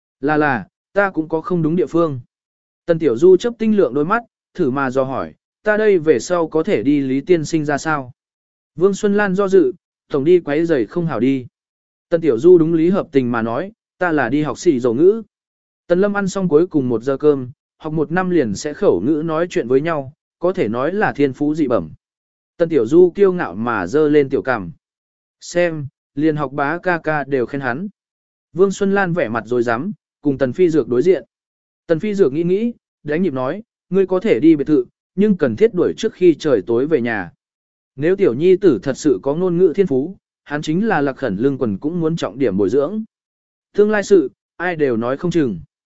Là, ta cũng có không đúng địa phương. Tần Tiểu Du chấp tinh lượng đôi mắt, thử mà do hỏi, ta đây về sau có thể đi Lý Tiên Sinh ra sao? Vương Xuân Lan do dự, tổng đi quấy giày không hảo đi. Tần Tiểu Du đúng lý hợp tình mà nói, ta là đi học xỉ dầu ngữ. Tần Lâm ăn xong cuối cùng 1 giờ cơm, học 1 năm liền sẽ khẩu ngữ nói chuyện với nhau, có thể nói là thiên phú dị bẩm. Tần Tiểu Du kiêu ngạo mà dơ lên tiểu cằm. Xem, liền học bá ca ca đều khen hắn. Vương Xuân Lan vẻ mặt rồi dám, cùng Tần Phi Dược đối diện. Tần Phi Dược nghĩ, đánh nhịp nói, ngươi có thể đi biệt thự, nhưng cần thiết đuổi trước khi trời tối về nhà. Nếu tiểu nhi tử thật sự có ngôn ngữ thiên phú, hắn chính là Lạc Khẩn Lương Quần cũng muốn trọng điểm bồi dưỡng. Tương lai sự, ai đều nói không chừng.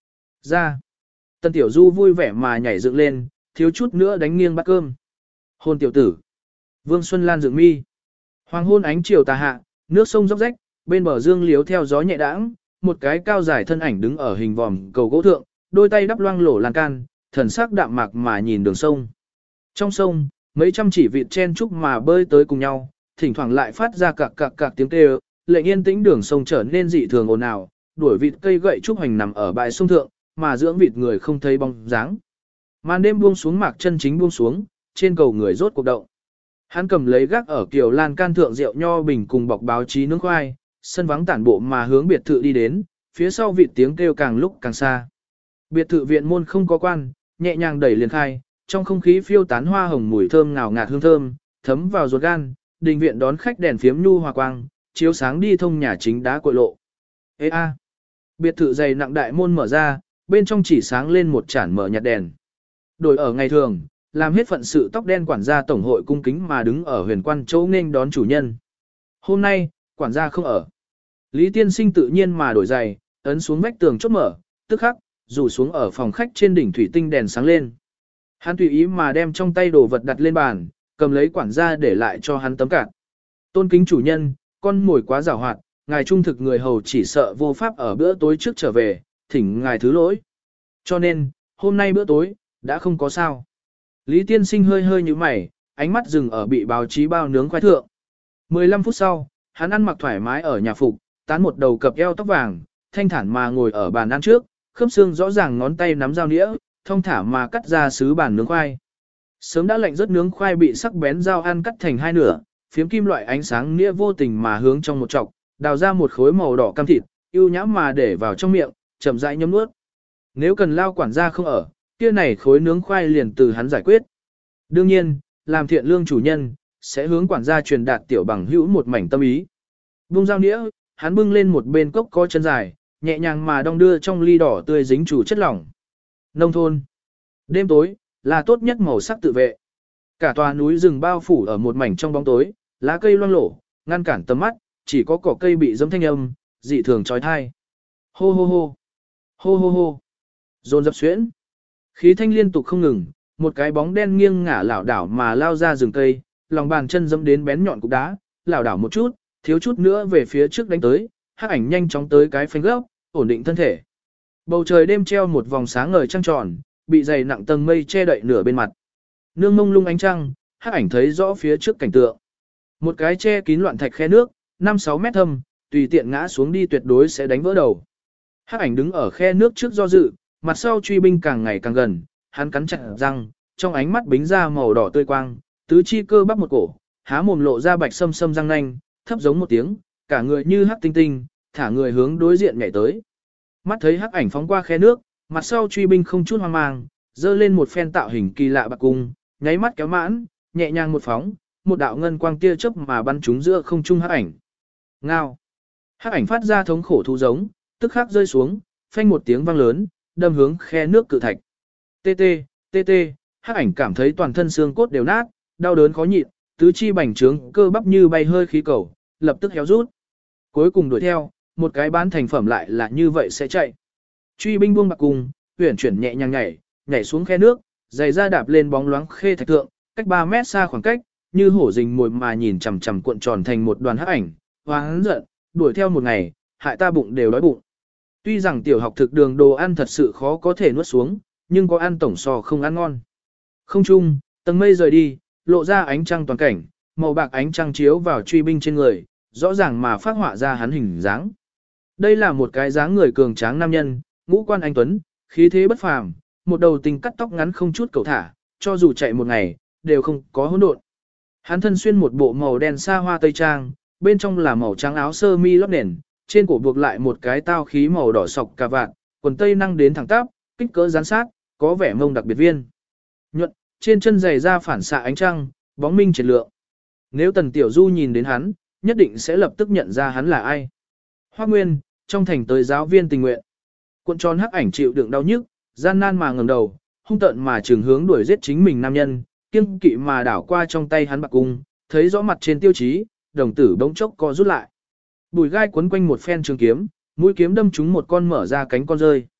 Ra. Tần Tiểu Du vui vẻ mà nhảy dựng lên, thiếu chút nữa đánh nghiêng bát cơm. Hôn tiểu tử. Vương Xuân Lan dựng mi. Hoàng hôn ánh chiều tà hạ, nước sông róc rách, bên bờ dương liếu theo gió nhẹ đãng, một cái cao dài thân ảnh đứng ở hình vòm cầu gỗ thượng, đôi tay đắp loang lổ lan can, thần sắc đạm mạc mà nhìn đường sông. Trong sông, mấy trăm chỉ vịt chen chúc mà bơi tới cùng nhau, thỉnh thoảng lại phát ra cạc tiếng kêu, lệnh yên tĩnh đường sông trở nên dị thường ồn ào, đuổi vịt cây gậy trúc hành nằm ở bãi sông thượng, mà dưỡng vịt người không thấy bóng dáng. Màn đêm buông xuống, mạc chân chính buông xuống, trên cầu người rốt cuộc động. Hắn cầm lấy gác ở kiều lan can thượng rượu nho bình cùng bọc báo chí nướng khoai, sân vắng tản bộ mà hướng biệt thự đi đến, phía sau vịt tiếng kêu càng lúc càng xa. Biệt thự viện môn không có quan, nhẹ nhàng đẩy liền khai, trong không khí phiêu tán hoa hồng mùi thơm ngào ngạt hương thơm, thấm vào ruột gan, đình viện đón khách đèn phiếm nhu hòa quang, chiếu sáng đi thông nhà chính đá cội lộ. Ê a! Biệt thự dày nặng đại môn mở ra, bên trong chỉ sáng lên một chản mở nhạt đèn. Đổi ở ngày thường, làm hết phận sự tóc đen quản gia tổng hội cung kính mà đứng ở huyền quan chỗ nghênh đón chủ nhân. Hôm nay, quản gia không ở. Lý Tiên Sinh tự nhiên mà đổi giày, ấn xuống vách tường chốt mở, tức khắc, rủ xuống ở phòng khách trên đỉnh thủy tinh đèn sáng lên. Hắn tùy ý mà đem trong tay đồ vật đặt lên bàn, cầm lấy quản gia để lại cho hắn tấm cạt. Tôn kính chủ nhân, con mồi quá giàu hoạt, ngài trung thực người hầu chỉ sợ vô pháp ở bữa tối trước trở về, thỉnh ngài thứ lỗi. Cho nên, hôm nay bữa tối, đã không có sao. Lý Tiên Sinh hơi hơi như mày, ánh mắt dừng ở bị báo chí bao nướng khoai thượng. 15 phút sau, hắn ăn mặc thoải mái ở nhà phục, tán một đầu cặp eo tóc vàng, thanh thản mà ngồi ở bàn ăn trước, khớp xương rõ ràng ngón tay nắm dao nĩa, thông thả mà cắt ra sứ bàn nướng khoai. Sớm đã lạnh rất nướng khoai bị sắc bén dao ăn cắt thành hai nửa, phiếm kim loại ánh sáng nĩa vô tình mà hướng trong một chọc, đào ra một khối màu đỏ cam thịt, ưu nhã mà để vào trong miệng, chậm rãi nhấm nuốt. Nếu cần lao quản gia không ở, kia này khối nướng khoai liền từ hắn giải quyết. Đương nhiên, làm thiện lương chủ nhân, sẽ hướng quản gia truyền đạt tiểu bằng hữu một mảnh tâm ý. Bung dao nĩa, hắn bưng lên một bên cốc có chân dài, nhẹ nhàng mà đong đưa trong ly đỏ tươi dính chủ chất lỏng. Nông thôn. Đêm tối, là tốt nhất màu sắc tự vệ. Cả tòa núi rừng bao phủ ở một mảnh trong bóng tối, lá cây loang lổ, ngăn cản tầm mắt, chỉ có cỏ cây bị dẫm thanh âm, dị thường trói thai. Hô hô hô. Hô hô hô. Dồn dập xuyễn. Khí thanh liên tục không ngừng, một cái bóng đen nghiêng ngả lảo đảo mà lao ra rừng cây, lòng bàn chân dẫm đến bén nhọn cục đá, lảo đảo một chút, thiếu chút nữa về phía trước đánh tới, hắc ảnh nhanh chóng tới cái phanh gốc, ổn định thân thể. Bầu trời đêm treo một vòng sáng ngời trăng tròn, bị dày nặng tầng mây che đậy nửa bên mặt. Nương mông lung ánh trăng, hắc ảnh thấy rõ phía trước cảnh tượng. Một cái che kín loạn thạch khe nước, 5-6 mét thâm, tùy tiện ngã xuống đi tuyệt đối sẽ đánh vỡ đầu. Hắc ảnh đứng ở khe nước trước do dự, mặt sau truy binh càng ngày càng gần, hắn cắn chặt răng, trong ánh mắt bính ra màu đỏ tươi quang, tứ chi cơ bắp một cổ, há mồm lộ ra bạch sâm sâm răng nanh, thấp giống một tiếng, cả người như hắc tinh tinh, thả người hướng đối diện nhảy tới. Mắt thấy hắc ảnh phóng qua khe nước, mặt sau truy binh không chút hoang mang, giơ lên một phen tạo hình kỳ lạ bạc cung, nháy mắt kéo mãn, nhẹ nhàng một phóng, một đạo ngân quang tia chớp mà bắn trúng giữa không trung hắc ảnh. Ngao. Hắc ảnh phát ra thống khổ thú giống, tức khắc rơi xuống, phanh một tiếng vang lớn, đâm hướng khe nước cự thạch. Tê tê, tê tê, hắc ảnh cảm thấy toàn thân xương cốt đều nát, đau đớn khó nhịn, tứ chi bành trướng, cơ bắp như bay hơi khí cầu, lập tức héo rút. Cuối cùng đuổi theo, một cái bán thành phẩm lại là như vậy sẽ chạy. Truy binh buông bạc cùng, huyển chuyển nhẹ nhàng nhảy xuống khe nước, giày ra đạp lên bóng loáng khê thạch thượng, cách 3 mét xa khoảng cách, như hổ rình mồi mà nhìn chằm chằm cuộn tròn thành một đoàn hắc ảnh, hoáng giận, đuổi theo một ngày, hại ta bụng đều đói bụng. Tuy rằng tiểu học thực đường đồ ăn thật sự khó có thể nuốt xuống, nhưng có ăn tổng so không ăn ngon. Không chung, tầng mây rời đi, lộ ra ánh trăng toàn cảnh, màu bạc ánh trăng chiếu vào truy binh trên người, rõ ràng mà phát họa ra hắn hình dáng. Đây là một cái dáng người cường tráng nam nhân, ngũ quan anh tuấn, khí thế bất phàm, một đầu tình cắt tóc ngắn không chút cầu thả, cho dù chạy một ngày, đều không có hỗn độn. Hắn thân xuyên một bộ màu đen sa hoa tây trang, bên trong là màu trắng áo sơ mi lót nền, trên cổ buộc lại một cái tao khí màu đỏ sọc cà vạt, quần tây năng đến thẳng tắp, kích cỡ gián sát, có vẻ mông đặc biệt viên. Nhuận, trên chân giày da phản xạ ánh trăng, bóng minh triệt lượng. Nếu Tần Tiểu Du nhìn đến hắn, nhất định sẽ lập tức nhận ra hắn là ai. Hoắc Nguyên, trong thành tới giáo viên tình nguyện. Cuộn tròn hắc ảnh chịu đựng đau nhức, gian nan mà ngẩng đầu, hung tợn mà trường hướng đuổi giết chính mình nam nhân, kiêng kỵ mà đảo qua trong tay hắn bạc cung, thấy rõ mặt trên tiêu chí, đồng tử bỗng chốc co rút lại. Bùi gai quấn quanh một phen trường kiếm, mũi kiếm đâm trúng một con mở ra cánh con rơi.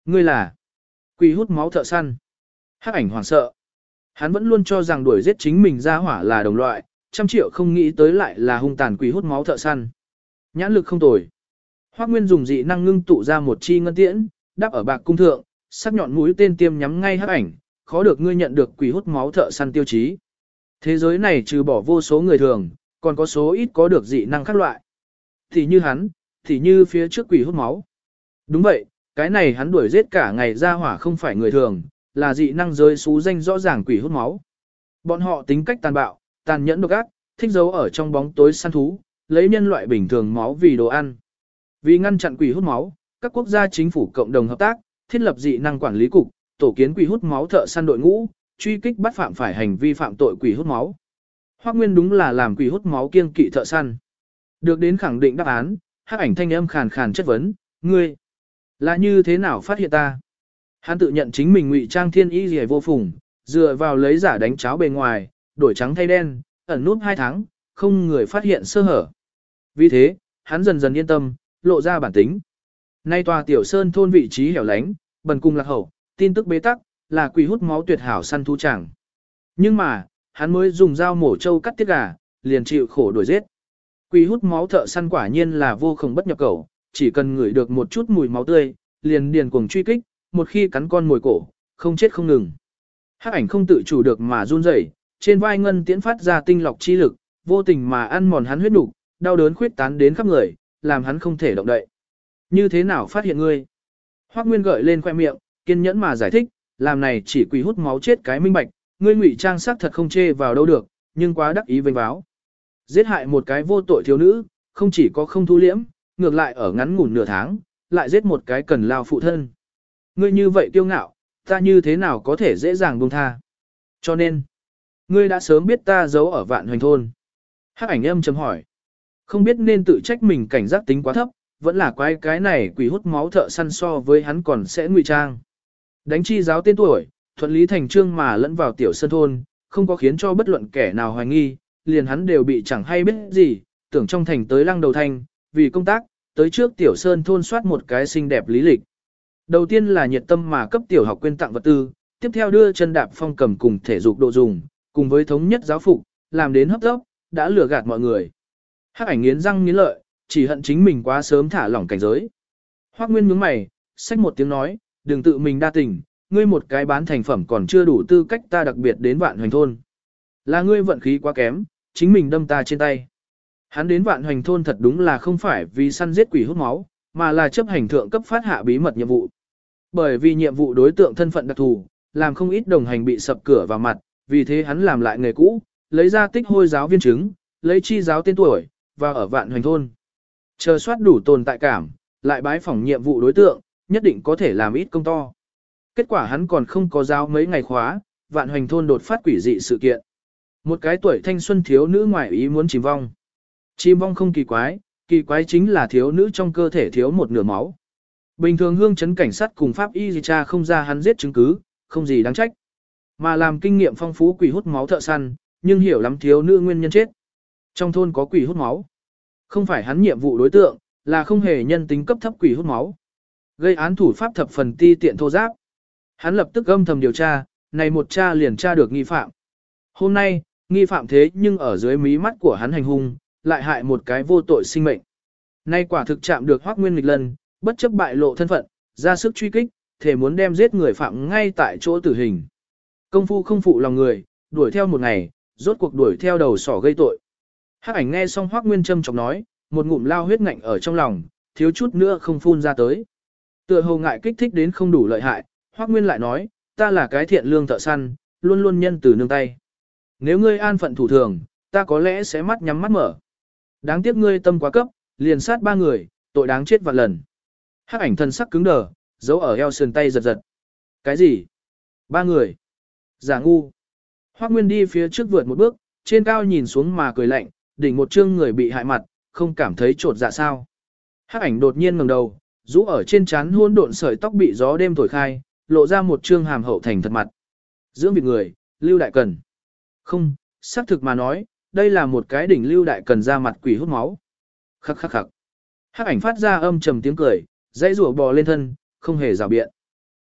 Ngươi là quỷ hút máu thợ săn. Hắc ảnh hoảng sợ. Hắn vẫn luôn cho rằng đuổi giết chính mình ra hỏa là đồng loại, trăm triệu không nghĩ tới lại là hung tàn quỷ hút máu thợ săn. Nhãn lực không tồi. Hoắc Nguyên dùng dị năng ngưng tụ ra một chi ngân tiễn, đáp ở bạc cung thượng, sắc nhọn mũi tên tiêm nhắm ngay Hắc ảnh, khó được ngươi nhận được quỷ hút máu thợ săn tiêu chí. Thế giới này trừ bỏ vô số người thường, còn có số ít có được dị năng khác loại. Thì như hắn, thì như phía trước quỷ hút máu. Đúng vậy, cái này hắn đuổi giết cả ngày ra hỏa không phải người thường, là dị năng giới xú danh rõ ràng quỷ hút máu. Bọn họ tính cách tàn bạo, tàn nhẫn độc ác, thích giấu ở trong bóng tối săn thú, lấy nhân loại bình thường máu vì đồ ăn. Vì ngăn chặn quỷ hút máu, các quốc gia chính phủ cộng đồng hợp tác, thiết lập dị năng quản lý cục, tổ kiến quỷ hút máu thợ săn đội ngũ, truy kích bắt phạm phải hành vi phạm tội quỷ hút máu. Hoắc Nguyên đúng là làm quỷ hút máu kiêng kỵ thợ săn. Được đến khẳng định đáp án, Hắc ảnh thanh âm khàn khàn chất vấn, ngươi là như thế nào phát hiện ta? Hắn tự nhận chính mình ngụy trang thiên y liễu vô phùng, dựa vào lấy giả đánh cháo bề ngoài, đổi trắng thay đen, ẩn núp 2 tháng, không người phát hiện sơ hở. Vì thế, hắn dần dần yên tâm, lộ ra bản tính. Nay tòa tiểu sơn thôn vị trí hẻo lánh, bần cùng lạc hậu, tin tức bế tắc, là quỷ hút máu tuyệt hảo săn thú chẳng. Nhưng mà, hắn mới dùng dao mổ trâu cắt tiết gà, liền chịu khổ đuổi giết. Quỷ hút máu thợ săn quả nhiên là vô cùng bất nhập cẩu, chỉ cần ngửi được một chút mùi máu tươi, liền điền cuồng truy kích, một khi cắn con mồi cổ, không chết không ngừng. Hắc ảnh không tự chủ được mà run rẩy, trên vai ngân tiễn phát ra tinh lọc chi lực, vô tình mà ăn mòn hắn huyết nục, đau đớn khuyết tán đến khắp người, làm hắn không thể động đậy. Như thế nào phát hiện ngươi? Hoắc Nguyên gợi lên khoe miệng, kiên nhẫn mà giải thích, làm này chỉ quỷ hút máu chết cái minh bạch, ngươi ngụy trang sắc thật không chê vào đâu được, nhưng quá đắc ý vênh váo. Giết hại một cái vô tội thiếu nữ, không chỉ có không thu liễm, ngược lại ở ngắn ngủn nửa tháng, lại giết một cái cần lao phụ thân. Ngươi như vậy kiêu ngạo, ta như thế nào có thể dễ dàng buông tha. Cho nên, ngươi đã sớm biết ta giấu ở Vạn Hoành thôn. Hắc ảnh âm chấm hỏi. Không biết nên tự trách mình cảnh giác tính quá thấp, vẫn là quái cái này quỷ hút máu thợ săn so với hắn còn sẽ ngụy trang. Đánh chi giáo tên tuổi, thuận lý thành trương mà lẫn vào tiểu sơn thôn, không có khiến cho bất luận kẻ nào hoài nghi, liền hắn đều bị chẳng hay biết gì, tưởng trong thành tới lăng đầu thanh, vì công tác, tới trước tiểu sơn thôn soát một cái xinh đẹp lý lịch. Đầu tiên là nhiệt tâm mà cấp tiểu học quyên tặng vật tư, tiếp theo đưa chân đạp phong cầm cùng thể dục độ dùng, cùng với thống nhất giáo phục, làm đến hấp tốc, đã lừa gạt mọi người. Hắc ảnh nghiến răng nghiến lợi, chỉ hận chính mình quá sớm thả lỏng cảnh giới. Hoắc Nguyên nhướng mày, xách một tiếng nói, đừng tự mình đa tình, ngươi một cái bán thành phẩm còn chưa đủ tư cách ta đặc biệt đến Vạn Hoành thôn. Là ngươi vận khí quá kém, chính mình đâm ta trên tay. Hắn đến Vạn Hoành thôn thật đúng là không phải vì săn giết quỷ hút máu, mà là chấp hành thượng cấp phát hạ bí mật nhiệm vụ. Bởi vì nhiệm vụ đối tượng thân phận đặc thù, làm không ít đồng hành bị sập cửa vào mặt, vì thế hắn làm lại nghề cũ, lấy ra tích hôi giáo viên chứng, lấy chi giáo tên tuổi, và ở Vạn Hoành thôn. Chờ soát đủ tồn tại cảm, lại bái phỏng nhiệm vụ đối tượng, nhất định có thể làm ít công to. Kết quả hắn còn không có giáo mấy ngày khóa, Vạn Hoành thôn đột phát quỷ dị sự kiện. Một cái tuổi thanh xuân thiếu nữ ngoài ý muốn chìm vong. Chìm vong không kỳ quái chính là thiếu nữ trong cơ thể thiếu một nửa máu. Bình thường hương chấn cảnh sát cùng pháp y tra không ra hắn giết chứng cứ, không gì đáng trách. Mà làm kinh nghiệm phong phú quỷ hút máu thợ săn, nhưng hiểu lắm thiếu nữ nguyên nhân chết. Trong thôn có quỷ hút máu. Không phải hắn nhiệm vụ đối tượng, là không hề nhân tính cấp thấp quỷ hút máu. Gây án thủ pháp thập phần ti tiện thô giáp. Hắn lập tức âm thầm điều tra, này một tra liền tra được nghi phạm. Hôm nay, nghi phạm thế nhưng ở dưới mí mắt của hắn hành hung, lại hại một cái vô tội sinh mệnh. Nay quả thực chạm được Hoắc Nguyên nghịch lần, bất chấp bại lộ thân phận, ra sức truy kích, thể muốn đem giết người phạm ngay tại chỗ tử hình. Công phu không phụ lòng người, đuổi theo một ngày, rốt cuộc đuổi theo đầu sỏ gây tội. Hắc ảnh nghe xong Hoắc Nguyên châm chọc nói, một ngụm lao huyết ngạnh ở trong lòng, thiếu chút nữa không phun ra tới. Tựa hồ ngại kích thích đến không đủ lợi hại, Hoắc Nguyên lại nói, ta là cái thiện lương thợ săn, luôn luôn nhân từ nương tay. Nếu ngươi an phận thủ thường, ta có lẽ sẽ mắt nhắm mắt mở. Đáng tiếc ngươi tâm quá cấp, liền sát 3 người, tội đáng chết vạn lần. Hắc ảnh thân sắc cứng đờ, giấu ở eo sườn tay giật giật. Cái gì? 3 người? Giả ngu. Hoắc Nguyên đi phía trước vượt một bước, trên cao nhìn xuống mà cười lạnh, đỉnh một trương người bị hại mặt, không cảm thấy trột dạ sao. Hắc ảnh đột nhiên ngẩng đầu, rũ ở trên trán hỗn độn sợi tóc bị gió đêm thổi khai, lộ ra một trương hàm hậu thành thật mặt. Dưỡng việc người, Lưu Đại Cần. Không, xác thực mà nói, đây là một cái đỉnh Lưu Đại Cần ra mặt quỷ hút máu. Khắc khắc khắc. Hắc ảnh phát ra âm trầm tiếng cười, dãy rủa bò lên thân, không hề rào biện.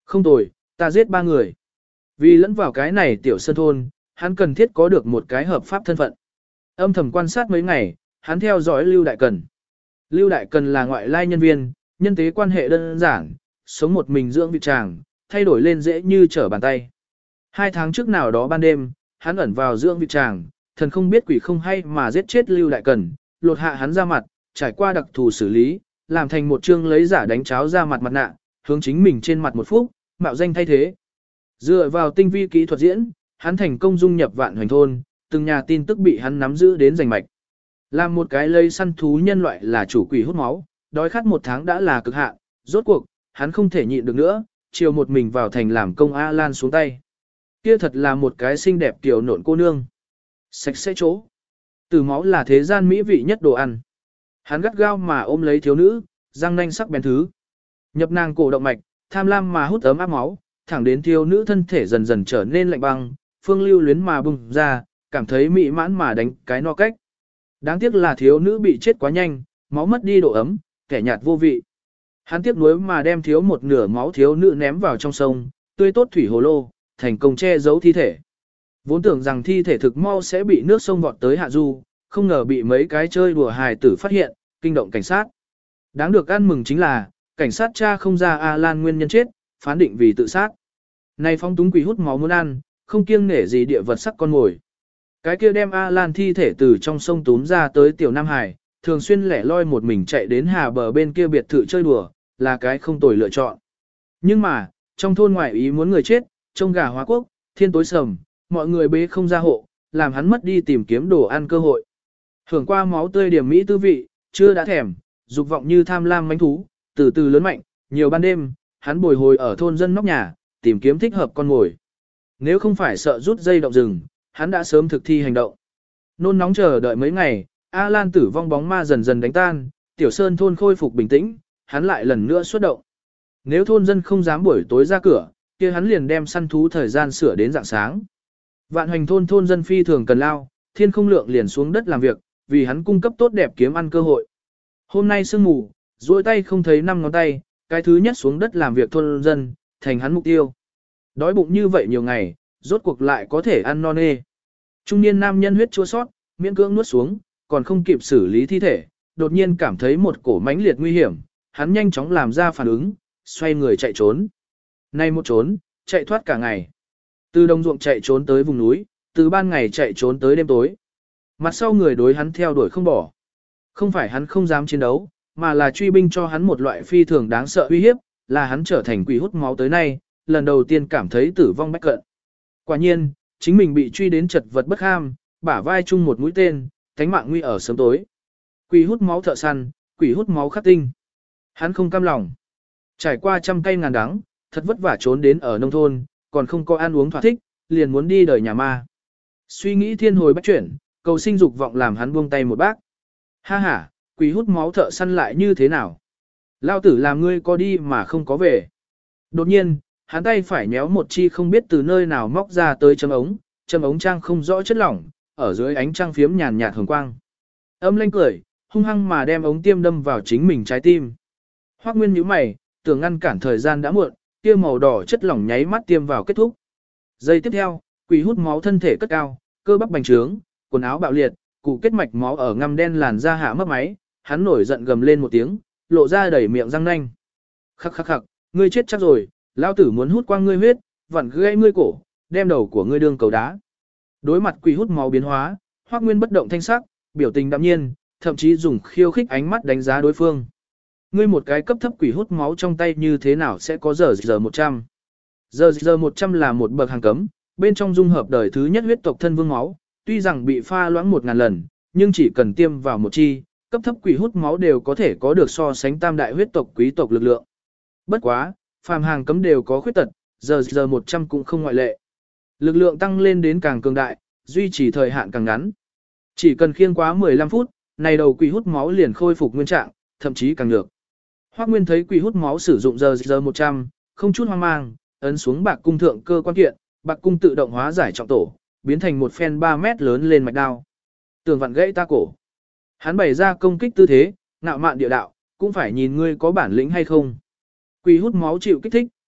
Không tồi, ta giết 3 người. Vì lẫn vào cái này tiểu sơn thôn, hắn cần thiết có được một cái hợp pháp thân phận. Âm thầm quan sát mấy ngày, hắn theo dõi Lưu Đại Cần. Lưu Đại Cần là ngoại lai nhân viên, nhân tế quan hệ đơn giản, sống một mình dưỡng vị tràng, thay đổi lên dễ như trở bàn tay. 2 tháng trước nào đó ban đêm, hắn ẩn vào dưỡng vị tràng, thần không biết quỷ không hay mà giết chết Lưu Đại Cần, lột hạ hắn ra mặt, trải qua đặc thù xử lý, làm thành một chương lấy giả đánh cháo ra mặt mặt nạ, hướng chính mình trên mặt một phút, mạo danh thay thế. Dựa vào tinh vi kỹ thuật diễn, hắn thành công dung nhập Vạn Hoành thôn, từng nhà tin tức bị hắn nắm giữ đến rành mạch. Làm một cái lây săn thú nhân loại là chủ quỷ hút máu, đói khát 1 tháng đã là cực hạn, rốt cuộc, hắn không thể nhịn được nữa, chiều một mình vào thành làm công A Lan xuống tay. Kia thật là một cái xinh đẹp tiểu nộn cô nương. Sạch sẽ chỗ. Từ máu là thế gian mỹ vị nhất đồ ăn. Hắn gắt gao mà ôm lấy thiếu nữ, răng nanh sắc bén thứ. Nhập nàng cổ động mạch, tham lam mà hút ấm áp máu, thẳng đến thiếu nữ thân thể dần dần trở nên lạnh băng, phương lưu luyến mà bùng ra, cảm thấy mị mãn mà đánh cái no cách. Đáng tiếc là thiếu nữ bị chết quá nhanh, máu mất đi độ ấm, kẻ nhạt vô vị. Hắn tiếc nuối mà đem thiếu một nửa máu thiếu nữ ném vào trong sông, tươi tốt thủy hồ lô, thành công che giấu thi thể. Vốn tưởng rằng thi thể thực mau sẽ bị nước sông vọt tới hạ du, không ngờ bị mấy cái chơi đùa hài tử phát hiện, kinh động cảnh sát. Đáng được ăn mừng chính là, cảnh sát tra không ra A Lan nguyên nhân chết, phán định vì tự sát. Này phong túng quỷ hút máu muốn ăn, không kiêng nể gì địa vật sắc con ngồi. Cái kia đem A Lan thi thể từ trong sông túm ra tới tiểu Nam Hải, thường xuyên lẻ loi một mình chạy đến hà bờ bên kia biệt thự chơi đùa, là cái không tồi lựa chọn. Nhưng mà, trong thôn ngoại ý muốn người chết, trông gà hóa quốc, thiên tối sầm, mọi người bế không ra hộ, làm hắn mất đi tìm kiếm đồ ăn cơ hội. Hưởng qua máu tươi điểm mỹ tư vị, chưa đã thèm, dục vọng như tham lam mánh thú, từ từ lớn mạnh, nhiều ban đêm, hắn bồi hồi ở thôn dân nóc nhà, tìm kiếm thích hợp con mồi. Nếu không phải sợ rút dây động rừng, hắn đã sớm thực thi hành động. Nôn nóng chờ đợi mấy ngày, A Lan tử vong bóng ma dần dần đánh tan, tiểu sơn thôn khôi phục bình tĩnh, hắn lại lần nữa xuất động. Nếu thôn dân không dám buổi tối ra cửa, kia hắn liền đem săn thú thời gian sửa đến rạng sáng. Vạn Hoành thôn thôn dân phi thường cần lao, thiên không lượng liền xuống đất làm việc, vì hắn cung cấp tốt đẹp kiếm ăn cơ hội. Hôm nay sương mù, duỗi tay không thấy 5 ngón tay, cái thứ nhất xuống đất làm việc thôn dân, thành hắn mục tiêu. Đói bụng như vậy nhiều ngày, rốt cuộc lại có thể ăn no nê. Trung niên nam nhân huyết chua sót, miễn cưỡng nuốt xuống, còn không kịp xử lý thi thể, đột nhiên cảm thấy một cổ mãnh liệt nguy hiểm, hắn nhanh chóng làm ra phản ứng, xoay người chạy trốn. Nay một trốn, chạy thoát cả ngày. Từ đồng ruộng chạy trốn tới vùng núi, từ ban ngày chạy trốn tới đêm tối. Mặt sau người đối hắn theo đuổi không bỏ. Không phải hắn không dám chiến đấu, mà là truy binh cho hắn một loại phi thường đáng sợ uy hiếp, là hắn trở thành quỷ hút máu tới nay, lần đầu tiên cảm thấy tử vong bách cận. Quả nhiên, chính mình bị truy đến chật vật bất ham, bả vai chung một mũi tên, thánh mạng nguy ở sớm tối. Quỷ hút máu thợ săn, quỷ hút máu khắc tinh. Hắn không cam lòng. Trải qua trăm cây ngàn đắng, thật vất vả trốn đến ở nông thôn, còn không có ăn uống thỏa thích, liền muốn đi đời nhà ma. Suy nghĩ thiên hồi bách chuyển, cầu sinh dục vọng làm hắn buông tay một bác. Ha ha, quỷ hút máu thợ săn lại như thế nào? Lao tử làm ngươi có đi mà không có về. Đột nhiên, hắn tay phải nhéo một chi không biết từ nơi nào móc ra tới châm ống trang không rõ chất lỏng, ở dưới ánh trăng phiếm nhàn nhạt hồng quang. Âm lanh cười, hung hăng mà đem ống tiêm đâm vào chính mình trái tim. Hoắc Nguyên nhíu mày, tưởng ngăn cản thời gian đã muộn, kia màu đỏ chất lỏng nháy mắt tiêm vào kết thúc. Giây tiếp theo, quỷ hút máu thân thể cất cao, cơ bắp bành trướng, quần áo bạo liệt, cụ kết mạch máu ở ngăm đen làn da hạ mất máy, hắn nổi giận gầm lên một tiếng, lộ ra đầy miệng răng nanh. Khắc khắc khắc, ngươi chết chắc rồi, lão tử muốn hút qua ngươi huyết, vặn gãy ngươi cổ, đem đầu của ngươi đương cầu đá. Đối mặt quỷ hút máu biến hóa, Hoắc Nguyên bất động thanh sắc, biểu tình đạm nhiên, thậm chí dùng khiêu khích ánh mắt đánh giá đối phương. Ngươi một cái cấp thấp quỷ hút máu trong tay như thế nào sẽ có giờ 100? Giờ 100 là một bậc hàng cấm, bên trong dung hợp đời thứ nhất huyết tộc thân vương máu, tuy rằng bị pha loãng 1000 lần, nhưng chỉ cần tiêm vào một chi, cấp thấp quỷ hút máu đều có thể có được so sánh tam đại huyết tộc quý tộc lực lượng. Bất quá, phàm hàng cấm đều có khuyết tật, giờ 100 cũng không ngoại lệ. Lực lượng tăng lên đến càng cường đại, duy trì thời hạn càng ngắn. Chỉ cần khiêng quá 15 phút, này đầu quỷ hút máu liền khôi phục nguyên trạng, thậm chí càng được. Hoắc Nguyên thấy quỷ hút máu sử dụng giờ 100, không chút hoang mang, ấn xuống bạc cung thượng cơ quan kiện, bạc cung tự động hóa giải trọng tổ, biến thành một phen 3 mét lớn lên mạch đao. Tưởng vặn gãy ta cổ. Hắn bày ra công kích tư thế, ngạo mạn địa đạo, cũng phải nhìn ngươi có bản lĩnh hay không. Quỷ hút máu chịu kích thích,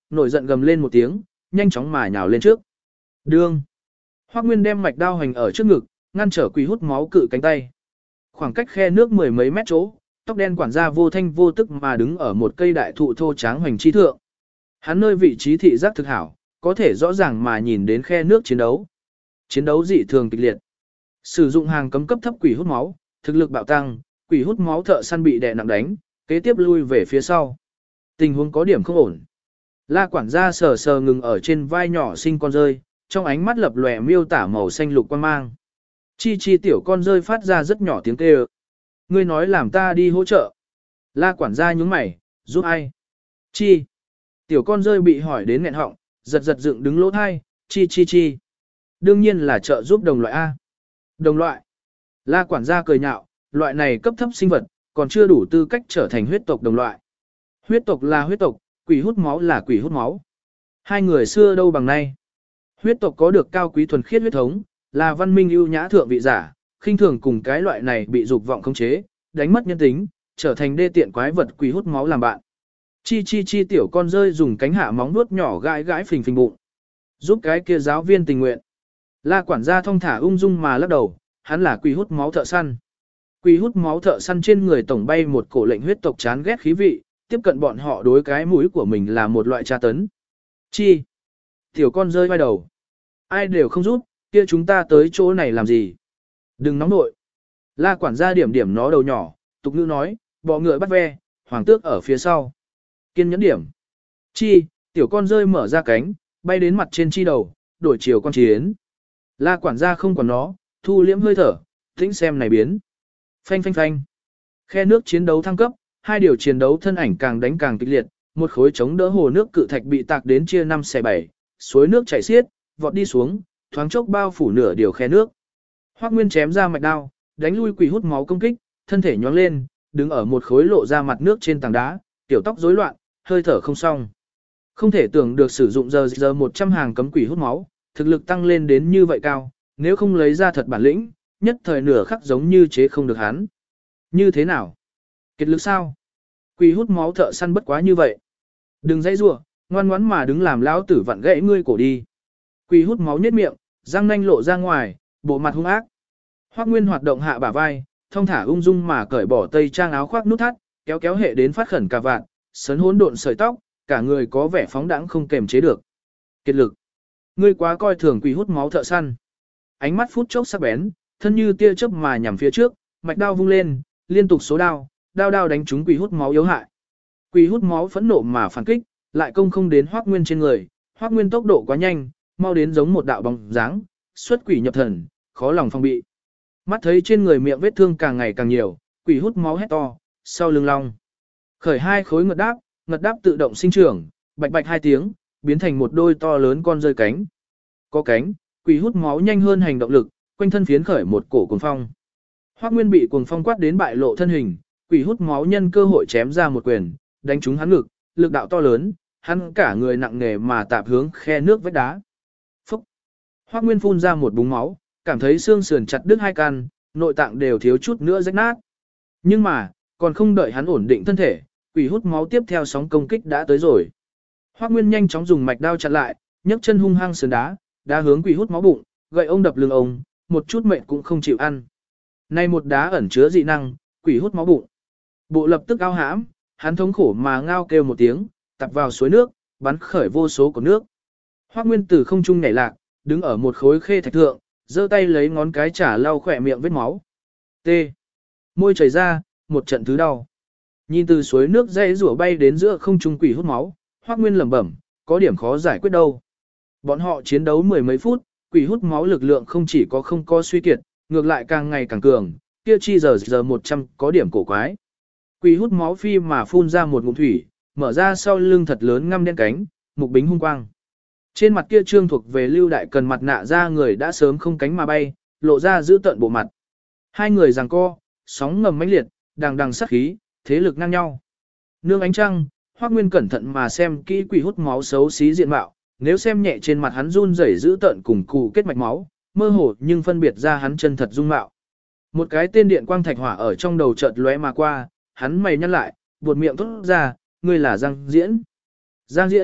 nổi giận gầm lên một tiếng, nhanh chóng mà nhào lên trước. Đương. Hoắc Nguyên đem mạch đao hành ở trước ngực, ngăn trở quỷ hút máu cự cánh tay. Khoảng cách khe nước mười mấy mét chỗ, tóc đen quản gia vô thanh vô tức mà đứng ở một cây đại thụ thô tráng hoành chi thượng. Hắn nơi vị trí thị giác thực hảo, có thể rõ ràng mà nhìn đến khe nước chiến đấu. Chiến đấu dị thường kịch liệt. Sử dụng hàng cấm cấp thấp quỷ hút máu, thực lực bạo tăng, quỷ hút máu thợ săn bị đè nặng đánh, kế tiếp lui về phía sau. Tình huống có điểm không ổn. La quản gia sờ sờ ngừng ở trên vai nhỏ sinh con rơi, trong ánh mắt lập lòe miêu tả màu xanh lục quang mang. Chi chi tiểu con rơi phát ra rất nhỏ tiếng kêu. Ngươi nói làm ta đi hỗ trợ. La quản gia nhướng mày, giúp ai? Chi. Tiểu con rơi bị hỏi đến nghẹn họng, giật giật dựng đứng lỗ thai, chi chi chi. Đương nhiên là trợ giúp đồng loại A. Đồng loại. La quản gia cười nhạo, loại này cấp thấp sinh vật, còn chưa đủ tư cách trở thành huyết tộc đồng loại. Huyết tộc là huyết tộc, quỷ hút máu là quỷ hút máu. Hai người xưa đâu bằng nay. Huyết tộc có được cao quý thuần khiết huyết thống, là văn minh ưu nhã thượng vị giả, khinh thường cùng cái loại này bị dục vọng khống chế, đánh mất nhân tính, trở thành đê tiện quái vật quỷ hút máu làm bạn. Chi chi chi tiểu con rơi dùng cánh hạ móng nuốt nhỏ gãi gãi phình phình bụng. Giúp cái kia giáo viên tình nguyện. La quản gia thong thả ung dung mà lắc đầu, hắn là quỷ hút máu thợ săn. Quỷ hút máu thợ săn trên người tổng bay một cổ lệnh huyết tộc chán ghét khí vị, tiếp cận bọn họ đối cái mũi của mình là một loại tra tấn. Chi? Tiểu con rơi vai đầu. Ai đều không giúp, kia chúng ta tới chỗ này làm gì? Đừng nóng nội. La quản gia điểm điểm nó đầu nhỏ, tục ngữ nói, bọ ngựa bắt ve, hoàng tước ở phía sau. Kiên nhẫn điểm. Chi? Tiểu con rơi mở ra cánh, bay đến mặt trên chi đầu, đổi chiều con chiến. La quản gia không còn nó, thu liễm hơi thở, tĩnh xem này biến. Phanh phanh phanh. Khe nước chiến đấu thăng cấp, hai điều chiến đấu thân ảnh càng đánh càng kịch liệt, một khối chống đỡ hồ nước cự thạch bị tạc đến chia 5 xẻ 7, suối nước chảy xiết, vọt đi xuống, thoáng chốc bao phủ nửa điều khe nước. Hoắc Nguyên chém ra mạch đao, đánh lui quỷ hút máu công kích, thân thể nhoáng lên, đứng ở một khối lộ ra mặt nước trên tảng đá, tiểu tóc rối loạn, hơi thở không xong. Không thể tưởng được sử dụng giờ 100 hàng cấm quỷ hút máu, thực lực tăng lên đến như vậy cao, nếu không lấy ra thật bản lĩnh, nhất thời nửa khắc giống như chế không được hắn. Như thế nào? Kiệt lực sao? Quỷ hút máu thợ săn bất quá như vậy. Đừng dãy rủa, ngoan ngoãn mà đứng làm lão tử vặn gãy ngươi cổ đi. Quỷ hút máu nhếch miệng, răng nanh lộ ra ngoài, bộ mặt hung ác. Hoắc Nguyên hoạt động hạ bả vai, thong thả ung dung mà cởi bỏ tây trang áo khoác nút thắt, kéo kéo hệ đến phát khẩn cà vạt, sấn hỗn độn sợi tóc, cả người có vẻ phóng đãng không kềm chế được. Kiệt lực. Ngươi quá coi thường quỷ hút máu thợ săn. Ánh mắt phút chốc sắc bén, thân như tia chớp mà nhằm phía trước, mạch đao vung lên, liên tục số đao, đao đao đánh trúng quỷ hút máu yếu hại. Quỷ hút máu phẫn nộ mà phản kích, lại công không đến Hoắc Nguyên trên người, Hoắc Nguyên tốc độ quá nhanh, mau đến giống một đạo bóng dáng, xuất quỷ nhập thần, khó lòng phòng bị. Mắt thấy trên người miệng vết thương càng ngày càng nhiều, quỷ hút máu hét to, sau lưng long. Khởi hai khối ngật đáp tự động sinh trưởng, bạch bạch hai tiếng, biến thành một đôi to lớn con rơi cánh. Có cánh, quỷ hút máu nhanh hơn hành động lực, quanh thân phiến khởi một cổ cuồng phong. Hoắc Nguyên bị cuồng phong quát đến bại lộ thân hình, quỷ hút máu nhân cơ hội chém ra một quyền, đánh trúng hắn ngực, lực đạo to lớn, hắn cả người nặng nề mà tạp hướng khe nước vách đá. Phúc! Hoắc Nguyên phun ra một búng máu, cảm thấy xương sườn chặt đứt hai căn, nội tạng đều thiếu chút nữa rách nát. Nhưng mà, còn không đợi hắn ổn định thân thể, quỷ hút máu tiếp theo sóng công kích đã tới rồi. Hoắc Nguyên nhanh chóng dùng mạch đao chặn lại, nhấc chân hung hăng sườn đá hướng quỷ hút máu bụng, gậy ông đập lưng ông, một chút mệnh cũng không chịu ăn. Này một đá ẩn chứa dị năng, quỷ hút máu bụng. Bộ lập tức ao hãm, hắn thống khổ mà ngao kêu một tiếng, tập vào suối nước, bắn khởi vô số của nước. Hoắc Nguyên từ không trung nhảy lạc, đứng ở một khối khê thạch thượng, giơ tay lấy ngón cái chả lau khỏe miệng vết máu. T. Môi chảy ra, một trận thứ đau. Nhìn từ suối nước dây rủa bay đến giữa không trung quỷ hút máu, Hoắc Nguyên lẩm bẩm, có điểm khó giải quyết đâu. Bọn họ chiến đấu mười mấy phút, quỷ hút máu lực lượng không chỉ có không có suy kiệt, ngược lại càng ngày càng cường, kia chi giờ 100 có điểm cổ quái. Quỷ hút máu phi mà phun ra một ngụm thủy, mở ra sau lưng thật lớn ngăm đen cánh, mục bính hung quang. Trên mặt kia trương thuộc về Lưu Đại Cần mặt nạ ra người đã sớm không cánh mà bay, lộ ra giữ tận bộ mặt. Hai người giằng co, sóng ngầm mãnh liệt, đằng đằng sát khí, thế lực ngang nhau. Nương ánh trăng, Hoắc Nguyên cẩn thận mà xem kỹ quỷ hút máu xấu xí diện mạo, nếu xem nhẹ trên mặt hắn run rẩy giữ tận cùng cụ kết mạch máu, mơ hồ nhưng phân biệt ra hắn chân thật dung mạo. Một cái tên điện quang thạch hỏa ở trong đầu chợt lóe mà qua, hắn mày nhăn lại, buột miệng thốt ra, ngươi là Giang Diễn. Giang Diễn,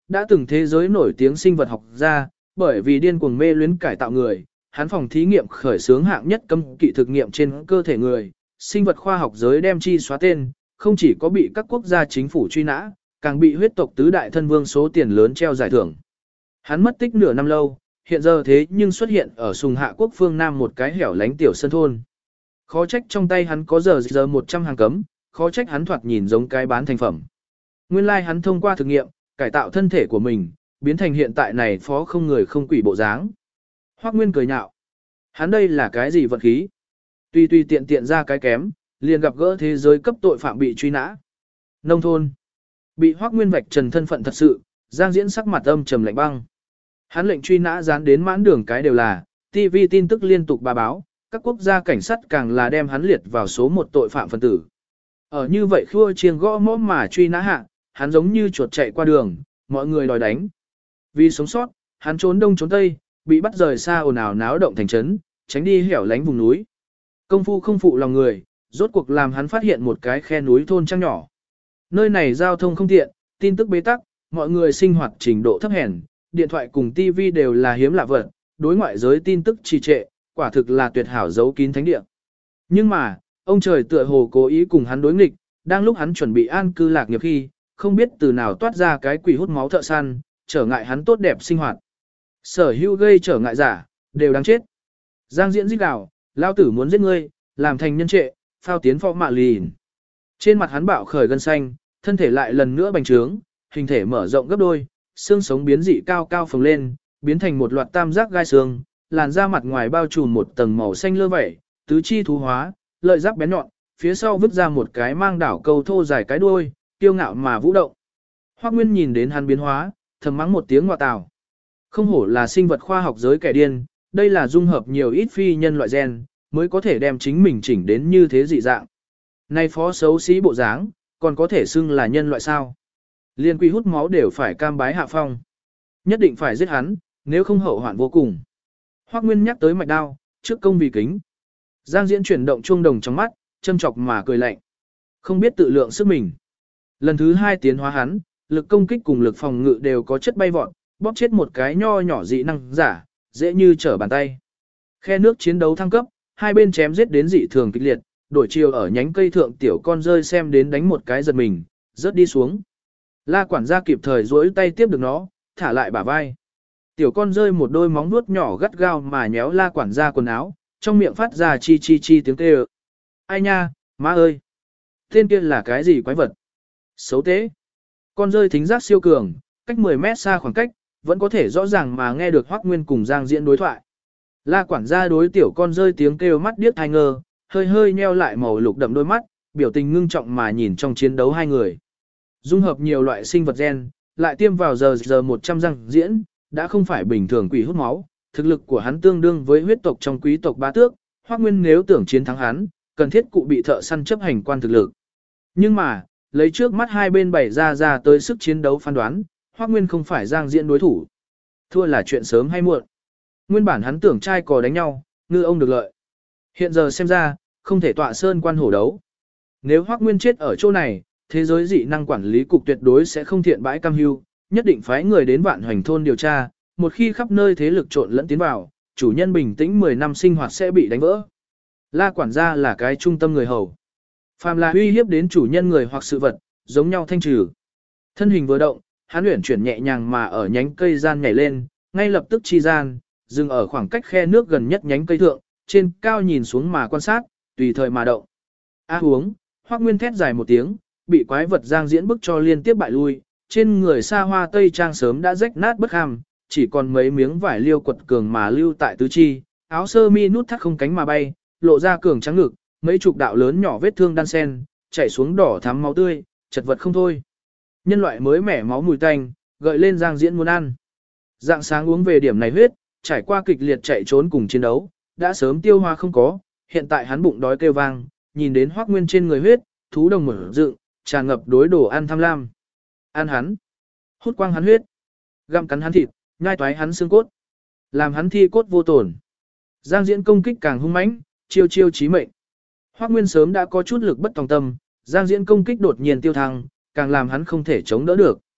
đã từng thế giới nổi tiếng sinh vật học gia, bởi vì điên cuồng mê luyến cải tạo người, hắn phòng thí nghiệm khởi xướng hạng nhất cấm kỵ thực nghiệm trên cơ thể người, sinh vật khoa học giới đem chi xóa tên, không chỉ có bị các quốc gia chính phủ truy nã, càng bị huyết tộc tứ đại thân vương số tiền lớn treo giải thưởng. Hắn mất tích nửa năm lâu, hiện giờ thế nhưng xuất hiện ở Sùng Hạ quốc phương Nam một cái hẻo lánh tiểu sân thôn. Khó trách trong tay hắn có giờ 100 hàng cấm, khó trách hắn thoạt nhìn giống cái bán thành phẩm. Nguyên lai hắn thông qua thực nghiệm, cải tạo thân thể của mình, biến thành hiện tại này phó không người không quỷ bộ dáng. Hoắc Nguyên cười nhạo. Hắn đây là cái gì vận khí? Tuy tiện tiện ra cái kém, liền gặp gỡ thế giới cấp tội phạm bị truy nã. Nông thôn. Bị Hoắc Nguyên vạch trần thân phận thật sự, Giang Diễn sắc mặt âm trầm lạnh băng. Hắn lệnh truy nã dán đến mãn đường cái đều là, TV tin tức liên tục bà báo, các quốc gia cảnh sát càng là đem hắn liệt vào số một tội phạm phân tử. Ở như vậy khua chiêng gõ mõ mà truy nã hạ, hắn giống như chuột chạy qua đường, mọi người đòi đánh. Vì sống sót, hắn trốn đông trốn tây, bị bắt rời xa ồn ào náo động thành trấn, tránh đi hẻo lánh vùng núi. Công phu không phụ lòng người, rốt cuộc làm hắn phát hiện một cái khe núi thôn trăng nhỏ. Nơi này giao thông không tiện, tin tức bế tắc, mọi người sinh hoạt trình độ thấp hèn, điện thoại cùng TV đều là hiếm lạ vật, đối ngoại giới tin tức trì trệ, quả thực là tuyệt hảo giấu kín thánh địa. Nhưng mà, ông trời tựa hồ cố ý cùng hắn đối nghịch, đang lúc hắn chuẩn bị an cư lạc nghiệp khi, không biết từ nào toát ra cái quỷ hút máu thợ săn, trở ngại hắn tốt đẹp sinh hoạt. Sở hữu gây trở ngại giả, đều đáng chết. Giang Diễn giết gào, lao tử muốn giết ngươi, làm thành nhân trệ, phao tiến phó mạ lìn. Trên mặt hắn bạo khởi gân xanh, thân thể lại lần nữa bành trướng, hình thể mở rộng gấp đôi, xương sống biến dị cao cao phồng lên, biến thành một loạt tam giác gai xương, làn da mặt ngoài bao trùm một tầng màu xanh lơ vẩy, tứ chi thú hóa, lợi giáp bén nhọn, phía sau vứt ra một cái mang đảo câu thô dài cái đuôi, kiêu ngạo mà vũ động. Hoắc Nguyên nhìn đến hắn biến hóa, thầm mắng một tiếng ngọa tào. Không hổ là sinh vật khoa học giới kẻ điên, đây là dung hợp nhiều ít phi nhân loại gen, mới có thể đem chính mình chỉnh đến như thế dị dạng. Nay phó xấu xí bộ dáng, còn có thể xưng là nhân loại sao? Liên quy hút máu đều phải cam bái hạ phong. Nhất định phải giết hắn, nếu không hậu hoạn vô cùng. Hoắc Nguyên nhắc tới mạch đao, trước công vì kính. Giang Diễn chuyển động chuông đồng trong mắt, châm chọc mà cười lạnh. Không biết tự lượng sức mình. Lần thứ 2 tiến hóa hắn, lực công kích cùng lực phòng ngự đều có chất bay vọt, bóp chết một cái nho nhỏ dị năng giả, dễ như trở bàn tay. Khe nước chiến đấu thăng cấp, hai bên chém giết đến dị thường kịch liệt, đổi chiều ở nhánh cây thượng tiểu con rơi xem đến đánh một cái giật mình, rớt đi xuống. La quản gia kịp thời duỗi tay tiếp được nó, thả lại bả vai. Tiểu con rơi một đôi móng vuốt nhỏ gắt gao mà nhéo la quản gia quần áo, trong miệng phát ra chi chi chi tiếng kêu. Ai nha, má ơi! Tên kia là cái gì quái vật? Xấu tế! Con rơi thính giác siêu cường, cách 10 mét xa khoảng cách, vẫn có thể rõ ràng mà nghe được Hoắc Nguyên cùng Giang Diễn đối thoại. La quản gia đối tiểu con rơi tiếng kêu mắt điếc tai ngơ, hơi hơi nheo lại màu lục đậm đôi mắt, biểu tình ngưng trọng mà nhìn trong chiến đấu hai người. Dung hợp nhiều loại sinh vật gen, lại tiêm vào giờ 100 Giang Diễn, đã không phải bình thường quỷ hút máu, thực lực của hắn tương đương với huyết tộc trong quý tộc bá tước, Hoắc Nguyên nếu tưởng chiến thắng hắn, cần thiết cụ bị thợ săn chấp hành quan thực lực. Nhưng mà, lấy trước mắt hai bên bày ra tới sức chiến đấu phán đoán, Hoắc Nguyên không phải Giang Diễn đối thủ. Thua là chuyện sớm hay muộn. Nguyên bản hắn tưởng trai cò đánh nhau, ngư ông được lợi. Hiện giờ xem ra, không thể tọa sơn quan hổ đấu. Nếu Hoắc Nguyên chết ở chỗ này, thế giới dị năng quản lý cục tuyệt đối sẽ không thiện bãi cam hưu, nhất định phái người đến Vạn Hoành thôn điều tra, một khi khắp nơi thế lực trộn lẫn tiến vào, chủ nhân bình tĩnh 10 năm sinh hoạt sẽ bị đánh vỡ. La quản gia là cái trung tâm người hầu. Phàm là uy hiếp đến chủ nhân người hoặc sự vật, giống nhau thanh trừ. Thân hình vừa động, hắn uyển chuyển nhẹ nhàng mà ở nhánh cây gian nhảy lên, ngay lập tức chi gian, dừng ở khoảng cách khe nước gần nhất nhánh cây thượng, trên cao nhìn xuống mà quan sát, tùy thời mà động. A uống, Hoắc Nguyên thét dài một tiếng, bị quái vật Giang Diễn bức cho liên tiếp bại lui, trên người xa hoa tây trang sớm đã rách nát bất ham, chỉ còn mấy miếng vải liêu quật cường mà lưu tại tứ chi, áo sơ mi nút thắt không cánh mà bay, lộ ra cường trắng ngực, mấy chục đạo lớn nhỏ vết thương đan sen, chảy xuống đỏ thắm máu tươi, chật vật không thôi. Nhân loại mới mẻ máu mùi tanh, gợi lên Giang Diễn muốn ăn. Dạng sáng uống về điểm này huyết, trải qua kịch liệt chạy trốn cùng chiến đấu, đã sớm tiêu hóa không có, hiện tại hắn bụng đói kêu vang, nhìn đến Hoắc Nguyên trên người huyết, thú đồng mở dựng, tràn ngập đối đồ ăn tham lam. Ăn hắn, hút quang hắn huyết, gặm cắn hắn thịt, nhai toái hắn xương cốt, làm hắn thi cốt vô tổn. Giang Diễn công kích càng hung mãnh, chiêu chiêu chí mệnh. Hoắc Nguyên sớm đã có chút lực bất tòng tâm, Giang Diễn công kích đột nhiên tiêu thăng, càng làm hắn không thể chống đỡ được.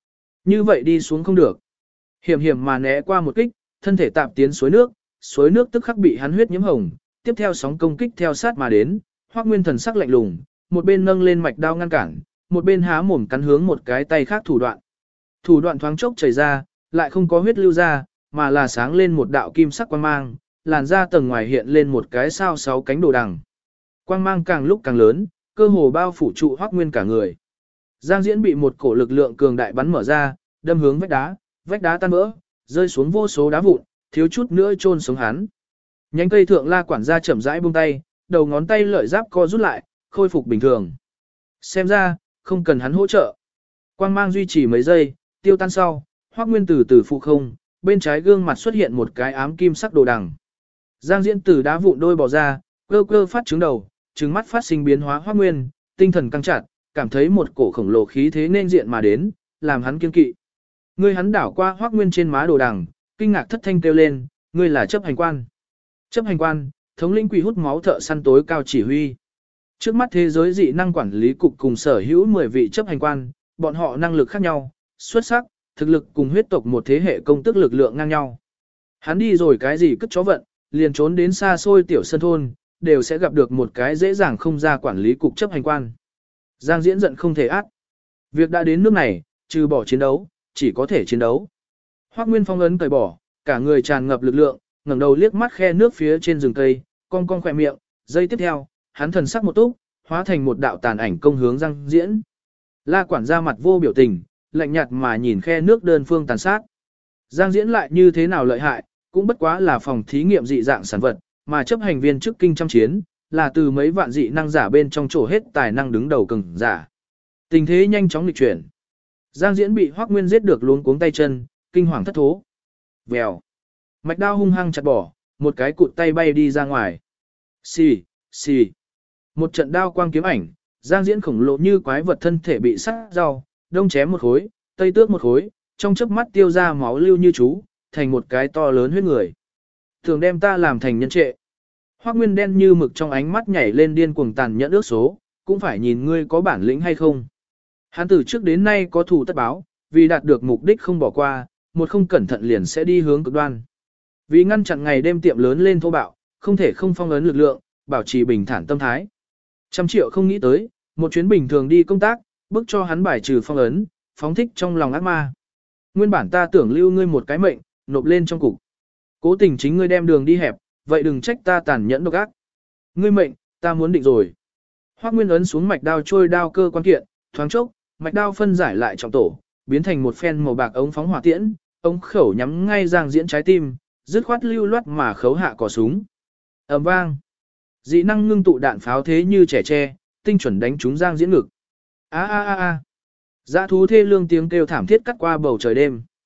Như vậy đi xuống không được. Hiểm hiểm mà né qua một kích, thân thể tạm tiến suối nước tức khắc bị hắn huyết nhiễm hồng, tiếp theo sóng công kích theo sát mà đến, Hoắc Nguyên thần sắc lạnh lùng, một bên nâng lên mạch đao ngăn cản, một bên há mồm cắn hướng một cái tay khác thủ đoạn. Thủ đoạn thoáng chốc chảy ra, lại không có huyết lưu ra, mà là sáng lên một đạo kim sắc quang mang, làn da tầng ngoài hiện lên một cái sao 6 cánh đồ đằng. Quang mang càng lúc càng lớn, cơ hồ bao phủ trụ Hoắc Nguyên cả người. Giang Diễn bị một cổ lực lượng cường đại bắn mở ra, đâm hướng vách đá tan vỡ, rơi xuống vô số đá vụn, thiếu chút nữa chôn sống hắn. Nhánh cây thượng La quản gia chậm rãi buông tay, đầu ngón tay lợi giáp co rút lại, khôi phục bình thường. Xem ra, không cần hắn hỗ trợ. Quang mang duy trì mấy giây, tiêu tan sau, Hoắc Nguyên từ từ phụ không, bên trái gương mặt xuất hiện một cái ám kim sắc đồ đằng. Giang Diễn từ đá vụn đôi bò ra, cơ cơ phát trứng đầu, trứng mắt phát sinh biến hóa Hoắc Nguyên, tinh thần căng chặt, cảm thấy một cổ khổng lồ khí thế nên diện mà đến, làm hắn kiên kỵ. Ngươi hắn đảo qua Hoắc Nguyên trên má đồ đằng, kinh ngạc thất thanh kêu lên, ngươi là chấp hành quan. Chấp hành quan, thống lĩnh quỷ hút máu thợ săn tối cao chỉ huy. Trước mắt thế giới dị năng quản lý cục cùng sở hữu 10 vị chấp hành quan, bọn họ năng lực khác nhau, xuất sắc, thực lực cùng huyết tộc một thế hệ công tức lực lượng ngang nhau. Hắn đi rồi cái gì cất chó vận, liền trốn đến xa xôi tiểu sân thôn, đều sẽ gặp được một cái dễ dàng không ra quản lý cục chấp hành quan. Giang Diễn giận không thể át. Việc đã đến nước này, trừ bỏ chiến đấu, chỉ có thể chiến đấu. Hoắc Nguyên phong ấn cởi bỏ, cả người tràn ngập lực lượng, ngẩng đầu liếc mắt khe nước phía trên rừng cây, cong cong khỏe miệng, giây tiếp theo, hắn thần sắc một túc, hóa thành một đạo tàn ảnh công hướng Giang Diễn. La quản gia mặt vô biểu tình, lạnh nhạt mà nhìn khe nước đơn phương tàn sát. Giang Diễn lại như thế nào lợi hại, cũng bất quá là phòng thí nghiệm dị dạng sản vật, mà chấp hành viên trước kinh trăm chiến, là từ mấy vạn dị năng giả bên trong chỗ hết tài năng đứng đầu cường giả. Tình thế nhanh chóng nghịch chuyển. Giang Diễn bị Hoắc Nguyên giết được luống cuống tay chân, kinh hoàng thất thố. Vèo. Mạch đao hung hăng chặt bỏ, một cái cụt tay bay đi ra ngoài. Xì, xì. Một trận đao quang kiếm ảnh, Giang Diễn khổng lồ như quái vật thân thể bị sát rau, đông chém một khối, tây tước một khối, trong chớp mắt tiêu ra máu lưu như chú, thành một cái to lớn huyết người. Thường đem ta làm thành nhân trệ. Hoắc Nguyên đen như mực trong ánh mắt nhảy lên điên cuồng tàn nhẫn ước số, cũng phải nhìn ngươi có bản lĩnh hay không. Hắn từ trước đến nay có thù tất báo, vì đạt được mục đích không bỏ qua, một không cẩn thận liền sẽ đi hướng cực đoan. Vì ngăn chặn ngày đêm tiệm lớn lên thô bạo, không thể không phong ấn lực lượng, bảo trì bình thản tâm thái. 100 triệu không nghĩ tới, một chuyến bình thường đi công tác, bức cho hắn bài trừ phong ấn, phóng thích trong lòng ác ma. Nguyên bản ta tưởng lưu ngươi một cái mệnh, nộp lên trong cục. Cố tình chính ngươi đem đường đi hẹp, vậy đừng trách ta tàn nhẫn độc ác. Ngươi mệnh, ta muốn định rồi. Hoắc Nguyên ấn xuống mạch đao trôi đao cơ quan kiện, thoáng chốc, mạch đao phân giải lại trọng tổ, biến thành một phen màu bạc ống phóng hỏa tiễn, ống khẩu nhắm ngay Giang Diễn trái tim, dứt khoát lưu loát mà khấu hạ cò súng. Ầm vang. Dị năng ngưng tụ đạn pháo thế như trẻ tre, tinh chuẩn đánh trúng Giang Diễn ngực. A a a a. Dã thú thê lương tiếng kêu thảm thiết cắt qua bầu trời đêm.